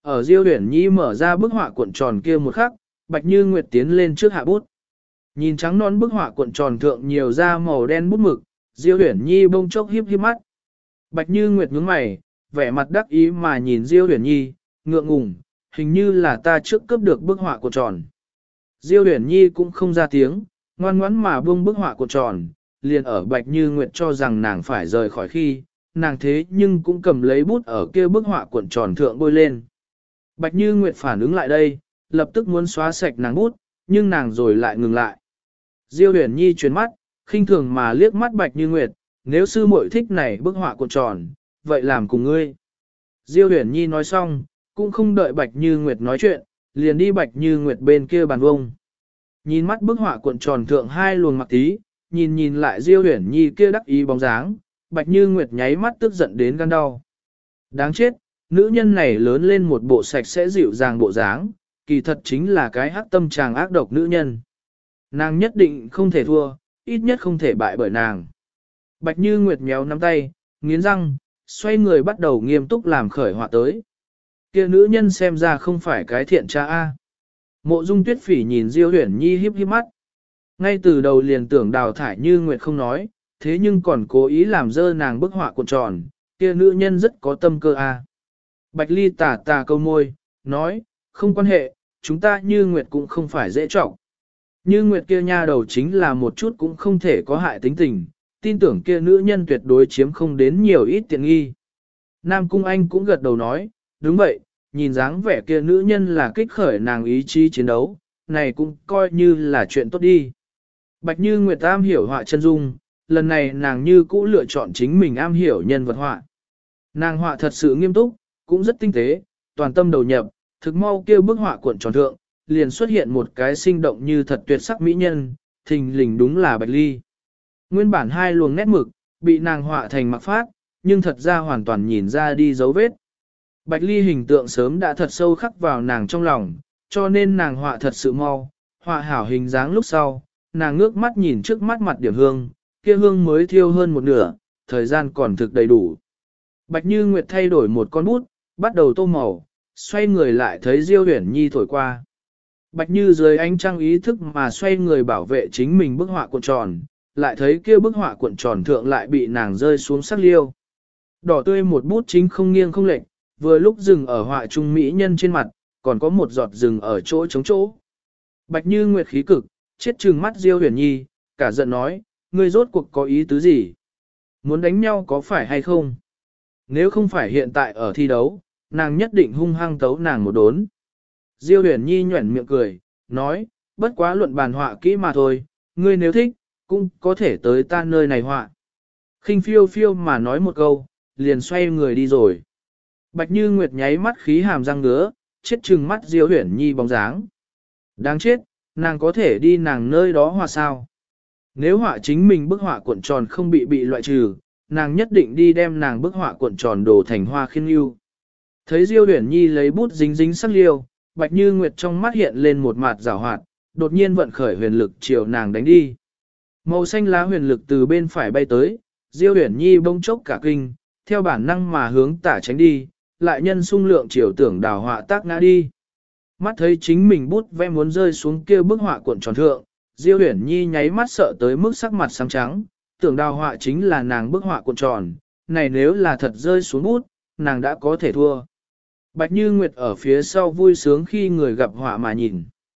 Ở Diêu Uyển Nhi mở ra bức họa cuộn tròn kia một khắc, Bạch Như Nguyệt tiến lên trước hạ bút. Nhìn trắng non bức họa cuộn tròn thượng nhiều da màu đen bút mực, Diêu Uyển Nhi bông chốc híp híp mắt. Bạch Như Nguyệt nhướng mày, vẻ mặt đắc ý mà nhìn Diêu Uyển Nhi, ngượng ngùng, hình như là ta trước cướp được bức họa cuộn tròn. Diêu Uyển Nhi cũng không ra tiếng, ngoan ngoãn mà buông bức họa cuộn tròn, liền ở Bạch Như Nguyệt cho rằng nàng phải rời khỏi khi, nàng thế nhưng cũng cầm lấy bút ở kia bức họa cuộn tròn thượng bôi lên. Bạch Như Nguyệt phản ứng lại đây, lập tức muốn xóa sạch nàng bút, nhưng nàng rồi lại ngừng lại. Diêu Uyển Nhi chuyển mắt, khinh thường mà liếc mắt Bạch Như Nguyệt, nếu sư muội thích này bức họa cuộn tròn, vậy làm cùng ngươi. Diêu Uyển Nhi nói xong, cũng không đợi Bạch Như Nguyệt nói chuyện, liền đi Bạch Như Nguyệt bên kia bàn vông. Nhìn mắt bức họa cuộn tròn thượng hai luồng mặc tí, nhìn lại Diêu Uyển Nhi kia đắc ý bóng dáng, Bạch Như Nguyệt nháy mắt tức giận đến gan đau. Đáng chết, nữ nhân này lớn lên một bộ sạch sẽ dịu dàng bộ dáng, kỳ thật chính là cái hắc tâm tràng ác độc nữ nhân. Nàng nhất định không thể thua, ít nhất không thể bại bởi nàng. Bạch Như Nguyệt méo nắm tay, nghiến răng, xoay người bắt đầu nghiêm túc làm khởi họa tới. Kia nữ nhân xem ra không phải cái thiện tra A. Mộ Dung Tuyết Phỉ nhìn Diêu Uyển Nhi híp híp mắt. Ngay từ đầu liền tưởng đào thải Như Nguyệt không nói, thế nhưng còn cố ý làm dơ nàng bức họa cuộn tròn, kia nữ nhân rất có tâm cơ A. Bạch Ly tà tà câu môi, nói, không quan hệ, chúng ta Như Nguyệt cũng không phải dễ trọng. Như Nguyệt kia nha đầu chính là một chút cũng không thể có hại tính tình, tin tưởng kia nữ nhân tuyệt đối chiếm không đến nhiều ít tiện nghi. Nam Cung Anh cũng gật đầu nói, đúng vậy, nhìn dáng vẻ kia nữ nhân là kích khởi nàng ý chí chiến đấu, này cũng coi như là chuyện tốt đi. Bạch Như Nguyệt am hiểu họa chân dung, lần này nàng như cũ lựa chọn chính mình am hiểu nhân vật họa. Nàng họa thật sự nghiêm túc, cũng rất tinh tế, toàn tâm đầu nhập, thực mau kêu bức họa cuộn tròn thượng, liền xuất hiện một cái sinh động như thật tuyệt sắc mỹ nhân, thình lình đúng là Bạch Ly. Nguyên bản hai luồng nét mực, bị nàng họa thành mặc phát, nhưng thật ra hoàn toàn nhìn ra đi dấu vết. Bạch Ly hình tượng sớm đã thật sâu khắc vào nàng trong lòng, cho nên nàng họa thật sự mau, họa hảo hình dáng lúc sau, nàng ngước mắt nhìn trước mắt mặt điểm hương, kia hương mới thiêu hơn một nửa, thời gian còn thực đầy đủ. Bạch Như Nguyệt thay đổi một con bút, bắt đầu tô màu, xoay người lại thấy Diêu Uyển Nhi thổi qua. Bạch Như dưới ánh trăng ý thức mà xoay người bảo vệ chính mình bức họa cuộn tròn, lại thấy kia bức họa cuộn tròn thượng lại bị nàng rơi xuống sắc liêu. Đỏ tươi một bút chính không nghiêng không lệch, vừa lúc dừng ở họa trung mỹ nhân trên mặt, còn có một giọt dừng ở chỗ trống chỗ. Bạch Như Nguyệt khí cực, chết trừng mắt Diêu Uyển Nhi, cả giận nói, ngươi rốt cuộc có ý tứ gì? Muốn đánh nhau có phải hay không? Nếu không phải hiện tại ở thi đấu, nàng nhất định hung hăng tấu nàng một đốn. Diêu Uyển Nhi nhuẩn miệng cười, nói, bất quá luận bàn họa kỹ mà thôi, ngươi nếu thích, cũng có thể tới ta nơi này họa. Khinh phiêu phiêu mà nói một câu, liền xoay người đi rồi. Bạch Như Nguyệt nháy mắt khí hàm răng ngứa, chết trừng mắt Diêu Uyển Nhi bóng dáng. Đáng chết, nàng có thể đi nàng nơi đó họa sao? Nếu họa chính mình bức họa cuộn tròn không bị loại trừ, nàng nhất định đi đem nàng bức họa cuộn tròn đổ thành hoa khiên yêu. Thấy Diêu Uyển Nhi lấy bút dính dính sắc liêu, Bạch Như Nguyệt trong mắt hiện lên một mặt giảo hoạt, đột nhiên vận khởi huyền lực chiều nàng đánh đi. Màu xanh lá huyền lực từ bên phải bay tới, Diêu Uyển Nhi bỗng chốc cả kinh, theo bản năng mà hướng tả tránh đi, lại nhân xung lượng chiều tưởng đào họa tác ngã đi. Mắt thấy chính mình bút vẽ muốn rơi xuống kia bức họa cuộn tròn thượng, Diêu Uyển Nhi nháy mắt sợ tới mức sắc mặt xám trắng, tưởng đào họa chính là nàng bức họa cuộn tròn, này nếu là thật rơi xuống bút, nàng đã có thể thua. Bạch Như Nguyệt ở phía sau vui sướng khi người gặp họa mà nhìn.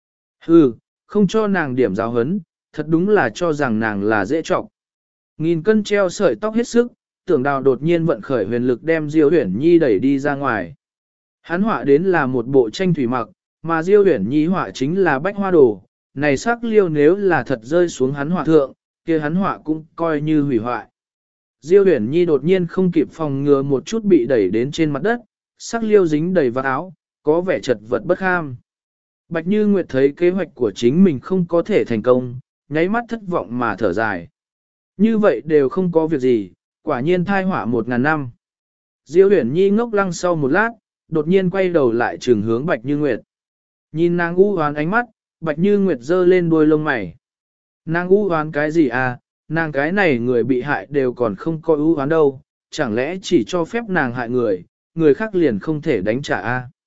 Hừ, không cho nàng điểm giáo hấn, thật đúng là cho rằng nàng là dễ trọng. Nghìn cân treo sợi tóc hết sức, tưởng đào đột nhiên vận khởi huyền lực đem Diêu Uyển Nhi đẩy đi ra ngoài. Hắn họa đến là một bộ tranh thủy mặc, mà Diêu Uyển Nhi họa chính là bách hoa đồ. Này sắc liêu nếu là thật rơi xuống hắn họa thượng, kia hắn họa cũng coi như hủy hoại. Diêu Uyển Nhi đột nhiên không kịp phòng ngừa một chút bị đẩy đến trên mặt đất, sắc liêu dính đầy vào áo, có vẻ chật vật bất kham. Bạch Như Nguyệt thấy kế hoạch của chính mình không có thể thành công, nháy mắt thất vọng mà thở dài. Như vậy đều không có việc gì, quả nhiên thai họa 1000 năm. Diêu Uyển Nhi ngốc lăng sau một lát, đột nhiên quay đầu lại trường hướng Bạch Như Nguyệt. Nhìn nàng u hoán ánh mắt, Bạch Như Nguyệt giơ lên đuôi lông mày. Nàng u hoán cái gì à, nàng cái này người bị hại đều còn không coi u hoán đâu, chẳng lẽ chỉ cho phép nàng hại người, người khác liền không thể đánh trả a?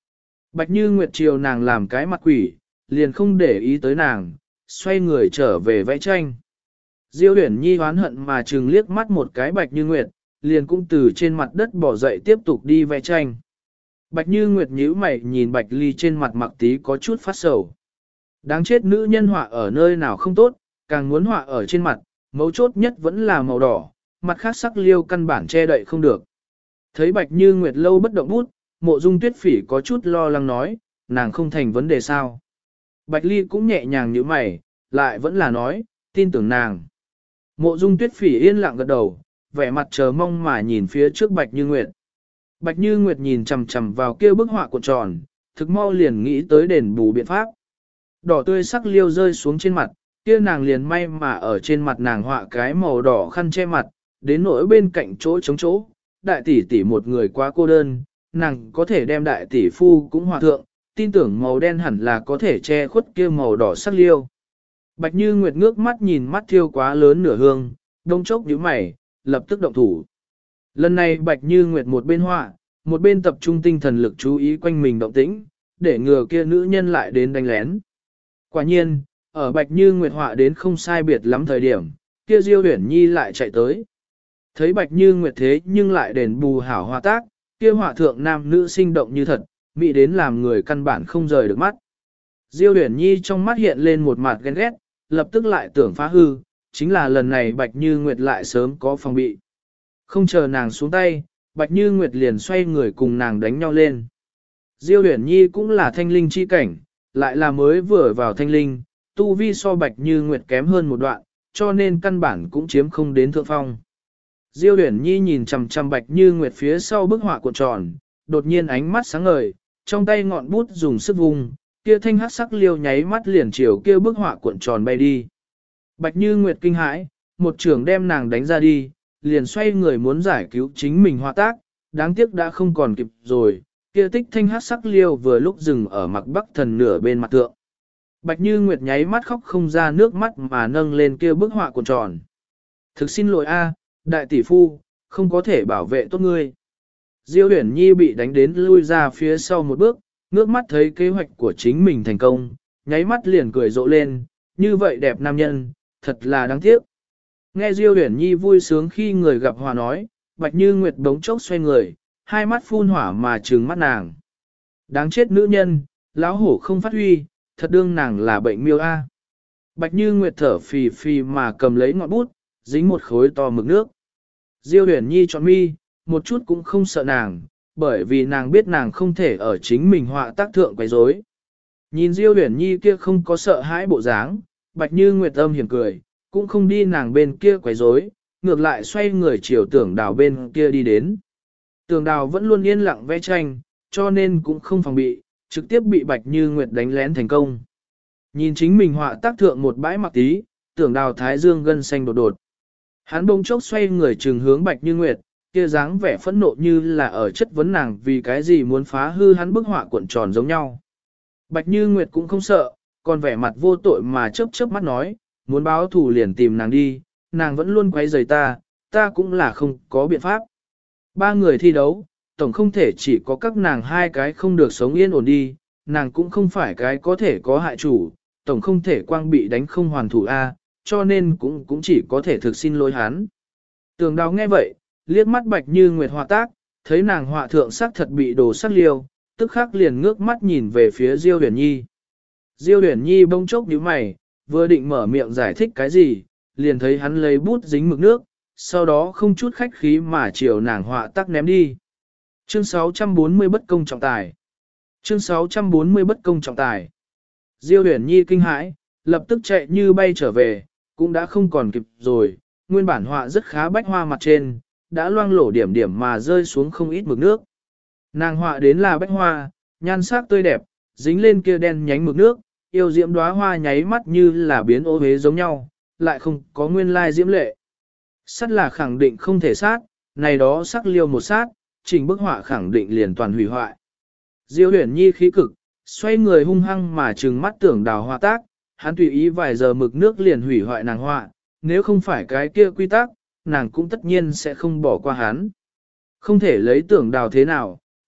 Bạch Như Nguyệt chiều nàng làm cái mặt quỷ, liền không để ý tới nàng, xoay người trở về vẽ tranh. Diêu Uyển Nhi oán hận mà trừng liếc mắt một cái Bạch Như Nguyệt, liền cũng từ trên mặt đất bỏ dậy tiếp tục đi vẽ tranh. Bạch Như Nguyệt nhíu mày nhìn Bạch Ly trên mặt mặc tí có chút phát sầu. Đáng chết, nữ nhân họa ở nơi nào không tốt, càng muốn họa ở trên mặt, mấu chốt nhất vẫn là màu đỏ, mặt khác sắc liêu căn bản che đậy không được. Thấy Bạch Như Nguyệt lâu bất động bút, Mộ Dung Tuyết Phỉ có chút lo lắng nói, nàng không thành vấn đề sao. Bạch Ly cũng nhẹ nhàng nhíu mày, lại vẫn là nói, tin tưởng nàng. Mộ Dung Tuyết Phỉ yên lặng gật đầu, vẻ mặt chờ mong mà nhìn phía trước Bạch Như Nguyệt. Bạch Như Nguyệt nhìn chằm chằm vào kia bức họa cuộn tròn, thực mau liền nghĩ tới đền bù biện pháp. Đỏ tươi sắc liêu rơi xuống trên mặt, kia nàng liền may mà ở trên mặt nàng họa cái màu đỏ khăn che mặt, đến nỗi bên cạnh chỗ trống chỗ, đại tỷ tỷ một người quá cô đơn, nàng có thể đem đại tỷ phu cũng họa thượng, tin tưởng màu đen hẳn là có thể che khuất kia màu đỏ sắc liêu. Bạch Như Nguyệt ngước mắt nhìn mắt thiêu quá lớn nửa hương, đông chốc nhíu mày, lập tức động thủ. Lần này Bạch Như Nguyệt một bên họa, một bên tập trung tinh thần lực chú ý quanh mình động tĩnh, để ngừa kia nữ nhân lại đến đánh lén. Quả nhiên, ở Bạch Như Nguyệt họa đến không sai biệt lắm thời điểm, kia Diêu Uyển Nhi lại chạy tới. Thấy Bạch Như Nguyệt thế nhưng lại đền bù hảo họa tác, kia họa thượng nam nữ sinh động như thật, mỹ đến làm người căn bản không rời được mắt. Diêu Uyển Nhi trong mắt hiện lên một mặt ghen ghét, lập tức lại tưởng phá hư, chính là lần này Bạch Như Nguyệt lại sớm có phòng bị. Không chờ nàng xuống tay, Bạch Như Nguyệt liền xoay người cùng nàng đánh nhau lên. Diêu Uyển Nhi cũng là thanh linh chi cảnh, lại là mới vừa vào thanh linh, tu vi so Bạch Như Nguyệt kém hơn một đoạn, cho nên căn bản cũng chiếm không đến thượng phong. Diêu Uyển Nhi nhìn chằm chằm Bạch Như Nguyệt phía sau bức họa cuộn tròn, đột nhiên ánh mắt sáng ngời, trong tay ngọn bút dùng sức vung, kia thanh hắc sắc liêu nháy mắt liền chiều kia bức họa cuộn tròn bay đi. Bạch Như Nguyệt kinh hãi, một trường đem nàng đánh ra đi, liền xoay người muốn giải cứu chính mình họa tác, đáng tiếc đã không còn kịp rồi, kia tích thanh hắc sắc liêu vừa lúc dừng ở mặt bắc thần nửa bên mặt tượng. Bạch Như Nguyệt nháy mắt khóc không ra nước mắt mà nâng lên kia bức họa cuộn tròn. Thực xin lỗi a, đại tỷ phu, không có thể bảo vệ tốt ngươi. Diêu Uyển Nhi bị đánh đến lui ra phía sau một bước, ngước mắt thấy kế hoạch của chính mình thành công, nháy mắt liền cười rộ lên, như vậy đẹp nam nhân, thật là đáng tiếc. Nghe Diêu Uyển Nhi vui sướng khi người gặp hòa nói, Bạch Như Nguyệt bỗng chốc xoay người, hai mắt phun hỏa mà trừng mắt nàng. Đáng chết nữ nhân, lão hổ không phát huy, thật đương nàng là bệnh miêu a. Bạch Như Nguyệt thở phì phì mà cầm lấy ngọn bút, dính một khối to mực nước. Diêu Uyển Nhi chọn mi, một chút cũng không sợ nàng, bởi vì nàng biết nàng không thể ở chính mình họa tác thượng quấy rối. Nhìn Diêu Uyển Nhi kia không có sợ hãi bộ dáng, Bạch Như Nguyệt âm hiểm cười, cũng không đi nàng bên kia quấy rối, ngược lại xoay người chiều Tưởng Đào bên kia đi đến. Tưởng Đào vẫn luôn yên lặng vẽ tranh, cho nên cũng không phòng bị, trực tiếp bị Bạch Như Nguyệt đánh lén thành công. Nhìn chính mình họa tác thượng một bãi mặc tí, Tưởng Đào thái dương gân xanh đột đột. Hắn bỗng chốc xoay người trừng hướng Bạch Như Nguyệt, kia dáng vẻ phẫn nộ như là ở chất vấn nàng vì cái gì muốn phá hư hắn bức họa cuộn tròn giống nhau. Bạch Như Nguyệt cũng không sợ, còn vẻ mặt vô tội mà chớp chớp mắt nói, muốn báo thù liền tìm nàng đi, nàng vẫn luôn quấy rầy ta, ta cũng là không có biện pháp. Ba người thi đấu, tổng không thể chỉ có các nàng hai cái không được sống yên ổn đi, nàng cũng không phải cái có thể có hại chủ, tổng không thể quang bị đánh không hoàn thủ A, cho nên cũng chỉ có thể thực xin lỗi hắn. Tường Đào nghe vậy, liếc mắt Bạch Như Nguyệt họa tác, thấy nàng họa thượng sắc thật bị đồ sắc liêu, tức khắc liền ngước mắt nhìn về phía Diêu Uyển Nhi. Diêu Uyển Nhi bỗng chốc nhíu mày, vừa định mở miệng giải thích cái gì, liền thấy hắn lấy bút dính mực nước, sau đó không chút khách khí mà chiều nàng họa tác ném đi. Chương 640 bất công trọng tài. Chương 640 bất công trọng tài. Diêu Uyển Nhi kinh hãi, lập tức chạy như bay trở về, cũng đã không còn kịp rồi, nguyên bản họa rất khá bách hoa mặt trên, đã loang lổ điểm điểm mà rơi xuống không ít mực nước. Nàng họa đến là bách hoa, nhan sắc tươi đẹp, dính lên kia đen nhánh mực nước, yêu diễm đóa hoa nháy mắt như là biến ô hế giống nhau, lại không có nguyên lai diễm lệ. Sát là khẳng định không thể sát, này đó sắc liêu một sát, chỉnh bức họa khẳng định liền toàn hủy hoại. Diêu Uyển Nhi khí cực, xoay người hung hăng mà trừng mắt Tưởng Đào họa tác, hắn tùy ý vài giờ mực nước liền hủy hoại nàng họa, nếu không phải cái kia quy tắc, nàng cũng tất nhiên sẽ không bỏ qua hắn. Không thể lấy Tưởng Đào thế nào,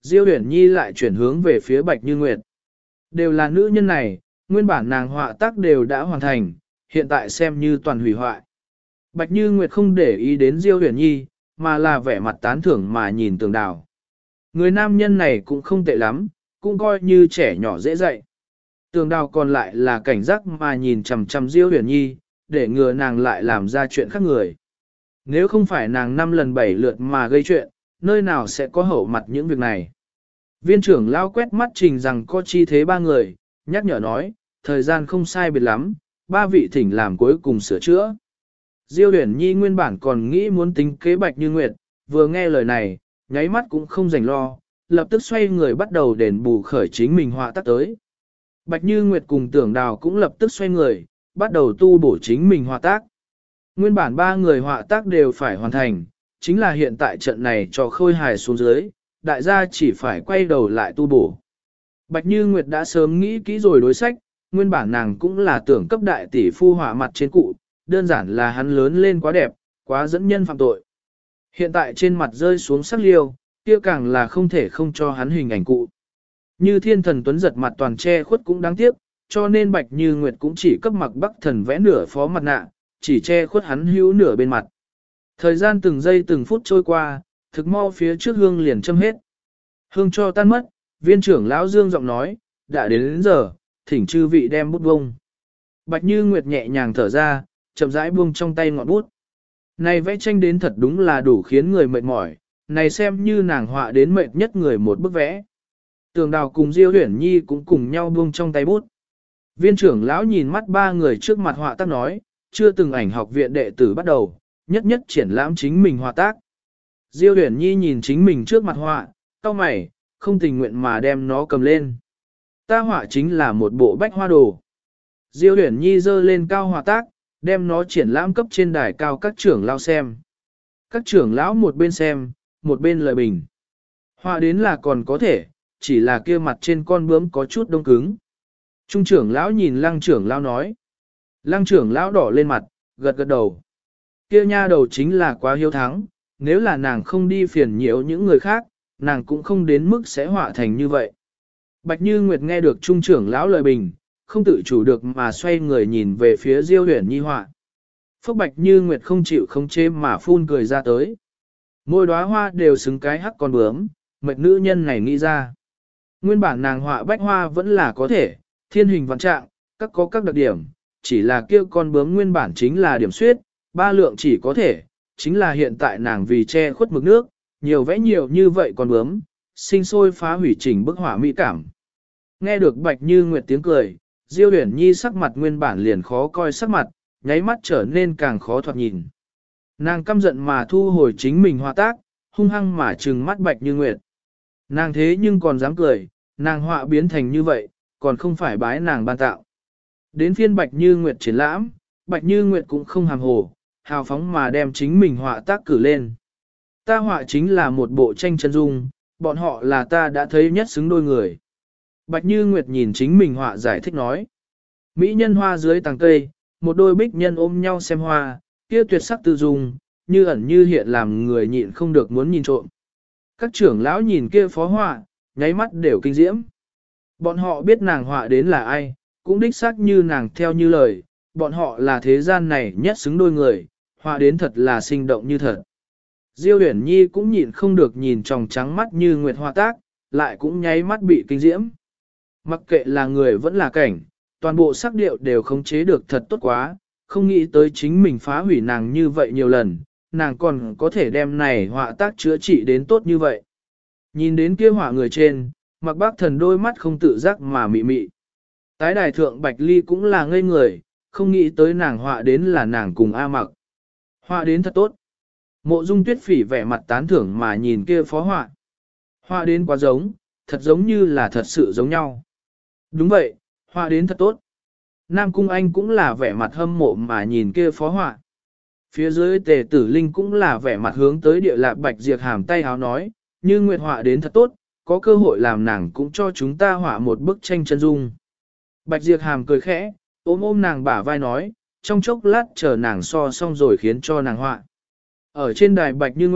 Diêu Uyển Nhi lại chuyển hướng về phía Bạch Như Nguyệt. Đều là nữ nhân này, nguyên bản nàng họa tác đều đã hoàn thành, hiện tại xem như toàn hủy hoại. Bạch Như Nguyệt không để ý đến Diêu Uyển Nhi, mà là vẻ mặt tán thưởng mà nhìn Tường Đào. Người nam nhân này cũng không tệ lắm, cũng coi như trẻ nhỏ dễ dạy. Tường Đào còn lại là cảnh giác mà nhìn chằm chằm Diêu Uyển Nhi, để ngừa nàng lại làm ra chuyện khác người. Nếu không phải nàng 5 lần 7 lượt mà gây chuyện, nơi nào sẽ có hậu mặt những việc này. Viên trưởng lao quét mắt trình rằng có chi thế 3 người, nhắc nhở nói, thời gian không sai biệt lắm, 3 vị thỉnh làm cuối cùng sửa chữa. Diêu Uyển Nhi nguyên bản còn nghĩ muốn tính kế Bạch Như Nguyệt, vừa nghe lời này, nháy mắt cũng không rảnh lo, lập tức xoay người bắt đầu đền bù khởi chính mình họa tác tới. Bạch Như Nguyệt cùng Tưởng Đào cũng lập tức xoay người, bắt đầu tu bổ chính mình họa tác. Nguyên bản 3 người họa tác đều phải hoàn thành, chính là hiện tại trận này cho khôi hài xuống dưới, đại gia chỉ phải quay đầu lại tu bổ. Bạch Như Nguyệt đã sớm nghĩ kỹ rồi đối sách, nguyên bản nàng cũng là tưởng cấp đại tỷ phu họa mặt trên cụ, đơn giản là hắn lớn lên quá đẹp, quá dẫn nhân phạm tội. Hiện tại trên mặt rơi xuống sắc liêu, kia càng là không thể không cho hắn hình ảnh cụ. Như thiên thần tuấn giật mặt toàn che khuất cũng đáng tiếc, cho nên Bạch Như Nguyệt cũng chỉ cấp mặc Bắc thần vẽ nửa phó mặt nạ, chỉ che khuất hắn hữu nửa bên mặt. Thời gian từng giây từng phút trôi qua, thực mau phía trước hương liền châm hết. Hương cho tan mất, viên trưởng lão Dương giọng nói, đã đến giờ, thỉnh chư vị đem bút bông. Bạch Như Nguyệt nhẹ nhàng thở ra, chậm rãi buông trong tay ngọn bút. Này vẽ tranh đến thật đúng là đủ khiến người mệt mỏi, này xem như nàng họa đến mệt nhất người một bức vẽ. Tường Đào cùng Diêu Uyển Nhi cũng cùng nhau buông trong tay bút. Viên trưởng lão nhìn mắt 3 người trước mặt họa tác nói, chưa từng ảnh học viện đệ tử bắt đầu, nhất nhất triển lãm chính mình họa tác. Diêu Uyển Nhi nhìn chính mình trước mặt họa, cau mày, không tình nguyện mà đem nó cầm lên. Ta họa chính là một bộ bách hoa đồ. Diêu Uyển Nhi giơ lên cao họa tác, đem nó triển lãm cấp trên đài cao các trưởng lão xem. Các trưởng lão một bên xem, một bên lời bình. Họa đến là còn có thể, chỉ là kia mặt trên con bướm có chút đông cứng. Trung trưởng lão nhìn Lăng trưởng lão nói. Lăng trưởng lão đỏ lên mặt, gật gật đầu. Kia nha đầu chính là quá hiếu thắng, nếu là nàng không đi phiền nhiễu những người khác, nàng cũng không đến mức sẽ họa thành như vậy. Bạch Như Nguyệt nghe được trung trưởng lão lời bình, không tự chủ được mà xoay người nhìn về phía Diêu Uyển Nhi họa. Phúc Bạch Như Nguyệt không chịu không chế mà phun cười ra tới. Mỗi đóa hoa đều xứng cái hắc con bướm, mệt nữ nhân này nghĩ ra. Nguyên bản nàng họa bách hoa vẫn là có thể, thiên hình vạn trạng, có các đặc điểm, chỉ là kia con bướm nguyên bản chính là điểm suyết, 3 lượng chỉ có thể, chính là hiện tại nàng vì che khuất mực nước, nhiều vẽ nhiều như vậy con bướm, sinh sôi phá hủy chỉnh bức họa mỹ cảm. Nghe được Bạch Như Nguyệt tiếng cười, Diêu Uyển Nhi sắc mặt nguyên bản liền khó coi sắc mặt, nháy mắt trở nên càng khó thoạt nhìn. Nàng căm giận mà thu hồi chính mình họa tác, hung hăng mà trừng mắt Bạch Như Nguyệt. Nàng thế nhưng còn dám cười, nàng họa biến thành như vậy, còn không phải bái nàng ban tạo. Đến phiên Bạch Như Nguyệt triển lãm, Bạch Như Nguyệt cũng không hàm hồ, hào phóng mà đem chính mình họa tác cử lên. Ta họa chính là một bộ tranh chân dung, bọn họ là ta đã thấy nhất xứng đôi người. Bạch Như Nguyệt nhìn chính mình họa giải thích nói. Mỹ nhân hoa dưới tàng cây, một đôi bích nhân ôm nhau xem hoa, kia tuyệt sắc tư dung, như ẩn như hiện làm người nhịn không được muốn nhìn trộm. Các trưởng lão nhìn kia phó họa, nháy mắt đều kinh diễm. Bọn họ biết nàng họa đến là ai, cũng đích xác như nàng theo như lời, bọn họ là thế gian này nhất xứng đôi người, họa đến thật là sinh động như thật. Diêu Uyển Nhi cũng nhịn không được nhìn tròng trắng mắt như nguyệt hoa tác, lại cũng nháy mắt bị kinh diễm. Mặc kệ là người vẫn là cảnh, toàn bộ sắc điệu đều khống chế được thật tốt quá, không nghĩ tới chính mình phá hủy nàng như vậy nhiều lần, nàng còn có thể đem này họa tác chữa trị đến tốt như vậy. Nhìn đến kia họa người trên, Mặc Bác Thần đôi mắt không tự giác mà mị mị. Tái đài thượng Bạch Ly cũng là ngây người, không nghĩ tới nàng họa đến là nàng cùng A Mặc. Họa đến thật tốt. Mộ Dung Tuyết Phỉ vẻ mặt tán thưởng mà nhìn kia phó họa. Họa đến quá giống, thật giống như là thật sự giống nhau. Đúng vậy, họa đến thật tốt. Nam Cung Anh cũng là vẻ mặt hâm mộ mà nhìn kia phó họa. Phía dưới Tề Tử Linh cũng là vẻ mặt hướng tới địa lạc Bạch Diệp Hàm tay háo nói, như nguyệt họa đến thật tốt, có cơ hội làm nàng cũng cho chúng ta họa một bức tranh chân dung. Bạch Diệp Hàm cười khẽ, ôm nàng bả vai nói, trong chốc lát chờ nàng so xong rồi khiến cho nàng họa. Ở trên đài Bạch Như Nguyệt,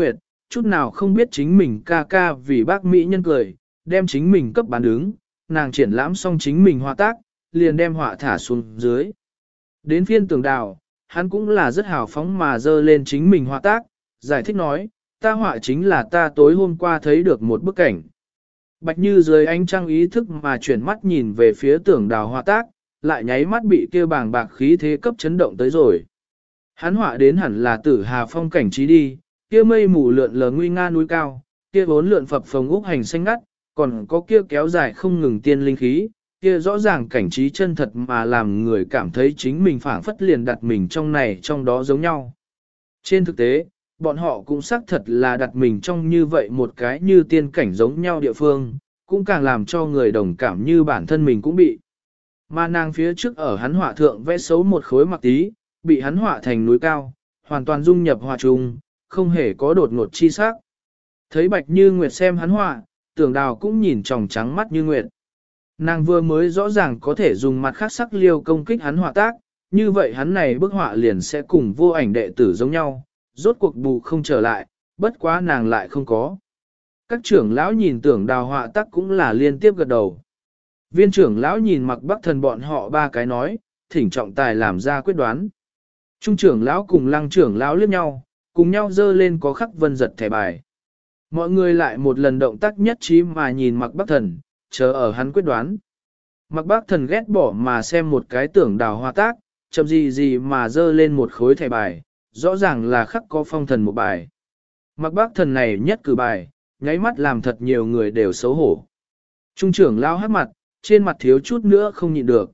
chút nào không biết chính mình ca ca vì bác Mỹ nhân cười, đem chính mình cấp bán đứng, nàng triển lãm xong chính mình họa tác, liền đem họa thả xuống dưới. Đến phiên Tưởng Đào, hắn cũng là rất hào phóng mà dơ lên chính mình họa tác, giải thích nói, ta họa chính là ta tối hôm qua thấy được một bức cảnh. Bạch Như dưới ánh trăng ý thức mà chuyển mắt nhìn về phía Tưởng Đào họa tác, lại nháy mắt bị kia bàng bạc khí thế cấp chấn động tới rồi. Hắn họa đến hẳn là Tử Hà phong cảnh trí đi, kia mây mù lượn lờ nguy nga núi cao, kia bốn lượn phập phồng úc hành xanh ngắt, còn có kia kéo dài không ngừng tiên linh khí, kia rõ ràng cảnh trí chân thật mà làm người cảm thấy chính mình phảng phất liền đặt mình trong này trong đó giống nhau. Trên thực tế, bọn họ cũng xác thật là đặt mình trong như vậy một cái như tiên cảnh giống nhau địa phương, cũng càng làm cho người đồng cảm như bản thân mình cũng bị. Mà nàng phía trước ở hắn họa thượng vẽ xấu một khối mặc tí, bị hắn họa thành núi cao, hoàn toàn dung nhập họa trùng, không hề có đột ngột chi sắc. Thấy Bạch Như Nguyệt xem hắn họa, Tưởng Đào cũng nhìn tròng trắng mắt Như Nguyệt. Nàng vừa mới rõ ràng có thể dùng mặt khác sắc liêu công kích hắn họa tác, như vậy hắn này bức họa liền sẽ cùng vô ảnh đệ tử giống nhau, rốt cuộc bù không trở lại, bất quá nàng lại không có. Các trưởng lão nhìn Tưởng Đào họa tác cũng là liên tiếp gật đầu. Viên trưởng lão nhìn Mặc Bắc Thần bọn họ ba cái nói, thỉnh trọng tài làm ra quyết đoán. Trung trưởng lão cùng Lăng trưởng lão liếc nhau, cùng nhau dơ lên có khắc vân giật thẻ bài. Mọi người lại một lần động tác nhất trí mà nhìn Mặc Bắc Thần, chờ ở hắn quyết đoán. Mặc Bắc Thần ghét bỏ mà xem một cái Tưởng Đào họa tác, chậm gì mà dơ lên một khối thẻ bài, rõ ràng là khắc có phong thần một bài. Mặc Bắc Thần này nhất cử bài, nháy mắt làm thật nhiều người đều xấu hổ. Trung trưởng lão hắc mặt, trên mặt thiếu chút nữa không nhịn được.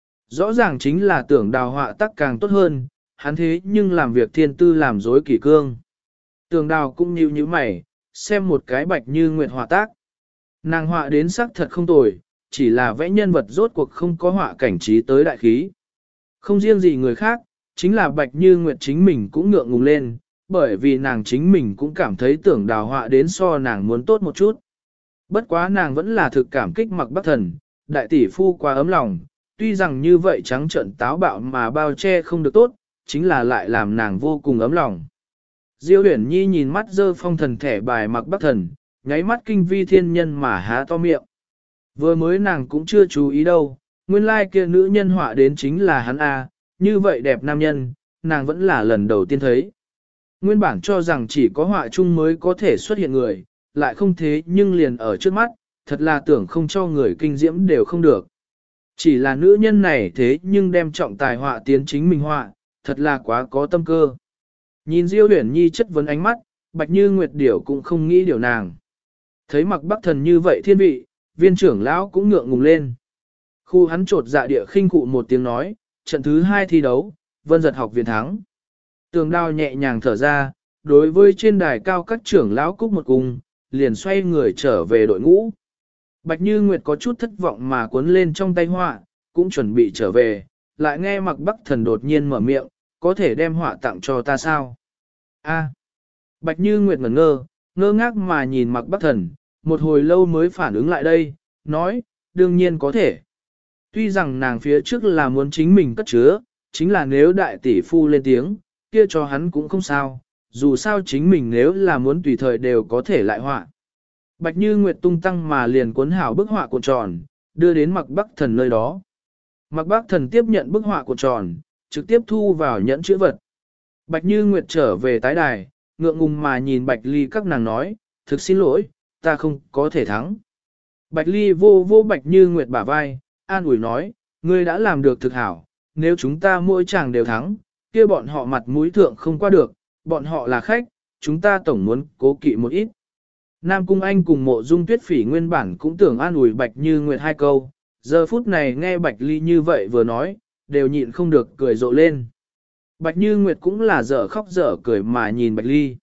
Rõ ràng chính là Tưởng Đào họa tác càng tốt hơn, hắn thế nhưng làm việc thiên tư làm dối kỷ cương. Tưởng Đào cũng nhíu nhíu mày, xem một cái Bạch Như Nguyệt họa tác. Nàng họa đến sắc thật không tồi, chỉ là vẽ nhân vật rốt cuộc không có họa cảnh trí tới đại khí. Không riêng gì người khác, chính là Bạch Như Nguyệt chính mình cũng ngượng ngùng lên, bởi vì nàng chính mình cũng cảm thấy Tưởng Đào họa đến so nàng muốn tốt một chút. Bất quá nàng vẫn là thực cảm kích Mặc Bắc Thần, đại tỷ phu quá ấm lòng, tuy rằng như vậy trắng trợn táo bạo mà bao che không được tốt, chính là lại làm nàng vô cùng ấm lòng. Diêu Uyển Nhi nhìn mắt dơ phong thần thẻ bài Mặc Bắc Thần, nháy mắt kinh vi thiên nhân mà há to miệng. Vừa mới nàng cũng chưa chú ý đâu, nguyên lai kia nữ nhân họa đến chính là hắn A, như vậy đẹp nam nhân, nàng vẫn là lần đầu tiên thấy. Nguyên bản cho rằng chỉ có họa chung mới có thể xuất hiện người, lại không thế nhưng liền ở trước mắt, thật là tưởng không cho người kinh diễm đều không được. Chỉ là nữ nhân này thế nhưng đem trọng tài họa tiến chính mình họa, thật là quá có tâm cơ. Nhìn Diêu Uyển Nhi chất vấn ánh mắt, Bạch Như Nguyệt Điểu cũng không nghĩ điều nàng. Thấy Mặc Bắc Thần như vậy thiên vị, viên trưởng lão cũng ngượng ngùng lên. Khu hắn trột dạ địa khinh cụ một tiếng nói, trận thứ 2 thi đấu, Vân Giật học viện thắng. Tường Đao nhẹ nhàng thở ra, đối với trên đài cao các trưởng lão cúc một cung, liền xoay người trở về đội ngũ. Bạch Như Nguyệt có chút thất vọng mà cuốn lên trong tay họa, cũng chuẩn bị trở về, lại nghe Mặc Bắc Thần đột nhiên mở miệng, có thể đem họa tặng cho ta sao? A. Bạch Như Nguyệt ngẩn ngơ, ngơ ngác mà nhìn Mặc Bắc Thần, một hồi lâu mới phản ứng lại đây, nói, đương nhiên có thể. Tuy rằng nàng phía trước là muốn chính mình cất chứa, chính là nếu đại tỷ phu lên tiếng, kia cho hắn cũng không sao, dù sao chính mình nếu là muốn tùy thời đều có thể lại họa. Bạch Như Nguyệt tung tăng mà liền cuốn hảo bức họa cuộn tròn, đưa đến Mặc Bắc Thần nơi đó. Mặc Bắc Thần tiếp nhận bức họa cuộn tròn, trực tiếp thu vào nhẫn chữ vật. Bạch Như Nguyệt trở về tái đài, ngượng ngùng mà nhìn Bạch Ly các nàng nói, thực xin lỗi, ta không có thể thắng. Bạch Ly vô vô Bạch Như Nguyệt bả vai, an ủi nói, ngươi đã làm được thực hảo, nếu chúng ta mỗi chàng đều thắng, kia bọn họ mặt mũi thượng không qua được, bọn họ là khách, chúng ta tổng muốn cố kỵ một ít. Nam Cung Anh cùng Mộ Dung Tuyết Phỉ nguyên bản cũng tưởng an ủi Bạch Như Nguyệt hai câu, giờ phút này nghe Bạch Ly như vậy vừa nói, đều nhịn không được cười rộ lên. Bạch Như Nguyệt cũng là dở khóc dở cười mà nhìn Bạch Ly.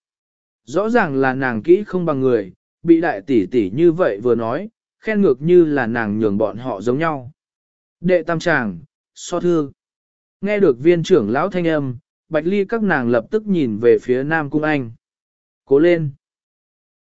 Rõ ràng là nàng kỹ không bằng người, bị đại tỷ tỷ như vậy vừa nói, khen ngược như là nàng nhường bọn họ giống nhau. Đệ tam tràng, so thư. Nghe được viên trưởng lão thanh âm, Bạch Ly các nàng lập tức nhìn về phía Nam Cung Anh. Cố lên.